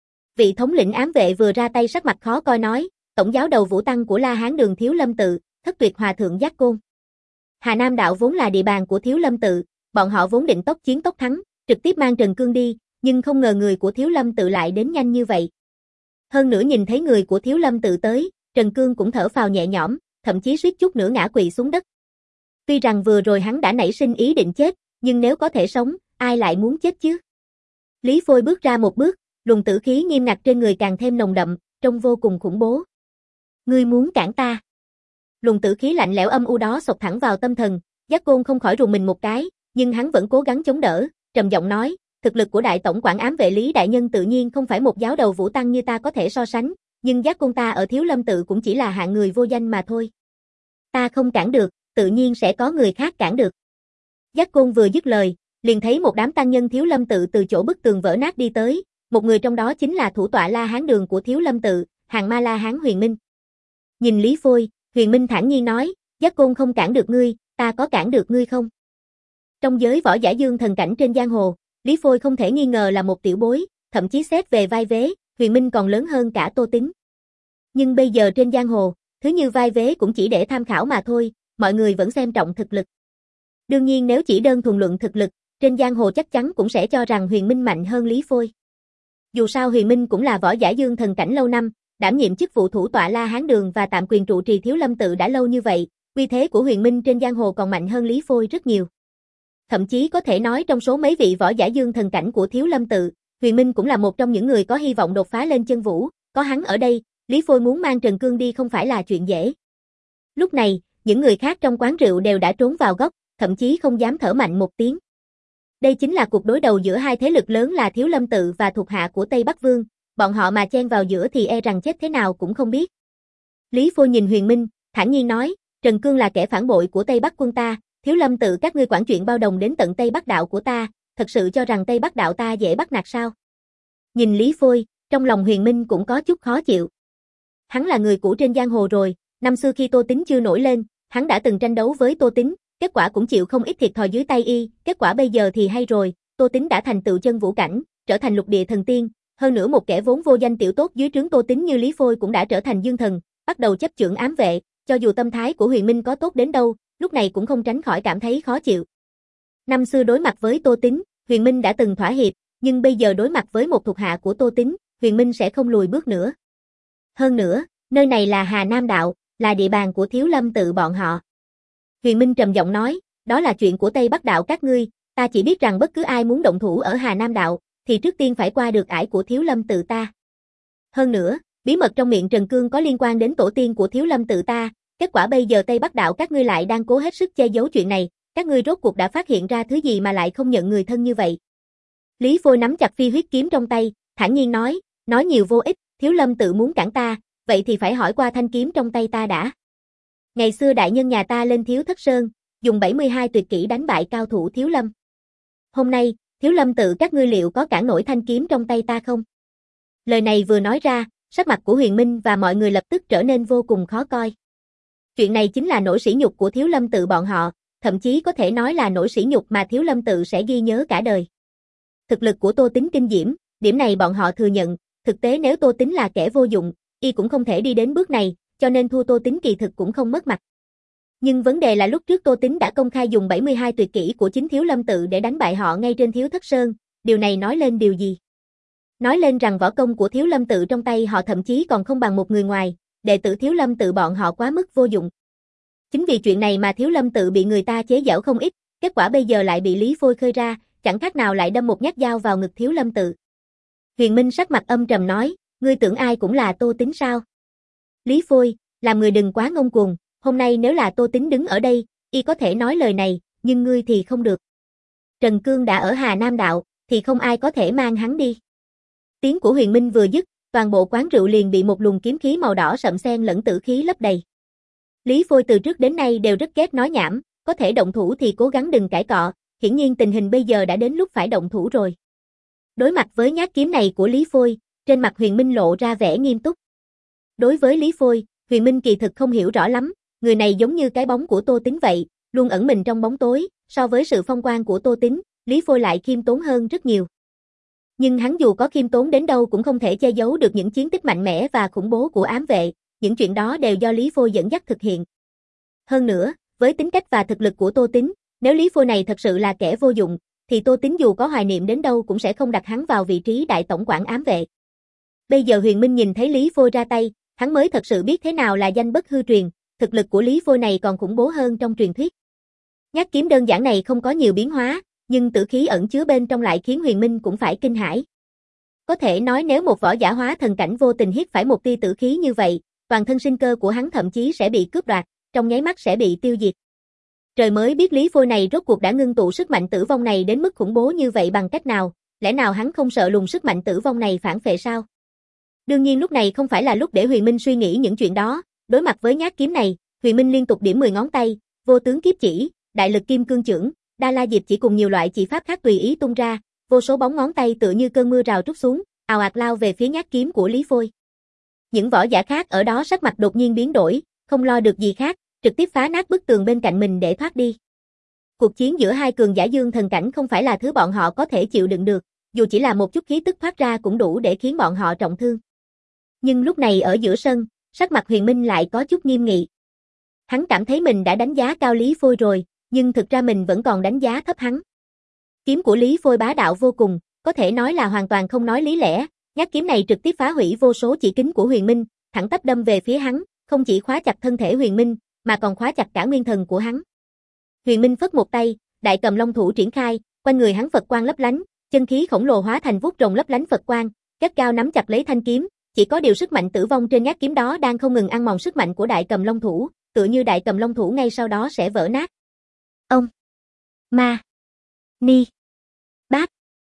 Vị thống lĩnh ám vệ vừa ra tay sắc mặt khó coi nói, tổng giáo đầu Vũ Tăng của La Hán đường Thiếu Lâm tự, thất tuyệt hòa thượng Giác Côn. Hà Nam đạo vốn là địa bàn của Thiếu Lâm tự, bọn họ vốn định tốc chiến tốc thắng, trực tiếp mang Trần Cương đi, nhưng không ngờ người của Thiếu Lâm tự lại đến nhanh như vậy. Hơn nữa nhìn thấy người của Thiếu Lâm tự tới, Trần Cương cũng thở phào nhẹ nhõm, thậm chí suýt chút nữa ngã quỵ xuống đất. Tuy rằng vừa rồi hắn đã nảy sinh ý định chết, nhưng nếu có thể sống, ai lại muốn chết chứ? Lý Phôi bước ra một bước, luồng tử khí nghiêm ngặt trên người càng thêm nồng đậm, trông vô cùng khủng bố. Ngươi muốn cản ta? Luồng tử khí lạnh lẽo âm u đó xộc thẳng vào tâm thần, Giác Côn không khỏi rùng mình một cái, nhưng hắn vẫn cố gắng chống đỡ, trầm giọng nói, thực lực của đại tổng quản ám vệ Lý đại nhân tự nhiên không phải một giáo đầu Vũ Tăng như ta có thể so sánh, nhưng Giác Côn ta ở Thiếu Lâm tự cũng chỉ là hạng người vô danh mà thôi. Ta không cản được, tự nhiên sẽ có người khác cản được. Giác Côn vừa dứt lời, liền thấy một đám tăng nhân Thiếu Lâm tự từ chỗ bức tường vỡ nát đi tới, một người trong đó chính là thủ tọa La Hán đường của Thiếu Lâm tự, hàng ma La Hán Huyền Minh. Nhìn Lý Phôi, Huyền Minh thản nhiên nói, Giác Côn không cản được ngươi, ta có cản được ngươi không? Trong giới võ giả dương thần cảnh trên giang hồ, Lý Phôi không thể nghi ngờ là một tiểu bối, thậm chí xét về vai vế, Huyền Minh còn lớn hơn cả Tô Tín. Nhưng bây giờ trên giang hồ, thứ như vai vế cũng chỉ để tham khảo mà thôi, mọi người vẫn xem trọng thực lực. Đương nhiên nếu chỉ đơn thuần luận thực lực, trên giang hồ chắc chắn cũng sẽ cho rằng Huyền Minh mạnh hơn Lý Phôi. Dù sao Huyền Minh cũng là võ giả dương thần cảnh lâu năm, đảm nhiệm chức vụ thủ tọa La Hán Đường và tạm quyền trụ trì Thiếu Lâm Tự đã lâu như vậy, uy thế của Huyền Minh trên giang hồ còn mạnh hơn Lý Phôi rất nhiều. Thậm chí có thể nói trong số mấy vị võ giả dương thần cảnh của Thiếu Lâm Tự, Huyền Minh cũng là một trong những người có hy vọng đột phá lên chân vũ, có hắn ở đây, Lý Phôi muốn mang Trần Cương đi không phải là chuyện dễ. Lúc này, những người khác trong quán rượu đều đã trốn vào góc, thậm chí không dám thở mạnh một tiếng. Đây chính là cuộc đối đầu giữa hai thế lực lớn là Thiếu Lâm Tự và thuộc hạ của Tây Bắc Vương, bọn họ mà chen vào giữa thì e rằng chết thế nào cũng không biết. Lý Phôi nhìn Huyền Minh, thản nhiên nói, Trần Cương là kẻ phản bội của Tây Bắc quân ta, Thiếu Lâm Tự các ngươi quản chuyện bao đồng đến tận Tây Bắc đạo của ta, thật sự cho rằng Tây Bắc đạo ta dễ bắt nạt sao? Nhìn Lý Phôi, trong lòng Huyền Minh cũng có chút khó chịu. Hắn là người cũ trên giang hồ rồi, năm xưa khi Tô Tín chưa nổi lên, hắn đã từng tranh đấu với Tô Tín, kết quả cũng chịu không ít thiệt thòi dưới tay y, kết quả bây giờ thì hay rồi, Tô Tín đã thành tựu chân vũ cảnh, trở thành lục địa thần tiên, hơn nữa một kẻ vốn vô danh tiểu tốt dưới trướng Tô Tín như Lý Phôi cũng đã trở thành dương thần, bắt đầu chấp chưởng ám vệ, cho dù tâm thái của Huyền Minh có tốt đến đâu, lúc này cũng không tránh khỏi cảm thấy khó chịu. Năm xưa đối mặt với Tô Tín, Huyền Minh đã từng thỏa hiệp, nhưng bây giờ đối mặt với một thuộc hạ của Tô Tín, Huyền Minh sẽ không lùi bước nữa. Hơn nữa, nơi này là Hà Nam đạo, là địa bàn của Thiếu Lâm Tự bọn họ. Huyền Minh trầm giọng nói, đó là chuyện của Tây Bắc đạo các ngươi, ta chỉ biết rằng bất cứ ai muốn động thủ ở Hà Nam đạo, thì trước tiên phải qua được ải của Thiếu Lâm Tự ta. Hơn nữa, bí mật trong miệng Trần Cương có liên quan đến tổ tiên của Thiếu Lâm Tự ta, kết quả bây giờ Tây Bắc đạo các ngươi lại đang cố hết sức che giấu chuyện này, các ngươi rốt cuộc đã phát hiện ra thứ gì mà lại không nhận người thân như vậy. Lý Phôi nắm chặt phi huyết kiếm trong tay, thản nhiên nói, nói nhiều vô ích, Thiếu Lâm Tự muốn cản ta, vậy thì phải hỏi qua thanh kiếm trong tay ta đã. Ngày xưa đại nhân nhà ta lên Thiếu Thất Sơn, dùng bảy mươi hai tuyệt kỹ đánh bại cao thủ Thiếu Lâm. Hôm nay, Thiếu Lâm Tự các ngươi liệu có cản nổi thanh kiếm trong tay ta không? Lời này vừa nói ra, sắc mặt của Huyền Minh và mọi người lập tức trở nên vô cùng khó coi. Chuyện này chính là nỗi sỉ nhục của Thiếu Lâm Tự bọn họ, thậm chí có thể nói là nỗi sỉ nhục mà Thiếu Lâm Tự sẽ ghi nhớ cả đời. Thực lực của Tô Tín kinh diễm, điểm này bọn họ thừa nhận, thực tế nếu Tô Tín là kẻ vô dụng, y cũng không thể đi đến bước này, cho nên thua Tô Tín kỳ thực cũng không mất mặt. Nhưng vấn đề là lúc trước Tô Tín đã công khai dùng bảy mươi hai tuyệt kỹ của chính Thiếu Lâm Tự để đánh bại họ ngay trên Thiếu Thất Sơn, điều này nói lên điều gì? Nói lên rằng võ công của Thiếu Lâm Tự trong tay họ thậm chí còn không bằng một người ngoài, đệ tử Thiếu Lâm Tự bọn họ quá mức vô dụng. Chính vì chuyện này mà Thiếu Lâm Tự bị người ta chế giễu không ít, kết quả bây giờ lại bị Lý Phôi khơi ra, chẳng khác nào lại đâm một nhát dao vào ngực Thiếu Lâm Tự. Huyền Minh sắc mặt âm trầm nói, ngươi tưởng ai cũng là Tô Tín sao? Lý Phôi, làm người đừng quá ngông cuồng, hôm nay nếu là Tô Tín đứng ở đây, y có thể nói lời này, nhưng ngươi thì không được. Trần Cương đã ở Hà Nam đạo, thì không ai có thể mang hắn đi. Tiếng của Huyền Minh vừa dứt, toàn bộ quán rượu liền bị một luồng kiếm khí màu đỏ sậm xen lẫn tử khí lấp đầy. Lý Phôi từ trước đến nay đều rất ghét nói nhảm, có thể động thủ thì cố gắng đừng cãi cọ, hiển nhiên tình hình bây giờ đã đến lúc phải động thủ rồi. Đối mặt với nhát kiếm này của Lý Phôi, trên mặt Huyền Minh lộ ra vẻ nghiêm túc. Đối với Lý Phôi, Huyền Minh kỳ thực không hiểu rõ lắm, người này giống như cái bóng của Tô Tín vậy, luôn ẩn mình trong bóng tối, so với sự phong quang của Tô Tín, Lý Phôi lại khiêm tốn hơn rất nhiều. Nhưng hắn dù có khiêm tốn đến đâu cũng không thể che giấu được những chiến tích mạnh mẽ và khủng bố của ám vệ, những chuyện đó đều do Lý Phôi dẫn dắt thực hiện. Hơn nữa, với tính cách và thực lực của Tô Tín, nếu Lý Phôi này thật sự là kẻ vô dụng, thì Tô Tín dù có hoài niệm đến đâu cũng sẽ không đặt hắn vào vị trí đại tổng quản ám vệ. Bây giờ Huyền Minh nhìn thấy Lý Phôi ra tay, hắn mới thật sự biết thế nào là danh bất hư truyền, thực lực của Lý Phôi này còn khủng bố hơn trong truyền thuyết. Nhát kiếm đơn giản này không có nhiều biến hóa, nhưng tử khí ẩn chứa bên trong lại khiến Huyền Minh cũng phải kinh hãi. Có thể nói nếu một võ giả hóa thần cảnh vô tình hít phải một tia tử khí như vậy, toàn thân sinh cơ của hắn thậm chí sẽ bị cướp đoạt, trong nháy mắt sẽ bị tiêu diệt. Trời mới biết Lý Phôi này rốt cuộc đã ngưng tụ sức mạnh tử vong này đến mức khủng bố như vậy bằng cách nào, lẽ nào hắn không sợ luồng sức mạnh tử vong này phản phệ sao? Đương nhiên lúc này không phải là lúc để Huyền Minh suy nghĩ những chuyện đó, đối mặt với nhát kiếm này, Huyền Minh liên tục điểm mười ngón tay, vô tướng kiếp chỉ, đại lực kim cương chưởng, Đa La Diệp chỉ cùng nhiều loại chỉ pháp khác tùy ý tung ra, vô số bóng ngón tay tựa như cơn mưa rào trút xuống, ào ạt lao về phía nhát kiếm của Lý Phôi. Những võ giả khác ở đó sắc mặt đột nhiên biến đổi, không lo được gì khác, trực tiếp phá nát bức tường bên cạnh mình để thoát đi. Cuộc chiến giữa hai cường giả dương thần cảnh không phải là thứ bọn họ có thể chịu đựng được, dù chỉ là một chút khí tức thoát ra cũng đủ để khiến bọn họ trọng thương. Nhưng lúc này ở giữa sân, sắc mặt Huyền Minh lại có chút nghiêm nghị. Hắn cảm thấy mình đã đánh giá cao Lý Phôi rồi, nhưng thực ra mình vẫn còn đánh giá thấp hắn. Kiếm của Lý Phôi bá đạo vô cùng, có thể nói là hoàn toàn không nói lý lẽ, nhát kiếm này trực tiếp phá hủy vô số chỉ kính của Huyền Minh, thẳng tắp đâm về phía hắn, không chỉ khóa chặt thân thể Huyền Minh, mà còn khóa chặt cả nguyên thần của hắn. Huyền Minh phất một tay, đại cầm long thủ triển khai, quanh người hắn Phật quang lấp lánh, chân khí khổng lồ hóa thành vuốt rồng lấp lánh Phật quang, gắt gao nắm chặt lấy thanh kiếm, chỉ có điều sức mạnh tử vong trên nhát kiếm đó đang không ngừng ăn mòn sức mạnh của đại cầm long thủ, tựa như đại cầm long thủ ngay sau đó sẽ vỡ nát. Ông Ma Ni Bát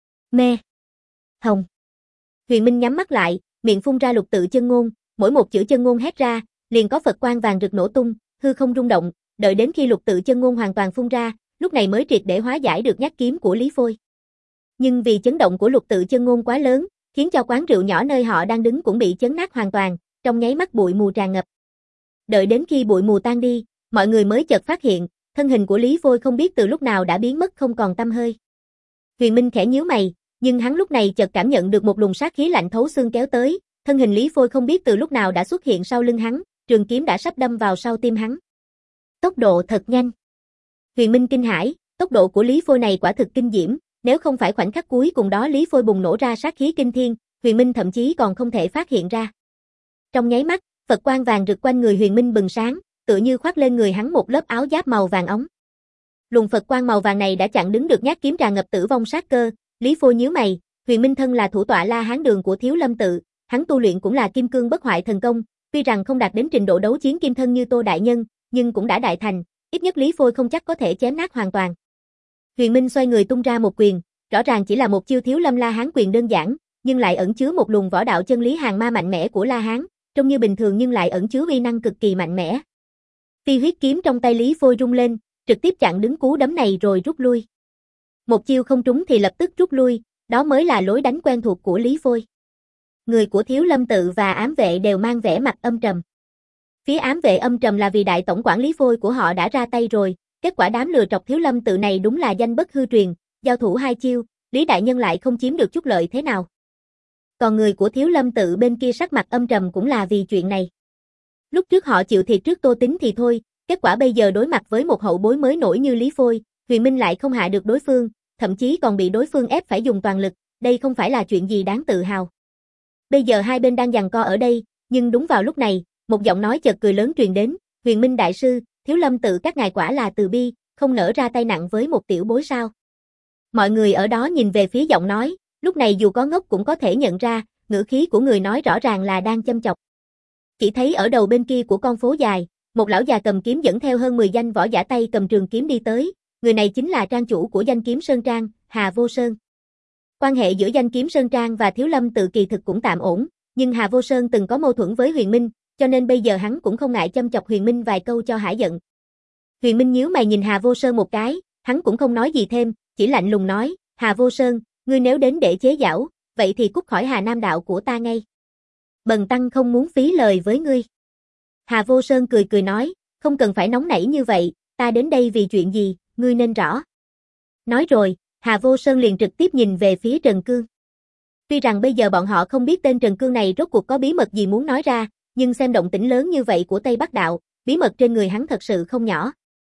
Mê Hồng. Huyền Minh nhắm mắt lại, miệng phun ra lục tự chân ngôn, mỗi một chữ chân ngôn hét ra, liền có Phật quang vàng rực nổ tung, hư không rung động, đợi đến khi lục tự chân ngôn hoàn toàn phun ra, lúc này mới triệt để hóa giải được nhát kiếm của Lý Phôi. Nhưng vì chấn động của lục tự chân ngôn quá lớn, khiến cho quán rượu nhỏ nơi họ đang đứng cũng bị chấn nát hoàn toàn, trong nháy mắt bụi mù tràn ngập. Đợi đến khi bụi mù tan đi, mọi người mới chợt phát hiện, thân hình của Lý Phôi không biết từ lúc nào đã biến mất không còn tăm hơi. Huyền Minh khẽ nhíu mày, nhưng hắn lúc này chợt cảm nhận được một luồng sát khí lạnh thấu xương kéo tới, thân hình Lý Phôi không biết từ lúc nào đã xuất hiện sau lưng hắn, trường kiếm đã sắp đâm vào sau tim hắn. Tốc độ thật nhanh. Huyền Minh kinh hãi, tốc độ của Lý Phôi này quả thực kinh diễm, nếu không phải khoảnh khắc cuối cùng đó Lý Phôi bùng nổ ra sát khí kinh thiên, Huyền Minh thậm chí còn không thể phát hiện ra. Trong nháy mắt, Phật quang vàng rực quanh người Huyền Minh bừng sáng, tựa như khoác lên người hắn một lớp áo giáp màu vàng óng. Luồng Phật quang màu vàng này đã chặn đứng được nhát kiếm tràn ngập tử vong sát cơ. Lý Phôi nhíu mày, Huyền Minh thân là thủ tọa La Hán Đường của Thiếu Lâm tự, hắn tu luyện cũng là kim cương bất hoại thần công, tuy rằng không đạt đến trình độ đấu chiến kim thân như Tô đại nhân, nhưng cũng đã đại thành, ít nhất Lý Phôi không chắc có thể chém nát hoàn toàn. Huyền Minh xoay người tung ra một quyền, rõ ràng chỉ là một chiêu Thiếu Lâm La Hán quyền đơn giản, nhưng lại ẩn chứa một luồng võ đạo chân lý hàng ma mạnh mẽ của La Hán, trông như bình thường nhưng lại ẩn chứa uy năng cực kỳ mạnh mẽ. Phi huyết kiếm trong tay Lý Phôi rung lên, trực tiếp chặn đứng cú đấm này rồi rút lui. Một chiêu không trúng thì lập tức rút lui, đó mới là lối đánh quen thuộc của Lý Phôi. Người của Thiếu Lâm tự và ám vệ đều mang vẻ mặt âm trầm. Phía ám vệ âm trầm là vì đại tổng quản Lý Phôi của họ đã ra tay rồi, kết quả đám lừa trọc Thiếu Lâm tự này đúng là danh bất hư truyền, giao thủ hai chiêu, Lý đại nhân lại không chiếm được chút lợi thế nào. Còn người của Thiếu Lâm tự bên kia sắc mặt âm trầm cũng là vì chuyện này. Lúc trước họ chịu thiệt trước Tô Tính thì thôi, kết quả bây giờ đối mặt với một hậu bối mới nổi như Lý Phôi, Huyền Minh lại không hạ được đối phương, thậm chí còn bị đối phương ép phải dùng toàn lực, đây không phải là chuyện gì đáng tự hào. Bây giờ hai bên đang giằng co ở đây, nhưng đúng vào lúc này, một giọng nói chợt cười lớn truyền đến, Huyền Minh đại sư, Thiếu Lâm tự các ngài quả là từ bi, không nỡ ra tay nặng với một tiểu bối sao. Mọi người ở đó nhìn về phía giọng nói, lúc này dù có ngốc cũng có thể nhận ra, ngữ khí của người nói rõ ràng là đang châm chọc. Chỉ thấy ở đầu bên kia của con phố dài, một lão già cầm kiếm dẫn theo hơn mười danh võ giả tay cầm trường kiếm đi tới, người này chính là trang chủ của Danh Kiếm Sơn Trang, Hà Vô Sơn. Quan hệ giữa Danh Kiếm Sơn Trang và Thiếu Lâm tự kỳ thực cũng tạm ổn, nhưng Hà Vô Sơn từng có mâu thuẫn với Huyền Minh, cho nên bây giờ hắn cũng không ngại châm chọc Huyền Minh vài câu cho hả giận. Huyền Minh nhíu mày nhìn Hà Vô Sơn một cái, hắn cũng không nói gì thêm, chỉ lạnh lùng nói, Hà Vô Sơn, ngươi nếu đến để chế giễu, vậy thì cút khỏi Hà Nam đạo của ta ngay. Bần tăng không muốn phí lời với ngươi. Hà Vô Sơn cười cười nói, không cần phải nóng nảy như vậy, ta đến đây vì chuyện gì, ngươi nên rõ. Nói rồi, Hà Vô Sơn liền trực tiếp nhìn về phía Trần Cương. Tuy rằng bây giờ bọn họ không biết tên Trần Cương này rốt cuộc có bí mật gì muốn nói ra, nhưng xem động tĩnh lớn như vậy của Tây Bắc Đạo, bí mật trên người hắn thật sự không nhỏ.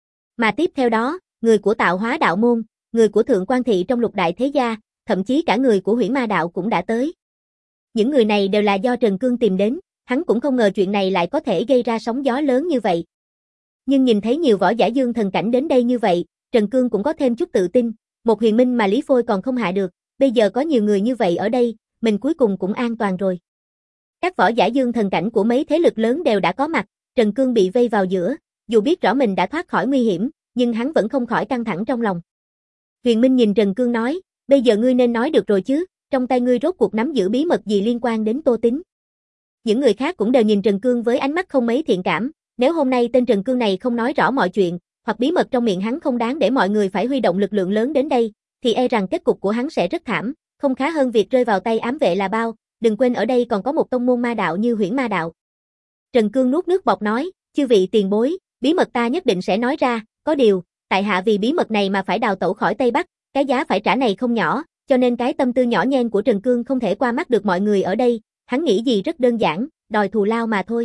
Mà tiếp theo đó, người của Tạo Hóa Đạo Môn, người của Thượng Quan Thị trong Lục Đại Thế Gia, thậm chí cả người của Huyễn Ma Đạo cũng đã tới. Những người này đều là do Trần Cương tìm đến, hắn cũng không ngờ chuyện này lại có thể gây ra sóng gió lớn như vậy. Nhưng nhìn thấy nhiều võ giả dương thần cảnh đến đây như vậy, Trần Cương cũng có thêm chút tự tin, một Huyền Minh mà Lý Phôi còn không hạ được, bây giờ có nhiều người như vậy ở đây, mình cuối cùng cũng an toàn rồi. Các võ giả dương thần cảnh của mấy thế lực lớn đều đã có mặt, Trần Cương bị vây vào giữa, dù biết rõ mình đã thoát khỏi nguy hiểm, nhưng hắn vẫn không khỏi căng thẳng trong lòng. Huyền Minh nhìn Trần Cương nói, bây giờ ngươi nên nói được rồi chứ, trong tay ngươi rốt cuộc nắm giữ bí mật gì liên quan đến Tô Tính. Những người khác cũng đều nhìn Trần Cương với ánh mắt không mấy thiện cảm, nếu hôm nay tên Trần Cương này không nói rõ mọi chuyện, hoặc bí mật trong miệng hắn không đáng để mọi người phải huy động lực lượng lớn đến đây, thì e rằng kết cục của hắn sẽ rất thảm, không khá hơn việc rơi vào tay ám vệ là bao, đừng quên ở đây còn có một tông môn ma đạo như Huyễn Ma Đạo. Trần Cương nuốt nước bọt nói, chư vị tiền bối, bí mật ta nhất định sẽ nói ra, có điều, tại hạ vì bí mật này mà phải đào tẩu khỏi Tây Bắc, cái giá phải trả này không nhỏ, cho nên cái tâm tư nhỏ nhen của Trần Cương không thể qua mắt được mọi người ở đây, hắn nghĩ gì rất đơn giản, đòi thù lao mà thôi.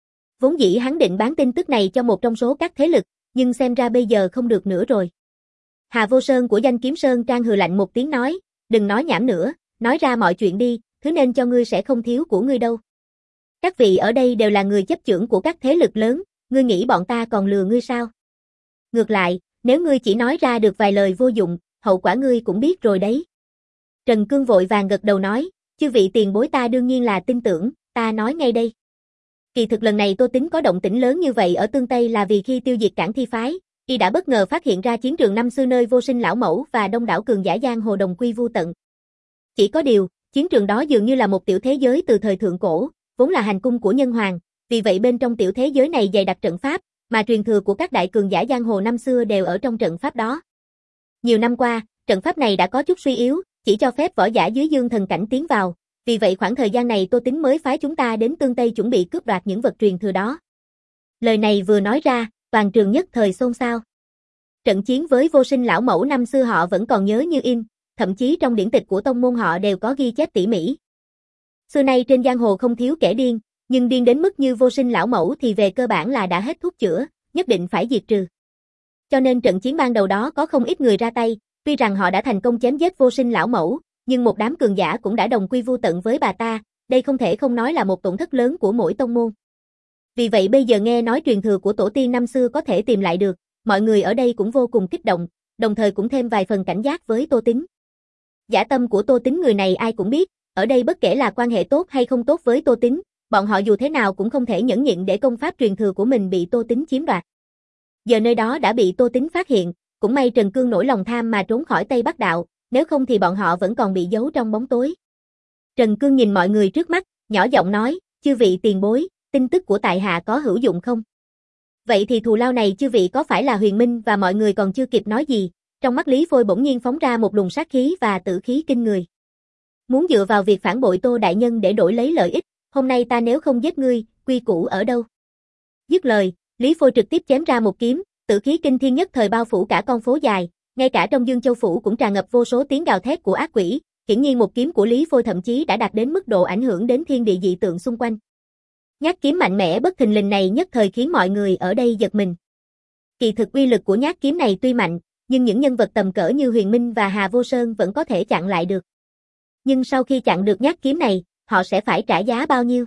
Vốn dĩ hắn định bán tin tức này cho một trong số các thế lực, nhưng xem ra bây giờ không được nữa rồi. Hà Vô Sơn của Danh Kiếm Sơn Trang hừ lạnh một tiếng nói, đừng nói nhảm nữa, nói ra mọi chuyện đi, thứ nên cho ngươi sẽ không thiếu của ngươi đâu. Các vị ở đây đều là người chấp chưởng của các thế lực lớn, ngươi nghĩ bọn ta còn lừa ngươi sao? Ngược lại, nếu ngươi chỉ nói ra được vài lời vô dụng, hậu quả ngươi cũng biết rồi đấy. Trần Cương vội vàng gật đầu nói, chư vị tiền bối ta đương nhiên là tin tưởng, ta nói ngay đây. Kỳ thực lần này Tô Tín có động tĩnh lớn như vậy ở Tương Tây là vì khi tiêu diệt Cảng Thi Phái, y đã bất ngờ phát hiện ra chiến trường năm xưa nơi Vô Sinh lão mẫu và đông đảo cường giả giang hồ đồng quy vu tận. Chỉ có điều, chiến trường đó dường như là một tiểu thế giới từ thời thượng cổ, vốn là hành cung của nhân hoàng, vì vậy bên trong tiểu thế giới này dày đặc trận pháp, mà truyền thừa của các đại cường giả giang hồ năm xưa đều ở trong trận pháp đó. Nhiều năm qua, trận pháp này đã có chút suy yếu, chỉ cho phép võ giả dưới dương thần cảnh tiến vào, vì vậy khoảng thời gian này Tô Tín mới phái chúng ta đến Tương Tây chuẩn bị cướp đoạt những vật truyền thừa đó. Lời này vừa nói ra, toàn trường nhất thời xôn xao. Trận chiến với Vô Sinh lão mẫu năm xưa họ vẫn còn nhớ như in, thậm chí trong điển tịch của tông môn họ đều có ghi chép tỉ mỉ. Xưa nay trên giang hồ không thiếu kẻ điên, nhưng điên đến mức như Vô Sinh lão mẫu thì về cơ bản là đã hết thuốc chữa, nhất định phải diệt trừ. Cho nên trận chiến ban đầu đó có không ít người ra tay, tuy rằng họ đã thành công chém giết Vô Sinh lão mẫu, nhưng một đám cường giả cũng đã đồng quy vu tận với bà ta, đây không thể không nói là một tổn thất lớn của mỗi tông môn. Vì vậy bây giờ nghe nói truyền thừa của tổ tiên năm xưa có thể tìm lại được, mọi người ở đây cũng vô cùng kích động, đồng thời cũng thêm vài phần cảnh giác với Tô Tín. Dã tâm của Tô Tín người này ai cũng biết, ở đây bất kể là quan hệ tốt hay không tốt với Tô Tín, bọn họ dù thế nào cũng không thể nhẫn nhịn để công pháp truyền thừa của mình bị Tô Tín chiếm đoạt. Giờ nơi đó đã bị Tô Tín phát hiện, cũng may Trần Cương nổi lòng tham mà trốn khỏi Tây Bắc Đạo, nếu không thì bọn họ vẫn còn bị giấu trong bóng tối. Trần Cương nhìn mọi người trước mắt, nhỏ giọng nói, chư vị tiền bối, tin tức của tại hạ có hữu dụng không? Vậy thì thù lao này chư vị có phải là huyền minh? Và mọi người còn chưa kịp nói gì, trong mắt Lý Phôi bỗng nhiên phóng ra một luồng sát khí và tử khí kinh người. Muốn dựa vào việc phản bội Tô đại nhân để đổi lấy lợi ích, hôm nay ta nếu không giết ngươi, quy củ ở đâu? Dứt lời, Lý Phôi trực tiếp chém ra một kiếm, tử khí kinh thiên nhất thời bao phủ cả con phố dài, ngay cả trong Dương Châu phủ cũng tràn ngập vô số tiếng gào thét của ác quỷ, hiển nhiên một kiếm của Lý Phôi thậm chí đã đạt đến mức độ ảnh hưởng đến thiên địa dị tượng xung quanh. Nhát kiếm mạnh mẽ bất thình lình này nhất thời khiến mọi người ở đây giật mình. Kỳ thực uy lực của nhát kiếm này tuy mạnh, nhưng những nhân vật tầm cỡ như Huyền Minh và Hà Vô Sơn vẫn có thể chặn lại được. Nhưng sau khi chặn được nhát kiếm này, họ sẽ phải trả giá bao nhiêu?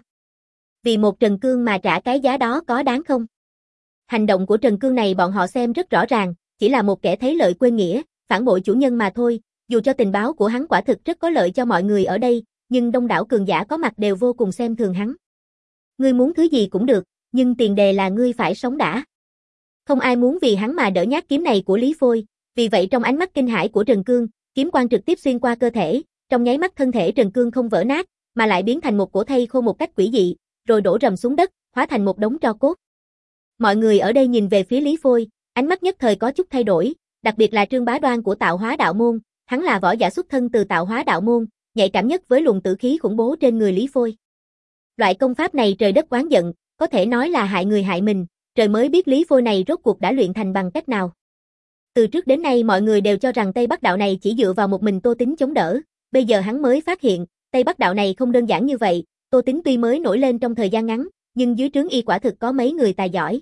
Vì một Trần Cương mà trả cái giá đó có đáng không? Hành động của Trần Cương này bọn họ xem rất rõ ràng, chỉ là một kẻ thấy lợi quên nghĩa, phản bội chủ nhân mà thôi, dù cho tình báo của hắn quả thực rất có lợi cho mọi người ở đây, nhưng đông đảo cường giả có mặt đều vô cùng xem thường hắn. Ngươi muốn thứ gì cũng được, nhưng tiền đề là ngươi phải sống đã. Không ai muốn vì hắn mà đỡ nhát kiếm này của Lý Phôi, vì vậy trong ánh mắt kinh hãi của Trần Cương, kiếm quang trực tiếp xuyên qua cơ thể, trong nháy mắt thân thể Trần Cương không vỡ nát, mà lại biến thành một cổ thây khô một cách quỷ dị, rồi đổ rầm xuống đất, hóa thành một đống tro cốt. Mọi người ở đây nhìn về phía Lý Phôi, ánh mắt nhất thời có chút thay đổi, đặc biệt là Trương Bá Đoan của Tạo Hóa Đạo Môn, hắn là võ giả xuất thân từ Tạo Hóa Đạo Môn, nhạy cảm nhất với luồng tử khí khủng bố trên người Lý Phôi. Loại công pháp này trời đất oán giận, có thể nói là hại người hại mình, trời mới biết Lý Phôi này rốt cuộc đã luyện thành bằng cách nào. Từ trước đến nay mọi người đều cho rằng Tây Bắc Đạo này chỉ dựa vào một mình Tô Tín chống đỡ, bây giờ hắn mới phát hiện, Tây Bắc Đạo này không đơn giản như vậy, Tô Tín tuy mới nổi lên trong thời gian ngắn, nhưng dưới trướng y quả thực có mấy người tài giỏi.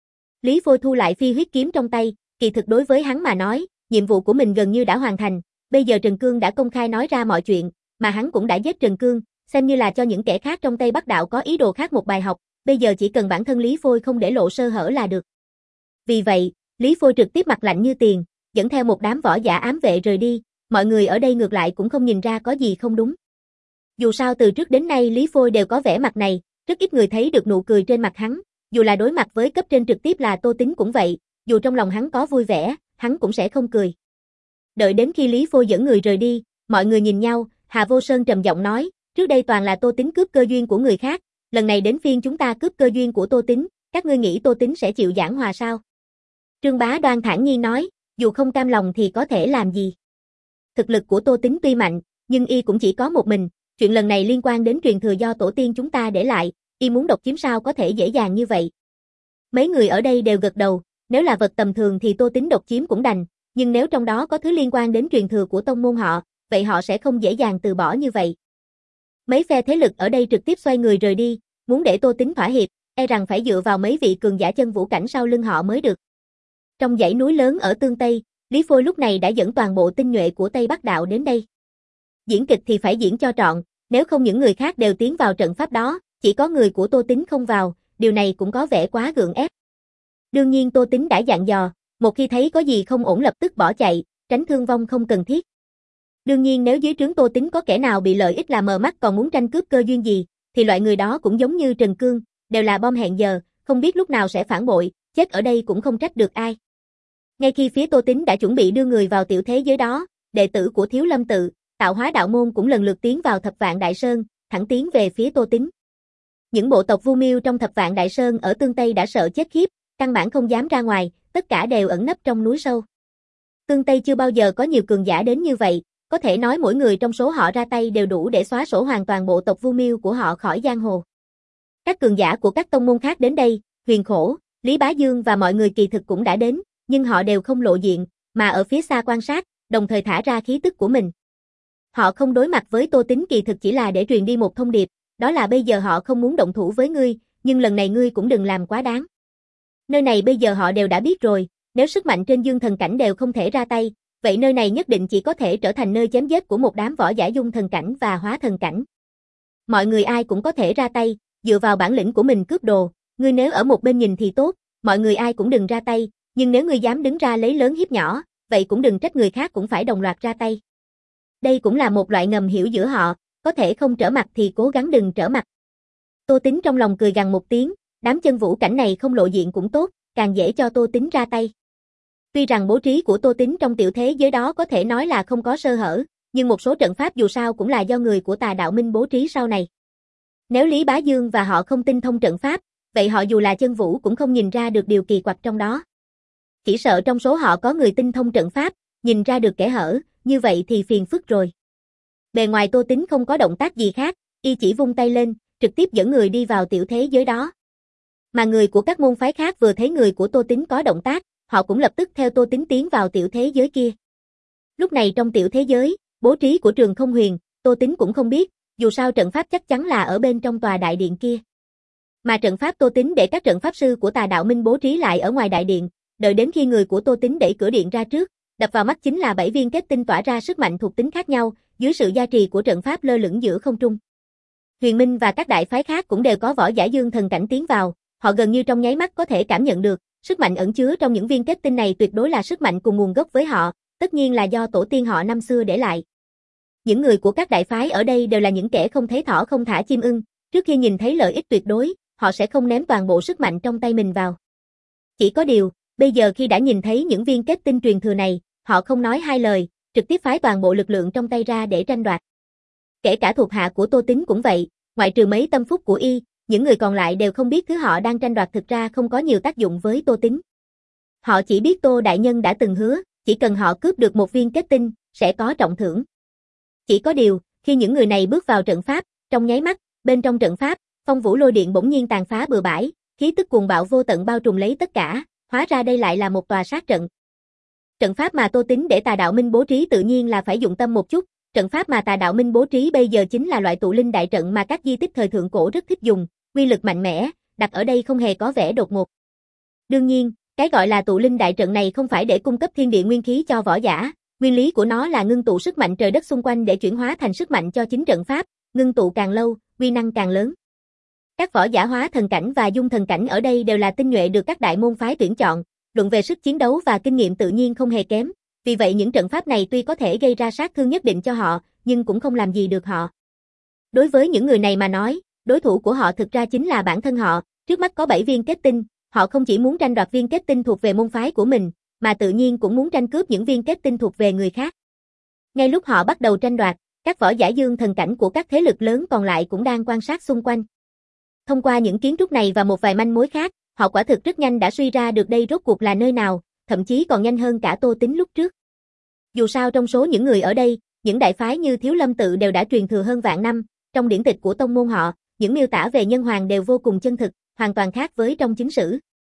Lý Phôi thu lại phi huyết kiếm trong tay, kỳ thực đối với hắn mà nói, nhiệm vụ của mình gần như đã hoàn thành, bây giờ Trần Cương đã công khai nói ra mọi chuyện, mà hắn cũng đã giết Trần Cương, xem như là cho những kẻ khác trong Tây Bắc Đạo có ý đồ khác một bài học, bây giờ chỉ cần bản thân Lý Phôi không để lộ sơ hở là được. Vì vậy, Lý Phôi trực tiếp mặt lạnh như tiền, dẫn theo một đám võ giả ám vệ rời đi, mọi người ở đây ngược lại cũng không nhìn ra có gì không đúng. Dù sao từ trước đến nay Lý Phôi đều có vẻ mặt này, rất ít người thấy được nụ cười trên mặt hắn, dù là đối mặt với cấp trên trực tiếp là Tô Tín cũng vậy, dù trong lòng hắn có vui vẻ, hắn cũng sẽ không cười. Đợi đến khi Lý Phôi dẫn người rời đi, mọi người nhìn nhau, Hà Vô Sơn trầm giọng nói, trước đây toàn là Tô Tín cướp cơ duyên của người khác, lần này đến phiên chúng ta cướp cơ duyên của Tô Tín, các ngươi nghĩ Tô Tín sẽ chịu giảng hòa sao? Trương Bá Đoan thản nhiên nói, dù không cam lòng thì có thể làm gì? Thực lực của Tô Tín tuy mạnh, nhưng y cũng chỉ có một mình, chuyện lần này liên quan đến truyền thừa do tổ tiên chúng ta để lại, y muốn độc chiếm sao có thể dễ dàng như vậy. Mấy người ở đây đều gật đầu, Nếu là vật tầm thường thì Tô Tín độc chiếm cũng đành, nhưng nếu trong đó có thứ liên quan đến truyền thừa của tông môn họ, vậy họ sẽ không dễ dàng từ bỏ như vậy. Mấy phe thế lực ở đây trực tiếp xoay người rời đi, muốn để Tô Tín thỏa hiệp, e rằng phải dựa vào mấy vị cường giả chân vũ cảnh sau lưng họ mới được. Trong dãy núi lớn ở tương Tây, Lý Phôi lúc này đã dẫn toàn bộ tinh nhuệ của Tây Bắc Đạo đến đây. Diễn kịch thì phải diễn cho trọn, nếu không những người khác đều tiến vào trận pháp đó, chỉ có người của Tô Tín không vào, điều này cũng có vẻ quá gượng ép. Đương nhiên Tô Tín đã dặn dò, một khi thấy có gì không ổn lập tức bỏ chạy, tránh thương vong không cần thiết. Đương nhiên nếu dưới trướng Tô Tín có kẻ nào bị lợi ích là mờ mắt còn muốn tranh cướp cơ duyên gì, thì loại người đó cũng giống như Trần Cương, đều là bom hẹn giờ, không biết lúc nào sẽ phản bội, chết ở đây cũng không trách được ai. Ngay khi phía Tô Tín đã chuẩn bị đưa người vào tiểu thế giới đó, đệ tử của Thiếu Lâm Tự, Tạo Hóa Đạo Môn cũng lần lượt tiến vào Thập Vạn Đại Sơn, thẳng tiến về phía Tô Tín. Những bộ tộc Vu Miêu trong Thập Vạn Đại Sơn ở tương Tây đã sợ chết khiếp, căn bản không dám ra ngoài, tất cả đều ẩn nấp trong núi sâu. Tương Tây chưa bao giờ có nhiều cường giả đến như vậy, có thể nói mỗi người trong số họ ra tay đều đủ để xóa sổ hoàn toàn bộ tộc Vu Miêu của họ khỏi giang hồ. Các cường giả của các tông môn khác đến đây, Huyền Khổ, Lý Bá Dương và mọi người kỳ thực cũng đã đến, nhưng họ đều không lộ diện, mà ở phía xa quan sát, đồng thời thả ra khí tức của mình. Họ không đối mặt với Tô Tín kỳ thực chỉ là để truyền đi một thông điệp, đó là bây giờ họ không muốn động thủ với ngươi, nhưng lần này ngươi cũng đừng làm quá đáng. Nơi này bây giờ họ đều đã biết rồi, nếu sức mạnh trên dương thần cảnh đều không thể ra tay, vậy nơi này nhất định chỉ có thể trở thành nơi chém giết của một đám võ giả dung thần cảnh và hóa thần cảnh. Mọi người ai cũng có thể ra tay, dựa vào bản lĩnh của mình cướp đồ, ngươi nếu ở một bên nhìn thì tốt, mọi người ai cũng đừng ra tay, nhưng nếu ngươi dám đứng ra lấy lớn hiếp nhỏ, vậy cũng đừng trách người khác cũng phải đồng loạt ra tay. Đây cũng là một loại ngầm hiểu giữa họ, có thể không trở mặt thì cố gắng đừng trở mặt. Tô Tín trong lòng cười gằn một tiếng, đám chân vũ cảnh này không lộ diện cũng tốt, càng dễ cho Tô Tín ra tay. Tuy rằng bố trí của Tô Tín trong tiểu thế giới đó có thể nói là không có sơ hở, nhưng một số trận pháp dù sao cũng là do người của Tà Đạo Minh bố trí sau này. Nếu Lý Bá Dương và họ không tinh thông trận pháp, vậy họ dù là chân vũ cũng không nhìn ra được điều kỳ quặc trong đó. Chỉ sợ trong số họ có người tinh thông trận pháp, nhìn ra được kẽ hở, như vậy thì phiền phức rồi. Bề ngoài Tô Tín không có động tác gì khác, y chỉ vung tay lên, trực tiếp dẫn người đi vào tiểu thế giới đó. Mà người của các môn phái khác vừa thấy người của Tô Tín có động tác, họ cũng lập tức theo Tô Tín tiến vào tiểu thế giới kia. Lúc này trong tiểu thế giới, bố trí của Trường Không Huyền, Tô Tín cũng không biết, dù sao trận pháp chắc chắn là ở bên trong tòa đại điện kia. Mà trận pháp Tô Tín để các trận pháp sư của Tà Đạo Minh bố trí lại ở ngoài đại điện, đợi đến khi người của Tô Tín đẩy cửa điện ra trước, đập vào mắt chính là bảy viên kết tinh tỏa ra sức mạnh thuộc tính khác nhau, dưới sự gia trì của trận pháp lơ lửng giữa không trung. Huyền Minh và các đại phái khác cũng đều có võ giả dương thần cảnh tiến vào, họ gần như trong nháy mắt có thể cảm nhận được, sức mạnh ẩn chứa trong những viên kết tinh này tuyệt đối là sức mạnh cùng nguồn gốc với họ, tất nhiên là do tổ tiên họ năm xưa để lại. Những người của các đại phái ở đây đều là những kẻ không thấy thỏ không thả chim ưng, trước khi nhìn thấy lợi ích tuyệt đối, họ sẽ không ném toàn bộ sức mạnh trong tay mình vào. Chỉ có điều, bây giờ khi đã nhìn thấy những viên kết tinh truyền thừa này, họ không nói hai lời, trực tiếp phái toàn bộ lực lượng trong tay ra để tranh đoạt. Kể cả thuộc hạ của Tô Tín cũng vậy, ngoại trừ mấy tâm phúc của y, những người còn lại đều không biết thứ họ đang tranh đoạt thực ra không có nhiều tác dụng với Tô Tín. Họ chỉ biết Tô Đại Nhân đã từng hứa, chỉ cần họ cướp được một viên kết tinh, sẽ có trọng thưởng. Chỉ có điều, khi những người này bước vào trận pháp, trong nháy mắt, bên trong trận pháp, phong vũ lôi điện bỗng nhiên tàn phá bừa bãi, khí tức cuồng bạo vô tận bao trùm lấy tất cả, hóa ra đây lại là một tòa sát trận. Trận pháp mà Tô Tín để Tà Đạo Minh bố trí tự nhiên là phải dụng tâm một chút, trận pháp mà Tà Đạo Minh bố trí bây giờ chính là loại tụ linh đại trận mà các di tích thời thượng cổ rất thích dùng, uy lực mạnh mẽ, đặt ở đây không hề có vẻ đột ngột. Đương nhiên, cái gọi là tụ linh đại trận này không phải để cung cấp thiên địa nguyên khí cho võ giả, nguyên lý của nó là ngưng tụ sức mạnh trời đất xung quanh để chuyển hóa thành sức mạnh cho chính trận pháp, ngưng tụ càng lâu, uy năng càng lớn. Các võ giả hóa thần cảnh và dung thần cảnh ở đây đều là tinh nhuệ được các đại môn phái tuyển chọn, luận về sức chiến đấu và kinh nghiệm tự nhiên không hề kém, vì vậy những trận pháp này tuy có thể gây ra sát thương nhất định cho họ, nhưng cũng không làm gì được họ. Đối với những người này mà nói, đối thủ của họ thực ra chính là bản thân họ, trước mắt có bảy viên kết tinh, họ không chỉ muốn tranh đoạt viên kết tinh thuộc về môn phái của mình, mà tự nhiên cũng muốn tranh cướp những viên kết tinh thuộc về người khác. Ngay lúc họ bắt đầu tranh đoạt, các võ giả dương thần cảnh của các thế lực lớn còn lại cũng đang quan sát xung quanh. Thông qua những kiến trúc này và một vài manh mối khác, họ quả thực rất nhanh đã suy ra được đây rốt cuộc là nơi nào, thậm chí còn nhanh hơn cả Tô Tín lúc trước. Dù sao trong số những người ở đây, những đại phái như Thiếu Lâm Tự đều đã truyền thừa hơn vạn năm, trong điển tịch của tông môn họ, những miêu tả về nhân hoàng đều vô cùng chân thực, hoàn toàn khác với trong chính sử.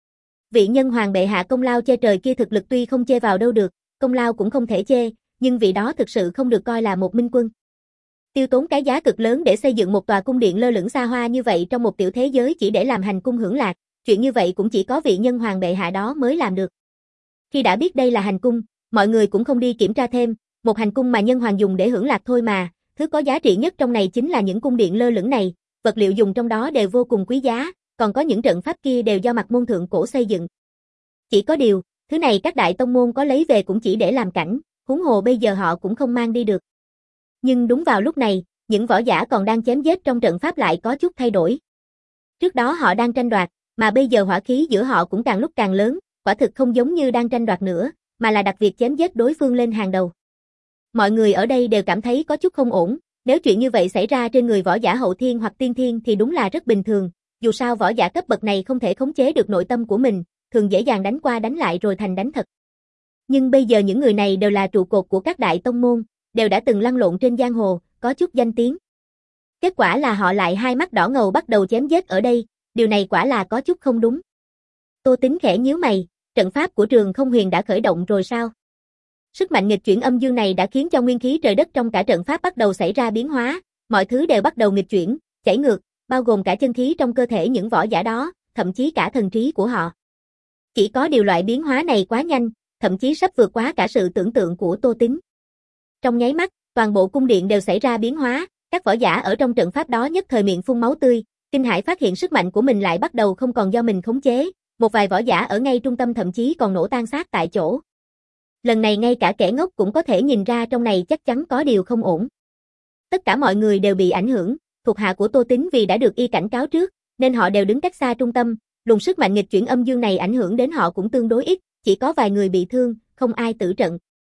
Vị nhân hoàng bệ hạ công lao che trời kia thực lực tuy không chê vào đâu được, công lao cũng không thể chê, nhưng vị đó thực sự không được coi là một minh quân. Tiêu tốn cái giá cực lớn để xây dựng một tòa cung điện lơ lửng xa hoa như vậy trong một tiểu thế giới chỉ để làm hành cung hưởng lạc, chuyện như vậy cũng chỉ có vị nhân hoàng bệ hạ đó mới làm được. Khi đã biết đây là hành cung, mọi người cũng không đi kiểm tra thêm, một hành cung mà nhân hoàng dùng để hưởng lạc thôi mà, thứ có giá trị nhất trong này chính là những cung điện lơ lửng này, vật liệu dùng trong đó đều vô cùng quý giá, còn có những trận pháp kia đều do mặt môn thượng cổ xây dựng. Chỉ có điều, thứ này các đại tông môn có lấy về cũng chỉ để làm cảnh, huống hồ bây giờ họ cũng không mang đi được. Nhưng đúng vào lúc này, những võ giả còn đang chém giết trong trận pháp lại có chút thay đổi. Trước đó họ đang tranh đoạt, mà bây giờ hỏa khí giữa họ cũng càng lúc càng lớn, quả thực không giống như đang tranh đoạt nữa, mà là đặt việc chém giết đối phương lên hàng đầu. Mọi người ở đây đều cảm thấy có chút không ổn, nếu chuyện như vậy xảy ra trên người võ giả hậu thiên hoặc tiên thiên thì đúng là rất bình thường, dù sao võ giả cấp bậc này không thể khống chế được nội tâm của mình, thường dễ dàng đánh qua đánh lại rồi thành đánh thật. Nhưng bây giờ những người này đều là trụ cột của các đại tông môn, đều đã từng lăn lộn trên giang hồ, có chút danh tiếng. Kết quả là họ lại hai mắt đỏ ngầu bắt đầu chém giết ở đây, điều này quả là có chút không đúng. Tô Tính khẽ nhíu mày, trận pháp của Trường Không Huyền đã khởi động rồi sao? Sức mạnh nghịch chuyển âm dương này đã khiến cho nguyên khí trời đất trong cả trận pháp bắt đầu xảy ra biến hóa, mọi thứ đều bắt đầu nghịch chuyển, chảy ngược, bao gồm cả chân khí trong cơ thể những võ giả đó, thậm chí cả thần trí của họ. Chỉ có điều loại biến hóa này quá nhanh, thậm chí sắp vượt quá cả sự tưởng tượng của Tô Tính. Trong nháy mắt, toàn bộ cung điện đều xảy ra biến hóa, các võ giả ở trong trận pháp đó nhất thời miệng phun máu tươi, kinh hãi phát hiện sức mạnh của mình lại bắt đầu không còn do mình khống chế, một vài võ giả ở ngay trung tâm thậm chí còn nổ tan xác tại chỗ. Lần này ngay cả kẻ ngốc cũng có thể nhìn ra trong này chắc chắn có điều không ổn. Tất cả mọi người đều bị ảnh hưởng, thuộc hạ của Tô Tính vì đã được y cảnh cáo trước, nên họ đều đứng cách xa trung tâm, luồng sức mạnh nghịch chuyển âm dương này ảnh hưởng đến họ cũng tương đối ít, chỉ có vài người bị thương, không ai tử trận.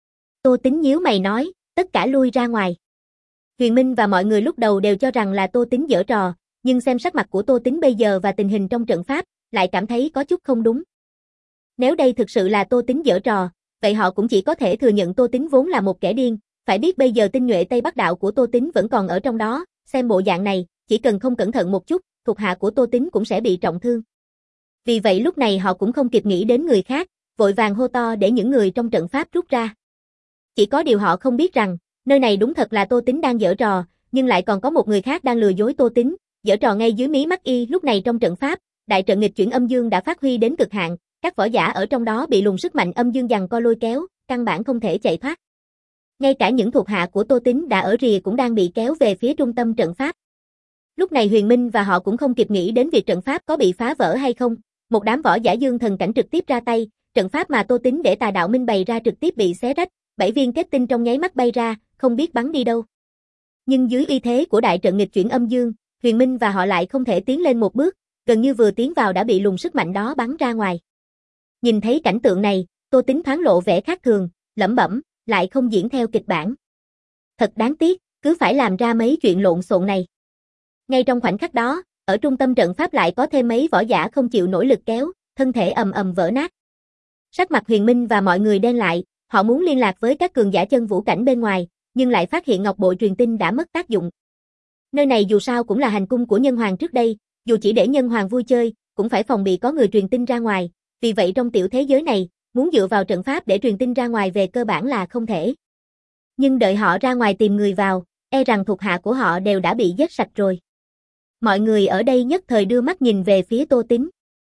Tô Tính nhíu mày nói, tất cả lui ra ngoài. Huyền Minh và mọi người lúc đầu đều cho rằng là Tô Tính giở trò, nhưng xem sắc mặt của Tô Tính bây giờ và tình hình trong trận pháp, lại cảm thấy có chút không đúng. Nếu đây thực sự là Tô Tính giở trò, vậy họ cũng chỉ có thể thừa nhận Tô Tính vốn là một kẻ điên, phải biết bây giờ tinh nhuệ Tây Bắc đạo của Tô Tính vẫn còn ở trong đó, xem bộ dạng này, chỉ cần không cẩn thận một chút, thuộc hạ của Tô Tính cũng sẽ bị trọng thương. Vì vậy lúc này họ cũng không kịp nghĩ đến người khác, vội vàng hô to để những người trong trận pháp rút ra. Chỉ có điều họ không biết rằng, nơi này đúng thật là Tô Tính đang giở trò, nhưng lại còn có một người khác đang lừa dối Tô Tính, giở trò ngay dưới mí mắt y. Lúc này trong trận pháp, đại trận nghịch chuyển âm dương đã phát huy đến cực hạn, các võ giả ở trong đó bị luồng sức mạnh âm dương giằng co lôi kéo, căn bản không thể chạy thoát. Ngay cả những thuộc hạ của Tô Tính đã ở rìa cũng đang bị kéo về phía trung tâm trận pháp. Lúc này Huyền Minh và họ cũng không kịp nghĩ đến việc trận pháp có bị phá vỡ hay không, một đám võ giả dương thần cảnh trực tiếp ra tay, trận pháp mà Tô Tính để Tà Đạo Minh bày ra trực tiếp bị xé rách, bảy viên kết tinh trong nháy mắt bay ra, không biết bắn đi đâu. Nhưng dưới uy thế của đại trận nghịch chuyển âm dương, Huyền Minh và họ lại không thể tiến lên một bước, gần như vừa tiến vào đã bị luồng sức mạnh đó bắn ra ngoài. Nhìn thấy cảnh tượng này, Tô Tính thoáng lộ vẻ khác thường, lẩm bẩm, lại không diễn theo kịch bản. Thật đáng tiếc, cứ phải làm ra mấy chuyện lộn xộn này. Ngay trong khoảnh khắc đó, ở trung tâm trận pháp lại có thêm mấy võ giả không chịu nổi lực kéo, thân thể ầm ầm vỡ nát. Sắc mặt Huyền Minh và mọi người đen lại, họ muốn liên lạc với các cường giả chân vũ cảnh bên ngoài, nhưng lại phát hiện ngọc bội truyền tin đã mất tác dụng. Nơi này dù sao cũng là hành cung của nhân hoàng trước đây, dù chỉ để nhân hoàng vui chơi, cũng phải phòng bị có người truyền tin ra ngoài, vì vậy trong tiểu thế giới này, muốn dựa vào trận pháp để truyền tin ra ngoài về cơ bản là không thể. Nhưng đợi họ ra ngoài tìm người vào, e rằng thuộc hạ của họ đều đã bị giết sạch rồi. Mọi người ở đây nhất thời đưa mắt nhìn về phía Tô Tính.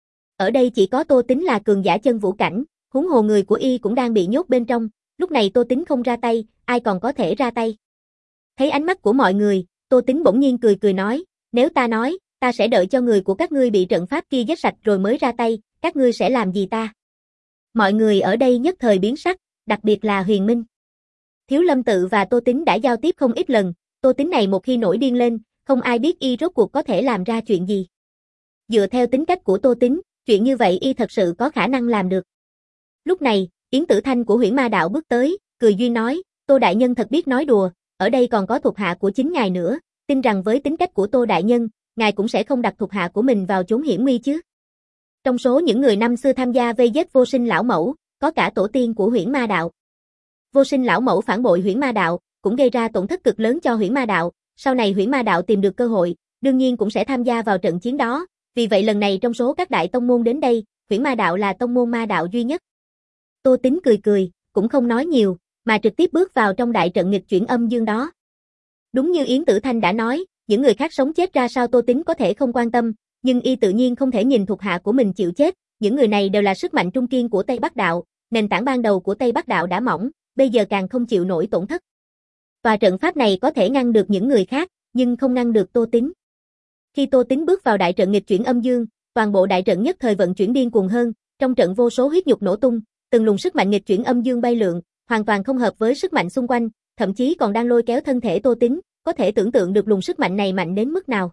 Ở đây chỉ có Tô Tính là cường giả chân vũ cảnh, huống hồ người của y cũng đang bị nhốt bên trong, lúc này Tô Tính không ra tay, ai còn có thể ra tay. Thấy ánh mắt của mọi người, Tô Tính bỗng nhiên cười cười nói, nếu ta nói, ta sẽ đợi cho người của các ngươi bị trận pháp kia giết sạch rồi mới ra tay, các ngươi sẽ làm gì ta? Mọi người ở đây nhất thời biến sắc, đặc biệt là Huyền Minh. Thiếu Lâm Tự và Tô Tính đã giao tiếp không ít lần, Tô Tính này một khi nổi điên lên, không ai biết y rốt cuộc có thể làm ra chuyện gì. Dựa theo tính cách của Tô Tính, chuyện như vậy y thật sự có khả năng làm được. Lúc này, Yến Tử Thanh của Huyễn Ma Đạo bước tới, cười duyên nói, Tô Đại Nhân thật biết nói đùa, ở đây còn có thuộc hạ của chính ngài nữa, tin rằng với tính cách của Tô Đại Nhân, ngài cũng sẽ không đặt thuộc hạ của mình vào chốn hiểm nguy chứ. Trong số những người năm xưa tham gia vây giết Vô Sinh lão mẫu, có cả tổ tiên của Huyễn Ma Đạo. Vô Sinh lão mẫu phản bội Huyễn Ma Đạo, cũng gây ra tổn thất cực lớn cho Huyễn Ma Đạo, sau này Huyễn Ma Đạo tìm được cơ hội, đương nhiên cũng sẽ tham gia vào trận chiến đó, vì vậy lần này trong số các đại tông môn đến đây, Huyễn Ma đạo là tông môn ma đạo duy nhất. Tô Tính cười cười, cũng không nói nhiều, mà trực tiếp bước vào trong đại trận nghịch chuyển âm dương đó. Đúng như Yến Tử Thanh đã nói, những người khác sống chết ra sao Tô Tính có thể không quan tâm, nhưng y tự nhiên không thể nhìn thuộc hạ của mình chịu chết, những người này đều là sức mạnh trung kiên của Tây Bắc đạo, nền tảng ban đầu của Tây Bắc đạo đã mỏng, bây giờ càng không chịu nổi tổn thất. Tòa trận pháp này có thể ngăn được những người khác, nhưng không ngăn được Tô Tính. Khi Tô Tính bước vào đại trận nghịch chuyển âm dương, toàn bộ đại trận nhất thời vận chuyển điên cuồng hơn, trong trận vô số huyết nhục nổ tung, từng luồng sức mạnh nghịch chuyển âm dương bay lượn, hoàn toàn không hợp với sức mạnh xung quanh, thậm chí còn đang lôi kéo thân thể Tô Tính, có thể tưởng tượng được luồng sức mạnh này mạnh đến mức nào.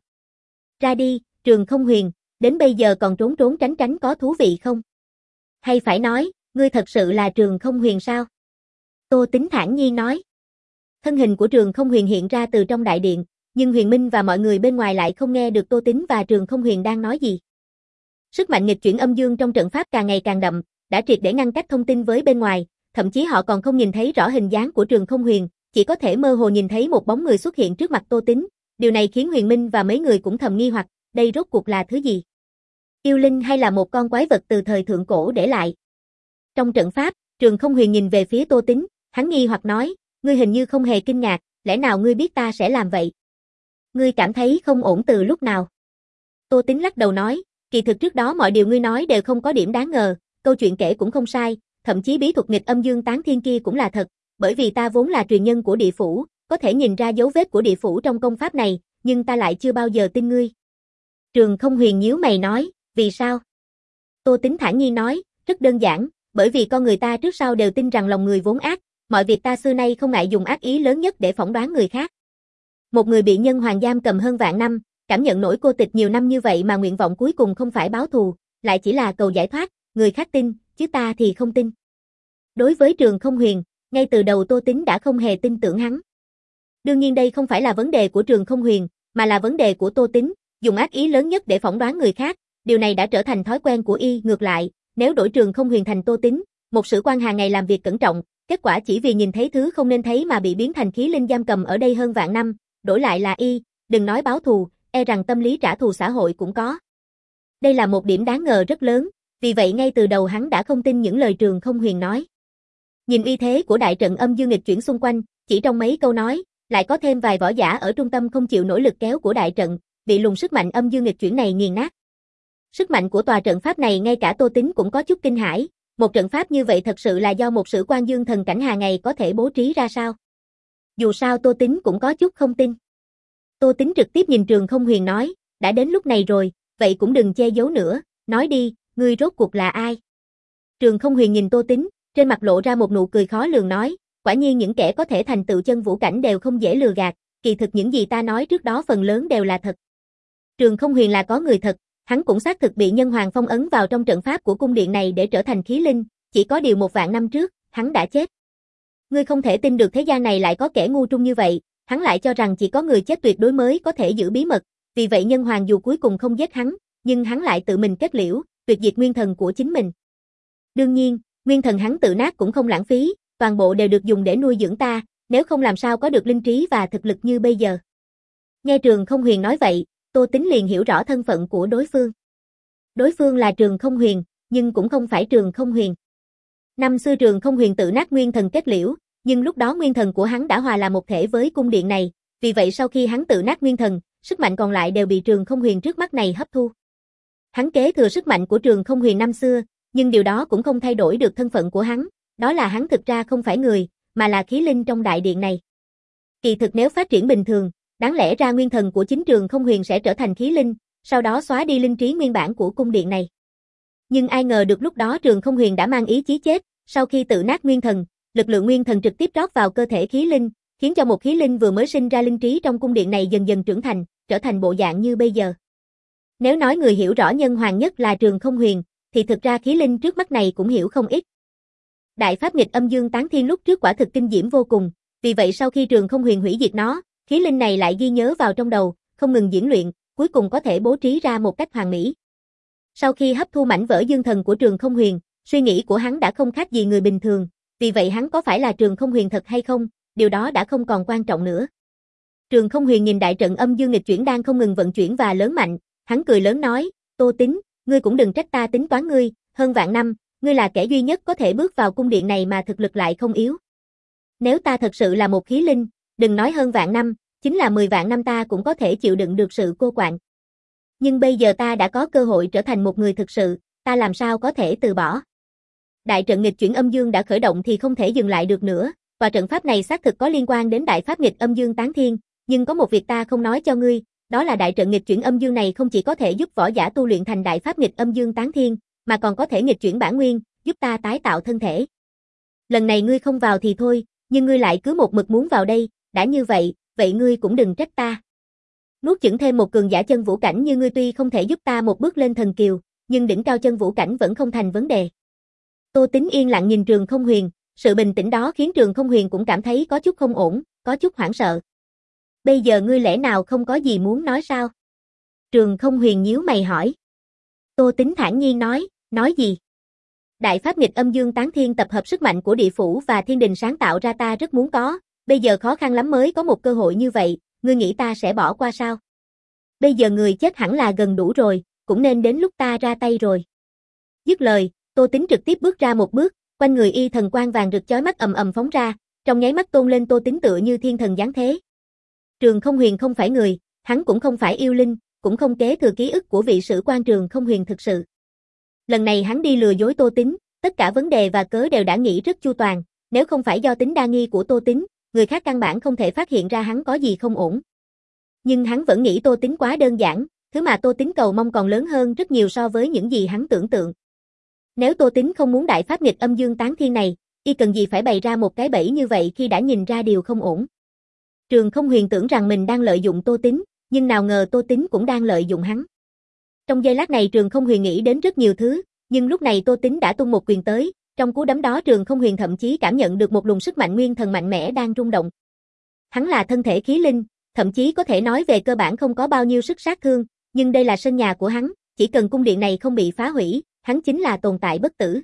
Ra đi, Trường Không Huyền, đến bây giờ còn trốn trốn tránh tránh có thú vị không? Hay phải nói, ngươi thật sự là Trường Không Huyền sao? Tô Tính thản nhiên nói. Thân hình của Trường Không Huyền hiện ra từ trong đại điện, nhưng Huyền Minh và mọi người bên ngoài lại không nghe được Tô Tính và Trường Không Huyền đang nói gì. Sức mạnh nghịch chuyển âm dương trong trận pháp càng ngày càng đậm, đã triệt để ngăn cách thông tin với bên ngoài, thậm chí họ còn không nhìn thấy rõ hình dáng của Trường Không Huyền, chỉ có thể mơ hồ nhìn thấy một bóng người xuất hiện trước mặt Tô Tính. Điều này khiến Huyền Minh và mấy người cũng thầm nghi hoặc, đây rốt cuộc là thứ gì? Yêu linh hay là một con quái vật từ thời thượng cổ để lại? Trong trận pháp, Trường Không Huyền nhìn về phía Tô Tính, hắn nghi hoặc nói, ngươi hình như không hề kinh ngạc, lẽ nào ngươi biết ta sẽ làm vậy? Ngươi cảm thấy không ổn từ lúc nào? Tô Tính lắc đầu nói, kỳ thực trước đó mọi điều ngươi nói đều không có điểm đáng ngờ, câu chuyện kể cũng không sai, thậm chí bí thuật nghịch âm dương tán thiên kia cũng là thật, bởi vì ta vốn là truyền nhân của địa phủ, có thể nhìn ra dấu vết của địa phủ trong công pháp này, nhưng ta lại chưa bao giờ tin ngươi. Trường Không Huyền nhíu mày nói, vì sao? Tô Tính thản nhiên nói, rất đơn giản, bởi vì con người ta trước sau đều tin rằng lòng người vốn ác, mọi việc ta xưa nay không ngại dùng ác ý lớn nhất để phỏng đoán người khác. Một người bị nhân hoàng giam cầm hơn vạn năm, cảm nhận nỗi cô tịch nhiều năm như vậy mà nguyện vọng cuối cùng không phải báo thù, lại chỉ là cầu giải thoát, người khác tin, chứ ta thì không tin. Đối với Trường Không Huyền, ngay từ đầu Tô Tính đã không hề tin tưởng hắn. Đương nhiên đây không phải là vấn đề của Trường Không Huyền, mà là vấn đề của Tô Tính, dùng ác ý lớn nhất để phỏng đoán người khác, điều này đã trở thành thói quen của y. Ngược lại, nếu đổi Trường Không Huyền thành Tô Tính, một sử quan hàng ngày làm việc cẩn trọng, kết quả chỉ vì nhìn thấy thứ không nên thấy mà bị biến thành khí linh giam cầm ở đây hơn vạn năm, đổi lại là y, đừng nói báo thù, e rằng tâm lý trả thù xã hội cũng có. Đây là một điểm đáng ngờ rất lớn, vì vậy ngay từ đầu hắn đã không tin những lời Trường Không Huyền nói. Nhìn uy thế của đại trận âm dương nghịch chuyển xung quanh, chỉ trong mấy câu nói, lại có thêm vài võ giả ở trung tâm không chịu nổi lực kéo của đại trận, bị luồng sức mạnh âm dương nghịch chuyển này nghiền nát. Sức mạnh của tòa trận pháp này ngay cả Tô Tính cũng có chút kinh hãi, một trận pháp như vậy thật sự là do một sử quan dương thần cảnh hàng ngày có thể bố trí ra sao? Dù sao Tô Tính cũng có chút không tin. Tô Tính trực tiếp nhìn Trường Không Huyền nói, đã đến lúc này rồi, vậy cũng đừng che giấu nữa, nói đi, ngươi rốt cuộc là ai? Trường Không Huyền nhìn Tô Tính, trên mặt lộ ra một nụ cười khó lường nói, quả nhiên những kẻ có thể thành tựu chân vũ cảnh đều không dễ lừa gạt, kỳ thực những gì ta nói trước đó phần lớn đều là thật. Trường Không Huyền là có người thật, hắn cũng xác thực bị nhân hoàng phong ấn vào trong trận pháp của cung điện này để trở thành khí linh, chỉ có điều một vạn năm trước, hắn đã chết. Ngươi không thể tin được thế gian này lại có kẻ ngu trung như vậy, hắn lại cho rằng chỉ có người chết tuyệt đối mới có thể giữ bí mật, vì vậy nhân hoàng dù cuối cùng không giết hắn, nhưng hắn lại tự mình kết liễu, tuyệt diệt nguyên thần của chính mình. Đương nhiên, nguyên thần hắn tự nát cũng không lãng phí, toàn bộ đều được dùng để nuôi dưỡng ta, nếu không làm sao có được linh trí và thực lực như bây giờ. Nghe Trường Không Huyền nói vậy, Tô Tính liền hiểu rõ thân phận của đối phương. Đối phương là Trường Không Huyền, nhưng cũng không phải Trường Không Huyền. Năm xưa Trường Không Huyền tự nát nguyên thần kết liễu, nhưng lúc đó nguyên thần của hắn đã hòa là một thể với cung điện này, vì vậy sau khi hắn tự nát nguyên thần, sức mạnh còn lại đều bị Trường Không Huyền trước mắt này hấp thu. Hắn kế thừa sức mạnh của Trường Không Huyền năm xưa, nhưng điều đó cũng không thay đổi được thân phận của hắn, đó là hắn thực ra không phải người, mà là khí linh trong đại điện này. Kỳ thực nếu phát triển bình thường, đáng lẽ ra nguyên thần của chính Trường Không Huyền sẽ trở thành khí linh, sau đó xóa đi linh trí nguyên bản của cung điện này. Nhưng ai ngờ được lúc đó Trường Không Huyền đã mang ý chí chết, sau khi tự nát nguyên thần, lực lượng nguyên thần trực tiếp rót vào cơ thể khí linh, khiến cho một khí linh vừa mới sinh ra linh trí trong cung điện này dần dần trưởng thành, trở thành bộ dạng như bây giờ. Nếu nói người hiểu rõ nhân hoàng nhất là Trường Không Huyền, thì thực ra khí linh trước mắt này cũng hiểu không ít. Đại pháp nghịch âm dương tán thiên lúc trước quả thực kinh diễm vô cùng, vì vậy sau khi Trường Không Huyền hủy diệt nó, khí linh này lại ghi nhớ vào trong đầu, không ngừng diễn luyện, cuối cùng có thể bố trí ra một cách hoàn mỹ. Sau khi hấp thu mảnh vỡ dương thần của Trường Không Huyền, suy nghĩ của hắn đã không khác gì người bình thường, vì vậy hắn có phải là Trường Không Huyền thật hay không, điều đó đã không còn quan trọng nữa. Trường Không Huyền nhìn đại trận âm dương nghịch chuyển đang không ngừng vận chuyển và lớn mạnh, hắn cười lớn nói, Tô Tính, ngươi cũng đừng trách ta tính toán ngươi, hơn vạn năm, ngươi là kẻ duy nhất có thể bước vào cung điện này mà thực lực lại không yếu. Nếu ta thật sự là một khí linh, đừng nói hơn vạn năm, chính là mười vạn năm ta cũng có thể chịu đựng được sự cô quạnh. Nhưng bây giờ ta đã có cơ hội trở thành một người thực sự, ta làm sao có thể từ bỏ. Đại trận nghịch chuyển âm dương đã khởi động thì không thể dừng lại được nữa, và trận pháp này xác thực có liên quan đến đại pháp nghịch âm dương tán thiên, nhưng có một việc ta không nói cho ngươi, đó là đại trận nghịch chuyển âm dương này không chỉ có thể giúp võ giả tu luyện thành đại pháp nghịch âm dương tán thiên, mà còn có thể nghịch chuyển bản nguyên, giúp ta tái tạo thân thể. Lần này ngươi không vào thì thôi, nhưng ngươi lại cứ một mực muốn vào đây, đã như vậy, vậy ngươi cũng đừng trách ta. Nuốt chửng thêm một cường giả chân vũ cảnh như ngươi tuy không thể giúp ta một bước lên thần kiều, nhưng đỉnh cao chân vũ cảnh vẫn không thành vấn đề. Tô Tính yên lặng nhìn Trường Không Huyền, sự bình tĩnh đó khiến Trường Không Huyền cũng cảm thấy có chút không ổn, có chút hoảng sợ. Bây giờ ngươi lẽ nào không có gì muốn nói sao? Trường Không Huyền nhíu mày hỏi. Tô Tính thản nhiên nói, nói gì? Đại pháp nghịch âm dương tán thiên tập hợp sức mạnh của địa phủ và thiên đình sáng tạo ra ta rất muốn có, bây giờ khó khăn lắm mới có một cơ hội như vậy, ngươi nghĩ ta sẽ bỏ qua sao? Bây giờ người chết hẳn là gần đủ rồi, cũng nên đến lúc ta ra tay rồi. Dứt lời, Tô Tính trực tiếp bước ra một bước, quanh người y thần quang vàng rực chói mắt ầm ầm phóng ra, trong nháy mắt tôn lên Tô Tính tựa như thiên thần giáng thế. Trường Không Huyền không phải người, hắn cũng không phải yêu linh, cũng không kế thừa ký ức của vị sử quan Trường Không Huyền thực sự. Lần này hắn đi lừa dối Tô Tính, tất cả vấn đề và cớ đều đã nghĩ rất chu toàn, nếu không phải do tính đa nghi của Tô Tính, người khác căn bản không thể phát hiện ra hắn có gì không ổn. Nhưng hắn vẫn nghĩ Tô Tính quá đơn giản, thứ mà Tô Tính cầu mong còn lớn hơn rất nhiều so với những gì hắn tưởng tượng. Nếu Tô Tính không muốn đại pháp nghịch âm dương tán thiên này, y cần gì phải bày ra một cái bẫy như vậy khi đã nhìn ra điều không ổn. Trường Không Huyền tưởng rằng mình đang lợi dụng Tô Tính, nhưng nào ngờ Tô Tính cũng đang lợi dụng hắn. Trong giây lát này Trường Không Huyền nghĩ đến rất nhiều thứ, nhưng lúc này Tô Tính đã tung một quyền tới, trong cú đấm đó Trường Không Huyền thậm chí cảm nhận được một luồng sức mạnh nguyên thần mạnh mẽ đang rung động. Hắn là thân thể khí linh, thậm chí có thể nói về cơ bản không có bao nhiêu sức sát thương, nhưng đây là sân nhà của hắn, chỉ cần cung điện này không bị phá hủy, hắn chính là tồn tại bất tử.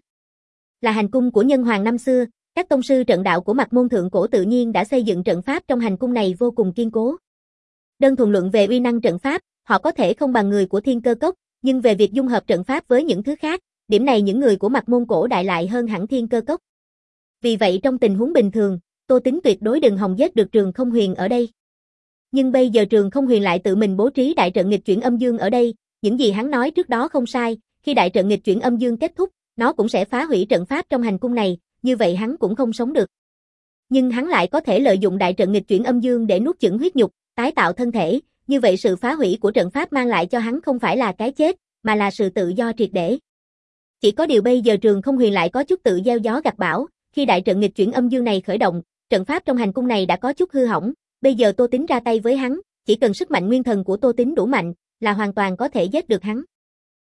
Là hành cung của nhân hoàng năm xưa, các tông sư trận đạo của Mạc Môn thượng cổ tự nhiên đã xây dựng trận pháp trong hành cung này vô cùng kiên cố. Đơn thuần luận về uy năng trận pháp, họ có thể không bằng người của Thiên Cơ Cốc, nhưng về việc dung hợp trận pháp với những thứ khác, điểm này những người của Mạc Môn cổ đại lại hơn hẳn Thiên Cơ Cốc. Vì vậy trong tình huống bình thường, Tô Tính tuyệt đối đừng hòng giết được Trường Không Huyền ở đây. Nhưng bây giờ Trường Không Huyền lại tự mình bố trí đại trận nghịch chuyển âm dương ở đây, những gì hắn nói trước đó không sai, khi đại trận nghịch chuyển âm dương kết thúc, nó cũng sẽ phá hủy trận pháp trong hành cung này, như vậy hắn cũng không sống được. Nhưng hắn lại có thể lợi dụng đại trận nghịch chuyển âm dương để nuốt chửng huyết nhục, tái tạo thân thể, như vậy sự phá hủy của trận pháp mang lại cho hắn không phải là cái chết, mà là sự tự do triệt để. Chỉ có điều bây giờ Trường Không Huyền lại có chút tự gieo gió gặt bão, khi đại trận nghịch chuyển âm dương này khởi động, trận pháp trong hành cung này đã có chút hư hỏng, bây giờ Tô Tính ra tay với hắn, chỉ cần sức mạnh nguyên thần của Tô Tính đủ mạnh, là hoàn toàn có thể giết được hắn.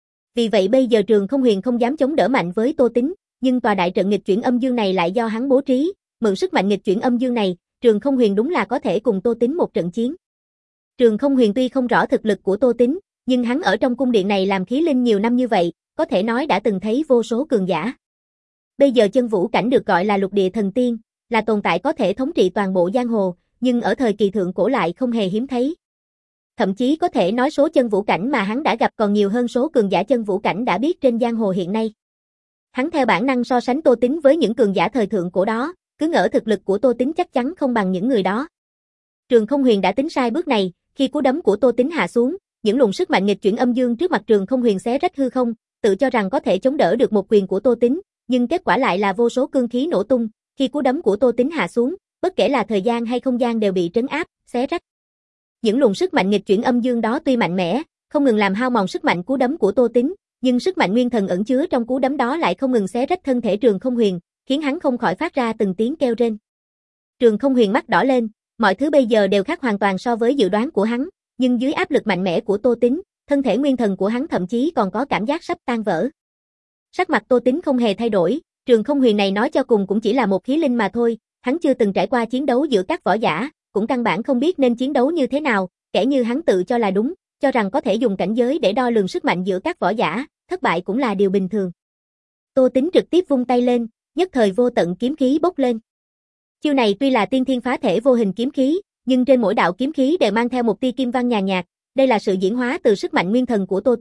Vì vậy bây giờ Trường Không Huyền không dám chống đỡ mạnh với Tô Tính, nhưng tòa đại trận nghịch chuyển âm dương này lại do hắn bố trí, mượn sức mạnh nghịch chuyển âm dương này, Trường Không Huyền đúng là có thể cùng Tô Tính một trận chiến. Trường Không Huyền tuy không rõ thực lực của Tô Tính, nhưng hắn ở trong cung điện này làm khí linh nhiều năm như vậy, có thể nói đã từng thấy vô số cường giả. Bây giờ chân vũ cảnh được gọi là lục địa thần tiên, là tồn tại có thể thống trị toàn bộ giang hồ, nhưng ở thời kỳ thượng cổ lại không hề hiếm thấy. Thậm chí có thể nói số chân vũ cảnh mà hắn đã gặp còn nhiều hơn số cường giả chân vũ cảnh đã biết trên giang hồ hiện nay. Hắn theo bản năng so sánh Tô Tính với những cường giả thời thượng cổ đó, cứ ngỡ thực lực của Tô Tính chắc chắn không bằng những người đó. Trường Không Huyền đã tính sai bước này, khi cú đấm của Tô Tính hạ xuống, những luồng sức mạnh nghịch chuyển âm dương trước mặt Trường Không Huyền xé rách hư không, tự cho rằng có thể chống đỡ được một quyền của Tô Tính, nhưng kết quả lại là vô số cương khí nổ tung, khi cú đấm của Tô Tính hạ xuống, bất kể là thời gian hay không gian đều bị trấn áp, xé rách. Những luồng sức mạnh nghịch chuyển âm dương đó tuy mạnh mẽ, không ngừng làm hao mòn sức mạnh cú đấm của Tô Tính, nhưng sức mạnh nguyên thần ẩn chứa trong cú đấm đó lại không ngừng xé rách thân thể Trường Không Huyền, khiến hắn không khỏi phát ra từng tiếng kêu rên. Trường Không Huyền mắt đỏ lên, mọi thứ bây giờ đều khác hoàn toàn so với dự đoán của hắn, nhưng dưới áp lực mạnh mẽ của Tô Tính, thân thể nguyên thần của hắn thậm chí còn có cảm giác sắp tan vỡ. Sắc mặt Tô Tính không hề thay đổi, Trường Không Huyền này nói cho cùng cũng chỉ là một khí linh mà thôi, hắn chưa từng trải qua chiến đấu giữa các võ giả, cũng căn bản không biết nên chiến đấu như thế nào, kẻ như hắn tự cho là đúng, cho rằng có thể dùng cảnh giới để đo lường sức mạnh giữa các võ giả, thất bại cũng là điều bình thường. Tô Tính trực tiếp vung tay lên, nhất thời vô tận kiếm khí bốc lên. Chiêu này tuy là tiên thiên phá thể vô hình kiếm khí, nhưng trên mỗi đạo kiếm khí đều mang theo một tia kim văn nhàn nhạt, đây là sự diễn hóa từ sức mạnh nguyên thần của Tô Tính,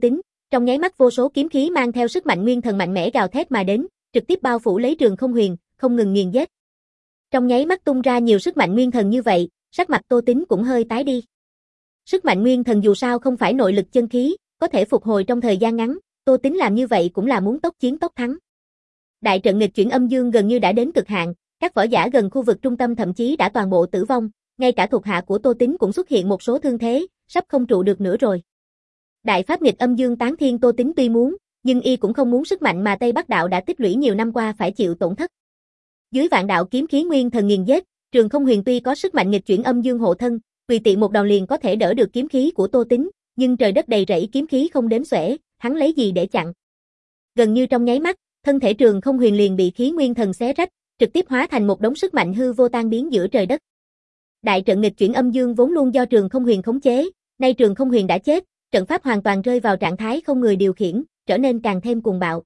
Trong nháy mắt vô số kiếm khí mang theo sức mạnh nguyên thần mạnh mẽ gào thét mà đến, trực tiếp bao phủ lấy Trường Không Huyền, không ngừng nghiền giết. Trong nháy mắt tung ra nhiều sức mạnh nguyên thần như vậy, sắc mặt Tô Tính cũng hơi tái đi. Sức mạnh nguyên thần dù sao không phải nội lực chân khí, có thể phục hồi trong thời gian ngắn, Tô Tính làm như vậy cũng là muốn tốc chiến tốc thắng. Đại trận nghịch chuyển âm dương gần như đã đến cực hạn, các võ giả gần khu vực trung tâm thậm chí đã toàn bộ tử vong, ngay cả thuộc hạ của Tô Tính cũng xuất hiện một số thương thế, sắp không trụ được nữa rồi. Đại pháp nghịch âm dương tán thiên Tô Tính tuy muốn, nhưng y cũng không muốn sức mạnh mà Tây Bắc đạo đã tích lũy nhiều năm qua phải chịu tổn thất. Dưới vạn đạo kiếm khí nguyên thần nghiền giết, Trường Không Huyền tuy có sức mạnh nghịch chuyển âm dương hộ thân, tùy tiện một đòn liền có thể đỡ được kiếm khí của Tô Tính, nhưng trời đất đầy rẫy kiếm khí không đếm xuể, hắn lấy gì để chặn? Gần như trong nháy mắt, thân thể Trường Không Huyền liền bị khí nguyên thần xé rách, trực tiếp hóa thành một đống sức mạnh hư vô tan biến giữa trời đất. Đại trận nghịch chuyển âm dương vốn luôn do Trường Không Huyền khống chế, nay Trường Không Huyền đã chết, trận pháp hoàn toàn rơi vào trạng thái không người điều khiển, trở nên càng thêm cuồng bạo.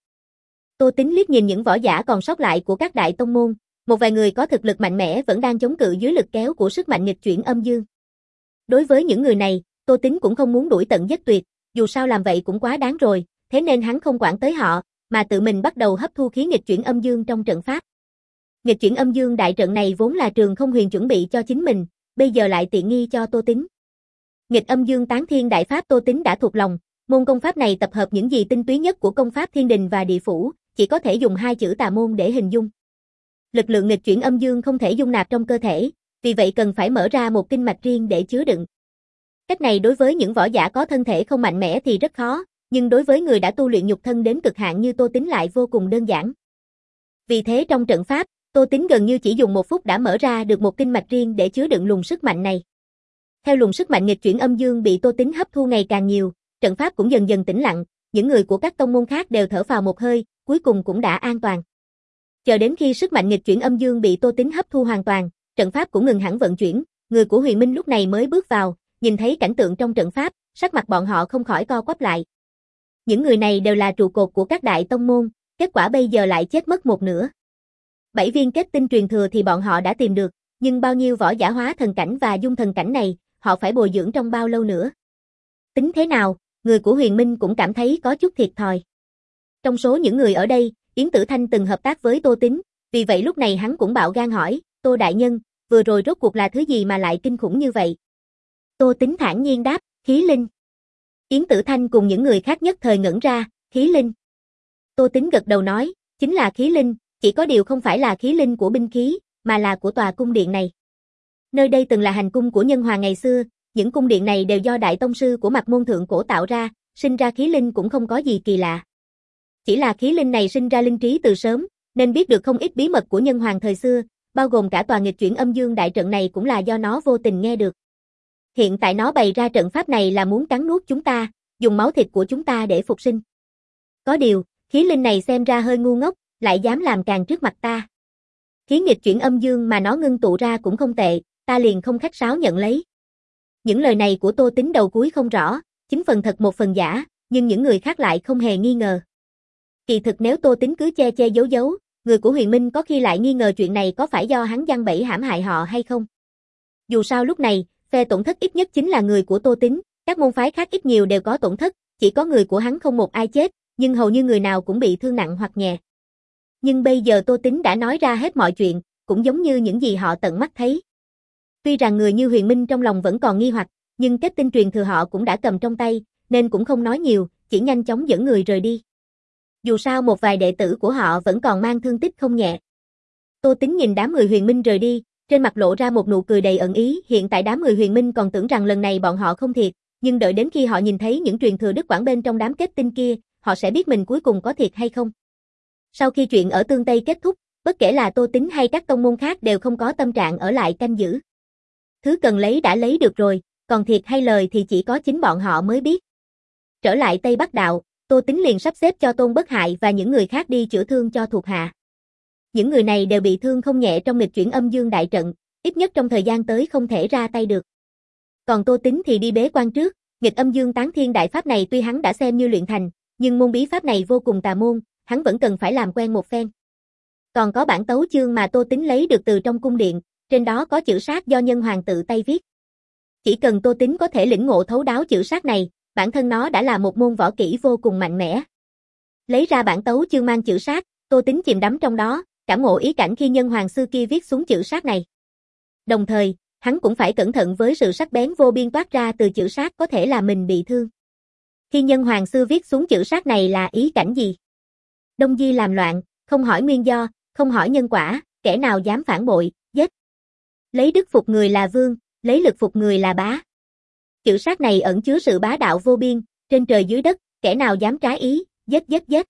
Tô Tính liếc nhìn những võ giả còn sót lại của các đại tông môn, một vài người có thực lực mạnh mẽ vẫn đang chống cự dưới lực kéo của sức mạnh nghịch chuyển âm dương. Đối với những người này, Tô Tính cũng không muốn đuổi tận giết tuyệt, dù sao làm vậy cũng quá đáng rồi, thế nên hắn không quản tới họ, mà tự mình bắt đầu hấp thu khí nghịch chuyển âm dương trong trận pháp. Nghịch chuyển âm dương đại trận này vốn là Trường Không Huyền chuẩn bị cho chính mình, bây giờ lại tiện nghi cho Tô Tính. Nghịch âm dương tán thiên đại pháp Tô Tính đã thuộc lòng, môn công pháp này tập hợp những gì tinh túy nhất của công pháp thiên đình và địa phủ, chỉ có thể dùng hai chữ tà môn để hình dung. Lực lượng nghịch chuyển âm dương không thể dung nạp trong cơ thể, vì vậy cần phải mở ra một kinh mạch riêng để chứa đựng. Cách này đối với những võ giả có thân thể không mạnh mẽ thì rất khó, nhưng đối với người đã tu luyện nhục thân đến cực hạn như Tô Tính lại vô cùng đơn giản. Vì thế trong trận pháp, Tô Tính gần như chỉ dùng một phút đã mở ra được một kinh mạch riêng để chứa đựng luồng sức mạnh này. Theo luồng sức mạnh nghịch chuyển âm dương bị Tô Tính hấp thu ngày càng nhiều, trận pháp cũng dần dần tĩnh lặng, những người của các tông môn khác đều thở phào một hơi, cuối cùng cũng đã an toàn. Chờ đến khi sức mạnh nghịch chuyển âm dương bị Tô Tính hấp thu hoàn toàn, trận pháp cũng ngừng hẳn vận chuyển, người của Huyền Minh lúc này mới bước vào, nhìn thấy cảnh tượng trong trận pháp, sắc mặt bọn họ không khỏi co quắp lại. Những người này đều là trụ cột của các đại tông môn, kết quả bây giờ lại chết mất một nửa. Bảy viên kết tinh truyền thừa thì bọn họ đã tìm được, nhưng bao nhiêu võ giả hóa thần cảnh và dung thần cảnh này, họ phải bồi dưỡng trong bao lâu nữa? Tính thế nào, người của Huyền Minh cũng cảm thấy có chút thiệt thòi. Trong số những người ở đây, Yến Tử Thanh từng hợp tác với Tô Tính, vì vậy lúc này hắn cũng bạo gan hỏi, Tô Đại Nhân, vừa rồi rốt cuộc là thứ gì mà lại kinh khủng như vậy? Tô Tính thản nhiên đáp, khí linh. Yến Tử Thanh cùng những người khác nhất thời ngẩn ra, khí linh. Tô Tính gật đầu nói, chính là khí linh, chỉ có điều không phải là khí linh của binh khí, mà là của tòa cung điện này. Nơi đây từng là hành cung của Nhân Hoàng ngày xưa, những cung điện này đều do đại tông sư của Mạc Môn Thượng Cổ tạo ra, sinh ra khí linh cũng không có gì kỳ lạ. Chỉ là khí linh này sinh ra linh trí từ sớm, nên biết được không ít bí mật của Nhân Hoàng thời xưa, bao gồm cả tòa nghịch chuyển âm dương đại trận này cũng là do nó vô tình nghe được. Hiện tại nó bày ra trận pháp này là muốn cắn nuốt chúng ta, dùng máu thịt của chúng ta để phục sinh. Có điều, khí linh này xem ra hơi ngu ngốc, lại dám làm càng trước mặt ta. Khí nghịch chuyển âm dương mà nó ngưng tụ ra cũng không tệ, ta liền không khách sáo nhận lấy. Những lời này của Tô Tính đầu cuối không rõ, chính phần thật một phần giả, nhưng những người khác lại không hề nghi ngờ. Kỳ thực nếu Tô Tính cứ che che giấu giấu, người của Huyền Minh có khi lại nghi ngờ chuyện này có phải do hắn giăng bẫy hãm hại họ hay không. Dù sao lúc này, phe tổn thất ít nhất chính là người của Tô Tính, các môn phái khác ít nhiều đều có tổn thất, chỉ có người của hắn không một ai chết, nhưng hầu như người nào cũng bị thương nặng hoặc nhẹ. Nhưng bây giờ Tô Tính đã nói ra hết mọi chuyện, cũng giống như những gì họ tận mắt thấy. Tuy rằng người như Huyền Minh trong lòng vẫn còn nghi hoặc, nhưng kết tinh truyền thừa họ cũng đã cầm trong tay, nên cũng không nói nhiều, chỉ nhanh chóng dẫn người rời đi. Dù sao một vài đệ tử của họ vẫn còn mang thương tích không nhẹ. Tô Tính nhìn đám người Huyền Minh rời đi, trên mặt lộ ra một nụ cười đầy ẩn ý, hiện tại đám người Huyền Minh còn tưởng rằng lần này bọn họ không thiệt, nhưng đợi đến khi họ nhìn thấy những truyền thừa Đức Quảng bên trong đám kết tinh kia, họ sẽ biết mình cuối cùng có thiệt hay không. Sau khi chuyện ở Tương Tây kết thúc, bất kể là Tô Tính hay các tông môn khác đều không có tâm trạng ở lại canh giữ. Thứ cần lấy đã lấy được rồi, còn thiệt hay lời thì chỉ có chính bọn họ mới biết. Trở lại Tây Bắc Đạo, Tô Tính liền sắp xếp cho Tôn Bất Hại và những người khác đi chữa thương cho thuộc hạ. Những người này đều bị thương không nhẹ trong nghịch chuyển âm dương đại trận, ít nhất trong thời gian tới không thể ra tay được. Còn Tô Tính thì đi bế quan trước, nghịch âm dương tán thiên đại pháp này tuy hắn đã xem như luyện thành, nhưng môn bí pháp này vô cùng tà môn, hắn vẫn cần phải làm quen một phen. Còn có bản tấu chương mà Tô Tính lấy được từ trong cung điện, trên đó có chữ sát do Nhân Hoàng tự tay viết. Chỉ cần Tô Tính có thể lĩnh ngộ thấu đáo chữ sát này, bản thân nó đã là một môn võ kỹ vô cùng mạnh mẽ. Lấy ra bản tấu chương mang chữ sát, Tô Tín chìm đắm trong đó, cảm ngộ ý cảnh khi nhân hoàng xưa kia viết xuống chữ sát này. Đồng thời, hắn cũng phải cẩn thận với sự sắc bén vô biên toát ra từ chữ sát có thể làm mình bị thương. Khi nhân hoàng xưa viết xuống chữ sát này là ý cảnh gì? Đông Di làm loạn, không hỏi nguyên do, không hỏi nhân quả, kẻ nào dám phản bội, giết. Lấy đức phục người là vương, lấy lực phục người là bá. Chữ sát này ẩn chứa sự bá đạo vô biên, trên trời dưới đất, kẻ nào dám trái ý, giết giết giết.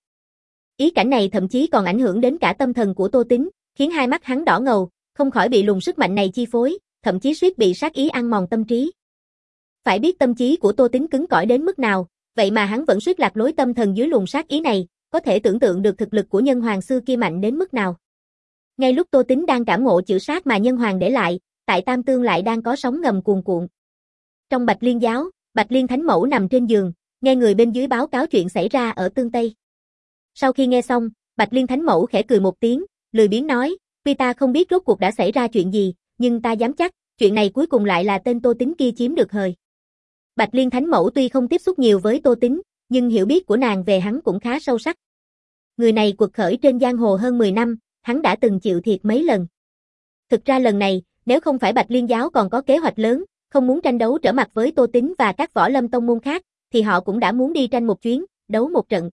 Ý cảnh này thậm chí còn ảnh hưởng đến cả tâm thần của Tô Tín, khiến hai mắt hắn đỏ ngầu, không khỏi bị luồng sức mạnh này chi phối, thậm chí suýt bị sát ý ăn mòn tâm trí. Phải biết tâm trí của Tô Tín cứng cỏi đến mức nào, vậy mà hắn vẫn suýt lạc lối tâm thần dưới luồng sát ý này, có thể tưởng tượng được thực lực của nhân hoàng xưa kia mạnh đến mức nào. Ngay lúc Tô Tín đang cảm ngộ chữ sát mà nhân hoàng để lại, tại Tam Tương lại đang có sóng ngầm cuồn cuộn. Trong Bạch Liên giáo, Bạch Liên Thánh Mẫu nằm trên giường, nghe người bên dưới báo cáo chuyện xảy ra ở Tương Tây. Sau khi nghe xong, Bạch Liên Thánh Mẫu khẽ cười một tiếng, lười biếng nói, tuy ta không biết rốt cuộc đã xảy ra chuyện gì, nhưng ta dám chắc, chuyện này cuối cùng lại là tên Tô Tín kia chiếm được hời. Bạch Liên Thánh Mẫu tuy không tiếp xúc nhiều với Tô Tín, nhưng hiểu biết của nàng về hắn cũng khá sâu sắc. Người này quật khởi trên giang hồ hơn mười năm, hắn đã từng chịu thiệt mấy lần. Thực ra lần này, nếu không phải Bạch Liên giáo còn có kế hoạch lớn, không muốn tranh đấu trở mặt với Tô Tín và các võ lâm tông môn khác, thì họ cũng đã muốn đi tranh một chuyến, đấu một trận.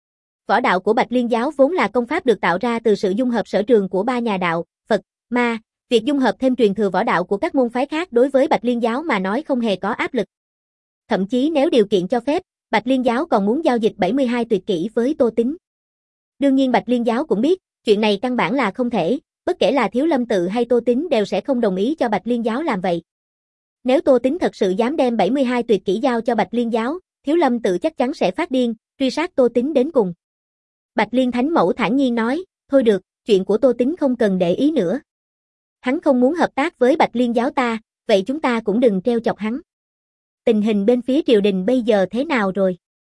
Võ đạo của Bạch Liên giáo vốn là công pháp được tạo ra từ sự dung hợp sở trường của ba nhà đạo, Phật, Ma, việc dung hợp thêm truyền thừa võ đạo của các môn phái khác đối với Bạch Liên giáo mà nói không hề có áp lực. Thậm chí nếu điều kiện cho phép, Bạch Liên giáo còn muốn giao dịch bảy mươi hai tuyệt kỹ với Tô Tín. Đương nhiên Bạch Liên giáo cũng biết, chuyện này căn bản là không thể, bất kể là Thiếu Lâm tự hay Tô Tín đều sẽ không đồng ý cho Bạch Liên giáo làm vậy. Nếu Tô Tín thật sự dám đem bảy mươi hai tuyệt kỹ giao cho Bạch Liên giáo, Thiếu Lâm tự chắc chắn sẽ phát điên, truy sát Tô Tín đến cùng. Bạch Liên Thánh Mẫu thản nhiên nói, thôi được, chuyện của Tô Tín không cần để ý nữa. Hắn không muốn hợp tác với Bạch Liên giáo ta, vậy chúng ta cũng đừng treo chọc hắn. Tình hình bên phía triều đình bây giờ thế nào rồi?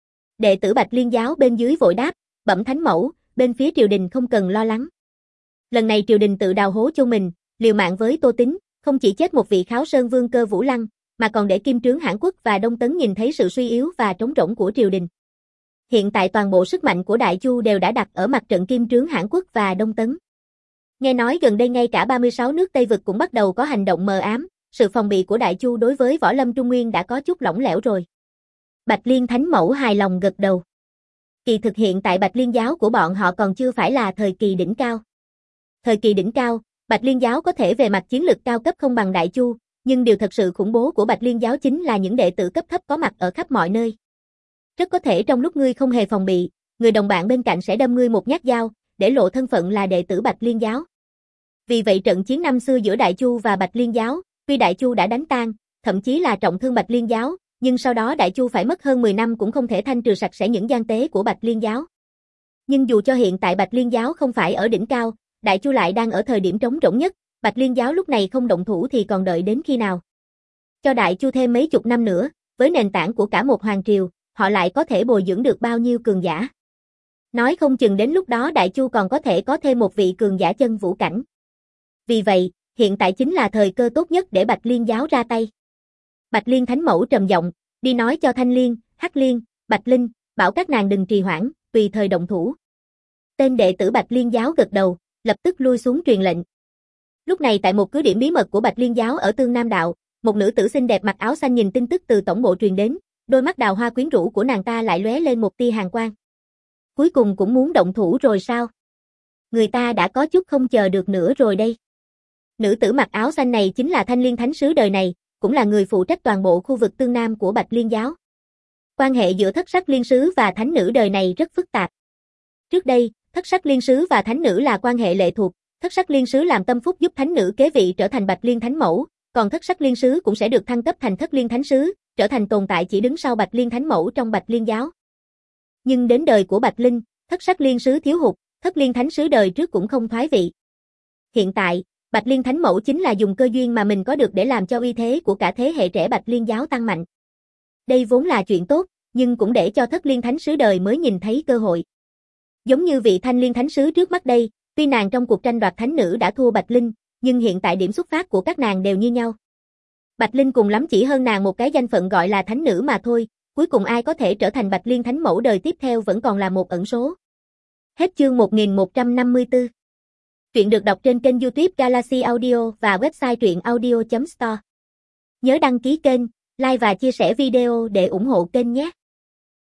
Đệ tử Bạch Liên giáo bên dưới vội đáp, bẩm Thánh Mẫu, bên phía triều đình không cần lo lắng. Lần này triều đình tự đào hố cho mình, liều mạng với Tô Tín, không chỉ chết một vị Kháo Sơn vương Cơ Vũ Lăng, mà còn để Kim Trướng Hãn Quốc và Đông Tấn nhìn thấy sự suy yếu và trống rỗng của triều đình. Hiện tại toàn bộ sức mạnh của Đại Chu đều đã đặt ở mặt trận Kim Trướng Hãn Quốc và Đông Tấn. Nghe nói gần đây ngay cả ba mươi sáu nước Tây vực cũng bắt đầu có hành động mờ ám, sự phòng bị của Đại Chu đối với võ lâm Trung Nguyên đã có chút lỏng lẻo rồi. Bạch Liên Thánh Mẫu hài lòng gật đầu. Kỳ thực hiện tại Bạch Liên giáo của bọn họ còn chưa phải là thời kỳ đỉnh cao. Thời kỳ đỉnh cao, Bạch Liên giáo có thể về mặt chiến lực cao cấp không bằng Đại Chu, nhưng điều thật sự khủng bố của Bạch Liên giáo chính là những đệ tử cấp thấp có mặt ở khắp mọi nơi. Rất có thể trong lúc ngươi không hề phòng bị, người đồng bạn bên cạnh sẽ đâm ngươi một nhát dao, để lộ thân phận là đệ tử Bạch Liên giáo. Vì vậy trận chiến năm xưa giữa Đại Chu và Bạch Liên giáo, tuy Đại Chu đã đánh tan, thậm chí là trọng thương Bạch Liên giáo, nhưng sau đó Đại Chu phải mất hơn mười năm cũng không thể thanh trừ sạch sẽ những gian tế của Bạch Liên giáo. Nhưng dù cho hiện tại Bạch Liên giáo không phải ở đỉnh cao, Đại Chu lại đang ở thời điểm trống rỗng nhất, Bạch Liên giáo lúc này không động thủ thì còn đợi đến khi nào? Cho Đại Chu thêm mấy chục năm nữa, với nền tảng của cả một hoàng triều, họ lại có thể bồi dưỡng được bao nhiêu cường giả? Nói không chừng đến lúc đó Đại Chu còn có thể có thêm một vị cường giả chân vũ cảnh. Vì vậy, hiện tại chính là thời cơ tốt nhất để Bạch Liên giáo ra tay. Bạch Liên Thánh Mẫu trầm giọng, đi nói cho Thanh Liên, Hắc Liên, Bạch Linh, bảo các nàng đừng trì hoãn, tùy thời động thủ. Tên đệ tử Bạch Liên giáo gật đầu, lập tức lui xuống truyền lệnh. Lúc này tại một cứ điểm bí mật của Bạch Liên giáo ở Tương Nam Đạo, một nữ tử xinh đẹp mặc áo xanh nhìn tin tức từ tổng bộ truyền đến, đôi mắt đào hoa quyến rũ của nàng ta lại lóe lên một tia hàn quang. Cuối cùng cũng muốn động thủ rồi sao? Người ta đã có chút không chờ được nữa rồi đây. Nữ tử mặc áo xanh này chính là Thanh Liên Thánh sứ đời này, cũng là người phụ trách toàn bộ khu vực Tương Nam của Bạch Liên giáo. Quan hệ giữa Thất Sắc Liên sứ và Thánh nữ đời này rất phức tạp. Trước đây, Thất Sắc Liên sứ và Thánh nữ là quan hệ lệ thuộc, Thất Sắc Liên sứ làm tâm phúc giúp Thánh nữ kế vị trở thành Bạch Liên Thánh mẫu, còn Thất Sắc Liên sứ cũng sẽ được thăng cấp thành Thất Liên Thánh sứ, trở thành tồn tại chỉ đứng sau Bạch Liên Thánh mẫu trong Bạch Liên giáo. Nhưng đến đời của Bạch Linh, Thất Sắc Liên sứ thiếu hụt, Thất Liên Thánh sứ đời trước cũng không thoái vị. Hiện tại, Bạch Liên Thánh mẫu chính là dùng cơ duyên mà mình có được để làm cho uy thế của cả thế hệ trẻ Bạch Liên giáo tăng mạnh. Đây vốn là chuyện tốt, nhưng cũng để cho Thất Liên Thánh sứ đời mới nhìn thấy cơ hội. Giống như vị Thanh Liên Thánh sứ trước mắt đây, tuy nàng trong cuộc tranh đoạt thánh nữ đã thua Bạch Linh, nhưng hiện tại điểm xuất phát của các nàng đều như nhau. Bạch Linh cùng lắm chỉ hơn nàng một cái danh phận gọi là thánh nữ mà thôi, Cuối cùng ai có thể trở thành Bạch Liên Thánh Mẫu đời tiếp theo vẫn còn là một ẩn số. Hết chương một nghìn một trăm năm mươi tư. Truyện được đọc trên kênh YouTube Galaxy Audio và website truyện audio chấm store. Nhớ đăng ký kênh, like và chia sẻ video để ủng hộ kênh nhé.